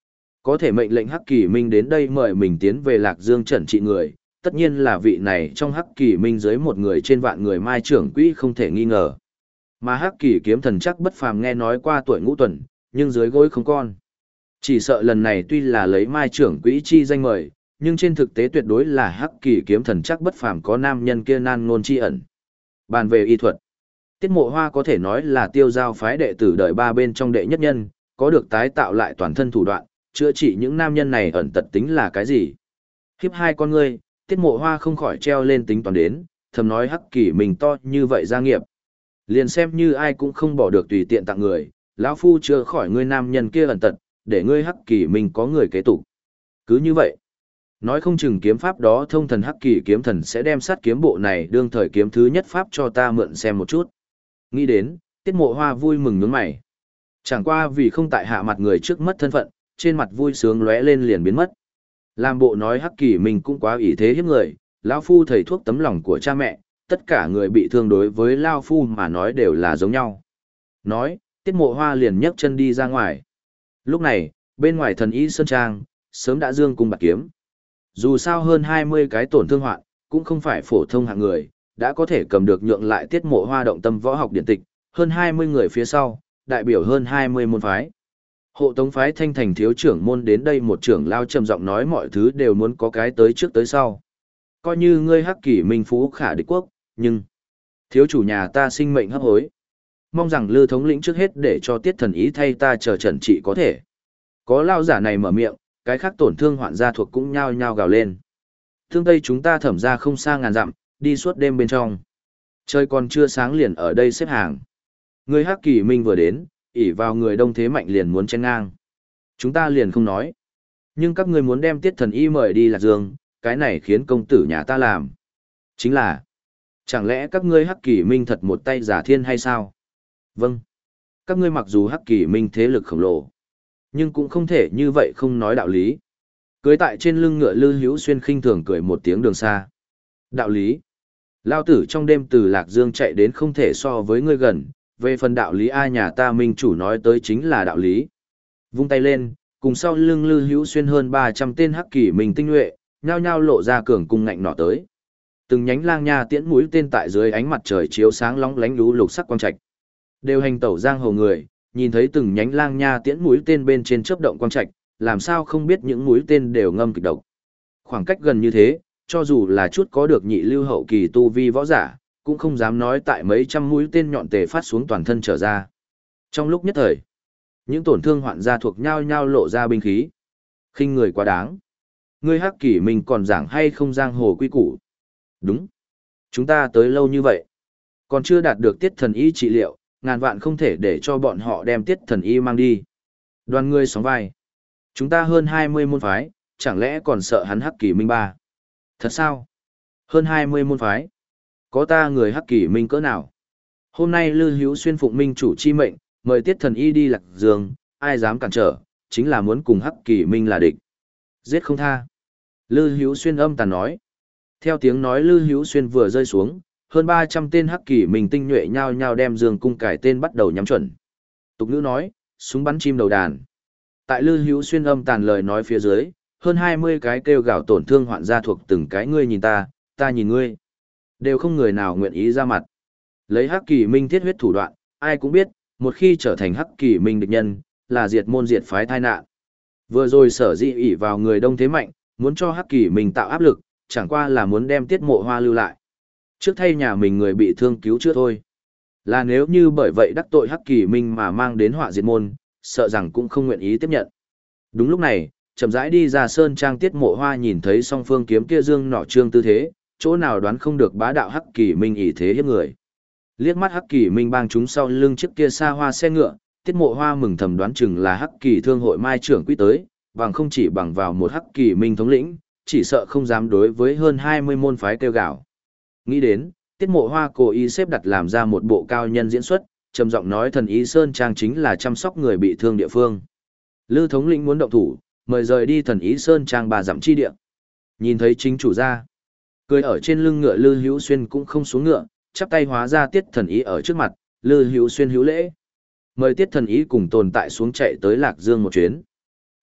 Có thể mệnh lệnh Hắc Kỳ Minh đến đây mời mình tiến về Lạc Dương trần trị người, tất nhiên là vị này trong Hắc Kỳ Minh dưới một người trên vạn người mai trưởng quỹ không thể nghi ngờ. Mà Hắc Kỳ kiếm thần chắc bất phàm nghe nói qua tuổi ngũ tuần, nhưng dưới gối không con. Chỉ sợ lần này tuy là lấy mai trưởng quỹ chi danh mời, nhưng trên thực tế tuyệt đối là Hắc Kỳ kiếm thần chắc bất phàm có nam nhân kia nan ngôn chi ẩn. Bàn về y thuật, Tiết Mộ Hoa có thể nói là tiêu giao phái đệ tử đời ba bên trong đệ nhất nhân, có được tái tạo lại toàn thân thủ đoạn, chữa trị những nam nhân này ẩn tật tính là cái gì. Khiếp hai con ngươi, Tiết Mộ Hoa không khỏi treo lên tính toán đến, thầm nói Hắc Kỳ mình to như vậy gia nghiệp. Liền xem như ai cũng không bỏ được tùy tiện tặng người, lão phu chữa khỏi ngươi nam nhân kia ẩn tật, để ngươi Hắc Kỳ mình có người kế tục. Cứ như vậy, nói không chừng kiếm pháp đó thông thần Hắc Kỳ kiếm thần sẽ đem sát kiếm bộ này đương thời kiếm thứ nhất pháp cho ta mượn xem một chút. Nghĩ đến, Tiết Mộ Hoa vui mừng nhướng mày. Chẳng qua vì không tại hạ mặt người trước mất thân phận, trên mặt vui sướng lóe lên liền biến mất. Làm bộ nói Hắc Kỳ mình cũng quá ỷ thế hiếp người, lão phu thầy thuốc tấm lòng của cha mẹ, tất cả người bị thương đối với lão phu mà nói đều là giống nhau. Nói, Tiết Mộ Hoa liền nhấc chân đi ra ngoài. Lúc này, bên ngoài thần y sơn trang, sớm đã dương cung bạt kiếm. Dù sao hơn 20 cái tổn thương hoạn, cũng không phải phổ thông hạng người, đã có thể cầm được nhượng lại Tiết Mộ Hoa động tâm võ học điện tịch, hơn 20 người phía sau, đại biểu hơn 20 môn phái. Hộ tống phái Thanh Thành thiếu trưởng môn đến đây một trưởng lao trầm giọng nói mọi thứ đều muốn có cái tới trước tới sau. Coi như ngươi Hắc Kỳ minh phú khả địch quốc, nhưng thiếu chủ nhà ta sinh mệnh hấp hối. Mong rằng Lư thống lĩnh trước hết để cho Tiết thần ý thay ta chờ trần trị có thể. Có lao giả này mở miệng, cái khác tổn thương hoạn gia thuộc cũng nhao nhao gào lên. Thương Tây chúng ta thẩm ra không xa ngàn dặm, đi suốt đêm bên trong. Trời còn chưa sáng liền ở đây xếp hàng. Người Hắc Kỳ minh vừa đến, ỷ vào người đông thế mạnh liền muốn chen ngang. Chúng ta liền không nói. Nhưng các ngươi muốn đem Tiết thần y mời đi Lạc Dương, cái này khiến công tử nhà ta làm. Chính là, chẳng lẽ các ngươi Hắc Kỳ minh thật một tay giả thiên hay sao? Vâng. Các ngươi mặc dù Hắc Kỳ minh thế lực khổng lồ, nhưng cũng không thể như vậy không nói đạo lý. Cưới tại trên lưng ngựa Lư Hữu Xuyên khinh thường cười một tiếng đường xa. Đạo lý. Lao tử trong đêm từ Lạc Dương chạy đến không thể so với ngươi gần, về phần đạo lý ai nhà ta minh chủ nói tới chính là đạo lý. Vung tay lên, cùng sau lưng Lư Hữu Xuyên hơn 300 tên Hắc Kỳ minh tinh nhuệ, nhao nhao lộ ra cường cung ngạnh nọ tới. Từng nhánh lang nha tiễn mũi tên tại dưới ánh mặt trời chiếu sáng lóng lánh lú lục sắc quang trạch. Đều hành tẩu giang hồ người, nhìn thấy từng nhánh lang nha tiễn mũi tên bên trên chớp động quang trạch, làm sao không biết những mũi tên đều ngâm kịch độc. Khoảng cách gần như thế, cho dù là chút có được nhị lưu hậu kỳ tu vi võ giả, cũng không dám nói tại mấy trăm mũi tên nhọn tề phát xuống toàn thân trở ra. Trong lúc nhất thời, những tổn thương hoạn gia thuộc nhau nhau lộ ra binh khí. Khinh người quá đáng. Ngươi Hắc Kỳ mình còn giảng hay không giang hồ quy củ? Đúng. Chúng ta tới lâu như vậy, còn chưa đạt được Tiết thần y trị liệu, ngàn vạn không thể để cho bọn họ đem Tiết thần y mang đi. Đoàn ngươi sóng vai. Chúng ta hơn 20 môn phái, chẳng lẽ còn sợ hắn Hắc Kỳ minh ba? Thật sao? Hơn 20 môn phái. Có ta người Hắc Kỳ minh cỡ nào? Hôm nay Lư Hữu Xuyên phụng minh chủ chi mệnh, mời Tiết thần y đi Lạc Dương, ai dám cản trở, chính là muốn cùng Hắc Kỳ minh là địch. Giết không tha. Lư Hữu Xuyên âm tàn nói. Theo tiếng nói Lư Hữu Xuyên vừa rơi xuống, hơn 300 tên Hắc Kỳ minh tinh nhuệ nhao nhao đem dương cung cải tên bắt đầu nhắm chuẩn. Tục ngữ nói, súng bắn chim đầu đàn. Tại Lư Hữu Xuyên âm tàn lời nói phía dưới, hơn 20 cái kêu gào tổn thương hoạn gia thuộc từng cái ngươi nhìn ta, ta nhìn ngươi. Đều không người nào nguyện ý ra mặt. Lấy Hắc Kỳ minh thiết huyết thủ đoạn, ai cũng biết, một khi trở thành Hắc Kỳ minh địch nhân, là diệt môn diệt phái tai nạn. Vừa rồi sở dĩ ỷ vào người đông thế mạnh, muốn cho Hắc Kỳ minh tạo áp lực, chẳng qua là muốn đem Tiết Mộ Hoa lưu lại. Trước thay nhà mình người bị thương cứu chữa thôi. Là nếu như bởi vậy đắc tội Hắc Kỳ minh mà mang đến họa diệt môn, sợ rằng cũng không nguyện ý tiếp nhận. Đúng lúc này, chậm rãi đi ra sơn trang Tiết Mộ Hoa nhìn thấy song phương kiếm kia dương nỏ trương tư thế, chỗ nào đoán không được bá đạo Hắc Kỳ minh ỷ thế hiếp người. Liếc mắt Hắc Kỳ minh bang chúng sau lưng chiếc kia xa hoa xe ngựa, Tiết Mộ Hoa mừng thầm đoán chừng là Hắc Kỳ thương hội mai trưởng quý tới, bằng không chỉ bằng vào một Hắc Kỳ minh thống lĩnh, chỉ sợ không dám đối với hơn 20 môn phái kêu gào. Nghĩ đến, Tiết Mộ Hoa cố ý xếp đặt làm ra một bộ cao nhân diễn xuất, trầm giọng nói thần ý sơn trang chính là chăm sóc người bị thương địa phương. Lư thống lĩnh muốn động thủ, mời rời đi thần ý sơn trang 3 dặm chi địa. Nhìn thấy chính chủ ra, cười ở trên lưng ngựa Lư Hữu Xuyên cũng không xuống ngựa, chắp tay hóa ra Tiết thần ý ở trước mặt, Lư Hữu Xuyên hữu lễ. Mời Tiết thần ý cùng tồn tại xuống chạy tới Lạc Dương một chuyến.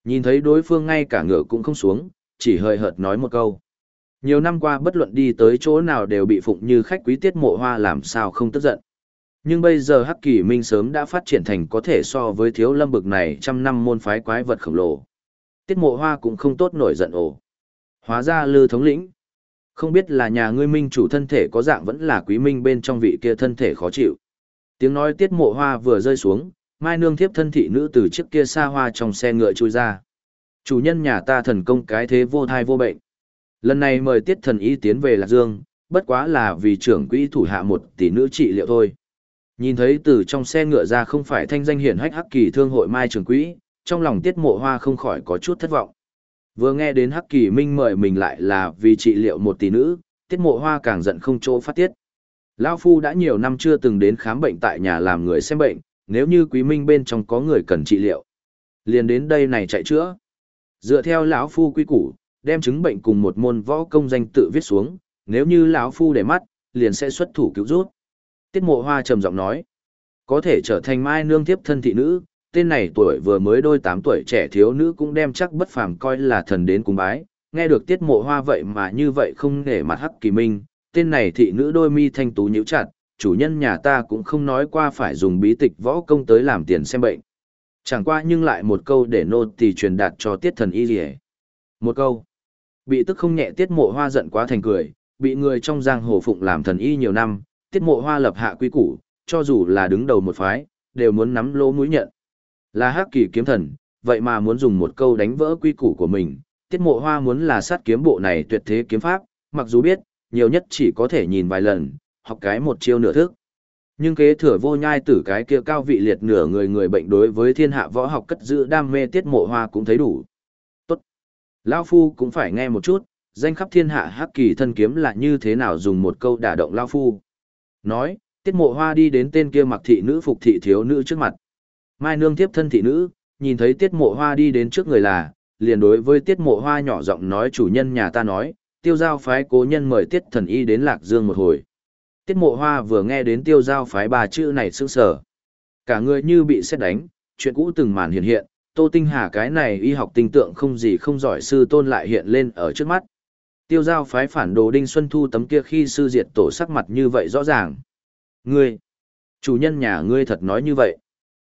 Nhìn thấy đối phương ngay cả ngựa cũng không xuống, chỉ hơi hợt nói một câu. Nhiều năm qua bất luận đi tới chỗ nào đều bị phụng như khách quý Tiết Mộ Hoa làm sao không tức giận. Nhưng bây giờ Hắc Kỳ Minh sớm đã phát triển thành có thể so với Thiếu Lâm bực này trăm năm môn phái quái vật khổng lồ. Tiết Mộ Hoa cũng không tốt nổi giận ồ. Hóa ra Lư thống lĩnh. Không biết là nhà ngươi minh chủ thân thể có dạng vẫn là quý minh bên trong vị kia thân thể khó chịu. Tiếng nói Tiết Mộ Hoa vừa rơi xuống, Mai Nương thiếp thân thị nữ từ trước kia xa hoa trong xe ngựa chui ra. Chủ nhân nhà ta thần công cái thế vô thai vô bệnh. Lần này mời Tiết thần y tiến về Lạc Dương, bất quá là vì trưởng quỹ thủ hạ một tỷ nữ trị liệu thôi. Nhìn thấy từ trong xe ngựa ra không phải thanh danh hiển hách Hắc Kỳ thương hội Mai trưởng quỹ, trong lòng Tiết Mộ Hoa không khỏi có chút thất vọng. Vừa nghe đến Hắc Kỳ Minh mời mình lại là vì trị liệu một tỷ nữ, Tiết Mộ Hoa càng giận không chỗ phát tiết. Lão phu đã nhiều năm chưa từng đến khám bệnh tại nhà làm người xem bệnh, nếu như quý minh bên trong có người cần trị liệu, liền đến đây này chạy chữa. Dựa theo lão phu quy củ, đem chứng bệnh cùng một môn võ công danh tự viết xuống, nếu như lão phu để mắt, liền sẽ xuất thủ cứu rút. Tiết Mộ Hoa trầm giọng nói, có thể trở thành Mai Nương tiếp thân thị nữ, tên này tuổi vừa mới đôi 8 tuổi trẻ thiếu nữ cũng đem chắc bất phàm coi là thần đến cung bái. Nghe được Tiết Mộ Hoa vậy mà như vậy không nể mặt Hắc Kỳ Minh, tên này thị nữ đôi mi thanh tú nhíu chặt, chủ nhân nhà ta cũng không nói qua phải dùng bí tịch võ công tới làm tiền xem bệnh. Chẳng qua nhưng lại một câu để nô tỳ truyền đạt cho Tiết thần y liề. Một câu. Bị tức không nhẹ Tiết Mộ Hoa giận quá thành cười, bị người trong giang hồ phụng làm thần y nhiều năm, Tiết Mộ Hoa lập hạ quy củ, cho dù là đứng đầu một phái, đều muốn nắm lỗ mũi nhận. Là Hắc Kỳ kiếm thần, vậy mà muốn dùng một câu đánh vỡ quy củ của mình, Tiết Mộ Hoa muốn là sát kiếm bộ này tuyệt thế kiếm pháp, mặc dù biết, nhiều nhất chỉ có thể nhìn vài lần, học cái một chiêu nửa thức. Nhưng kế thừa Vô Nhai Tử cái kia cao vị liệt nửa người bệnh đối với thiên hạ võ học cất giữ đam mê Tiết Mộ Hoa cũng thấy đủ. Tốt. Lão phu cũng phải nghe một chút, danh khắp thiên hạ Hắc Kỳ thân kiếm là như thế nào dùng một câu đả động lão phu. Nói, Tiết Mộ Hoa đi đến tên kia mặc thị nữ phục thị thiếu nữ trước mặt. Mai Nương tiếp thân thị nữ, nhìn thấy Tiết Mộ Hoa đi đến trước người là, liền đối với Tiết Mộ Hoa nhỏ giọng nói chủ nhân nhà ta nói, Tiêu Giao phái cố nhân mời Tiết thần y đến Lạc Dương một hồi. Tiết Mộ Hoa vừa nghe đến Tiêu Giao phái ba chữ này sững sờ. Cả người như bị sét đánh, chuyện cũ từng màn hiện hiện, Tô Tinh Hà cái này y học tinh tượng không gì không giỏi sư tôn lại hiện lên ở trước mắt. Tiêu Giao phái phản đồ Đinh Xuân Thu tấm kia khi sư diệt tổ sắc mặt như vậy rõ ràng. Ngươi, chủ nhân nhà ngươi thật nói như vậy.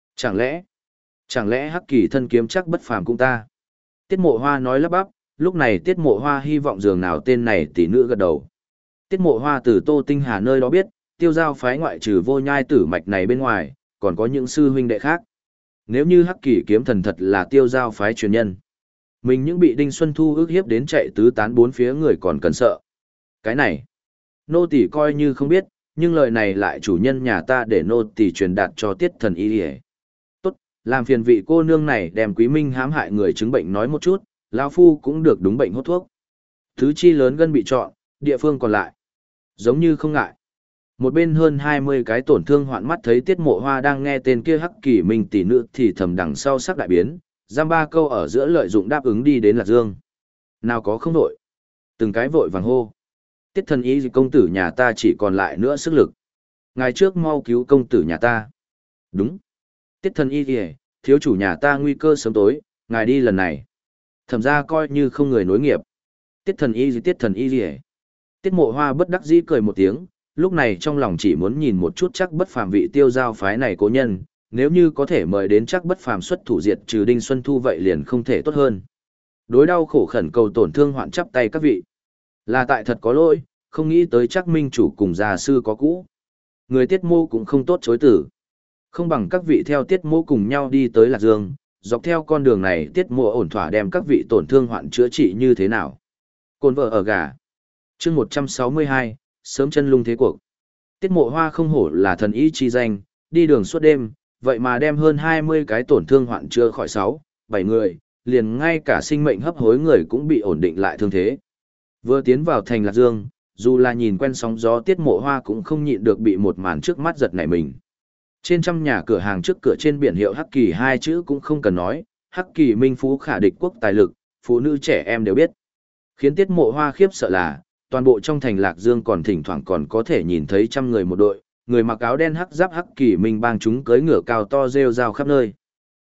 Chẳng lẽ Hắc Kỳ thân kiếm chắc bất phàm cũng ta? Tiết Mộ Hoa nói lắp bắp, lúc này Tiết Mộ Hoa hy vọng dường nào tên này tỷ nữ gật đầu. Tiết Mộ Hoa từ Tô Tinh Hà nơi đó biết, Tiêu Giao phái ngoại trừ Vô Nhai Tử mạch này bên ngoài, còn có những sư huynh đệ khác. Nếu như Hắc Kỳ kiếm thần thật là Tiêu Giao phái truyền nhân, mình những bị Đinh Xuân Thu ức hiếp đến chạy tứ tán bốn phía người còn cần sợ. Cái này, nô tỳ coi như không biết, nhưng lời này lại chủ nhân nhà ta để nô tỳ truyền đạt cho Tiết thần y liề. Tốt, làm phiền vị cô nương này đem Quý Minh hãm hại người chứng bệnh nói một chút, lão phu cũng được đúng bệnh hốt thuốc. Thứ chi lớn gân bị chọn, địa phương còn lại giống như không ngại. Một bên hơn 20 cái tổn thương hoạn mắt thấy Tiết Mộ Hoa đang nghe tên kia Hắc Kỳ Minh tỷ nữ thì thầm đằng sau sắc đại biến, giam ba câu ở giữa lợi dụng đáp ứng đi đến Lạc Dương. Nào có không đội. Từng cái vội vàng hô. Tiết thần y công tử nhà ta chỉ còn lại nữa sức lực. Ngài trước mau cứu công tử nhà ta. Đúng. Tiết thần y kìa, thiếu chủ nhà ta nguy cơ sớm tối, ngài đi lần này. Thẩm ra coi như không người nối nghiệp. Tiết thần y kìa. Tiết Mộ Hoa bất đắc dĩ cười một tiếng, lúc này trong lòng chỉ muốn nhìn một chút chắc bất phàm vị Tiêu Giao phái này cố nhân, nếu như có thể mời đến chắc bất phàm xuất thủ diệt trừ Đinh Xuân Thu vậy liền không thể tốt hơn. Đối đau khổ khẩn cầu tổn thương hoạn chắp tay các vị. Là tại thật có lỗi, không nghĩ tới chắc minh chủ cùng già sư có cũ. Người Tiết Mô cũng không tốt chối tử. Không bằng các vị theo Tiết Mô cùng nhau đi tới Lạc Dương, dọc theo con đường này Tiết Mô ổn thỏa đem các vị tổn thương hoạn chữa trị như thế nào. Côn vợ ở gà. Chương 162, sớm chân lung thế cuộc. Tiết Mộ Hoa không hổ là thần y chi danh, đi đường suốt đêm, vậy mà đem hơn 20 cái tổn thương hoạn chữa khỏi 6, 7 người, liền ngay cả sinh mệnh hấp hối người cũng bị ổn định lại thương thế. Vừa tiến vào thành Lạc Dương, dù là nhìn quen sóng gió Tiết Mộ Hoa cũng không nhịn được bị một màn trước mắt giật nảy mình. Trên trăm nhà cửa hàng trước cửa trên biển hiệu Hắc Kỳ hai chữ cũng không cần nói, Hắc Kỳ minh phú khả địch quốc tài lực, phụ nữ trẻ em đều biết. Khiến Tiết Mộ Hoa khiếp sợ là, toàn bộ trong thành Lạc Dương còn thỉnh thoảng còn có thể nhìn thấy trăm người một đội, người mặc áo đen hắc giáp Hắc Kỳ minh bang chúng cưỡi ngựa cao to rêu rao khắp nơi.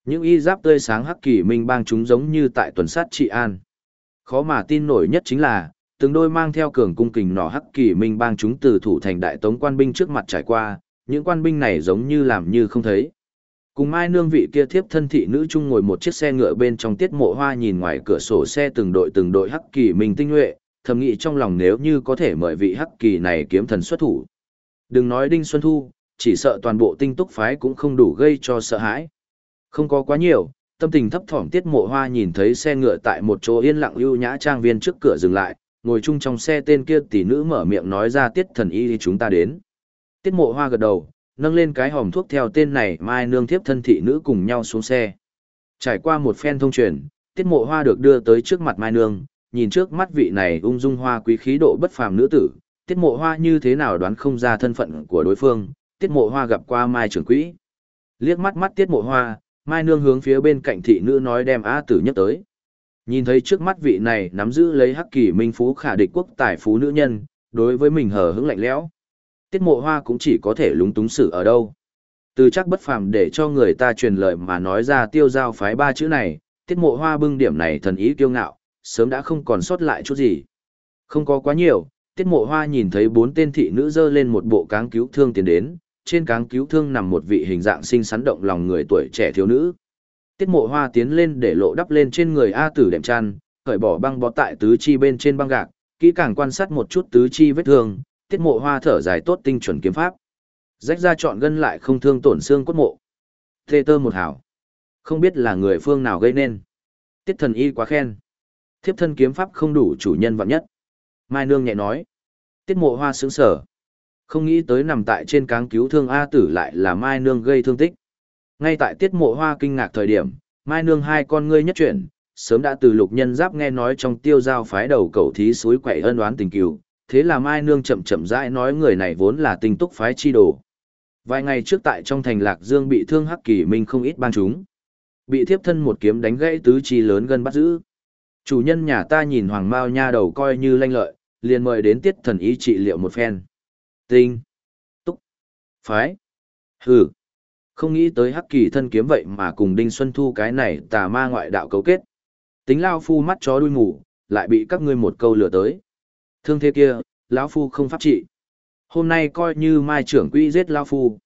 Những y giáp tươi sáng hắc kỳ minh bang chúng giống như tại tuần sát trị an. Khó mà tin nổi nhất chính là, từng đôi mang theo cường cung kình nỏ hắc kỳ minh bang chúng từ thủ thành đại tống quan binh trước mặt trải qua, những quan binh này giống như làm như không thấy. Cùng Mai Nương vị kia thiếp thân thị nữ chung ngồi một chiếc xe ngựa bên trong Tiết Mộ Hoa nhìn ngoài cửa sổ xe từng đội hắc kỳ minh tinh nhuệ, thầm nghĩ trong lòng nếu như có thể mời vị hắc kỳ này kiếm thần xuất thủ. Đừng nói Đinh Xuân Thu, chỉ sợ toàn bộ tinh túc phái cũng không đủ gây cho sợ hãi. Không có quá nhiều, tâm tình thấp thỏm Tiết Mộ Hoa nhìn thấy xe ngựa tại một chỗ yên lặng ưu nhã trang viên trước cửa dừng lại, ngồi chung trong xe tên kia tỷ nữ mở miệng nói ra Tiết thần y thì chúng ta đến. Tiết Mộ Hoa gật đầu, nâng lên cái hòm thuốc theo tên này Mai Nương thiếp thân thị nữ cùng nhau xuống xe. Trải qua một phen thông truyền, Tiết Mộ Hoa được đưa tới trước mặt Mai Nương, nhìn trước mắt vị này ung dung hoa quý khí độ bất phàm nữ tử, Tiết Mộ Hoa như thế nào đoán không ra thân phận của đối phương, Tiết Mộ Hoa gặp qua Mai trưởng quỹ. Liếc mắt mắt Tiết Mộ Hoa, Mai Nương hướng phía bên cạnh thị nữ nói đem A Tử nhấc tới. Nhìn thấy trước mắt vị này nắm giữ lấy hắc kỳ minh phú khả địch quốc tài phú nữ nhân, đối với mình hờ hững lạnh lẽo. Tiết Mộ Hoa cũng chỉ có thể lúng túng xử ở đâu. Từ chắc bất phàm để cho người ta truyền lời mà nói ra tiêu giao phái ba chữ này, Tiết Mộ Hoa bưng điểm này thần ý kiêu ngạo, sớm đã không còn sót lại chút gì. Không có quá nhiều, Tiết Mộ Hoa nhìn thấy 4 tên thị nữ dơ lên một bộ cáng cứu thương tiến đến, trên cáng cứu thương nằm một vị hình dạng xinh xắn động lòng người tuổi trẻ thiếu nữ. Tiết Mộ Hoa tiến lên để lộ đắp lên trên người A Tử đệm chăn, cởi bỏ băng bó tại tứ chi bên trên băng gạc, kỹ càng quan sát một chút tứ chi vết thương, Tiết Mộ Hoa thở dài tốt tinh chuẩn kiếm pháp. Rách ra chọn gân lại không thương tổn xương cốt mộ. Thê tơ một hảo. Không biết là người phương nào gây nên. Tiết thần y quá khen. Thiếp thân kiếm pháp không đủ chủ nhân vạn nhất. Mai Nương nhẹ nói. Tiết Mộ Hoa sững sờ. Không nghĩ tới nằm tại trên cáng cứu thương A Tử lại là Mai Nương gây thương tích. Ngay tại Tiết Mộ Hoa kinh ngạc thời điểm, Mai Nương hai con ngươi nhất chuyển, sớm đã từ Lục Nhân Giáp nghe nói trong tiêu giao phái đầu cẩu thí suối quậy ân oán tình cừu, thế là Mai Nương chậm chậm rãi nói người này vốn là tinh túc phái chi đồ. Vài ngày trước tại trong thành Lạc Dương bị thương hắc kỳ minh không ít bang chúng. Bị thiếp thân một kiếm đánh gãy tứ chi lớn gân bắt giữ. Chủ nhân nhà ta nhìn Hoàng Mao nha đầu coi như lanh lợi, liền mời đến Tiết thần y trị liệu một phen. Tinh. Túc. Phái. Hừ. Không nghĩ tới hắc kỳ thân kiếm vậy mà cùng Đinh Xuân Thu cái này tà ma ngoại đạo cấu kết. Tính lao phu mắt chó đuôi mù, lại bị các ngươi một câu lừa tới. Thương thế kia, lão phu không pháp trị. Hôm nay coi như Mai trưởng quỹ giết lão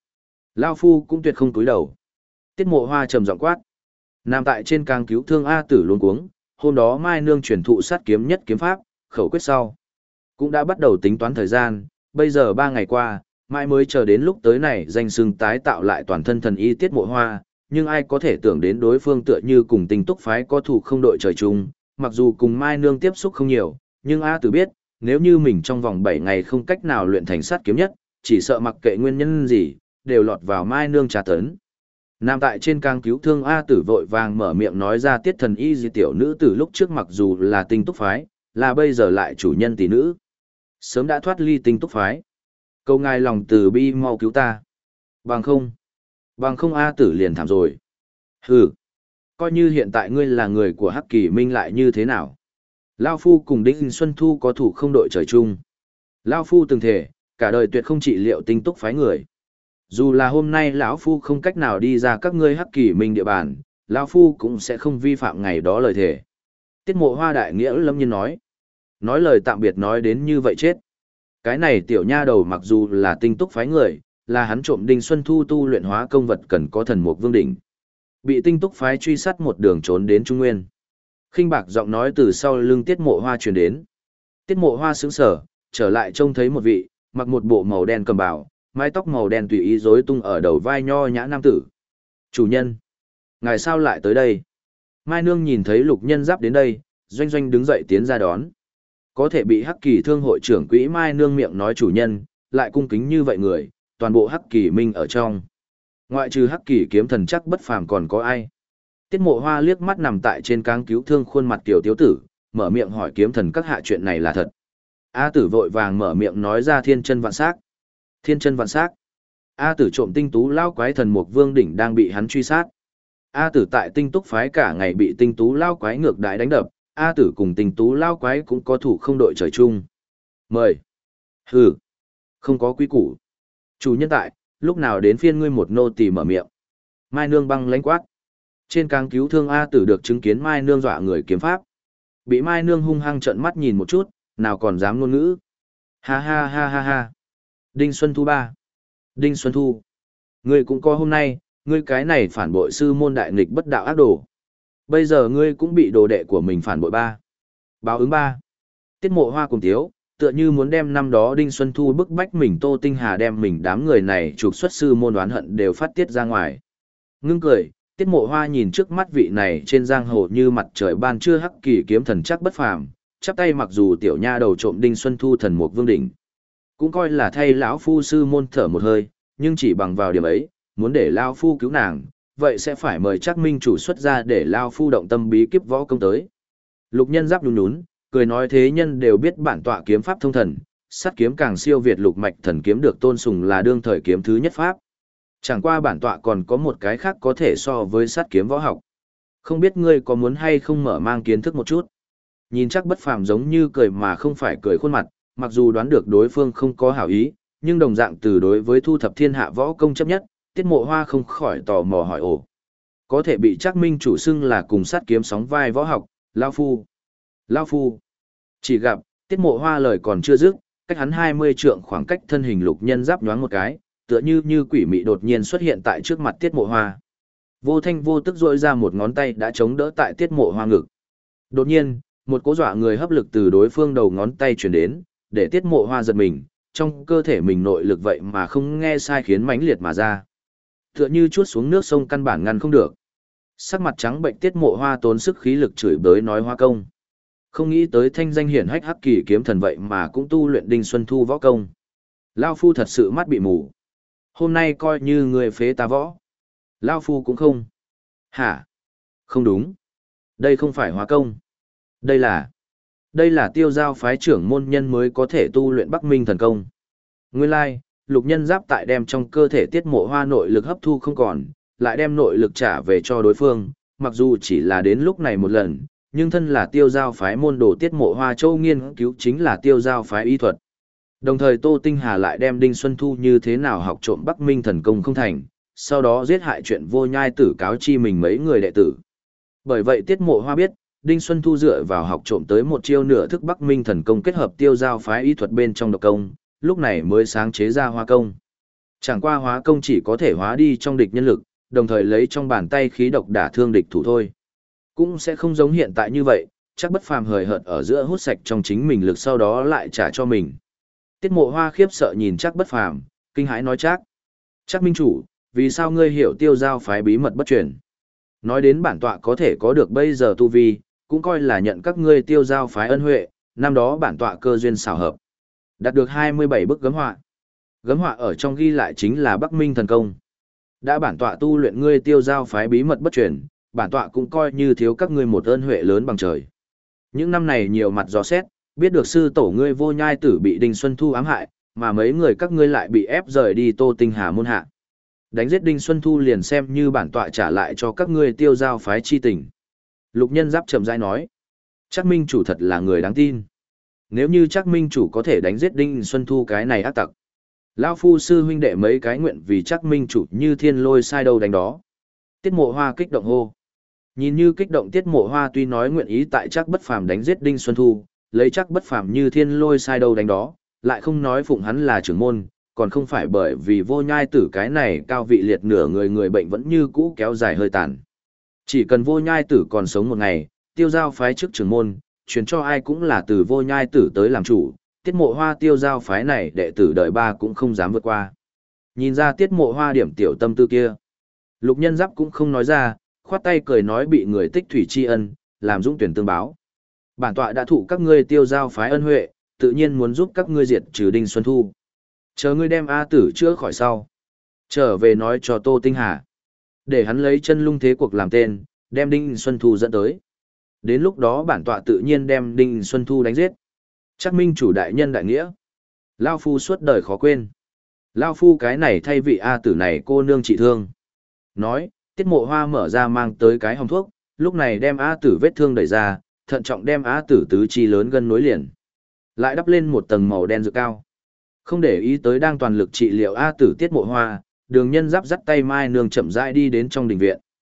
phu cũng tuyệt không cúi đầu. Tiết Mộ Hoa trầm giọng quát. Nằm tại trên càng cứu thương A Tử luống cuống, hôm đó Mai Nương truyền thụ sát kiếm nhất kiếm pháp, khẩu quyết sau. Cũng đã bắt đầu tính toán thời gian, bây giờ 3 ngày qua, Mai mới chờ đến lúc tới này danh xưng tái tạo lại toàn thân thần y Tiết Mộ Hoa, nhưng ai có thể tưởng đến đối phương tựa như cùng tinh túc phái có thủ không đội trời chung, mặc dù cùng Mai Nương tiếp xúc không nhiều, nhưng A Tử biết, nếu như mình trong vòng 7 ngày không cách nào luyện thành sát kiếm nhất, chỉ sợ mặc kệ nguyên nhân gì, đều lọt vào Mai Nương trà tấn. Nằm tại trên càng cứu thương A Tử vội vàng mở miệng nói ra Tiết thần y gì tiểu nữ từ lúc trước mặc dù là tinh túc phái, là bây giờ lại chủ nhân tỷ nữ. Sớm đã thoát ly tinh túc phái. Câu ngài lòng từ bi mau cứu ta. Bằng không A Tử liền thảm rồi. Hừ, coi như hiện tại ngươi là người của Hắc Kỳ Minh lại như thế nào? Lao Phu cùng Đinh Xuân Thu có thủ không đội trời chung. Lao Phu từng thể, cả đời tuyệt không trị liệu tinh túc phái người. Dù là hôm nay lão Phu không cách nào đi ra các ngươi Hắc Kỳ Minh địa bàn, Lao Phu cũng sẽ không vi phạm ngày đó lời thề. Tiết Mộ Hoa đại nghĩa lâm nhiên nói. Nói lời tạm biệt nói đến như vậy chết. Cái này tiểu nha đầu mặc dù là tinh túc phái người, là hắn trộm Đinh Xuân Thu tu luyện hóa công vật cần có thần mục vương đỉnh. Bị tinh túc phái truy sát một đường trốn đến Trung Nguyên. Khinh bạc giọng nói từ sau lưng Tiết Mộ Hoa truyền đến. Tiết Mộ Hoa sững sờ, trở lại trông thấy một vị, mặc một bộ màu đen cầm bào, mái tóc màu đen tùy ý rối tung ở đầu vai nho nhã nam tử. Chủ nhân, ngài sao lại tới đây? Mai Nương nhìn thấy Lục Nhân Giáp đến đây, doanh doanh đứng dậy tiến ra đón. Có thể bị Hắc Kỳ thương hội trưởng quỹ Mai Nương miệng nói chủ nhân, lại cung kính như vậy người, toàn bộ Hắc Kỳ Minh ở trong. Ngoại trừ Hắc Kỳ kiếm thần chắc bất phàm còn có ai? Tiết Mộ Hoa liếc mắt nằm tại trên cáng cứu thương khuôn mặt tiểu tiếu tử, mở miệng hỏi kiếm thần các hạ chuyện này là thật. A Tử vội vàng mở miệng nói ra thiên chân vạn sắc. Thiên chân vạn sắc. A Tử trộm tinh tú lao quái thần mục vương đỉnh đang bị hắn truy sát. A Tử tại tinh túc phái cả ngày bị tinh tú lao quái ngược đãi đánh đập, A Tử cùng tinh tú lao quái cũng có thủ không đội trời chung. Mời. Hừ. Không có quy củ. Chủ nhân tại, lúc nào đến phiên ngươi một nô tỳ mở miệng. Mai Nương băng lãnh quát. Trên cáng cứu thương A Tử được chứng kiến Mai Nương dọa người kiếm pháp. Bị Mai Nương hung hăng trợn mắt nhìn một chút, nào còn dám ngôn ngữ. Ha ha ha ha ha. Đinh Xuân Thu ba. Đinh Xuân Thu. Ngươi cũng có hôm nay, ngươi cái này phản bội sư môn đại nghịch bất đạo ác đồ. Bây giờ ngươi cũng bị đồ đệ của mình phản bội ba. Báo ứng ba. Tiết Mộ Hoa cùng tiếu, tựa như muốn đem năm đó Đinh Xuân Thu bức bách mình Tô Tinh Hà đem mình đám người này trục xuất sư môn oán hận đều phát tiết ra ngoài. Ngưng cười, Tiết Mộ Hoa nhìn trước mắt vị này trên giang hồ như mặt trời ban trưa hắc kỳ kiếm thần chắc bất phàm, chắp tay mặc dù tiểu nha đầu trộm Đinh Xuân Thu thần mục vương đỉnh, cũng coi là thay lão phu sư môn thở một hơi, nhưng chỉ bằng vào điểm ấy, muốn để lão phu cứu nàng, vậy sẽ phải mời Trác Minh chủ xuất ra để lão phu động tâm bí kíp võ công tới. Lục Nhân Giáp nhún nhún, cười nói thế nhân đều biết bản tọa kiếm pháp thông thần, sắt kiếm càng siêu việt lục mạch thần kiếm được tôn sùng là đương thời kiếm thứ nhất pháp. Chẳng qua bản tọa còn có một cái khác có thể so với sắt kiếm võ học. Không biết ngươi có muốn hay không mở mang kiến thức một chút. Nhìn chắc bất phàm giống như cười mà không phải cười khuôn mặt, mặc dù đoán được đối phương không có hảo ý, nhưng đồng dạng từ đối với thu thập thiên hạ võ công chấp nhất, Tiết Mộ Hoa không khỏi tò mò hỏi ồ. Có thể bị Trác Minh chủ xưng là cùng sát kiếm sóng vai võ học, Lao Phu. Lao Phu. Chỉ gặp, Tiết Mộ Hoa lời còn chưa dứt, cách hắn 20 trượng khoảng cách thân hình Lục Nhân Giáp nhoáng một cái, tựa như quỷ mị đột nhiên xuất hiện tại trước mặt Tiết Mộ Hoa. Vô thanh vô tức rỗi ra một ngón tay đã chống đỡ tại Tiết Mộ Hoa ngực. Đột nhiên, một cỗ dọa người hấp lực từ đối phương đầu ngón tay truyền đến, để Tiết Mộ Hoa giật mình, trong cơ thể mình nội lực vậy mà không nghe sai khiến mãnh liệt mà ra. Tựa như chuốt xuống nước sông căn bản ngăn không được. Sắc mặt trắng bệnh Tiết Mộ Hoa tốn sức khí lực chửi bới nói Hoa công. Không nghĩ tới thanh danh hiển hách hắc kỳ kiếm thần vậy mà cũng tu luyện Đinh Xuân Thu võ công. Lao phu thật sự mắt bị mù. Hôm nay coi như người phế ta võ. Lao phu cũng không. Hả? Không đúng. Đây không phải hóa công. Đây là tiêu giao phái trưởng môn nhân mới có thể tu luyện Bắc Minh thần công. Nguyên lai, Lục Nhân Giáp tại đem trong cơ thể Tiết Mộ Hoa nội lực hấp thu không còn, lại đem nội lực trả về cho đối phương, mặc dù chỉ là đến lúc này một lần, nhưng thân là tiêu giao phái môn đồ Tiết Mộ Hoa châu nghiên cứu chính là tiêu giao phái y thuật. Đồng thời Tô Tinh Hà lại đem Đinh Xuân Thu như thế nào học trộm Bắc Minh thần công không thành, sau đó giết hại chuyện vô nhai tử cáo chi mình mấy người đệ tử. Bởi vậy Tiết Mộ Hoa biết, Đinh Xuân Thu dựa vào học trộm tới một chiêu nửa thức Bắc Minh thần công kết hợp tiêu giao phái y thuật bên trong độc công, lúc này mới sáng chế ra hóa công. Chẳng qua hóa công chỉ có thể hóa đi trong địch nhân lực, đồng thời lấy trong bàn tay khí độc đả thương địch thủ thôi. Cũng sẽ không giống hiện tại như vậy, chắc bất phàm hời hợt ở giữa hút sạch trong chính mình lực sau đó lại trả cho mình. Tiết Mộ Hoa khiếp sợ nhìn chắc bất phàm, kinh hãi nói chắc minh chủ, vì sao ngươi hiểu tiêu giao phái bí mật bất truyền? Nói đến bản tọa có thể có được bây giờ tu vi, cũng coi là nhận các ngươi tiêu giao phái ân huệ, năm đó bản tọa cơ duyên xảo hợp. Đạt được 27 bức gấm họa. Gấm họa ở trong ghi lại chính là Bắc Minh thần công. Đã bản tọa tu luyện ngươi tiêu giao phái bí mật bất truyền, bản tọa cũng coi như thiếu các ngươi một ơn huệ lớn bằng trời. Những năm này nhiều mặt dò xét, biết được sư tổ ngươi vô nhai tử bị Đinh Xuân Thu ám hại, mà mấy người các ngươi lại bị ép rời đi Tô Tinh Hà môn hạ. Đánh giết Đinh Xuân Thu liền xem như bản tọa trả lại cho các ngươi tiêu giao phái chi tình. Lục Nhân Giáp chậm rãi nói, Trác Minh chủ thật là người đáng tin. Nếu như Trác Minh chủ có thể đánh giết Đinh Xuân Thu cái này ác tặc, lão phu sư huynh đệ mấy cái nguyện vì Trác Minh chủ như thiên lôi sai đâu đánh đó. Tiết Mộ Hoa kích động hô. Nhìn như kích động Tiết Mộ Hoa tuy nói nguyện ý tại Trác bất phàm đánh giết Đinh Xuân Thu, lấy Trác bất phàm như thiên lôi sai đâu đánh đó, lại không nói phụng hắn là trưởng môn, còn không phải bởi vì vô nhai tử cái này cao vị liệt nửa người bệnh vẫn như cũ kéo dài hơi tàn. Chỉ cần vô nhai tử còn sống một ngày, tiêu giao phái trước trưởng môn, truyền cho ai cũng là từ vô nhai tử tới làm chủ, Tiết Mộ Hoa tiêu giao phái này đệ tử đời ba cũng không dám vượt qua. Nhìn ra Tiết Mộ Hoa điểm tiểu tâm tư kia, Lục Nhân Giáp cũng không nói ra, khoát tay cười nói bị người tích thủy tri ân, làm dũng tuyển tương báo. Bản tọa đã thụ các ngươi tiêu giao phái ân huệ, tự nhiên muốn giúp các ngươi diệt trừ Đinh Xuân Thu. Chờ ngươi đem A Tử chữa khỏi sau, trở về nói cho Tô Tinh Hà, để hắn lấy chân lung thế cuộc làm tên, đem Đinh Xuân Thu dẫn tới. Đến lúc đó bản tọa tự nhiên đem Đinh Xuân Thu đánh giết. Trác minh chủ đại nhân đại nghĩa, lao phu suốt đời khó quên. Lao phu cái này thay vị A Tử này cô nương trị thương. Nói, Tiết Mộ Hoa mở ra mang tới cái hòm thuốc, lúc này đem A Tử vết thương đẩy ra, thận trọng đem A Tử tứ chi lớn gân nối liền. Lại đắp lên một tầng màu đen dược cao. Không để ý tới đang toàn lực trị liệu A Tử Tiết Mộ Hoa, Đường Nhân Giáp dắt tay Mai Nương chậm rãi đi đến trong đình viện.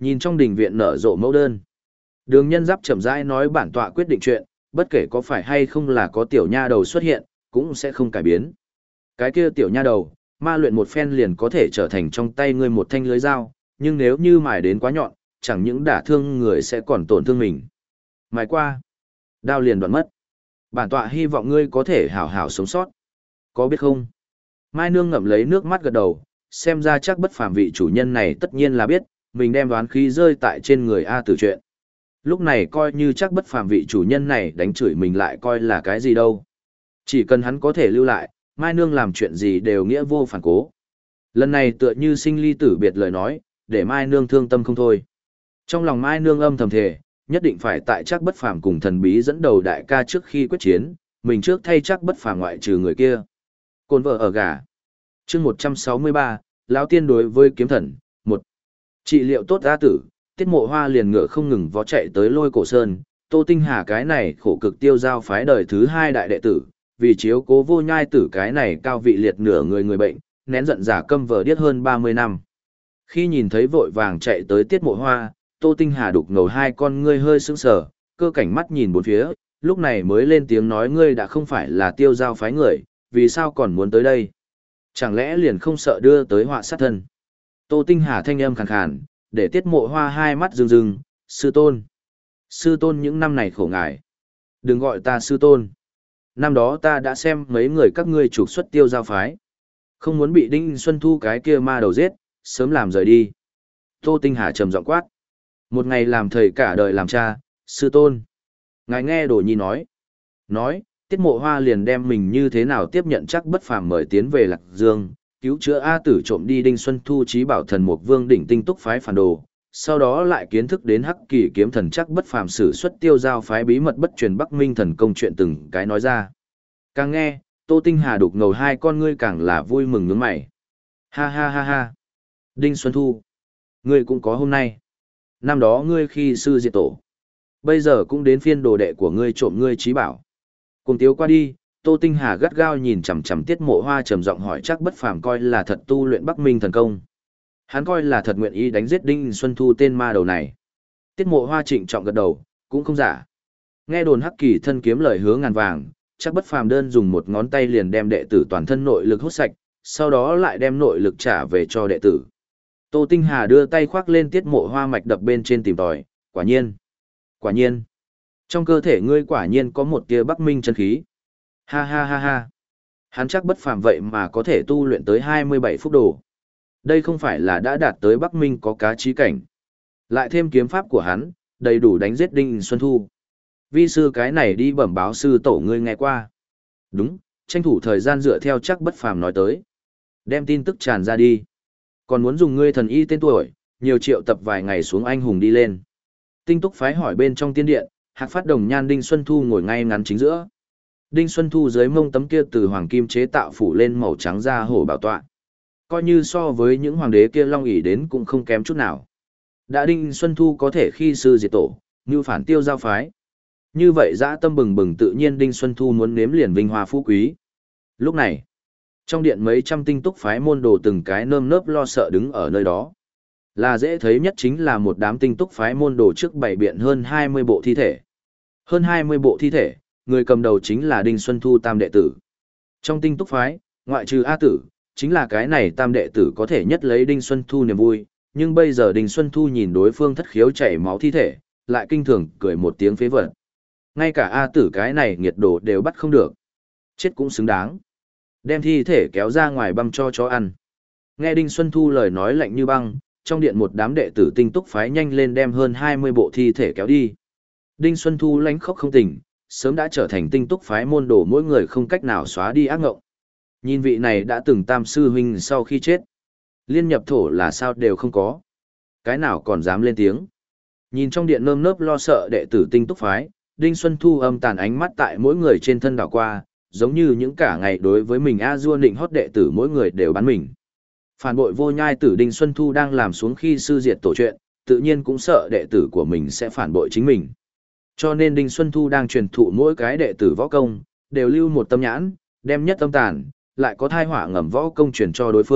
Nhìn trong đình viện nở rộ mẫu đơn. Đường Nhân Giáp chậm rãi nói bản tọa quyết định chuyện, bất kể có phải hay không là có tiểu nha đầu xuất hiện, cũng sẽ không cải biến. Cái kia tiểu nha đầu, ma luyện một phen liền có thể trở thành trong tay ngươi một thanh lưới dao, nhưng nếu như mài đến quá nhọn, chẳng những đả thương người sẽ còn tổn thương mình. Mài qua, đao liền đoạn mất. Bản tọa hy vọng ngươi có thể hảo hảo sống sót. Có biết không? Mai Nương ngậm lấy nước mắt gật đầu, xem ra chắc bất phàm vị chủ nhân này tất nhiên là biết, mình đem đoán khí rơi tại trên người A Tử chuyện. Lúc này coi như chắc bất phàm vị chủ nhân này đánh chửi mình lại coi là cái gì đâu. Chỉ cần hắn có thể lưu lại, Mai Nương làm chuyện gì đều nghĩa vô phản cố. Lần này tựa như sinh ly tử biệt lời nói, để Mai Nương thương tâm không thôi. Trong lòng Mai Nương âm thầm thề, nhất định phải tại chắc bất phàm cùng thần bí dẫn đầu đại ca trước khi quyết chiến, mình trước thay chắc bất phàm ngoại trừ người kia. Côn vợ ở gà. Chương 163, lão tiên đối với kiếm thần, 1. Trị liệu tốt A Tử, Tiết Mộ Hoa liền ngựa không ngừng vó chạy tới Lôi Cổ Sơn, Tô Tinh Hà cái này khổ cực tiêu giao phái đời thứ 2 đại đệ tử, vì chiếu cố Vô Nhai Tử cái này cao vị liệt nửa người bệnh, nén giận giả câm vờ điếc hơn 30 năm. Khi nhìn thấy vội vàng chạy tới Tiết Mộ Hoa, Tô Tinh Hà đục ngầu hai con ngươi hơi sững sờ, cơ cảnh mắt nhìn bốn phía, lúc này mới lên tiếng nói ngươi đã không phải là tiêu giao phái người, vì sao còn muốn tới đây? Chẳng lẽ liền không sợ đưa tới họa sát thân? Tô Tinh Hà thanh âm khàn khàn, để Tiết Mộ Hoa hai mắt rưng rưng, sư tôn. Sư tôn những năm này khổ ngài. Đừng gọi ta sư tôn. Năm đó ta đã xem mấy người các ngươi trục xuất tiêu giao phái. Không muốn bị Đinh Xuân Thu cái kia ma đầu giết, sớm làm rời đi. Tô Tinh Hà trầm giọng quát. Một ngày làm thầy cả đời làm cha, sư tôn. Ngài nghe Đồ Nhi nói. Nói, Tiết Mộ Hoa liền đem mình như thế nào tiếp nhận chắc bất phàm mời tiến về Lạc Dương, cứu chữa A Tử trộm đi Đinh Xuân Thu chí bảo thần Mục Vương đỉnh tinh túc phái phản đồ, sau đó lại kiến thức đến Hắc Kỳ kiếm thần chắc bất phàm sử xuất tiêu giao phái bí mật bất truyền Bắc Minh thần công chuyện từng cái nói ra. Càng nghe, Tô Tinh Hà đục ngầu hai con ngươi càng là vui mừng nhướng mày. Ha ha ha ha. Đinh Xuân Thu, ngươi cũng có hôm nay. Năm đó ngươi khi sư diệt tổ, bây giờ cũng đến phiên đồ đệ của ngươi trộm ngươi chí bảo. Cùng tiếu qua đi, Tô Tinh Hà gắt gao nhìn chằm chằm Tiết Mộ Hoa trầm giọng hỏi chắc bất phàm coi là thật tu luyện Bắc Minh thần công. Hắn coi là thật nguyện ý đánh giết Đinh Xuân Thu tên ma đầu này. Tiết Mộ Hoa trịnh trọng gật đầu, cũng không giả. Nghe đồn Hắc Kỳ thân kiếm lời hứa ngàn vàng, chắc bất phàm đơn dùng một ngón tay liền đem đệ tử toàn thân nội lực hút sạch, sau đó lại đem nội lực trả về cho đệ tử. Tô Tinh Hà đưa tay khoác lên Tiết Mộ Hoa mạch đập bên trên tìm tòi, quả nhiên. Quả nhiên. Trong cơ thể ngươi quả nhiên có một tia Bắc Minh chân khí. Ha ha ha ha. Hắn chắc bất phàm vậy mà có thể tu luyện tới 27 phút đồ. Đây không phải là đã đạt tới Bắc Minh có cá chí cảnh. Lại thêm kiếm pháp của hắn, đầy đủ đánh giết Đinh Xuân Thu. Vi sư cái này đi bẩm báo sư tổ ngươi nghe qua. Đúng, tranh thủ thời gian dựa theo chắc bất phàm nói tới. Đem tin tức tràn ra đi. Còn muốn dùng ngươi thần y tên tuổi, nhiều triệu tập vài ngày xuống anh hùng đi lên. Tinh túc phái hỏi bên trong tiên điện, Hạc Phát Đồng Nhan Đinh Xuân Thu ngồi ngay ngắn chính giữa. Đinh Xuân Thu dưới mông tấm kia từ hoàng kim chế tạo phủ lên màu trắng da hổ bảo tọa. Coi như so với những hoàng đế kia long ỷ đến cũng không kém chút nào. Đã Đinh Xuân Thu có thể khi sư diệt tổ, như phản tiêu giao phái. Như vậy dã tâm bừng bừng tự nhiên Đinh Xuân Thu muốn nếm liền vinh hoa phú quý. Lúc này, trong điện mấy trăm tinh túc phái môn đồ từng cái nơm nớp lo sợ đứng ở nơi đó. Là dễ thấy nhất chính là một đám tinh túc phái môn đồ trước bày biện hơn 20 bộ thi thể. Hơn 20 bộ thi thể, người cầm đầu chính là Đinh Xuân Thu tam đệ tử. Trong tinh túc phái, ngoại trừ A Tử, chính là cái này tam đệ tử có thể nhất lấy Đinh Xuân Thu niềm vui, nhưng bây giờ Đinh Xuân Thu nhìn đối phương thất khiếu chảy máu thi thể, lại kinh thường cười một tiếng phế vật. Ngay cả A Tử cái này nghiệt đồ đều bắt không được. Chết cũng xứng đáng. Đem thi thể kéo ra ngoài băm cho chó ăn. Nghe Đinh Xuân Thu lời nói lạnh như băng, trong điện một đám đệ tử tinh túc phái nhanh lên đem hơn 20 bộ thi thể kéo đi. Đinh Xuân Thu lánh khóc không tỉnh, sớm đã trở thành tinh túc phái môn đồ mỗi người không cách nào xóa đi ác ngộng. Nhìn vị này đã từng tam sư huynh sau khi chết. Liên nhập thổ là sao đều không có. Cái nào còn dám lên tiếng. Nhìn trong điện nơm nớp lo sợ đệ tử tinh túc phái, Đinh Xuân Thu âm tàn ánh mắt tại mỗi người trên thân đảo qua, giống như những cả ngày đối với mình A-dua nịnh hót đệ tử mỗi người đều bắn mình. Phản bội Vô Nhai Tử Đinh Xuân Thu đang làm xuống khi sư diệt tổ chuyện, tự nhiên cũng sợ đệ tử của mình sẽ phản bội chính mình. Cho nên Đinh Xuân Thu đang truyền thụ mỗi cái đệ tử võ công, đều lưu một tâm nhãn, đem nhất tâm tàn, lại có thai hỏa ngầm võ công truyền cho đối phương,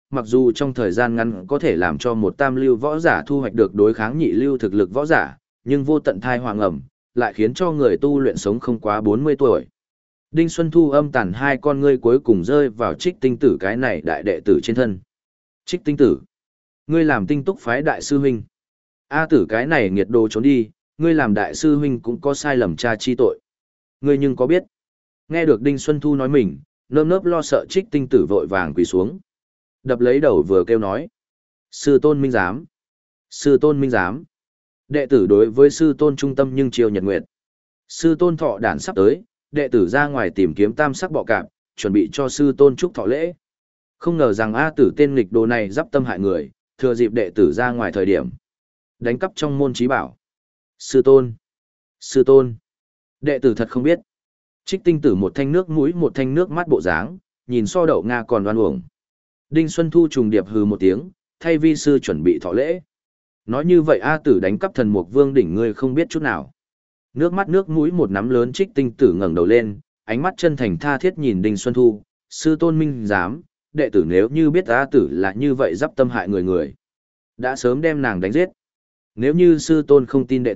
mặc dù trong thời gian ngắn có thể làm cho một tam lưu võ giả thu hoạch được đối kháng nhị lưu thực lực võ giả, nhưng vô tận thai hoàng ẩm, lại khiến cho người tu luyện sống không quá 40 tuổi. Đinh Xuân Thu âm tàn hai con ngươi cuối cùng rơi vào Trích Tinh Tử cái này đại đệ tử trên thân. Trích Tinh Tử, ngươi làm Tinh Túc phái đại sư huynh. A Tử cái này nghiệt đồ trốn đi, ngươi làm đại sư huynh cũng có sai lầm cha chi tội. Ngươi nhưng có biết? Nghe được Đinh Xuân Thu nói mình, nơm nớp lo sợ Trích Tinh Tử vội vàng quỳ xuống. Đập lấy đầu vừa kêu nói. Sư tôn minh giám. Sư tôn minh giám. Đệ tử đối với sư tôn trung tâm nhưng chiều nhật nguyệt. Sư tôn thọ đản sắp tới, đệ tử ra ngoài tìm kiếm tam sắc bọ cạp, chuẩn bị cho sư tôn chúc thọ lễ. Không ngờ rằng A Tử tên nghịch đồ này giáp tâm hại người, thừa dịp đệ tử ra ngoài thời điểm. Đánh cắp trong môn trí bảo. Sư tôn. Sư tôn. Đệ tử thật không biết. Trích Tinh Tử một thanh nước mũi một thanh nước mắt bộ dáng, nhìn so đậu Nga còn đoan uổng. Đinh Xuân Thu trùng điệp hừ một tiếng, thay vi sư chuẩn bị thọ lễ. Nói như vậy A Tử đánh cắp thần mục vương đỉnh ngươi không biết chút nào. Nước mắt nước mũi một nắm lớn Trích Tinh Tử ngẩng đầu lên, ánh mắt chân thành tha thiết nhìn Đinh Xuân Thu, sư tôn minh giám, đệ tử nếu như biết A Tử là như vậy giáp tâm hại người. Đã sớm đem nàng đánh giết. Nếu như sư tôn không tin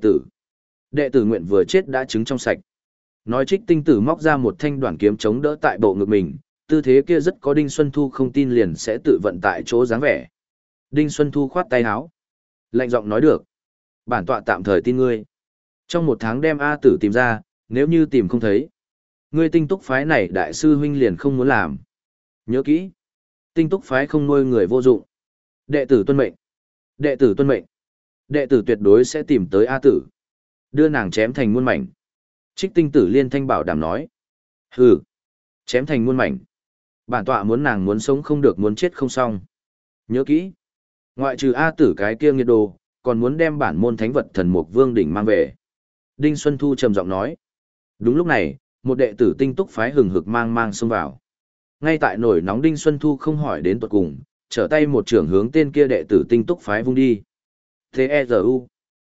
đệ tử nguyện vừa chết đã chứng trong sạch. Nói Trích Tinh Tử móc ra một thanh đoạn kiếm chống đỡ tại bộ ngực mình, tư thế kia rất có Đinh Xuân Thu không tin liền sẽ tự vận tại chỗ dáng vẻ. Đinh Xuân Thu khoát tay áo, lạnh giọng nói được. Bản tọa tạm thời tin ngươi. Trong một tháng đem A Tử tìm ra, nếu như tìm không thấy, ngươi Tinh Túc phái này đại sư huynh liền không muốn làm. Nhớ kỹ, Tinh Túc phái không nuôi người vô dụng. Đệ tử tuân mệnh. Đệ tử tuân mệnh. Đệ tử tuyệt đối sẽ tìm tới A Tử, đưa nàng chém thành muôn mảnh. Trích Tinh Tử liên thanh bảo đảm nói. Hừ, chém thành muôn mảnh. Bản tọa muốn nàng muốn sống không được muốn chết không xong. Nhớ kỹ, ngoại trừ A Tử cái kia nghiệt đồ, còn muốn đem bản môn thánh vật thần mục vương đỉnh mang về. Đinh Xuân Thu trầm giọng nói. Đúng lúc này, một đệ tử Tinh Túc phái hừng hực mang xông vào. Ngay tại nổi nóng Đinh Xuân Thu không hỏi đến tuột cùng, trở tay một trưởng hướng tên kia đệ tử Tinh Túc phái vung đi. T-E-Z-U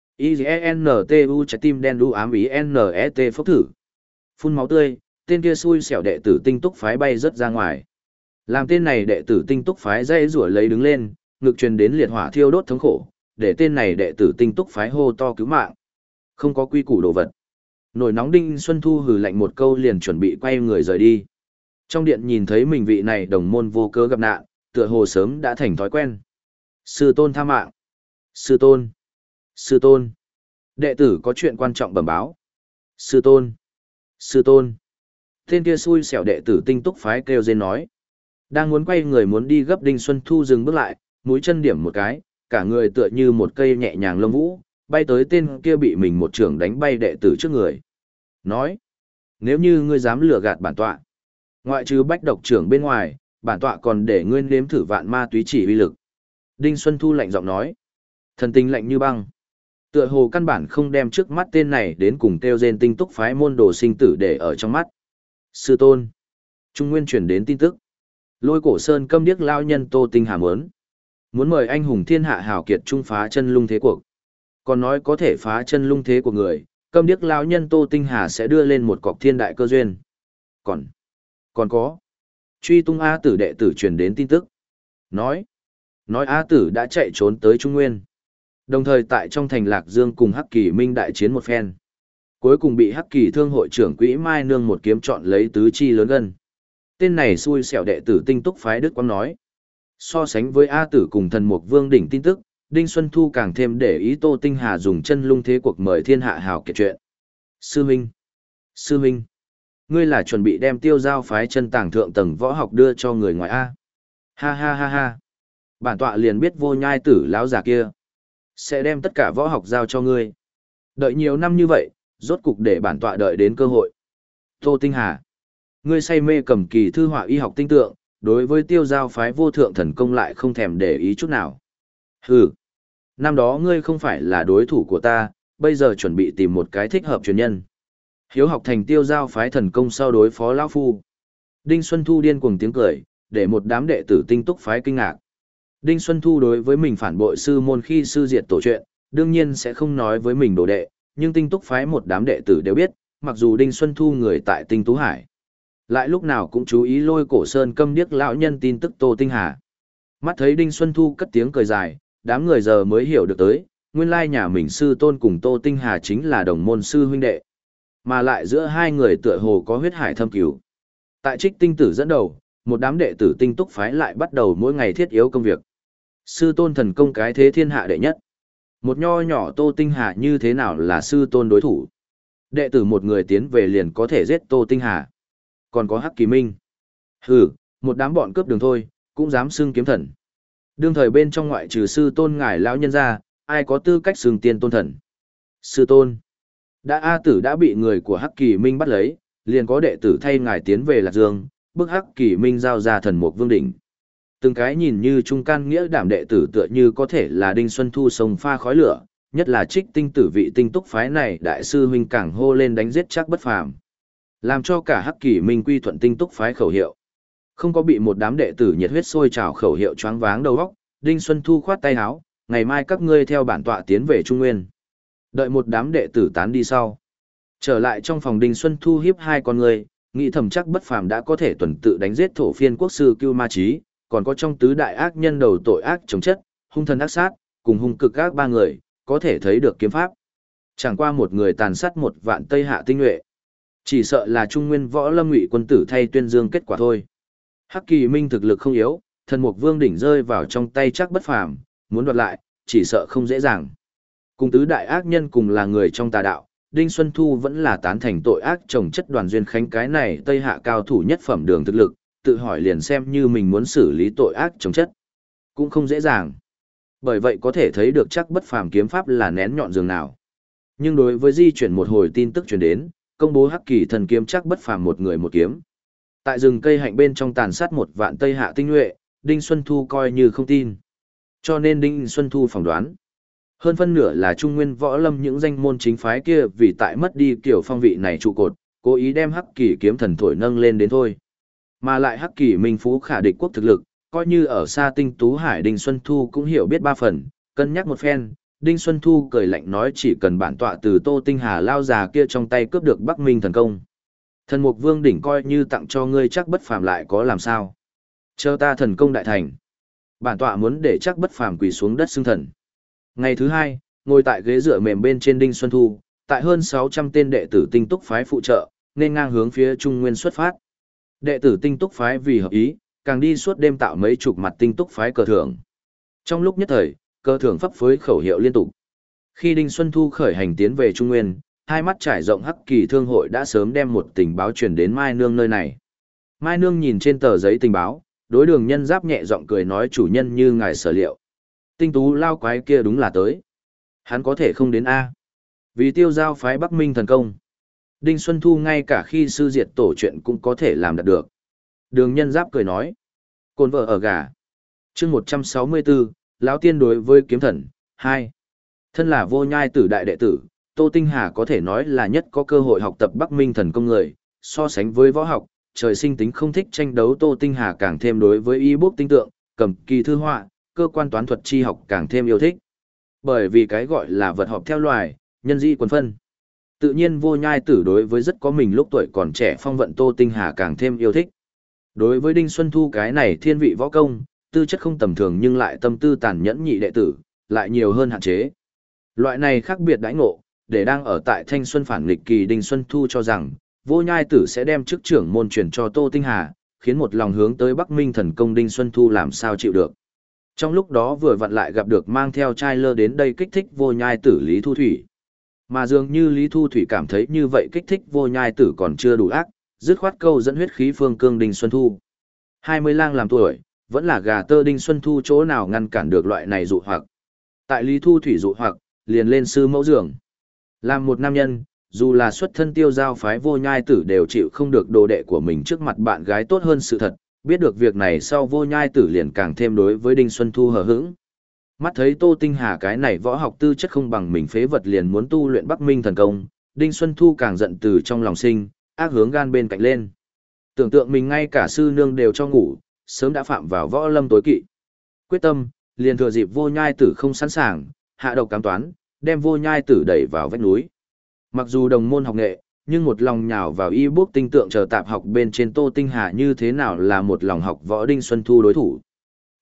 I-G-E-N-T-U trái tim đen đu ám ý N-E-T phốc thử. Phun máu tươi, tên kia xui xẻo đệ tử Tinh Túc phái bay rất ra ngoài. Làm tên này đệ tử Tinh Túc phái dây rủa lấy đứng lên, ngực truyền đến liệt hỏa thiêu đốt thống khổ, để tên này đệ tử Tinh Túc phái hô to cứu mạng. Không có quy củ đồ vật. Nổi nóng Đinh Xuân Thu hừ lạnh một câu liền chuẩn bị quay người rời đi. Trong điện nhìn thấy mình vị này đồng môn vô cớ gặp nạn, tựa hồ sớm đã thành thói quen. Sư tôn tha mạng. Sư tôn. Sư tôn. Đệ tử có chuyện quan trọng bẩm báo. Sư tôn. Sư tôn. Tên kia xui xẻo đệ tử Tinh Túc phái kêu rên nói. Đang muốn quay người muốn đi gấp Đinh Xuân Thu dừng bước lại, mũi chân điểm một cái, cả người tựa như một cây nhẹ nhàng lông vũ, bay tới tên kia bị mình một trưởng đánh bay đệ tử trước người. Nói, nếu như ngươi dám lừa gạt bản tọa, ngoại trừ bách độc trưởng bên ngoài, bản tọa còn để ngươi nếm thử vạn ma túy chỉ uy lực. Đinh Xuân Thu lạnh giọng nói, thần tình lạnh như băng. Tựa hồ căn bản không đem trước mắt tên này đến cùng kêu rên Tinh Túc phái môn đồ sinh tử để ở trong mắt. Sư tôn. Trung Nguyên chuyển đến tin tức. Lôi Cổ Sơn câm điếc lao nhân Tô Tinh Hà muốn mời anh hùng thiên hạ hào kiệt trung phá chân lung thế cuộc. Còn nói có thể phá chân lung thế của người, câm điếc lao nhân Tô Tinh Hà sẽ đưa lên một cọc thiên đại cơ duyên. Còn có. Truy tung A Tử đệ tử truyền đến tin tức. Nói A Tử đã chạy trốn tới Trung Nguyên. Đồng thời tại trong thành Lạc Dương cùng Hắc Kỳ Minh đại chiến một phen. Cuối cùng bị Hắc Kỳ thương hội trưởng Quỹ Mai Nương một kiếm chọn lấy tứ chi lớn gân. Tên này xui xẻo đệ tử Tinh Túc phái Đức Quang nói. So sánh với A Tử cùng thần mục vương đỉnh tin tức, Đinh Xuân Thu càng thêm để ý Tô Tinh Hà dùng chân lung thế cuộc mời thiên hạ hào kiệt chuyện. Sư Minh, ngươi là chuẩn bị đem Tiêu Giao phái chân tàng thượng tầng võ học đưa cho người ngoài A. Ha ha ha ha. Bản tọa liền biết Vô Nhai Tử lão già kia sẽ đem tất cả võ học giao cho ngươi. Đợi nhiều năm như vậy, rốt cục để bản tọa đợi đến cơ hội. Tô Tinh Hà, ngươi say mê cầm kỳ thư họa y học tinh tượng, đối với Tiêu Giao phái vô thượng thần công lại không thèm để ý chút nào. Hừ, năm đó ngươi không phải là đối thủ của ta, bây giờ chuẩn bị tìm một cái thích hợp truyền nhân. Hiếu học thành Tiêu Giao phái thần công sau đối phó lão phu. Đinh Xuân Thu điên cuồng tiếng cười, để một đám đệ tử Tinh Túc phái kinh ngạc. Đinh Xuân Thu đối với mình phản bội sư môn khi sư diệt tổ chuyện, đương nhiên sẽ không nói với mình đồ đệ, nhưng Tinh Túc phái một đám đệ tử đều biết, mặc dù Đinh Xuân Thu người tại Tinh Tú Hải, lại lúc nào cũng chú ý Lôi Cổ Sơn câm điếc lão nhân tin tức Tô Tinh Hà. Mắt thấy Đinh Xuân Thu cất tiếng cười dài, đám người giờ mới hiểu được tới, nguyên lai nhà mình sư tôn cùng Tô Tinh Hà chính là đồng môn sư huynh đệ. Mà lại giữa hai người tựa hồ có huyết hải thâm cửu. Tại Trích Tinh Tử dẫn đầu, một đám đệ tử Tinh Túc phái lại bắt đầu mỗi ngày thiết yếu công việc. Sư tôn thần công cái thế thiên hạ đệ nhất. Một nho nhỏ Tô Tinh Hà như thế nào là sư tôn đối thủ? Đệ tử một người tiến về liền có thể giết Tô Tinh Hà. Còn có Hắc Kỳ Minh. Hừ, một đám bọn cướp đường thôi, cũng dám xưng kiếm thần. Đương thời bên trong ngoại trừ sư tôn ngài lão nhân ra, ai có tư cách xưng tiên tôn thần? Sư tôn. A Tử đã bị người của Hắc Kỳ Minh bắt lấy, liền có đệ tử thay ngài tiến về Lạc Dương, bức Hắc Kỳ Minh giao ra thần mục vương đỉnh. Từng cái nhìn như trung can nghĩa đảm đệ tử tựa như có thể là Đinh Xuân Thu sông pha khói lửa, nhất là Trích Tinh Tử vị Tinh Túc phái này đại sư huynh càng hô lên đánh giết chắc bất phàm, làm cho cả Hắc Kỳ Minh quy thuận Tinh Túc phái khẩu hiệu. Không có bị một đám đệ tử nhiệt huyết sôi trào khẩu hiệu choáng váng đầu óc, Đinh Xuân Thu khoát tay áo, ngày mai các ngươi theo bản tọa tiến về Trung Nguyên. Đợi một đám đệ tử tán đi sau, trở lại trong phòng Đinh Xuân Thu hiếp hai con người, nghĩ thầm chắc bất phàm đã có thể tuần tự đánh giết thổ phiên quốc sư Cưu Ma Chí, còn có trong tứ đại ác nhân đầu tội ác chống chất, hung thần ác sát, cùng hung cực ác ba người, có thể thấy được kiếm pháp. Chẳng qua một người tàn sát 1 vạn Tây Hạ tinh nhuệ, chỉ sợ là Trung Nguyên võ lâm ngụy quân tử thay tuyên dương kết quả thôi. Hắc Kỳ Minh thực lực không yếu, thần mục vương đỉnh rơi vào trong tay chắc bất phàm, muốn đoạt lại, chỉ sợ không dễ dàng. Cùng tứ đại ác nhân cùng là người trong tà đạo, Đinh Xuân Thu vẫn là tán thành tội ác trồng chất Đoàn Duyên Khánh cái này Tây Hạ cao thủ nhất phẩm đường thực lực, tự hỏi liền xem như mình muốn xử lý tội ác trồng chất, cũng không dễ dàng. Bởi vậy có thể thấy được chắc bất phàm kiếm pháp là nén nhọn dường nào. Nhưng đối với di chuyển một hồi tin tức truyền đến, công bố Hắc Kỳ thần kiếm chắc bất phàm một người một kiếm. Tại rừng cây hạnh bên trong tàn sát 1 vạn Tây Hạ tinh nhuệ, Đinh Xuân Thu coi như không tin. Cho nên Đinh Xuân Thu phỏng đoán, hơn phân nửa là Trung Nguyên võ lâm những danh môn chính phái kia vì tại mất đi kiểu phong vị này trụ cột, cố ý đem Hắc Kỳ kiếm thần thổi nâng lên đến thôi. Mà lại Hắc Kỳ minh phú khả địch quốc thực lực, coi như ở xa Tinh Tú Hải Đinh Xuân Thu cũng hiểu biết 3 phần, cân nhắc một phen, Đinh Xuân Thu cười lạnh nói chỉ cần bản tọa từ Tô Tinh Hà lao già kia trong tay cướp được Bắc Minh thần công. Thần mục vương đỉnh coi như tặng cho ngươi chắc bất phàm lại có làm sao. Chờ ta thần công đại thành, bản tọa muốn để chắc bất phàm quỳ xuống đất xưng thần. Ngày thứ hai, ngồi tại ghế dựa mềm bên trên Đinh Xuân Thu, tại hơn 600 tên đệ tử Tinh Túc phái phụ trợ, nên ngang hướng phía Trung Nguyên xuất phát. Đệ tử Tinh Túc phái vì hợp ý, càng đi suốt đêm tạo mấy chục mặt Tinh Túc phái cờ thưởng. Trong lúc nhất thời, cờ thưởng phấp phới khẩu hiệu liên tục. Khi Đinh Xuân Thu khởi hành tiến về Trung Nguyên, hai mắt trải rộng Hắc Kỳ thương hội đã sớm đem một tình báo truyền đến Mai Nương nơi này. Mai Nương nhìn trên tờ giấy tình báo, đối Đường Nhân Giáp nhẹ giọng cười nói chủ nhân như ngài sở liệu. Tinh tú lao quái kia đúng là tới. Hắn có thể không đến A. Vì tiêu giao phái Bắc Minh thần công. Đinh Xuân Thu ngay cả khi sư diệt tổ chuyện cũng có thể làm đạt được. Đường Nhân Giáp cười nói. Côn vợ ở gà. chương 164, lão tiên đối với kiếm thần, 2. Thân là Vô Nhai Tử đại đệ tử, Tô Tinh Hà có thể nói là nhất có cơ hội học tập Bắc Minh thần công người, so sánh với võ học, trời sinh tính không thích tranh đấu Tô Tinh Hà càng thêm đối với y bốc tinh tượng, cầm kỳ thư họa, cơ quan toán thuật chi học càng thêm yêu thích. Bởi vì cái gọi là vật họp theo loài, nhân di quần phân. Tự nhiên Vô Nhai Tử đối với rất có mình lúc tuổi còn trẻ phong vận Tô Tinh Hà càng thêm yêu thích. Đối với Đinh Xuân Thu cái này thiên vị võ công, tư chất không tầm thường nhưng lại tâm tư tàn nhẫn nhị đệ tử, lại nhiều hơn hạn chế. Loại này khác biệt đãi ngộ, để đang ở tại thanh xuân phản nghịch kỳ Đinh Xuân Thu cho rằng, Vô Nhai Tử sẽ đem chức trưởng môn truyền cho Tô Tinh Hà, khiến một lòng hướng tới Bắc Minh thần công Đinh Xuân Thu làm sao chịu được. Trong lúc đó vừa vặn lại gặp được mang theo trai lơ đến đây kích thích Vô Nhai Tử Lý Thu Thủy. Mà dường như Lý Thu Thủy cảm thấy như vậy kích thích Vô Nhai Tử còn chưa đủ ác, dứt khoát câu dẫn huyết khí phương cương Đinh Xuân Thu. 20 lang làm tuổi, vẫn là gà tơ Đinh Xuân Thu chỗ nào ngăn cản được loại này dụ hoặc. Tại Lý Thu Thủy dụ hoặc, liền lên sư mẫu giường. Làm một nam nhân, dù là xuất thân tiêu giao phái Vô Nhai Tử đều chịu không được đồ đệ của mình trước mặt bạn gái tốt hơn sự thật, biết được việc này sau Vô Nhai Tử liền càng thêm đối với Đinh Xuân Thu hờ hững. Mắt thấy Tô Tinh Hà cái này võ học tư chất không bằng mình phế vật liền muốn tu luyện Bắc Minh thần công, Đinh Xuân Thu càng giận từ trong lòng sinh, ác hướng gan bên cạnh lên. Tưởng tượng mình ngay cả sư nương đều cho ngủ, sớm đã phạm vào võ lâm tối kỵ. Quyết tâm, liền thừa dịp Vô Nhai Tử không sẵn sàng, hạ độc cám toán, đem Vô Nhai Tử đẩy vào vách núi. Mặc dù đồng môn học nghệ, nhưng một lòng nhào vào y bốc tinh tượng chờ tạp học bên trên Tô Tinh Hà như thế nào là một lòng học võ Đinh Xuân Thu đối thủ.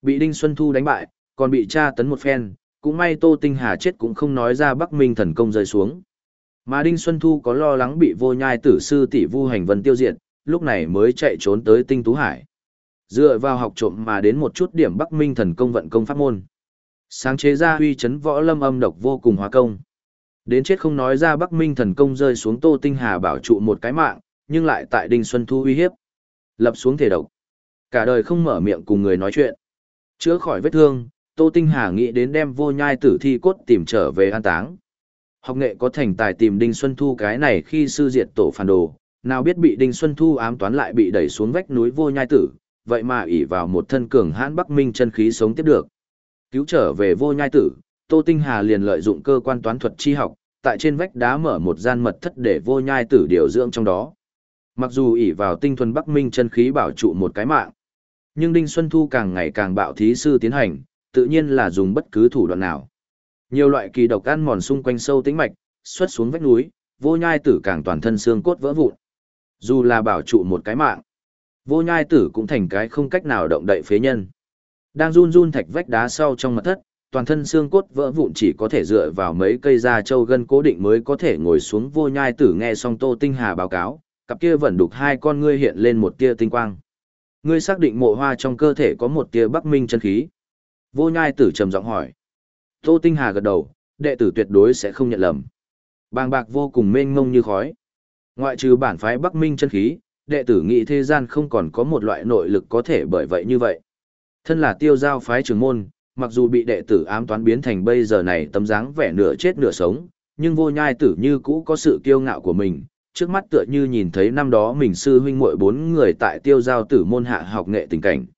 Bị Đinh Xuân Thu đánh bại, còn bị tra tấn một phen, cũng may Tô Tinh Hà chết cũng không nói ra Bắc Minh thần công rơi xuống. Mà Đinh Xuân Thu có lo lắng bị Vô Nhai Tử sư tỷ Vu Hành Vân tiêu diệt, lúc này mới chạy trốn tới Tinh Tú Hải. Dựa vào học trộm mà đến một chút điểm Bắc Minh thần công vận công pháp môn. Sáng chế ra uy chấn võ lâm âm độc vô cùng hóa công. Đến chết không nói ra Bắc Minh thần công rơi xuống Tô Tinh Hà bảo trụ một cái mạng, nhưng lại tại Đinh Xuân Thu uy hiếp. Lập xuống thể độc. Cả đời không mở miệng cùng người nói chuyện. Chữa khỏi vết thương, Tô Tinh Hà nghĩ đến đem Vô Nhai Tử thi cốt tìm trở về an táng. Học nghệ có thành tài tìm Đinh Xuân Thu cái này khi sư diệt tổ phản đồ, nào biết bị Đinh Xuân Thu ám toán lại bị đẩy xuống vách núi Vô Nhai Tử, vậy mà ỷ vào một thân cường hãn Bắc Minh chân khí sống tiếp được. Cứu trở về Vô Nhai Tử, Tô Tinh Hà liền lợi dụng cơ quan toán thuật chi học, tại trên vách đá mở một gian mật thất để Vô Nhai Tử điều dưỡng trong đó. Mặc dù ỷ vào tinh thuần Bắc Minh chân khí bảo trụ một cái mạng, nhưng Đinh Xuân Thu càng ngày càng bạo thí sư tiến hành, tự nhiên là dùng bất cứ thủ đoạn nào. Nhiều loại kỳ độc ăn mòn xung quanh sâu tĩnh mạch, xuất xuống vách núi, Vô Nhai Tử càng toàn thân xương cốt vỡ vụn. Dù là bảo trụ một cái mạng, Vô Nhai Tử cũng thành cái không cách nào động đậy phế nhân. Đang run run thạch vách đá sau trong mật thất, toàn thân xương cốt vỡ vụn chỉ có thể dựa vào mấy cây da trâu gân cố định mới có thể ngồi xuống. Vô Nhai Tử nghe xong Tô Tinh Hà báo cáo, cặp kia vẫn đục hai con ngươi hiện lên một tia tinh quang. Ngươi xác định Mộ Hoa trong cơ thể có một tia Bắc Minh chân khí? Vô Nhai Tử trầm giọng hỏi. Tô Tinh Hà gật đầu, đệ tử tuyệt đối sẽ không nhận lầm. Bàng bạc vô cùng mênh mông như khói. Ngoại trừ bản phái Bắc Minh chân khí, đệ tử nghĩ thế gian không còn có một loại nội lực có thể bởi vậy như vậy. Thân là Tiêu Giao phái trưởng môn, mặc dù bị đệ tử ám toán biến thành bây giờ này tấm dáng vẻ nửa chết nửa sống, nhưng Vô Nhai Tử như cũ có sự kiêu ngạo của mình, trước mắt tựa như nhìn thấy năm đó mình sư huynh muội 4 người tại Tiêu Giao Tử môn hạ học nghệ tình cảnh.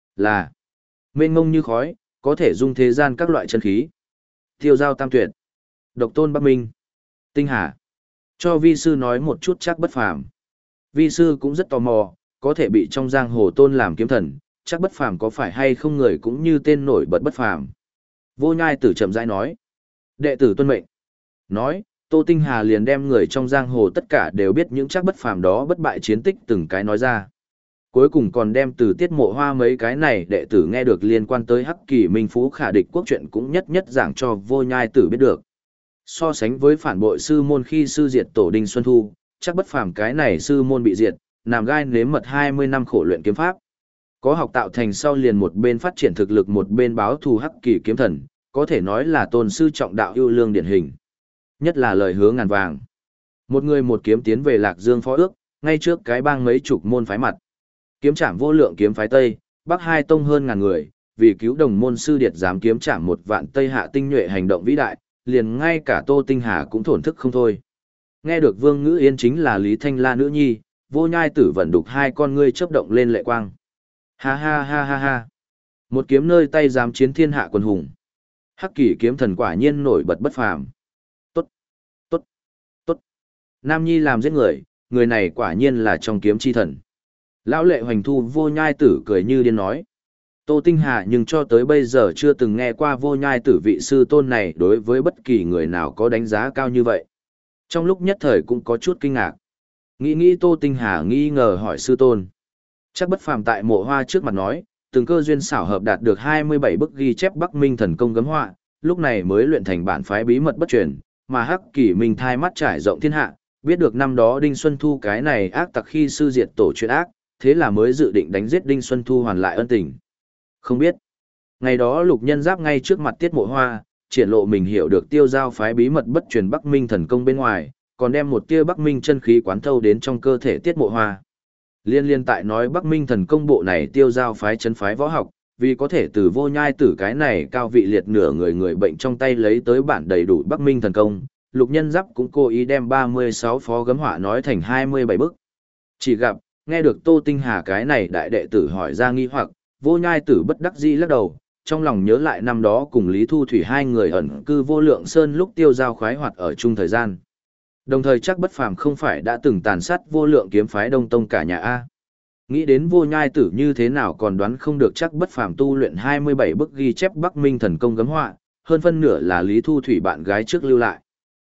Là mênh mông như khói, có thể dung thế gian các loại chân khí. Tiêu Giao tam tuyệt, Độc Tôn Bắc Minh, Tinh Hà. Cho vi sư nói một chút chắc bất phàm. Vi sư cũng rất tò mò, có thể bị trong giang hồ tôn làm kiếm thần, chắc bất phàm có phải hay không người cũng như tên nổi bật bất phàm. Vô Nhai Tử chậm rãi nói. Đệ tử tuân mệnh. Nói, Tô Tinh Hà liền đem người trong giang hồ tất cả đều biết những chắc bất phàm đó bất bại chiến tích từng cái nói ra. Cuối cùng còn đem từ Tiết Mộ Hoa mấy cái này đệ tử nghe được liên quan tới Hắc Kỳ Minh Phú khả địch quốc chuyện cũng nhất nhất giảng cho Vô Nhai Tử biết được. So sánh với phản bội sư môn khi sư diệt tổ Đinh Xuân Thu, chắc bất phàm cái này sư môn bị diệt, nằm gai nếm mật 20 năm khổ luyện kiếm pháp. Có học tạo thành sau liền một bên phát triển thực lực một bên báo thù Hắc Kỳ kiếm thần, có thể nói là tôn sư trọng đạo ưu lương điển hình. Nhất là lời hứa ngàn vàng. Một người một kiếm tiến về Lạc Dương phó ước, ngay trước cái bang mấy chục môn phái mặt. Kiếm trảm vô lượng kiếm phái Tây, Bắc hai tông hơn ngàn người, vì cứu đồng môn sư điệt dám kiếm trảm một vạn Tây hạ tinh nhuệ hành động vĩ đại, liền ngay cả Tô Tinh Hà cũng thổn thức không thôi. Nghe được Vương Ngữ Yên chính là Lý Thanh La nữ nhi, Vô Nhai Tử vận đục hai con ngươi chớp động lên lệ quang. Ha ha ha ha ha. Một kiếm nơi tay dám chiến thiên hạ quân hùng. Hắc Kỳ kiếm thần quả nhiên nổi bật bất phàm. Tốt, tốt, tốt. Nam Nhi làm giết người, người này quả nhiên là trong kiếm chi thần. Lão lệ hoành thu Vô Nhai Tử cười như điên nói. Tô Tinh Hà nhưng cho tới bây giờ chưa từng nghe qua Vô Nhai Tử vị sư tôn này đối với bất kỳ người nào có đánh giá cao như vậy. Trong lúc nhất thời cũng có chút kinh ngạc. Nghĩ Tô Tinh Hà nghi ngờ hỏi sư tôn. Chắc bất phàm tại Mộ Hoa trước mặt nói, từng cơ duyên xảo hợp đạt được 27 bức ghi chép Bắc Minh thần công gấm họa, lúc này mới luyện thành bản phái bí mật bất truyền, mà Hắc Kỳ Minh thai mắt trải rộng thiên hạ, biết được năm đó Đinh Xuân Thu cái này ác tặc khi sư diệt tổ chuyện ác, thế là mới dự định đánh giết Đinh Xuân Thu hoàn lại ân tình. Không biết. Ngày đó Lục Nhân Giáp ngay trước mặt Tiết Mộ Hoa, triển lộ mình hiểu được Tiêu Giao phái bí mật bất truyền Bắc Minh thần công bên ngoài, còn đem một tia Bắc Minh chân khí quán thâu đến trong cơ thể Tiết Mộ Hoa. Liên tại nói Bắc Minh thần công bộ này Tiêu Giao phái chân phái võ học, vì có thể từ Vô Nhai Tử cái này cao vị liệt nửa người bệnh trong tay lấy tới bản đầy đủ Bắc Minh thần công, Lục Nhân Giáp cũng cố ý đem 36 phó gấm họa nói thành 27 bức. Chỉ gặp, nghe được Tô Tinh Hà cái này đại đệ tử hỏi ra nghi hoặc, Vô Nhai Tử bất đắc dĩ lắc đầu, trong lòng nhớ lại năm đó cùng Lý Thu Thủy hai người ẩn cư Vô Lượng Sơn lúc Tiêu Giao khoái hoạt ở chung thời gian. Đồng thời chắc bất phàm không phải đã từng tàn sát Vô Lượng kiếm phái Đông Tông cả nhà A. Nghĩ đến Vô Nhai Tử như thế nào còn đoán không được chắc bất phàm tu luyện 27 bức ghi chép Bắc Minh thần công gấm họa, hơn phân nửa là Lý Thu Thủy bạn gái trước lưu lại.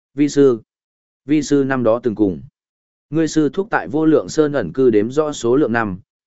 Vi sư năm đó từng cùng. Ngươi sư thúc tại Vô Lượng Sơn ẩn cư đếm rõ số lượng năm,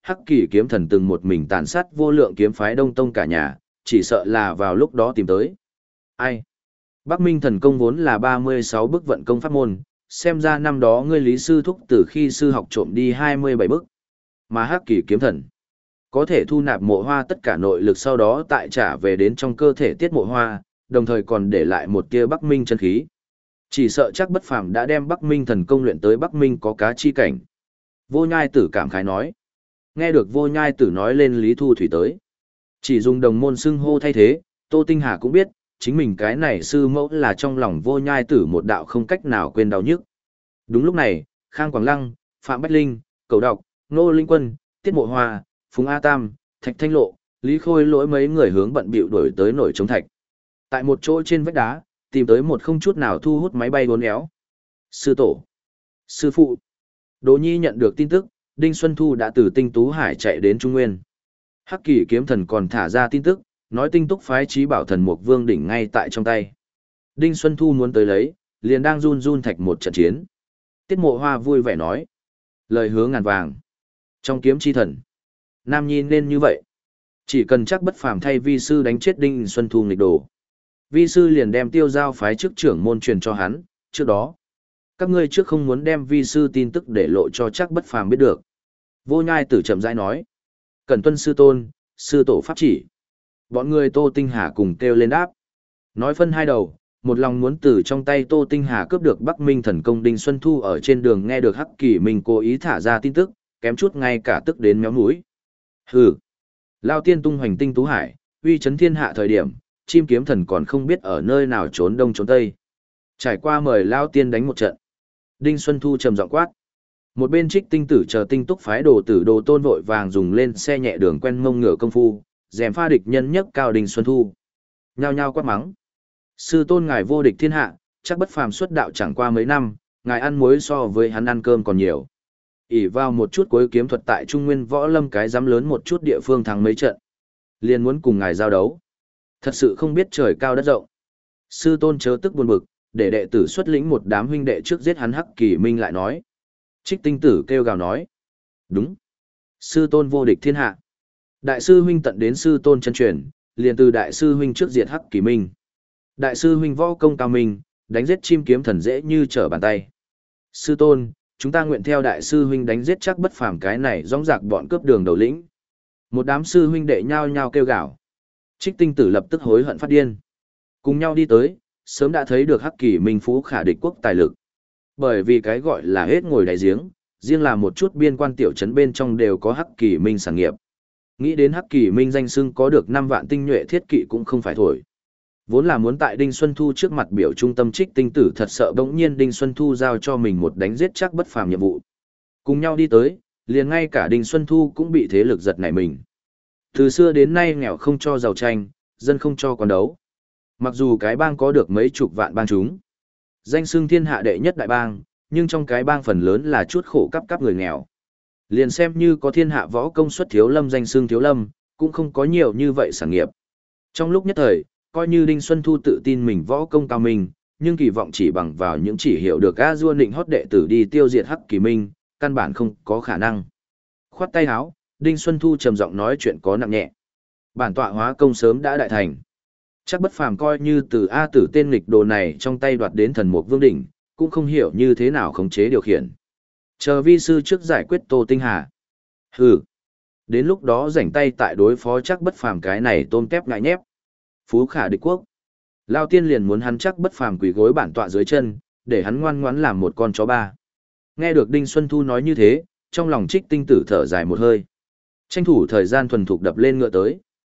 Hắc Kỳ kiếm thần từng một mình tàn sát vô lượng kiếm phái Đông Tông cả nhà, chỉ sợ là vào lúc đó tìm tới. Ai? Bắc Minh thần công vốn là 36 bức vận công pháp môn, xem ra năm đó ngươi Lý sư thúc từ khi sư học trộm đi 27 bức. Mà Hắc Kỳ kiếm thần có thể thu nạp mộ hoa tất cả nội lực sau đó tại trả về đến trong cơ thể tiết mộ hoa, đồng thời còn để lại một tia Bắc Minh chân khí. Chỉ sợ chắc bất phàm đã đem Bắc Minh thần công luyện tới Bắc Minh có cá chi cảnh. Vô Nhai Tử cảm khái nói. Nghe được Vô Nhai Tử nói lên Lý Thu Thủy tới. Chỉ dùng đồng môn xưng hô thay thế, Tô Tinh Hà cũng biết, chính mình cái này sư mẫu là trong lòng Vô Nhai Tử một đạo không cách nào quên đau nhức. Đúng lúc này, Khang Quảng Lăng, Phạm Bách Linh, Cầu Đọc, Nô Linh Quân, Tiết Mộ Hoa, Phùng A Tam, Thạch Thanh Lộ, Lý Khôi Lỗi mấy người hướng bận bịu đuổi tới nổi chống thạch. Tại một chỗ trên vách đá, tìm tới một không chút nào thu hút máy bay bốn éo. Sư tổ, sư phụ. Đỗ Nhi nhận được tin tức, Đinh Xuân Thu đã từ Tinh Tú Hải chạy đến Trung Nguyên. Hắc Kỳ kiếm thần còn thả ra tin tức, nói Tinh Túc phái Chí Bảo Thần Mục Vương đỉnh ngay tại trong tay. Đinh Xuân Thu muốn tới lấy, liền đang run run thạch một trận chiến. Tiết Mộ Hoa vui vẻ nói, lời hứa ngàn vàng. Trong kiếm chi thần, Nam Nhi nên như vậy. Chỉ cần chắc bất phàm thay vi sư đánh chết Đinh Xuân Thu nghịch đồ. Vi sư liền đem Tiêu Giao phái trước trưởng môn truyền cho hắn, trước đó. Các ngươi trước không muốn đem vi sư tin tức để lộ cho chắc bất phàm biết được. Vô Nhai Tử chậm rãi nói. Cẩn tuân sư tôn, sư tổ pháp chỉ. Bọn người Tô Tinh Hà cùng kêu lên đáp. Nói phân hai đầu, một lòng muốn từ trong tay Tô Tinh Hà cướp được Bắc Minh thần công. Đinh Xuân Thu ở trên đường nghe được Hắc Kỳ mình cố ý thả ra tin tức, kém chút ngay cả tức đến méo mũi. Hừ. Lao tiên tung hoành Tinh Tú Hải, uy chấn thiên hạ thời điểm, chim kiếm thần còn không biết ở nơi nào trốn đông trốn tây. Trải qua mời Lao tiên đánh một trận. Đinh Xuân Thu trầm giọng quát. Một bên Trích Tinh Tử chờ Tinh Túc phái Đồ Tử Đồ Tôn vội vàng dùng lên xe nhẹ đường quen mông ngựa công phu, dèm pha địch nhân nhất cao Đinh Xuân Thu. Nhao nhao quát mắng. Sư tôn ngài vô địch thiên hạ, chắc bất phàm xuất đạo chẳng qua mấy năm, ngài ăn muối so với hắn ăn cơm còn nhiều. Ỷ vào một chút cuối kiếm thuật tại Trung Nguyên võ lâm cái dám lớn một chút địa phương thắng mấy trận. Liền muốn cùng ngài giao đấu. Thật sự không biết trời cao đất rộng. Sư tôn chớ tức buồn bực, để đệ tử xuất lĩnh một đám huynh đệ trước giết hắn. Hắc Kỳ Minh lại nói. Trích Tinh Tử kêu gào nói. Đúng. Sư tôn vô địch thiên hạ. Đại sư huynh tận đến sư tôn chân truyền, liền từ đại sư huynh trước diệt Hắc Kỳ Minh. Đại sư huynh võ công cao minh, đánh giết chim kiếm thần dễ như trở bàn tay. Sư tôn, chúng ta nguyện theo đại sư huynh đánh giết chắc bất phàm cái này rõng rạc bọn cướp đường đầu lĩnh. Một đám sư huynh đệ nhao nhao kêu gào. Trích Tinh Tử lập tức hối hận phát điên. Cùng nhau đi tới, sớm đã thấy được Hắc Kỳ Minh phú khả địch quốc tài lực. Bởi vì cái gọi là hết ngồi đáy giếng, riêng là một chút biên quan tiểu trấn bên trong đều có Hắc Kỳ Minh sản nghiệp. Nghĩ đến Hắc Kỳ Minh danh xưng có được 5 vạn tinh nhuệ thiết kỵ cũng không phải thổi. Vốn là muốn tại Đinh Xuân Thu trước mặt biểu trung tâm Trích Tinh Tử thật sợ bỗng nhiên Đinh Xuân Thu giao cho mình một đánh giết chắc bất phàm nhiệm vụ. Cùng nhau đi tới, liền ngay cả Đinh Xuân Thu cũng bị thế lực giật nảy mình. Từ xưa đến nay nghèo không cho giàu tranh, dân không cho quán đấu. Mặc dù cái bang có được mấy chục vạn bang chúng, danh xưng thiên hạ đệ nhất đại bang, nhưng trong cái bang phần lớn là chút khổ cắp người nghèo. Liền xem như có thiên hạ võ công xuất thiếu lâm danh xưng thiếu lâm, cũng không có nhiều như vậy sản nghiệp. Trong lúc nhất thời, coi như Đinh Xuân Thu tự tin mình võ công cao minh, nhưng kỳ vọng chỉ bằng vào những chỉ hiểu được A Du nịnh hót đệ tử đi tiêu diệt Hắc Kỳ Minh, căn bản không có khả năng. Khoát tay áo, Đinh Xuân Thu trầm giọng nói chuyện có nặng nhẹ. Bản tọa hóa công sớm đã đại thành. Chắc bất phàm coi như từ A Tử tên nghịch đồ này trong tay đoạt đến thần mục vương đỉnh, cũng không hiểu như thế nào khống chế điều khiển. Chờ vi sư trước giải quyết Tô Tinh Hà. Hừ. Đến lúc đó rảnh tay tại đối phó chắc bất phàm cái này tôm tép ngại nhép. Phú khả địch quốc. Lao tiên liền muốn hắn chắc bất phàm quỳ gối bản tọa dưới chân, để hắn ngoan ngoãn làm một con chó ba. Nghe được Đinh Xuân Thu nói như thế, trong lòng Trích Tinh Tử thở dài một hơi. Tranh thủ thời gian thuần thục đập lên ngựa tới.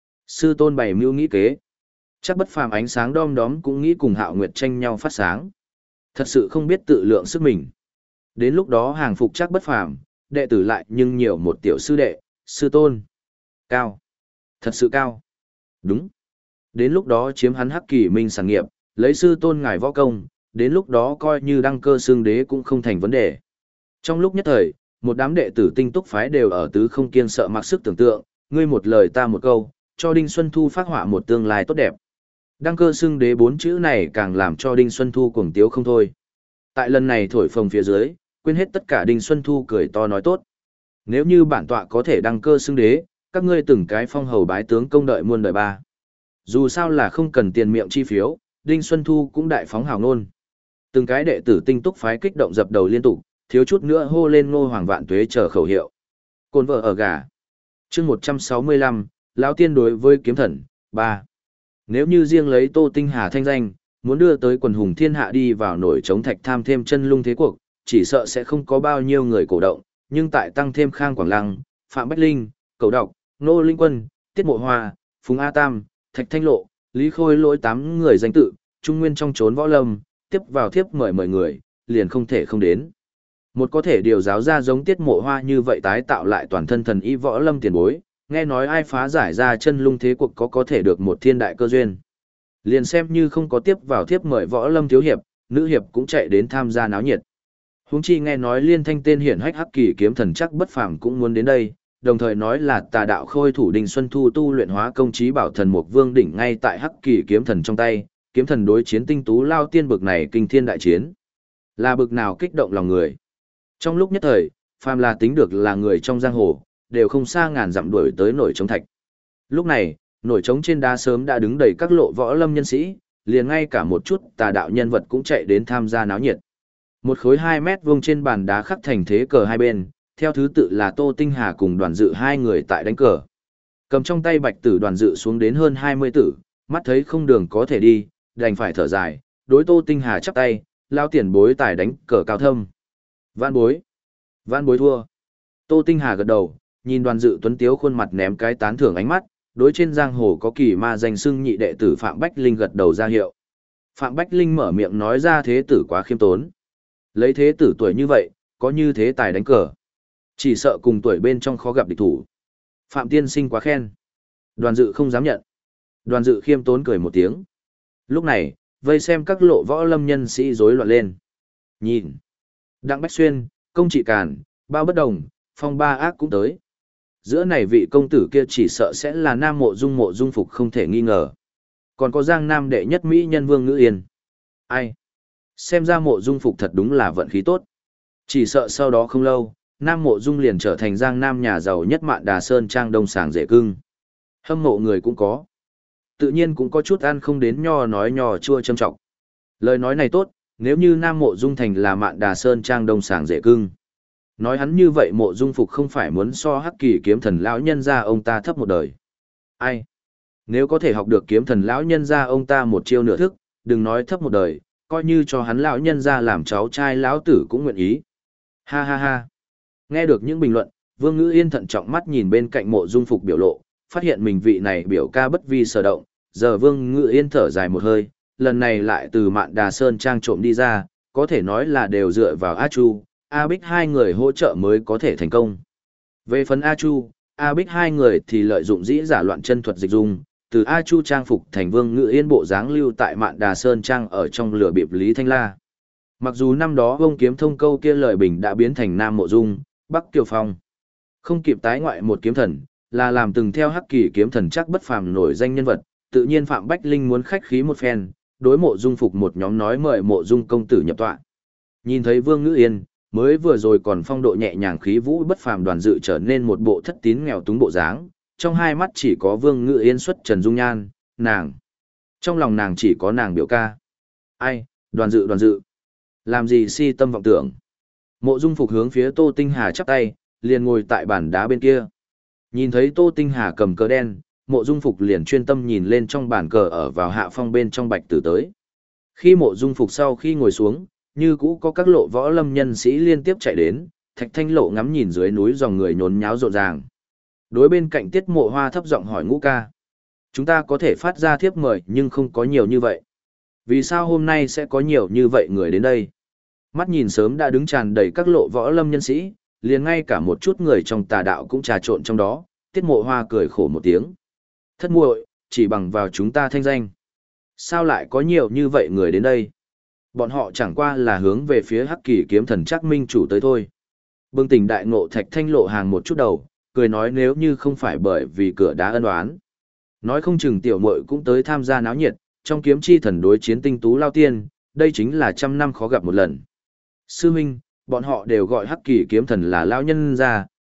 Sư tôn bày mưu nghĩ kế. Chắc bất phàm ánh sáng đom đóm cũng nghĩ cùng Hạo Nguyệt tranh nhau phát sáng. Thật sự không biết tự lượng sức mình. Đến lúc đó hàng phục chắc bất phàm, đệ tử lại nhưng nhiều một tiểu sư đệ, sư tôn. Cao. Thật sự cao. Đúng. Đến lúc đó chiếm hắn Hắc Kỳ Minh sản nghiệp, lấy sư tôn ngài võ công, đến lúc đó coi như đăng cơ xương đế cũng không thành vấn đề. Trong lúc nhất thời, một đám đệ tử Tinh Túc phái đều ở tứ không kiên sợ mặc sức tưởng tượng, ngươi một lời ta một câu, cho Đinh Xuân Thu phát họa một tương lai tốt đẹp. Đăng cơ xưng đế 4 chữ này càng làm cho Đinh Xuân Thu cuồng tiếu không thôi. Tại lần này thổi phồng phía dưới, quên hết tất cả Đinh Xuân Thu cười to nói tốt. Nếu như bản tọa có thể đăng cơ xưng đế, các ngươi từng cái phong hầu bái tướng công đợi muôn đời ba. Dù sao là không cần tiền miệng chi phiếu, Đinh Xuân Thu cũng đại phóng hào ngôn. Từng cái đệ tử tinh túc phái kích động dập đầu liên tục, thiếu chút nữa hô lên Ngô Hoàng vạn tuế chờ khẩu hiệu. Côn vợ ở gà. Chương 165, lão tiên đối với kiếm thần 3. Nếu như riêng lấy Tô Tinh Hà thanh danh, muốn đưa tới quần hùng thiên hạ đi vào nổi chống thạch tham thêm chân lung thế cuộc, chỉ sợ sẽ không có bao nhiêu người cổ động, nhưng tại tăng thêm Khang Quảng Lăng, Phạm Bách Linh, Cầu Đọc, Nô Linh Quân, Tiết Mộ Hoa, Phùng A Tam, Thạch Thanh Lộ, Lý Khôi Lỗi 8 người danh tự, trung nguyên trong trốn võ lâm, tiếp vào thiếp mời người, liền không thể không đến. Một có thể điều giáo ra giống Tiết Mộ Hoa như vậy tái tạo lại toàn thân thần y võ lâm tiền bối, nghe nói ai phá giải ra chân lung thế cuộc có thể được một thiên đại cơ duyên. Liền xem như không có tiếp vào thiếp mời võ lâm thiếu hiệp, nữ hiệp cũng chạy đến tham gia náo nhiệt. Huống chi nghe nói Liên Thanh tên hiển hách hắc kỳ kiếm thần chắc bất phàm cũng muốn đến đây, đồng thời nói là tà đạo khôi thủ Đinh Xuân Thu tu luyện hóa công trí bảo thần mục vương đỉnh ngay tại hắc kỳ kiếm thần trong tay, kiếm thần đối chiến tinh tú lao tiên bực này kinh thiên đại chiến. Là bực nào kích động lòng người. Trong lúc nhất thời, phàm là tính được là người trong giang hồ, đều không xa ngàn dặm đuổi tới nổi trống thạch. Lúc này, nổi trống trên đá sớm đã đứng đầy các lộ võ lâm nhân sĩ, liền ngay cả một chút tà đạo nhân vật cũng chạy đến tham gia náo nhiệt. Một khối 2 mét vuông trên bàn đá khắc thành thế cờ hai bên, theo thứ tự là Tô Tinh Hà cùng Đoàn Dự hai người tại đánh cờ. Cầm trong tay bạch tử Đoàn Dự xuống đến hơn 20 tử, mắt thấy không đường có thể đi, đành phải thở dài, đối Tô Tinh Hà chắp tay, lao tiền bối tài đánh cờ cao thâm. Vạn bối thua. Tô Tinh Hà gật đầu, nhìn Đoàn Dự tuấn tiếu khuôn mặt ném cái tán thưởng ánh mắt, đối trên giang hồ có kỳ ma danh xưng nhị đệ tử Phạm Bách Linh gật đầu ra hiệu. Phạm Bách Linh mở miệng nói ra thế tử quá khiêm tốn. Lấy thế tử tuổi như vậy, có như thế tài đánh cờ. Chỉ sợ cùng tuổi bên trong khó gặp địch thủ. Phạm tiên sinh quá khen. Đoàn Dự không dám nhận. Đoàn Dự khiêm tốn cười một tiếng. Lúc này, vây xem các lộ võ lâm nhân sĩ rối loạn lên. Nhìn. Đặng Bách Xuyên, Công Trị Càn, Bao Bất Đồng, Phong Ba Ác cũng tới. Giữa này vị công tử kia chỉ sợ sẽ là Nam Mộ Dung Phục không thể nghi ngờ. Còn có Giang Nam đệ nhất mỹ nhân Vương Ngữ Yên. Ai? Xem ra Mộ Dung Phục thật đúng là vận khí tốt. Chỉ sợ sau đó không lâu, Nam Mộ Dung liền trở thành Giang Nam nhà giàu nhất Mạn Đà Sơn trang đông sàng rể cưng. Hâm mộ người cũng có. Tự nhiên cũng có chút ăn không đến nho nói nho chua châm trọng. Lời nói này tốt, nếu như Nam Mộ Dung thành là Mạn Đà Sơn trang đông sàng rể cưng. Nói hắn như vậy Mộ Dung Phục không phải muốn so hắc kỳ kiếm thần lão nhân ra ông ta thấp một đời. Ai? Nếu có thể học được kiếm thần lão nhân ra ông ta một chiêu nửa thức, đừng nói thấp một đời, coi như cho hắn lão nhân ra làm cháu trai lão tử cũng nguyện ý. Ha ha ha. Nghe được những bình luận, Vương Ngữ Yên thận trọng mắt nhìn bên cạnh Mộ Dung Phục biểu lộ, phát hiện mình vị này biểu ca bất vi sở động, giờ Vương Ngữ Yên thở dài một hơi, lần này lại từ Mạn Đà Sơn trang trộm đi ra, có thể nói là đều dựa vào A Chu, A Bích hai người hỗ trợ mới có thể thành công. Về phần A Chu, A Bích hai người thì lợi dụng dĩ giả loạn chân thuật dịch dung, từ A Chu trang phục thành Vương Ngữ Yên bộ dáng lưu tại Mạn Đà Sơn trang ở trong lửa bịp Lý Thanh La. Mặc dù năm đó Vông Kiếm Thông câu kia lời bình đã biến thành Nam Mộ Dung, Bắc Kiều Phong. Không kịp tái ngoại một kiếm thần, là làm từng theo hắc kỳ kiếm thần chắc bất phàm nổi danh nhân vật, tự nhiên Phạm Bách Linh muốn khách khí một phen, đối Mộ Dung Phục một nhóm nói mời Mộ Dung công tử nhập tọa. Nhìn thấy Vương Ngữ Yên, mới vừa rồi còn phong độ nhẹ nhàng khí vũ bất phàm Đoàn Dự trở nên một bộ thất tín nghèo túng bộ dáng, trong hai mắt chỉ có Vương Ngữ Yên xuất trần dung nhan, nàng. Trong lòng nàng chỉ có nàng biểu ca. Ai, Đoàn Dự. Làm gì si tâm vọng tưởng. Mộ Dung Phục hướng phía Tô Tinh Hà chắp tay, liền ngồi tại bàn đá bên kia. Nhìn thấy Tô Tinh Hà cầm cờ đen, Mộ Dung Phục liền chuyên tâm nhìn lên trong bàn cờ ở vào hạ phong bên trong bạch tử tới. Khi Mộ Dung Phục sau khi ngồi xuống, như cũ có các lộ võ lâm nhân sĩ liên tiếp chạy đến, Thạch Thanh Lộ ngắm nhìn dưới núi dòng người nhốn nháo rộn ràng. Đối bên cạnh Tiết Mộ Hoa thấp giọng hỏi Ngũ ca. Chúng ta có thể phát ra thiếp mời nhưng không có nhiều như vậy. Vì sao hôm nay sẽ có nhiều như vậy người đến đây? Mắt nhìn sớm đã đứng tràn đầy các lộ võ lâm nhân sĩ, liền ngay cả một chút người trong tà đạo cũng trà trộn trong đó, Tiết Mộ Hoa cười khổ một tiếng. Thất muội, chỉ bằng vào chúng ta thanh danh. Sao lại có nhiều như vậy người đến đây? Bọn họ chẳng qua là hướng về phía hắc kỳ kiếm thần chắc minh chủ tới thôi. Bừng tỉnh đại ngộ Thạch Thanh Lộ hàng một chút đầu, cười nói nếu như không phải bởi vì cửa đá ân oán. Nói không chừng tiểu muội cũng tới tham gia náo nhiệt, trong kiếm chi thần đối chiến tinh tú lao tiên, đây chính là 100 năm khó gặp một lần. Sư huynh, bọn họ đều gọi hắc kỳ kiếm thần là lao nhân ra,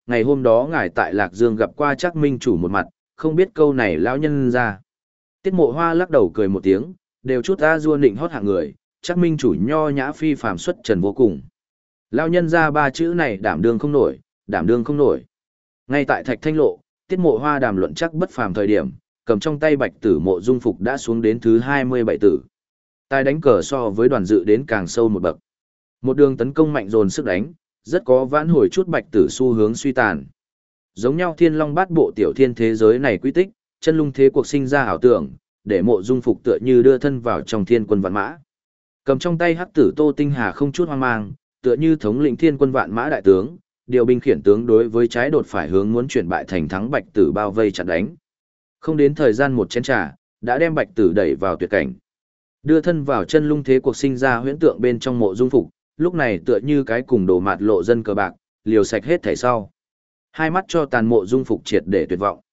ngày hôm đó ngài tại Lạc Dương gặp qua Trác minh chủ một mặt, không biết câu này lão nhân ra. Tiết Mộ Hoa lắc đầu cười một tiếng, đều chút ta dua nịnh hót hạng người, Trác minh chủ nho nhã phi phàm xuất trần vô cùng. Lão nhân ra ba chữ này đảm đương không nổi, đảm đương không nổi. Ngay tại Thạch Thanh Lộ, Tiết Mộ Hoa đàm luận chắc bất phàm thời điểm, cầm trong tay bạch tử Mộ Dung Phục đã xuống đến thứ 27 tử. Tài đánh cờ so với đoàn dự đến càng sâu một bậc. Một đường tấn công mạnh dồn sức đánh, rất có vãn hồi chút bạch tử xu hướng suy tàn. Giống nhau Thiên Long Bát Bộ tiểu thiên thế giới này quy tích, chân lung thế cuộc sinh ra ảo tưởng, để Mộ Dung Phục tựa như đưa thân vào trong thiên quân vạn mã. Cầm trong tay hắc tử Tô Tinh Hà không chút hoang mang, tựa như thống lĩnh thiên quân vạn mã đại tướng, điều binh khiển tướng đối với trái đột phải hướng muốn chuyển bại thành thắng bạch tử bao vây chặn đánh. Không đến thời gian một chén trà, đã đem bạch tử đẩy vào tuyệt cảnh. Đưa thân vào chân lung thế cuộc sinh ra huyễn tượng bên trong Mộ Dung Phục, lúc này tựa như cái cùng đồ mạt lộ dân cờ bạc, liều sạch hết thảy sau. Hai mắt cho tàn Mộ Dung Phục triệt để tuyệt vọng.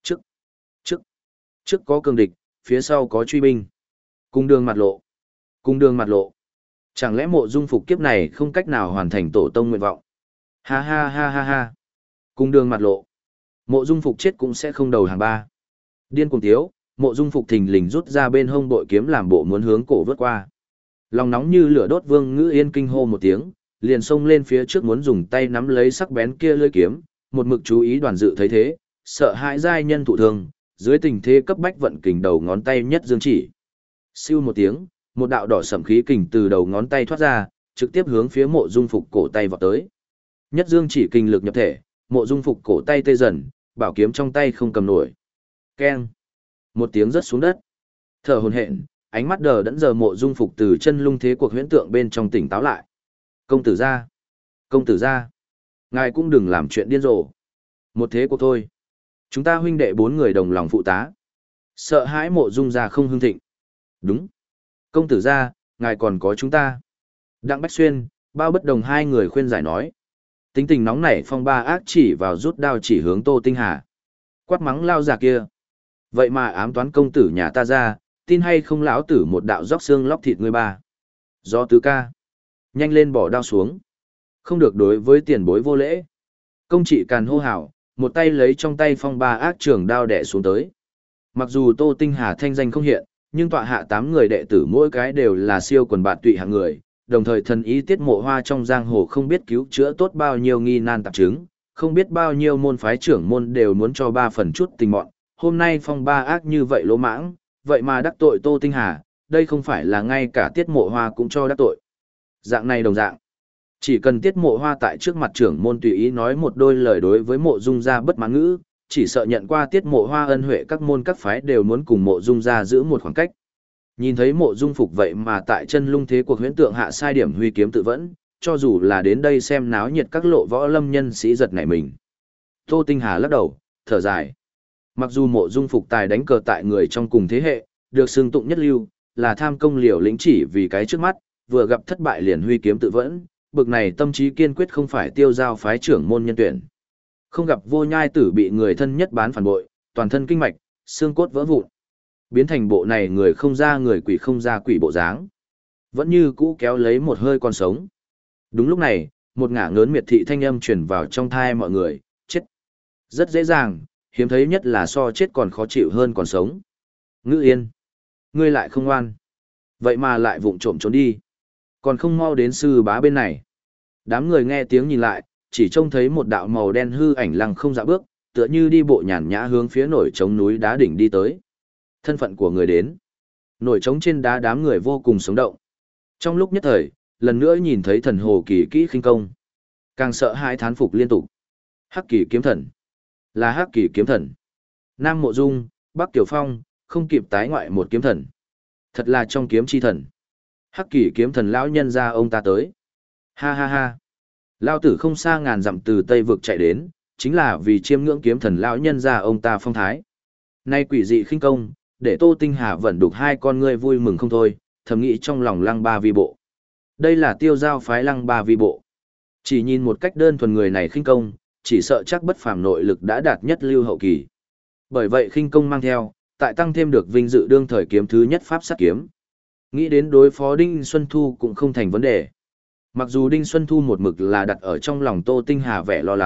Trước có cường địch, phía sau có truy binh. Cung đường mặt lộ. Cung đường mặt lộ. Chẳng lẽ Mộ Dung Phục kiếp này không cách nào hoàn thành tổ tông nguyện vọng? Ha ha ha ha ha. Cung đường mặt lộ. Mộ Dung Phục chết cũng sẽ không đầu hàng ba. Điên cuồng tiếu, Mộ Dung Phục thình lình rút ra bên hông bội kiếm làm bộ muốn hướng cổ vớt qua. Lòng nóng như lửa đốt Vương Ngữ Yên kinh hô một tiếng, liền xông lên phía trước muốn dùng tay nắm lấy sắc bén kia lưỡi kiếm, một mực chú ý đoàn dự thấy thế, sợ hãi giai nhân thụ thương, dưới tình thế cấp bách vận kình đầu ngón tay nhất dương chỉ. Siêu một tiếng, một đạo đỏ sẫm khí kình từ đầu ngón tay thoát ra, trực tiếp hướng phía Mộ Dung Phục cổ tay vọt tới. Nhất dương chỉ kình lực nhập thể, Mộ Dung Phục cổ tay tê dần, bảo kiếm trong tay không cầm nổi. Keng! Một tiếng rớt xuống đất. Thở hổn hển, ánh mắt đờ đẫn giờ Mộ Dung Phục từ chân lung thế cuộc huyễn tượng bên trong tỉnh táo lại. Công tử gia, công tử gia, ngài cũng đừng làm chuyện điên rồ. Một thế cuộc thôi. Chúng ta huynh đệ 4 người đồng lòng phụ tá. Sợ hãi Mộ Dung gia không hưng thịnh. Đúng. Công tử gia, ngài còn có chúng ta. Đặng Bách Xuyên, Bao Bất Đồng hai người khuyên giải nói. Tính tình nóng nảy phong ba ác chỉ vào rút đao chỉ hướng Tô Tinh Hà. Quát mắng lao già kia. Vậy mà ám toán công tử nhà ta ra, tin hay không lão tử một đạo róc xương lóc thịt ngươi ba. Do tứ ca. Nhanh lên bỏ đao xuống. Không được đối với tiền bối vô lễ. Công trị càn hô hào, một tay lấy trong tay phong ba ác trường đao đẻ xuống tới. Mặc dù Tô Tinh Hà thanh danh không hiện, nhưng tọa hạ 8 người đệ tử mỗi cái đều là siêu quần bạn tụy hạng người, đồng thời thần ý Tiết Mộ Hoa trong giang hồ không biết cứu chữa tốt bao nhiêu nghi nan tạp chứng, không biết bao nhiêu môn phái trưởng môn đều muốn cho 3 phần chút tình mọn. Hôm nay phong ba ác như vậy lỗ mãng, vậy mà đắc tội Tô Tinh Hà, đây không phải là ngay cả Tiết Mộ Hoa cũng cho đắc tội. Dạng này đồng dạng. Chỉ cần Tiết Mộ Hoa tại trước mặt trưởng môn tùy ý nói một đôi lời đối với Mộ Dung gia bất mãn ngữ, chỉ sợ nhận qua Tiết Mộ Hoa ân huệ các môn các phái đều muốn cùng Mộ Dung gia giữ một khoảng cách. Nhìn thấy Mộ Dung Phục vậy mà tại chân lung thế cuộc huyễn tượng hạ sai điểm huy kiếm tự vẫn, cho dù là đến đây xem náo nhiệt các lộ võ lâm nhân sĩ giật nảy mình. Tô Tinh Hà lắc đầu, thở dài. Mặc dù Mộ Dung Phục tài đánh cờ tại người trong cùng thế hệ, được xưng tụng nhất lưu, là tham công liều lĩnh chỉ vì cái trước mắt, vừa gặp thất bại liền huy kiếm tự vẫn, bực này tâm trí kiên quyết không phải tiêu giao phái trưởng môn nhân tuyển. Không gặp Vô Nhai Tử bị người thân nhất bán phản bội, toàn thân kinh mạch, xương cốt vỡ vụn. Biến thành bộ này người không ra người quỷ không ra quỷ bộ dáng. Vẫn như cũ kéo lấy một hơi còn sống. Đúng lúc này, một ngả ngớn miệt thị thanh âm truyền vào trong thai mọi người, chết. Rất dễ dàng, hiếm thấy nhất là so chết còn khó chịu hơn còn sống. Ngữ Yên, ngươi lại không ngoan. Vậy mà lại vụng trộm trốn đi. Còn không mau đến sư bá bên này. Đám người nghe tiếng nhìn lại, chỉ trông thấy một đạo màu đen hư ảnh lăng không dạ bước, tựa như đi bộ nhàn nhã hướng phía nổi trống núi đá đỉnh đi tới. Thân phận của người đến. Nổi trống trên đá đám người vô cùng sống động. Trong lúc nhất thời, lần nữa nhìn thấy thần hồ kỳ kỹ khinh công. Càng sợ hãi thán phục liên tục. Hắc Kỳ kiếm thần. Là Hắc Kỳ kiếm thần. Nam Mộ Dung, Bắc Tiểu Phong, không kịp tái ngoại một kiếm thần. Thật là trong kiếm chi thần. Hắc Kỳ kiếm thần lão nhân ra ông ta tới. Ha ha ha. Lão tử không xa ngàn dặm từ Tây vực chạy đến, chính là vì chiêm ngưỡng kiếm thần lão nhân ra ông ta phong thái. Nay quỷ dị khinh công, để Tô Tinh Hà vẫn đục hai con ngươi vui mừng không thôi, thầm nghĩ trong lòng Lăng Ba Vi Bộ. Đây là tiêu giao phái Lăng Ba Vi Bộ. Chỉ nhìn một cách đơn thuần người này khinh công, chỉ sợ chắc bất phàm nội lực đã đạt nhất lưu hậu kỳ. Bởi vậy khinh công mang theo, tại tăng thêm được vinh dự đương thời kiếm thứ nhất pháp sát kiếm. Nghĩ đến đối phó Đinh Xuân Thu cũng không thành vấn đề. Mặc dù Đinh Xuân Thu một mực là đặt ở trong lòng Tô Tinh Hà vẻ lo lắng,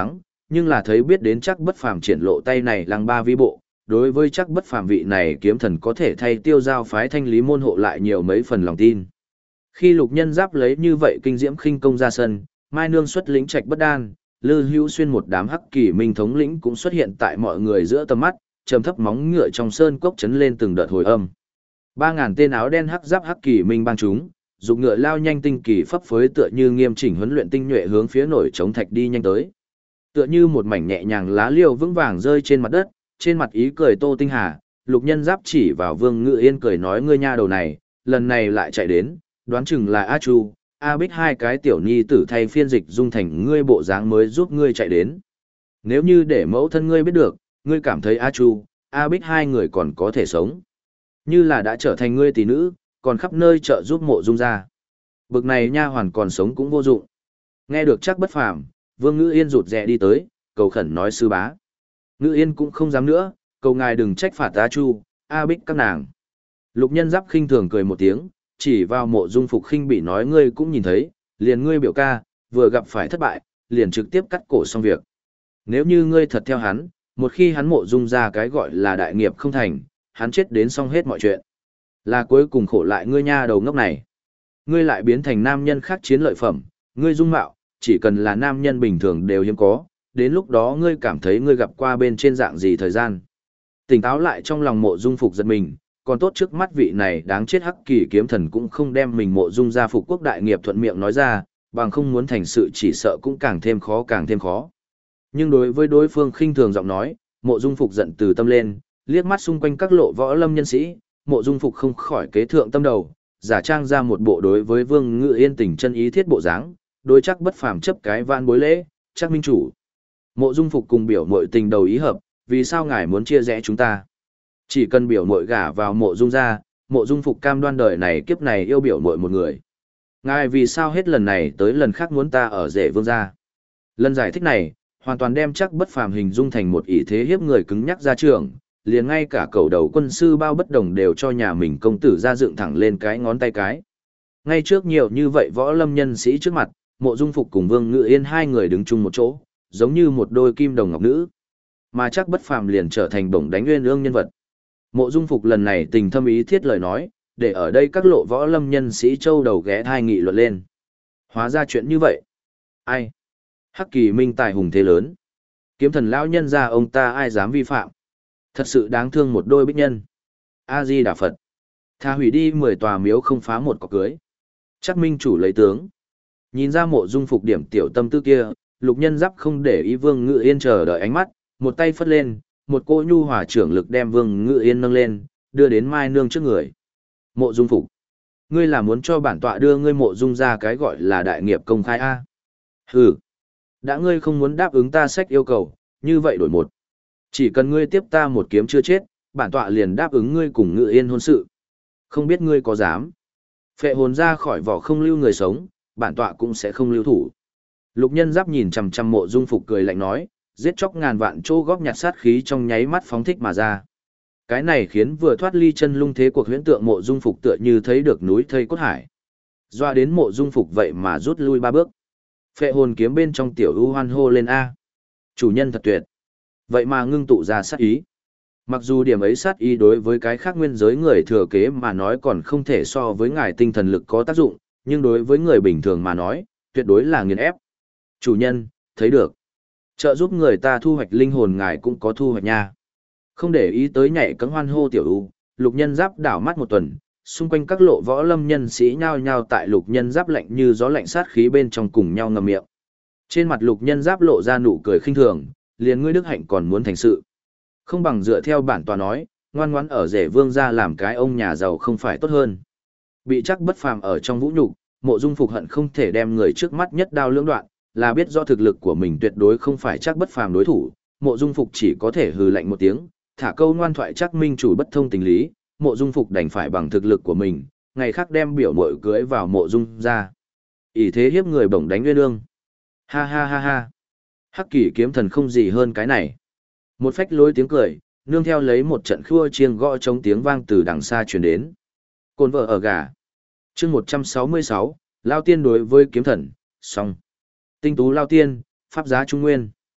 Nhưng là thấy biết đến chắc bất phàm triển lộ tay này lăng ba vi bộ, đối với chắc bất phàm vị này kiếm thần có thể thay tiêu giao phái thanh lý môn hộ lại nhiều mấy phần lòng tin. Khi Lục Nhân Giáp lấy như vậy kinh diễm khinh công ra sân, Mai Nương xuất lĩnh Trạch Bất Đan, Lư Hữu Xuyên một đám hắc kỳ minh thống lĩnh cũng xuất hiện tại mọi người giữa tầm mắt, trầm thấp móng ngựa trong sơn cốc chấn lên từng đợt hồi âm. 3.000 tên áo đen hắc giáp hắc kỳ minh bang chúng, dục ngựa lao nhanh tinh kỳ phấp phới tựa như nghiêm chỉnh huấn luyện tinh nhuệ hướng phía nổi chống thạch đi nhanh tới. Tựa như một mảnh nhẹ nhàng lá liêu vững vàng rơi trên mặt đất, trên mặt ý cười Tô Tinh Hà, Lục Nhân Giáp chỉ vào Vương Ngự Yên cười nói ngươi nha đầu này, lần này lại chạy đến, đoán chừng là A Chu, A Bích hai cái tiểu nhi tử thay phiên dịch dung thành ngươi bộ dáng mới giúp ngươi chạy đến. Nếu như để mẫu thân ngươi biết được, ngươi cảm thấy A Chu, A Bích hai người còn có thể sống. Như là đã trở thành ngươi tỷ nữ, còn khắp nơi trợ giúp Mộ Dung ra. Bực này nha hoàn còn sống cũng vô dụng. Nghe được chắc bất phàm, Vương Ngữ Yên rụt rè đi tới, cầu khẩn nói sư bá. Ngữ Yên cũng không dám nữa, cầu ngài đừng trách phạt A Chu, A Bích các nàng. Lục Nhân Giáp khinh thường cười một tiếng, chỉ vào Mộ Dung Phục khinh bị nói ngươi cũng nhìn thấy, liền ngươi biểu ca, vừa gặp phải thất bại, liền trực tiếp cắt cổ xong việc. Nếu như ngươi thật theo hắn, một khi hắn Mộ Dung ra cái gọi là đại nghiệp không thành, hắn chết đến xong hết mọi chuyện. Là cuối cùng khổ lại ngươi nha đầu ngốc này. Ngươi lại biến thành nam nhân khác chiến lợi phẩm, ngươi dung mạo, chỉ cần là nam nhân bình thường đều hiếm có, đến lúc đó ngươi cảm thấy ngươi gặp qua bên trên dạng gì thời gian. Tỉnh táo lại trong lòng Mộ Dung Phục giật mình, còn tốt trước mắt vị này đáng chết hắc kỳ kiếm thần cũng không đem mình Mộ Dung ra phục quốc đại nghiệp thuận miệng nói ra, bằng không muốn thành sự chỉ sợ cũng càng thêm khó. Nhưng đối với đối phương khinh thường giọng nói, Mộ Dung Phục giận từ tâm lên, liếc mắt xung quanh các lộ võ lâm nhân sĩ, Mộ Dung Phục không khỏi kế thượng tâm đầu, giả trang ra một bộ đối với Vương Ngự Yên tình chân ý thiết bộ dáng, đối chắc bất phàm chấp cái van bối lễ, chắc minh chủ. Mộ Dung Phục cùng biểu muội tình đầu ý hợp, vì sao ngài muốn chia rẽ chúng ta? Chỉ cần biểu muội gả vào Mộ Dung gia, Mộ Dung Phục cam đoan đời này kiếp này yêu biểu muội một người. Ngài vì sao hết lần này tới lần khác muốn ta ở rể Vương gia? Lần giải thích này, hoàn toàn đem chắc bất phàm hình dung thành một ý thế hiếp người cứng nhắc gia trưởng, liền ngay cả cầu đầu quân sư bao bất đồng đều cho nhà mình công tử ra dựng thẳng lên cái ngón tay cái. Ngay trước nhiều như vậy võ lâm nhân sĩ trước mặt, Mộ Dung Phục cùng Vương Ngự Yên hai người đứng chung một chỗ, giống như một đôi kim đồng ngọc nữ. Mà chắc bất phàm liền trở thành bổng đánh nguyên ương nhân vật. Mộ Dung Phục lần này tình thâm ý thiết lời nói, để ở đây các lộ võ lâm nhân sĩ châu đầu ghé thai nghị luận lên. Hóa ra chuyện như vậy. Ai? Hắc kỳ minh tài hùng thế lớn. Kiếm thần lão nhân ra ông ta ai dám vi phạm. Thật sự đáng thương một đôi bích nhân. A-di Đà Phật. Tha hủy đi 10 tòa miếu không phá một cọc cưới. Chắc minh chủ lấy tướng. Nhìn ra Mộ Dung Phục điểm tiểu tâm tư kia, Lục Nhân Giáp không để ý Vương Ngự Yên chờ đợi ánh mắt, một tay phất lên, một cỗ nhu hòa trưởng lực đem Vương Ngự Yên nâng lên, đưa đến Mai Nương trước người. Mộ Dung Phục, ngươi là muốn cho bản tọa đưa ngươi Mộ Dung ra cái gọi là đại nghiệp công khai a? Hừ, đã ngươi không muốn đáp ứng ta sách yêu cầu, như vậy đổi một. Chỉ cần ngươi tiếp ta một kiếm chưa chết, bản tọa liền đáp ứng ngươi cùng Ngự Yên hôn sự. Không biết ngươi có dám? Phệ hồn ra khỏi vỏ không lưu người sống, bản tọa cũng sẽ không lưu thủ. Lục Nhân Giáp nhìn chằm chằm Mộ Dung Phục cười lạnh nói, giết chóc ngàn vạn chỗ góp nhặt sát khí trong nháy mắt phóng thích mà ra. Cái này khiến vừa thoát ly chân lung thế cuộc huyễn tượng Mộ Dung Phục tựa như thấy được núi thây cốt hải. Doa đến Mộ Dung Phục vậy mà rút lui 3 bước. Phệ hồn kiếm bên trong tiểu ưu hoan hô lên a. Chủ nhân thật tuyệt. Vậy mà ngưng tụ ra sát ý. Mặc dù điểm ấy sát ý đối với cái khác nguyên giới người thừa kế mà nói còn không thể so với ngài tinh thần lực có tác dụng, nhưng đối với người bình thường mà nói, tuyệt đối là nghiền ép. Chủ nhân, thấy được. Trợ giúp người ta thu hoạch linh hồn ngài cũng có thu hoạch nha. Không để ý tới nhảy cẫng hoan hô tiểu ưu, Lục Nhân Giáp đảo mắt một tuần, xung quanh các lộ võ lâm nhân sĩ nhao nhao tại Lục Nhân Giáp lạnh như gió lạnh sát khí bên trong cùng nhau ngậm miệng. Trên mặt Lục Nhân Giáp lộ ra nụ cười khinh thường, liền ngươi đức hạnh còn muốn thành sự. Không bằng dựa theo bản tòa nói, ngoan ngoãn ở rể Vương gia làm cái ông nhà giàu không phải tốt hơn. Bị chắc bất phàm ở trong vũ nhục, Mộ Dung Phục hận không thể đem người trước mắt nhất đao lưỡng đoạn, là biết do thực lực của mình tuyệt đối không phải chắc bất phàm đối thủ, Mộ Dung Phục chỉ có thể hừ lạnh một tiếng, thả câu ngoan thoại chắc minh chủ bất thông tình lý, Mộ Dung Phục đành phải bằng thực lực của mình, ngày khác đem biểu muội cưới vào Mộ Dung ra. Ỷ thế hiếp người bổng đánh nguyên ương. Ha ha ha ha. Hắc Kỷ kiếm thần không gì hơn cái này. Một phách lối tiếng cười, nương theo lấy một trận khua chiêng gõ trống tiếng vang từ đằng xa truyền đến. Côn vợ ở gà. Chương 166, Lao tiên đối với kiếm thần, xong. Tinh tú Lao tiên, pháp giá trung nguyên.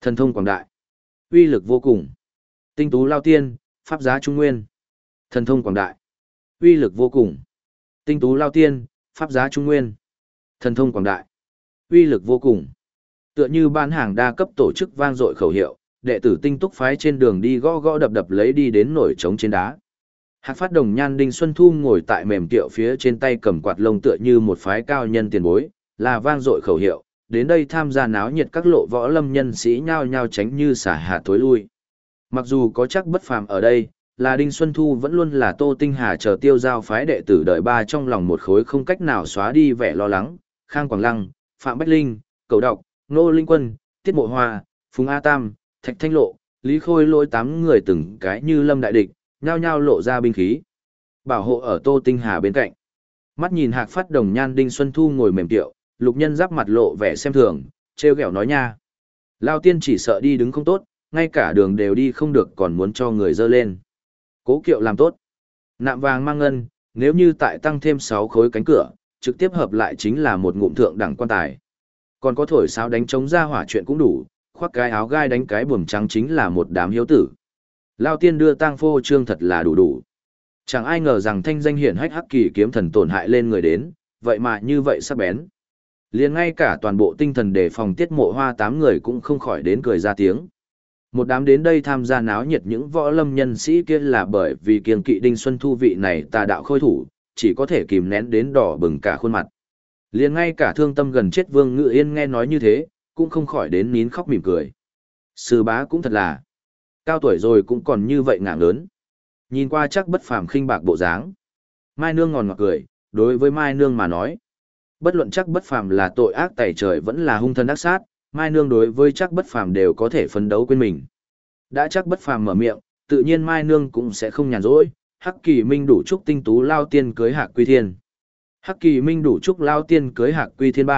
Thần thông quảng đại, uy lực vô cùng. Tinh tú lao tiên, pháp giá trung nguyên. Thần thông quảng đại, uy lực vô cùng. Tinh tú lao tiên, pháp giá trung nguyên. Thần thông quảng đại, uy lực vô cùng. Tựa như bán hàng đa cấp tổ chức vang dội khẩu hiệu, đệ tử tinh túc phái trên đường đi gõ gõ đập đập lấy đi đến nổi trống trên đá. Hạc Phát Đồng Nhan Đinh Xuân Thu ngồi tại mềm kiệu phía trên tay cầm quạt lông tựa như một phái cao nhân tiền bối, là vang dội khẩu hiệu, đến đây tham gia náo nhiệt các lộ võ lâm nhân sĩ nhao nhao tránh như xả hạt tối lui. Mặc dù có chắc bất phàm ở đây, là Đinh Xuân Thu vẫn luôn là Tô Tinh Hà chờ tiêu giao phái đệ tử đợi ba trong lòng một khối không cách nào xóa đi vẻ lo lắng, Khang Quảng Lăng, Phạm Bách Linh, Cầu Đọc, Nô Linh Quân, Tiết Mộ Hoa, Phùng A Tam, Thạch Thanh Lộ, Lý Khôi Lỗi 8 người từng cái như lâm đại địch, nhao nhao lộ ra binh khí. Bảo hộ ở Tô Tinh Hà bên cạnh. Mắt nhìn Hạc Phát Đồng Nhan Đinh Xuân Thu ngồi mềm tiệu, Lục Nhân giáp mặt lộ vẻ xem thường, trêu ghẹo nói nha. Lao tiên chỉ sợ đi đứng không tốt, ngay cả đường đều đi không được còn muốn cho người dơ lên. Cố Kiệu làm tốt. Nạm vàng mang ngân, nếu như tại tăng thêm 6 khối cánh cửa, trực tiếp hợp lại chính là một ngụm thượng đẳng quan tài. Còn có thổi sáo đánh trống ra hỏa chuyện cũng đủ, khoác cái áo gai đánh cái buồm trắng chính là một đám hiếu tử. Lao tiên đưa tang phô trương thật là đủ đủ. Chẳng ai ngờ rằng thanh danh hiển hách Hắc Kỳ kiếm thần tổn hại lên người đến, vậy mà như vậy sắc bén. Liền ngay cả toàn bộ tinh thần đề phòng Tiết Mộ Hoa 8 người cũng không khỏi đến cười ra tiếng. Một đám đến đây tham gia náo nhiệt những võ lâm nhân sĩ kia là bởi vì kiêng kỵ Đinh Xuân Thu vị này tà đạo khôi thủ, chỉ có thể kìm nén đến đỏ bừng cả khuôn mặt. Liền ngay cả thương tâm gần chết Vương Ngự Yên nghe nói như thế, cũng không khỏi đến nín khóc mỉm cười. Sư bá cũng thật là cao tuổi rồi cũng còn như vậy ngạng lớn. Nhìn qua chắc bất phàm khinh bạc bộ dáng. Mai Nương ngòn ngọt cười, đối với Mai Nương mà nói. Bất luận chắc bất phàm là tội ác tày trời vẫn là hung thân ác sát, Mai Nương đối với chắc bất phàm đều có thể phấn đấu quên mình. Đã chắc bất phàm mở miệng, tự nhiên Mai Nương cũng sẽ không nhàn rỗi. Hắc Kỳ Minh đủ trúc tinh tú lao tiên cưới Hạc Quy Thiên. Hắc Kỳ Minh đủ trúc lao tiên cưới Hạc Quy Thiên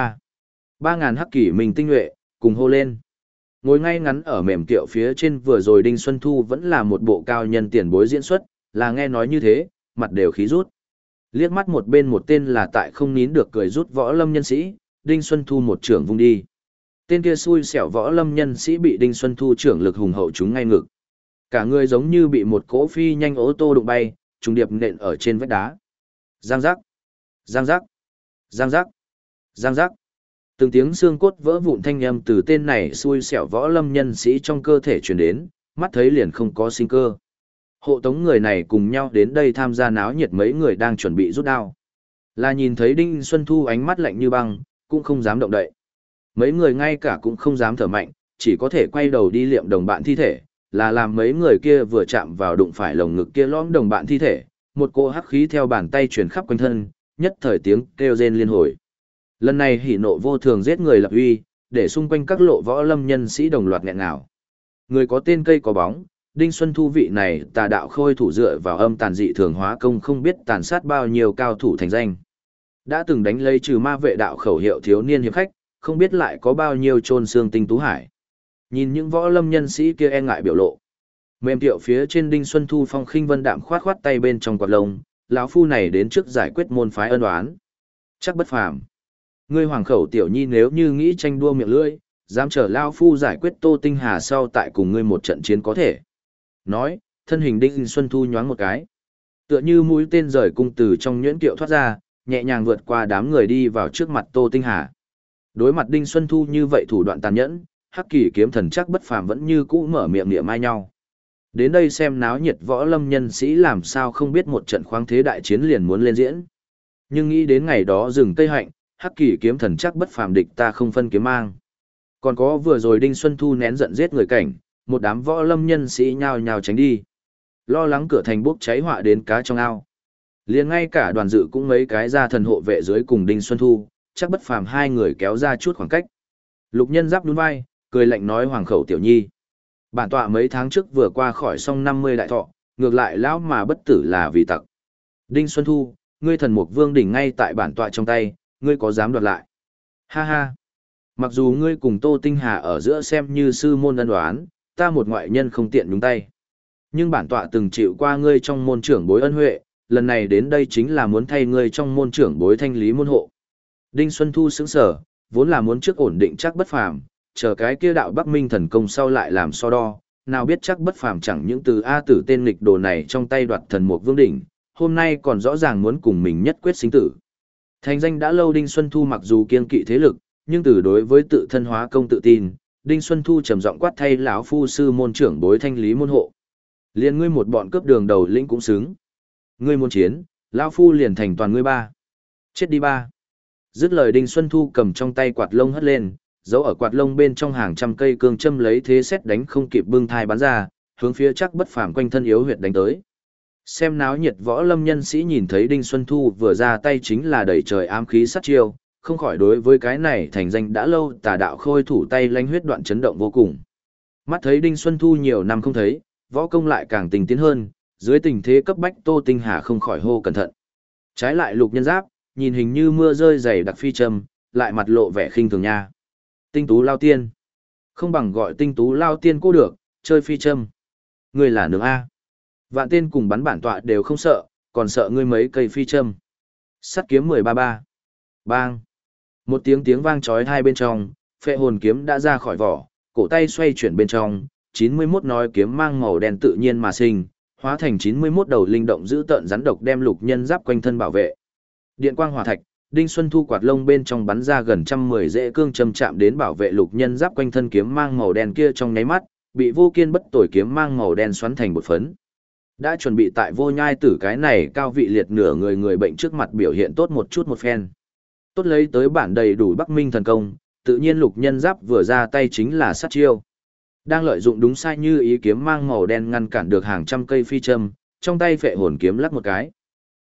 3.000 Hắc Kỳ Minh tinh nhuệ, cùng hô lên. Ngồi ngay ngắn ở mềm kiệu phía trên vừa rồi Đinh Xuân Thu vẫn là một bộ cao nhân tiền bối diễn xuất, là nghe nói như thế, mặt đều khí rút. Liếc mắt một bên một tên là tại không nín được cười rút võ lâm nhân sĩ, Đinh Xuân Thu một trưởng vung đi. Tên kia xui xẻo võ lâm nhân sĩ bị Đinh Xuân Thu trưởng lực hùng hậu trúng ngay ngực. Cả người giống như bị một cỗ phi nhanh ô tô đụng bay, trùng điệp nện ở trên vách đá. Giang giác, giang giác, giang giác, giang giác. Từng tiếng xương cốt vỡ vụn thanh âm từ tên này xui xẻo võ lâm nhân sĩ trong cơ thể truyền đến, mắt thấy liền không có sinh cơ. Hộ tống người này cùng nhau đến đây tham gia náo nhiệt mấy người đang chuẩn bị rút đao. Là nhìn thấy Đinh Xuân Thu ánh mắt lạnh như băng, cũng không dám động đậy. Mấy người ngay cả cũng không dám thở mạnh, chỉ có thể quay đầu đi liệm đồng bạn thi thể, là làm mấy người kia vừa chạm vào đụng phải lồng ngực kia lõm đồng bạn thi thể, một cỗ hắc khí theo bàn tay truyền khắp quanh thân, nhất thời tiếng kêu rên liên hồi. Lần này hỉ nộ vô thường giết người lập uy, để xung quanh các lộ võ lâm nhân sĩ đồng loạt nghẹn ngào. Người có tên cây có bóng, Đinh Xuân Thu vị này tà đạo khôi thủ dựa vào âm tàn dị thường hóa công không biết tàn sát bao nhiêu cao thủ thành danh. Đã từng đánh lấy trừ ma vệ đạo khẩu hiệu thiếu niên hiệp khách, không biết lại có bao nhiêu chôn xương tinh tú hải. Nhìn những võ lâm nhân sĩ kia e ngại biểu lộ. Mềm tiệu phía trên Đinh Xuân Thu phong khinh vân đạm khoát khoát tay bên trong quạt lông, lão phu này đến trước giải quyết môn phái ân oán. Chắc bất phàm. Ngươi hoàng khẩu tiểu nhi nếu như nghĩ tranh đua miệng lưỡi, dám chờ lao phu giải quyết Tô Tinh Hà sau tại cùng ngươi một trận chiến có thể. Nói, thân hình Đinh Xuân Thu nhoáng một cái. Tựa như mũi tên rời cung từ trong nhuyễn kiệu thoát ra, nhẹ nhàng vượt qua đám người đi vào trước mặt Tô Tinh Hà. Đối mặt Đinh Xuân Thu như vậy thủ đoạn tàn nhẫn, Hắc Kỳ kiếm thần chắc bất phàm vẫn như cũ mở miệng niệm ai nhau. Đến đây xem náo nhiệt võ lâm nhân sĩ làm sao không biết một trận khoáng thế đại chiến liền muốn lên diễn. Nhưng nghĩ đến ngày đó rừng cây hạnh, Hắc Kỳ kiếm thần chắc bất phàm địch ta không phân kiếm mang. Còn có vừa rồi Đinh Xuân Thu nén giận giết người cảnh, một đám võ lâm nhân sĩ nhao nhao tránh đi. Lo lắng cửa thành bốc cháy họa đến cá trong ao. Liền ngay cả đoàn dự cũng mấy cái ra thần hộ vệ dưới cùng Đinh Xuân Thu, chắc bất phàm hai người kéo ra chút khoảng cách. Lục Nhân giáp nhún vai, cười lạnh nói hoàng khẩu tiểu nhi. Bản tọa mấy tháng trước vừa qua khỏi xong 50 đại thọ, ngược lại lão mà bất tử là vì tặc. Đinh Xuân Thu, ngươi thần mục vương đỉnh ngay tại bản tọa trong tay, ngươi có dám đoạt lại? Ha ha! Mặc dù ngươi cùng Tô Tinh Hà ở giữa xem như sư môn ân đoán, ta một ngoại nhân không tiện nhúng tay. Nhưng bản tọa từng chịu qua ngươi trong môn trưởng bối ân huệ, lần này đến đây chính là muốn thay ngươi trong môn trưởng bối thanh lý môn hộ. Đinh Xuân Thu sững sở, vốn là muốn trước ổn định chắc bất phàm, chờ cái kia đạo Bắc Minh thần công sau lại làm so đo, nào biết chắc bất phàm chẳng những từ A Tử tên nghịch đồ này trong tay đoạt thần mục vương đỉnh, hôm nay còn rõ ràng muốn cùng mình nhất quyết sinh tử. Thành danh đã lâu Đinh Xuân Thu mặc dù kiên kỵ thế lực, nhưng từ đối với tự thân hóa công tự tin, Đinh Xuân Thu trầm giọng quát thay lão phu sư môn trưởng bối thanh lý môn hộ. Liền ngươi một bọn cướp đường đầu lĩnh cũng xứng. Ngươi muốn chiến, lão phu liền thành toàn ngươi ba. Chết đi ba. Dứt lời Đinh Xuân Thu cầm trong tay quạt lông hất lên, giấu ở quạt lông bên trong hàng trăm cây cương châm lấy thế xét đánh không kịp bưng thai bắn ra, hướng phía chắc bất phàm quanh thân yếu huyệt đánh tới. Xem náo nhiệt võ lâm nhân sĩ nhìn thấy Đinh Xuân Thu vừa ra tay chính là đẩy trời ám khí sát chiêu, không khỏi đối với cái này thành danh đã lâu tà đạo khôi thủ tay lánh huyết đoạn chấn động vô cùng. Mắt thấy Đinh Xuân Thu nhiều năm không thấy, võ công lại càng tình tiến hơn, dưới tình thế cấp bách Tô Tinh Hà không khỏi hô cẩn thận. Trái lại Lục Nhân Giáp, nhìn hình như mưa rơi dày đặc phi châm, lại mặt lộ vẻ khinh thường nha. Tinh tú lao tiên. Không bằng gọi tinh tú lao tiên cô được, chơi phi châm. Ngươi là nướng A. Vạn tên cùng bắn bản tọa đều không sợ, còn sợ ngươi mấy cây phi châm. Sắt kiếm 133. Bang. Một tiếng vang chói hai bên trong, phệ hồn kiếm đã ra khỏi vỏ, cổ tay xoay chuyển bên trong, 91 nói kiếm mang màu đen tự nhiên mà sinh, hóa thành 91 đầu linh động giữ tợn rắn độc đem Lục Nhân Giáp quanh thân bảo vệ. Điện quang hỏa thạch, Đinh Xuân Thu quạt lông bên trong bắn ra gần 110 rễ cương châm chạm đến bảo vệ Lục Nhân Giáp quanh thân kiếm mang màu đen kia trong nháy mắt, bị vô kiên bất tồi kiếm mang màu đen xoắn thành bột phấn. Đã chuẩn bị tại Vô Nhai Tử cái này cao vị liệt nửa người bệnh trước mặt biểu hiện tốt một chút một phen. Tốt lấy tới bản đầy đủ Bắc Minh thần công, tự nhiên Lục Nhân Giáp vừa ra tay chính là sát chiêu. Đang lợi dụng đúng sai như ý kiếm mang màu đen ngăn cản được hàng trăm cây phi châm, trong tay phệ hồn kiếm lắc một cái.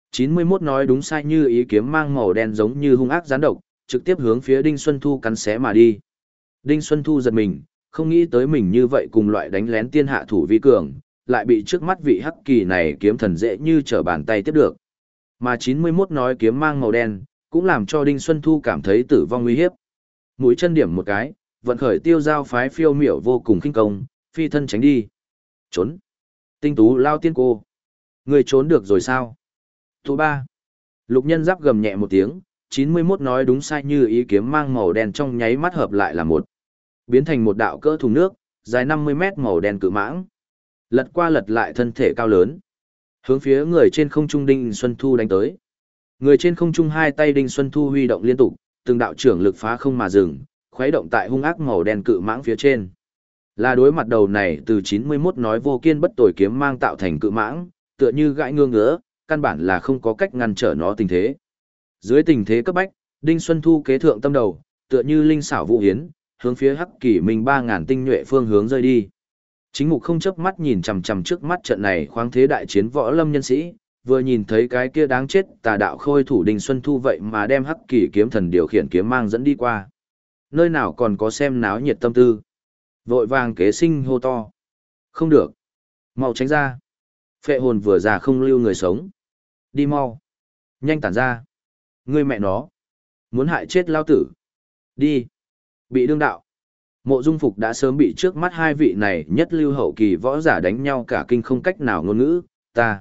91 nói đúng sai như ý kiếm mang màu đen giống như hung ác gián độc, trực tiếp hướng phía Đinh Xuân Thu cắn xé mà đi. Đinh Xuân Thu giật mình, không nghĩ tới mình như vậy cùng loại đánh lén tiên hạ thủ vi cường, lại bị trước mắt vị hắc kỳ này kiếm thần dễ như trở bàn tay tiếp được. Mà 91 nói kiếm mang màu đen, cũng làm cho Đinh Xuân Thu cảm thấy tử vong nguy hiếp. Mũi chân điểm một cái, vận khởi tiêu giao phái phiêu miểu vô cùng khinh công, phi thân tránh đi. Trốn. Tinh tú lao tiên cô. Người trốn được rồi sao? Tú ba. Lục Nhân Giáp gầm nhẹ một tiếng, 91 nói đúng sai như ý kiếm mang màu đen trong nháy mắt hợp lại là một. Biến thành một đạo cỡ thùng nước, dài 50 mét màu đen cự mãng. Lật qua lật lại thân thể cao lớn. Hướng phía người trên không trung Đinh Xuân Thu đánh tới. Người trên không trung hai tay Đinh Xuân Thu huy động liên tục, từng đạo trưởng lực phá không mà dừng, khuấy động tại hung ác màu đen cự mãng phía trên. Là đối mặt đầu này từ 91 nói vô kiên bất tồi kiếm mang tạo thành cự mãng, tựa như gãi ngương ngứa, căn bản là không có cách ngăn trở nó tình thế. Dưới tình thế cấp bách, Đinh Xuân Thu kế thượng tâm đầu, tựa như linh xảo vũ hiến, hướng phía Hắc Kỷ Minh 3000 tinh nhuệ phương hướng rơi đi. Chính mục không chớp mắt nhìn chằm chằm trước mắt trận này khoáng thế đại chiến võ lâm nhân sĩ, vừa nhìn thấy cái kia đáng chết tà đạo khôi thủ Đinh Xuân Thu vậy mà đem Hắc Kỷ kiếm thần điều khiển kiếm mang dẫn đi qua. Nơi nào còn có xem náo nhiệt tâm tư. Vội vàng kế sinh hô to. Không được. Mau tránh ra. Phệ hồn vừa già không lưu người sống. Đi mau. Nhanh tản ra. Ngươi mẹ nó. Muốn hại chết lao tử. Đi. Bị đương đạo. Mộ Dung Phục đã sớm bị trước mắt hai vị này nhất lưu hậu kỳ võ giả đánh nhau cả kinh không cách nào ngôn ngữ. Ta.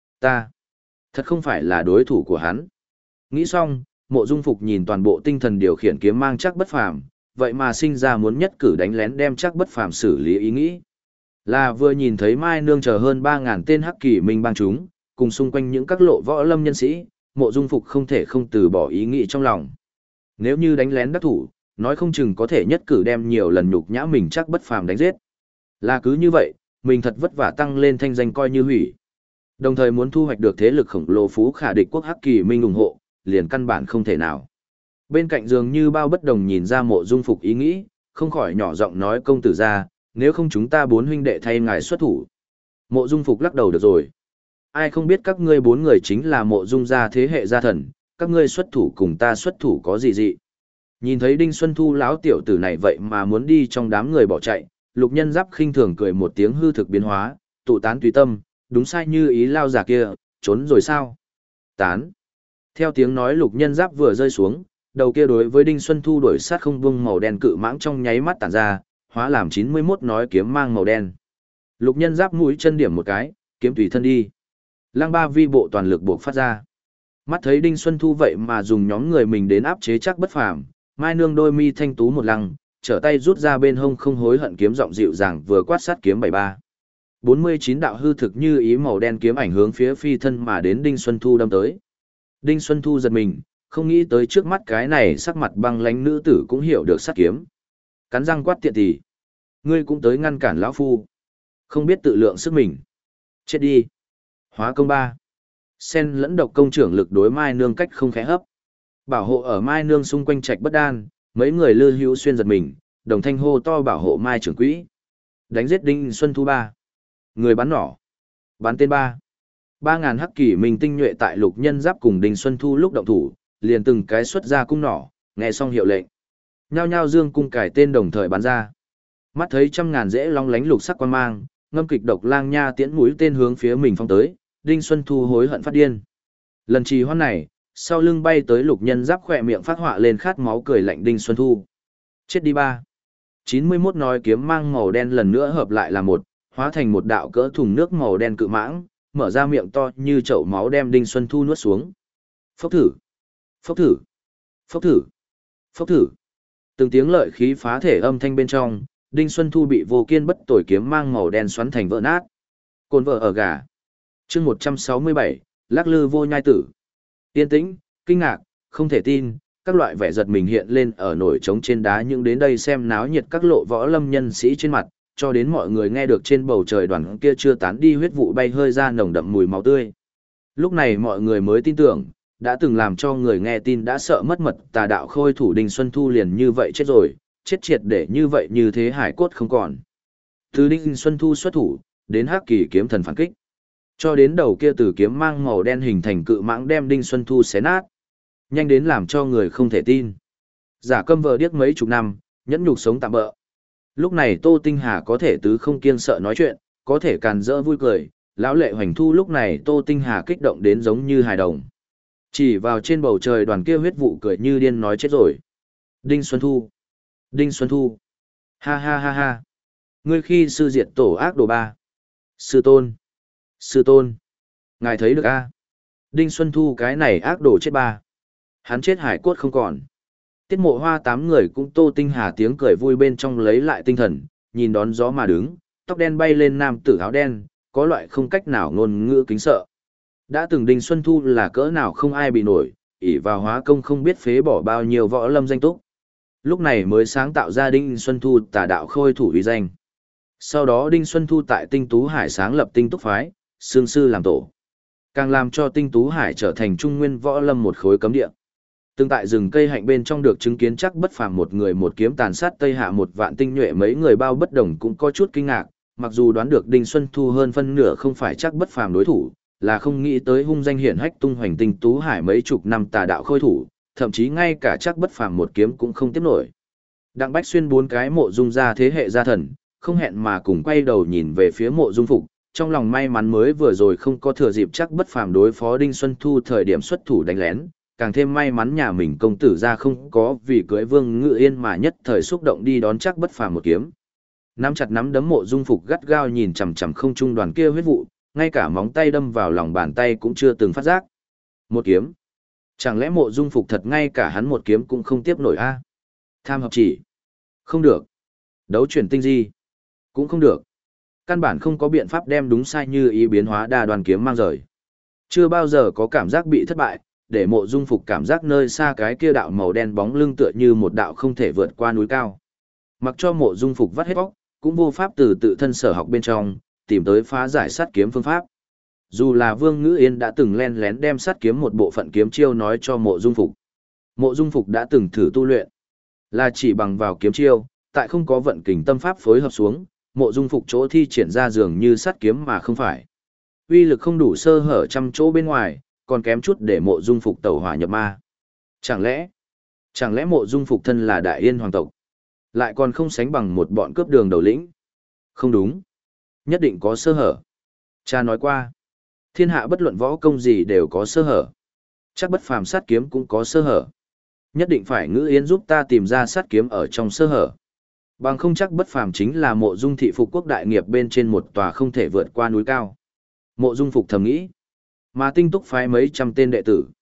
Thật không phải là đối thủ của hắn. Nghĩ xong, Mộ Dung Phục nhìn toàn bộ tinh thần điều khiển kiếm mang chắc bất phàm, vậy mà sinh ra muốn nhất cử đánh lén đem chắc bất phàm xử lý ý nghĩ. Là vừa nhìn thấy Mai Nương chờ hơn 3000 tên Hắc Kỷ Minh bang chúng, cùng xung quanh những các lộ võ lâm nhân sĩ, Mộ Dung Phục không thể không từ bỏ ý nghĩ trong lòng. Nếu như đánh lén đắc thủ, nói không chừng có thể nhất cử đem nhiều lần nhục nhã mình chắc bất phàm đánh giết. Là cứ như vậy, mình thật vất vả tăng lên thanh danh coi như hủy. Đồng thời muốn thu hoạch được thế lực khổng lồ phú khả địch quốc Hắc Kỷ Minh ủng hộ, liền căn bản không thể nào. Bên cạnh dường như bao bất đồng nhìn ra Mộ Dung Phục ý nghĩ, không khỏi nhỏ giọng nói công tử ra, nếu không chúng ta bốn huynh đệ thay ngài xuất thủ. Mộ Dung Phục lắc đầu được rồi. Ai không biết các ngươi bốn người chính là Mộ Dung gia thế hệ gia thần, các ngươi xuất thủ cùng ta xuất thủ có gì dị. Nhìn thấy Đinh Xuân Thu lão tiểu tử này vậy mà muốn đi trong đám người bỏ chạy, Lục Nhân Giáp khinh thường cười một tiếng hư thực biến hóa, tụ tán tùy tâm, đúng sai như ý lao giả kia, trốn rồi sao? Tán. Theo tiếng nói Lục Nhân Giáp vừa rơi xuống, đầu kia đối với Đinh Xuân Thu đuổi sát không vung màu đen cự mãng trong nháy mắt tản ra, hóa làm 91 nói kiếm mang màu đen. Lục Nhân Giáp mũi chân điểm một cái, kiếm tùy thân đi. Lăng Ba Vi bộ toàn lực buộc phát ra. Mắt thấy Đinh Xuân Thu vậy mà dùng nhóm người mình đến áp chế chắc bất phàm, Mai Nương đôi mi thanh tú một lăng, trở tay rút ra bên hông không hối hận kiếm giọng dịu dàng vừa quát sát kiếm 73. 49 đạo hư thực như ý màu đen kiếm ảnh hướng phía phi thân mà đến Đinh Xuân Thu đâm tới. Đinh Xuân Thu giật mình, không nghĩ tới trước mắt cái này sắc mặt băng lãnh nữ tử cũng hiểu được sát kiếm. Cắn răng quát tiện tỷ. Ngươi cũng tới ngăn cản lão phu. Không biết tự lượng sức mình. Chết đi. Hóa công 3. Sen lẫn độc công trưởng lực đối Mai Nương cách không khẽ hấp. Bảo hộ ở Mai Nương xung quanh trạch bất đan, mấy người lư hữu xuyên giật mình, đồng thanh hô to bảo hộ Mai trưởng quỹ. Đánh giết Đinh Xuân Thu 3. Người bắn nỏ. Bắn tên 3. 3.000 hắc kỷ mình tinh nhuệ tại lục nhân giáp cùng Đinh Xuân Thu lúc động thủ, liền từng cái xuất ra cung nỏ, nghe xong hiệu lệnh. Nhao nhao dương cung cải tên đồng thời bắn ra. Mắt thấy 100.000 rễ long lánh lục sắc quang mang, ngâm kịch độc lang nha tiễn mũi tên hướng phía mình phong tới, Đinh Xuân Thu hối hận phát điên. Lần trì hoãn này, sau lưng bay tới lục nhân giáp khỏe miệng phát họa lên khát máu cười lạnh Đinh Xuân Thu. Chết đi 3. 91 nói kiếm mang màu đen lần nữa hợp lại là một, hóa thành một đạo cỡ thùng nước màu đen cự mãng, mở ra miệng to như chậu máu đem Đinh Xuân Thu nuốt xuống. Phốc thử, phốc thử, phốc thử, phốc thử. Từng tiếng lợi khí phá thể âm thanh bên trong, Đinh Xuân Thu bị vô kiên bất tồi kiếm mang màu đen xoắn thành vỡ nát. Cồn vợ ở gà. Chương 167, lắc lư vô nhai tử. Yên tĩnh, kinh ngạc, không thể tin, các loại vẻ giật mình hiện lên ở nổi trống trên đá những đến đây xem náo nhiệt các lộ võ lâm nhân sĩ trên mặt, cho đến mọi người nghe được trên bầu trời đoàn kia chưa tán đi huyết vụ bay hơi ra nồng đậm mùi máu tươi. Lúc này mọi người mới tin tưởng, đã từng làm cho người nghe tin đã sợ mất mật tà đạo khôi thủ Đinh Xuân Thu liền như vậy chết rồi, chết triệt để như vậy như thế hải cốt không còn. Từ Đinh Xuân Thu xuất thủ, đến hắc kỳ kiếm thần phản kích. Cho đến đầu kia từ kiếm mang màu đen hình thành cự mãng đem Đinh Xuân Thu xé nát. Nhanh đến làm cho người không thể tin. Giả câm vờ điếc mấy chục năm, nhẫn nhục sống tạm bỡ. Lúc này Tô Tinh Hà có thể tứ không kiêng sợ nói chuyện, có thể càn rỡ vui cười, lão lệ hoành thu lúc này Tô Tinh Hà kích động đến giống như hài đồng. Chỉ vào trên bầu trời đoàn kia huyết vụ cười như điên nói chết rồi. Đinh Xuân Thu. Đinh Xuân Thu. Ha ha ha ha. Ngươi khi sư diệt tổ ác đồ 3. Sư tôn. Sư tôn. Ngài thấy được a? Đinh Xuân Thu cái này ác đồ chết 3. Hắn chết hải cốt không còn. Tiết Mộ Hoa 8 người cũng Tô Tinh Hà tiếng cười vui bên trong lấy lại tinh thần, nhìn đón gió mà đứng, tóc đen bay lên nam tử áo đen, có loại không cách nào ngôn ngữ kính sợ. Đã từng Đinh Xuân Thu là cỡ nào không ai bị nổi, ỷ vào hóa công không biết phế bỏ bao nhiêu võ lâm danh túc. Lúc này mới sáng tạo ra Đinh Xuân Thu tà đạo khôi thủ uy danh. Sau đó Đinh Xuân Thu tại Tinh Tú Hải sáng lập Tinh Túc Phái, xương sư làm tổ. Càng làm cho Tinh Tú Hải trở thành trung nguyên võ lâm một khối cấm địa. Từng tại rừng cây hạnh bên trong được chứng kiến chắc bất phàm một người một kiếm tàn sát Tây Hạ một vạn tinh nhuệ mấy người bao bất đồng cũng có chút kinh ngạc, mặc dù đoán được Đinh Xuân Thu hơn phân nửa không phải chắc bất phàm đối thủ, là không nghĩ tới hung danh hiển hách tung hoành Tinh Tú Hải mấy chục năm tà đạo khôi thủ, thậm chí ngay cả chắc bất phàm một kiếm cũng không tiếp nổi. Đặng Bách Xuyên 4 cái mộ dung gia thế hệ gia thần, không hẹn mà cùng quay đầu nhìn về phía mộ dung phục, trong lòng may mắn mới vừa rồi không có thừa dịp chắc bất phàm đối phó Đinh Xuân Thu thời điểm xuất thủ đánh lén, càng thêm may mắn nhà mình công tử ra không có vì cưới Vương Ngự Yên mà nhất thời xúc động đi đón chắc bất phàm một kiếm. Nắm chặt nắm đấm mộ dung phục gắt gao nhìn chằm chằm không trung đoàn kia huyết vụ, ngay cả móng tay đâm vào lòng bàn tay cũng chưa từng phát giác. Một kiếm. Chẳng lẽ mộ dung phục thật ngay cả hắn một kiếm cũng không tiếp nổi a? Tham hợp chỉ. Không được. Đấu chuyển tinh di. Cũng không được. Căn bản không có biện pháp đem đúng sai như ý biến hóa đa đoàn kiếm mang rời. Chưa bao giờ có cảm giác bị thất bại, để mộ dung phục cảm giác nơi xa cái kia đạo màu đen bóng lưng tựa như một đạo không thể vượt qua núi cao. Mặc cho mộ dung phục vắt hết bóc, cũng vô pháp từ tự thân sở học bên trong, tìm tới phá giải sát kiếm phương pháp. Dù là Vương Ngữ Yên đã từng len lén đem sát kiếm một bộ phận kiếm chiêu nói cho mộ dung phục. Mộ dung phục đã từng thử tu luyện, là chỉ bằng vào kiếm chiêu, tại không có vận kình tâm pháp phối hợp xuống, mộ dung phục chỗ thi triển ra dường như sát kiếm mà không phải. Uy lực không đủ sơ hở trăm chỗ bên ngoài, còn kém chút để mộ dung phục tẩu hỏa nhập ma. Chẳng lẽ mộ dung phục thân là đại yên hoàng tộc, lại còn không sánh bằng một bọn cướp đường đầu lĩnh? Không đúng, nhất định có sơ hở. Cha nói qua, thiên hạ bất luận võ công gì đều có sơ hở, chắc bất phàm sát kiếm cũng có sơ hở. Nhất định phải Ngữ Yên giúp ta tìm ra sát kiếm ở trong sơ hở. Bằng không chắc bất phàm chính là mộ dung thị phục quốc đại nghiệp bên trên một tòa không thể vượt qua núi cao. Mộ dung phục thầm nghĩ. Mà Tinh Túc phái mấy trăm tên đệ tử,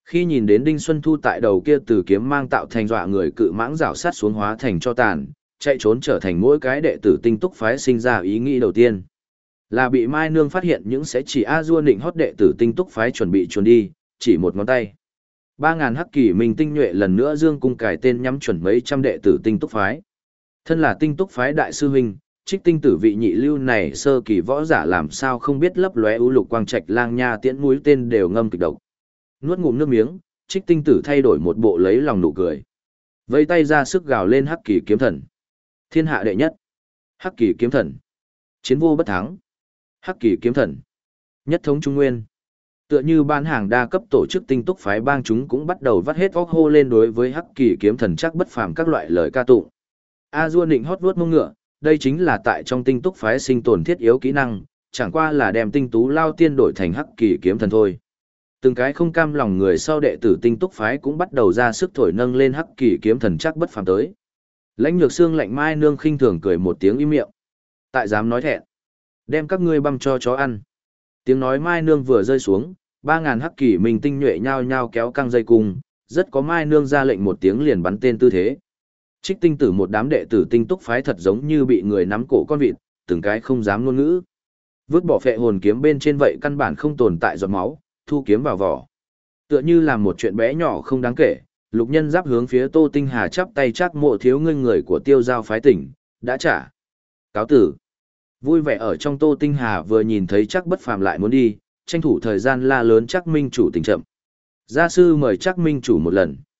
Khi nhìn đến Đinh Xuân Thu tại đầu kia từ kiếm mang tạo thành dọa người cự mãng rảo sát xuống hóa thành cho tàn, chạy trốn trở thành mỗi cái đệ tử tinh túc phái sinh ra ý nghĩ đầu tiên. Là bị Mai Nương phát hiện những sẽ chỉ A-dua nịnh hót đệ tử tinh túc phái chuẩn bị chuồn đi, chỉ một ngón tay. 3.000 hắc kỳ mình tinh nhuệ lần nữa dương cung cài tên nhắm chuẩn mấy trăm đệ tử tinh túc phái. Thân là tinh túc phái đại sư huynh, Trích Tinh Tử vị nhị lưu này sơ kỳ võ giả làm sao không biết lấp lóe ưu lục quang trạch lang nha tiễn mũi tên đều ngâm kịch độc. Nuốt ngụm nước miếng, Trích Tinh Tử thay đổi một bộ lấy lòng nụ cười. Vẫy tay ra sức gào lên hắc kỳ kiếm thần. Thiên hạ đệ nhất. Hắc kỳ kiếm thần. Chiến vô bất thắng. Hắc kỳ kiếm thần. Nhất thống Trung Nguyên. Tựa như ban hàng đa cấp tổ chức tinh túc phái bang chúng cũng bắt đầu vắt hết óc hô lên đối với hắc kỳ kiếm thần chắc bất phàm các loại lời ca tụng. A Dua nịnh hót vuốt mông ngựa, đây chính là tại trong tinh túc phái sinh tồn thiết yếu kỹ năng, chẳng qua là đem tinh tú lao tiên đổi thành hắc kỳ kiếm thần thôi. Từng cái không cam lòng người sau đệ tử tinh túc phái cũng bắt đầu ra sức thổi nâng lên hắc kỳ kiếm thần chắc bất phàm tới. Lãnh Nhược Xương lạnh Mai Nương khinh thường cười một tiếng im miệng. Tại dám nói thẹn, đem các ngươi băm cho chó ăn. Tiếng nói Mai Nương vừa rơi xuống, 3.000 hắc kỳ mình tinh nhuệ nhao nhao kéo căng dây cung, rất có Mai Nương ra lệnh một tiếng liền bắn tên tư thế. Trích Tinh Tử một đám đệ tử tinh túc phái thật giống như bị người nắm cổ con vịt, từng cái không dám ngôn ngữ. Vứt bỏ phệ hồn kiếm bên trên vậy căn bản không tồn tại giọt máu, thu kiếm vào vỏ. Tựa như làm một chuyện bé nhỏ không đáng kể, Lục Nhân Giáp hướng phía Tô Tinh Hà chắp tay chắc mộ thiếu ngươi người của Tiêu Giao phái tỉnh, đã trả. Cáo tử. Vui vẻ ở trong Tô Tinh Hà vừa nhìn thấy chắc bất phàm lại muốn đi, tranh thủ thời gian la lớn chắc minh chủ tỉnh chậm. Gia sư mời chắc minh chủ một lần.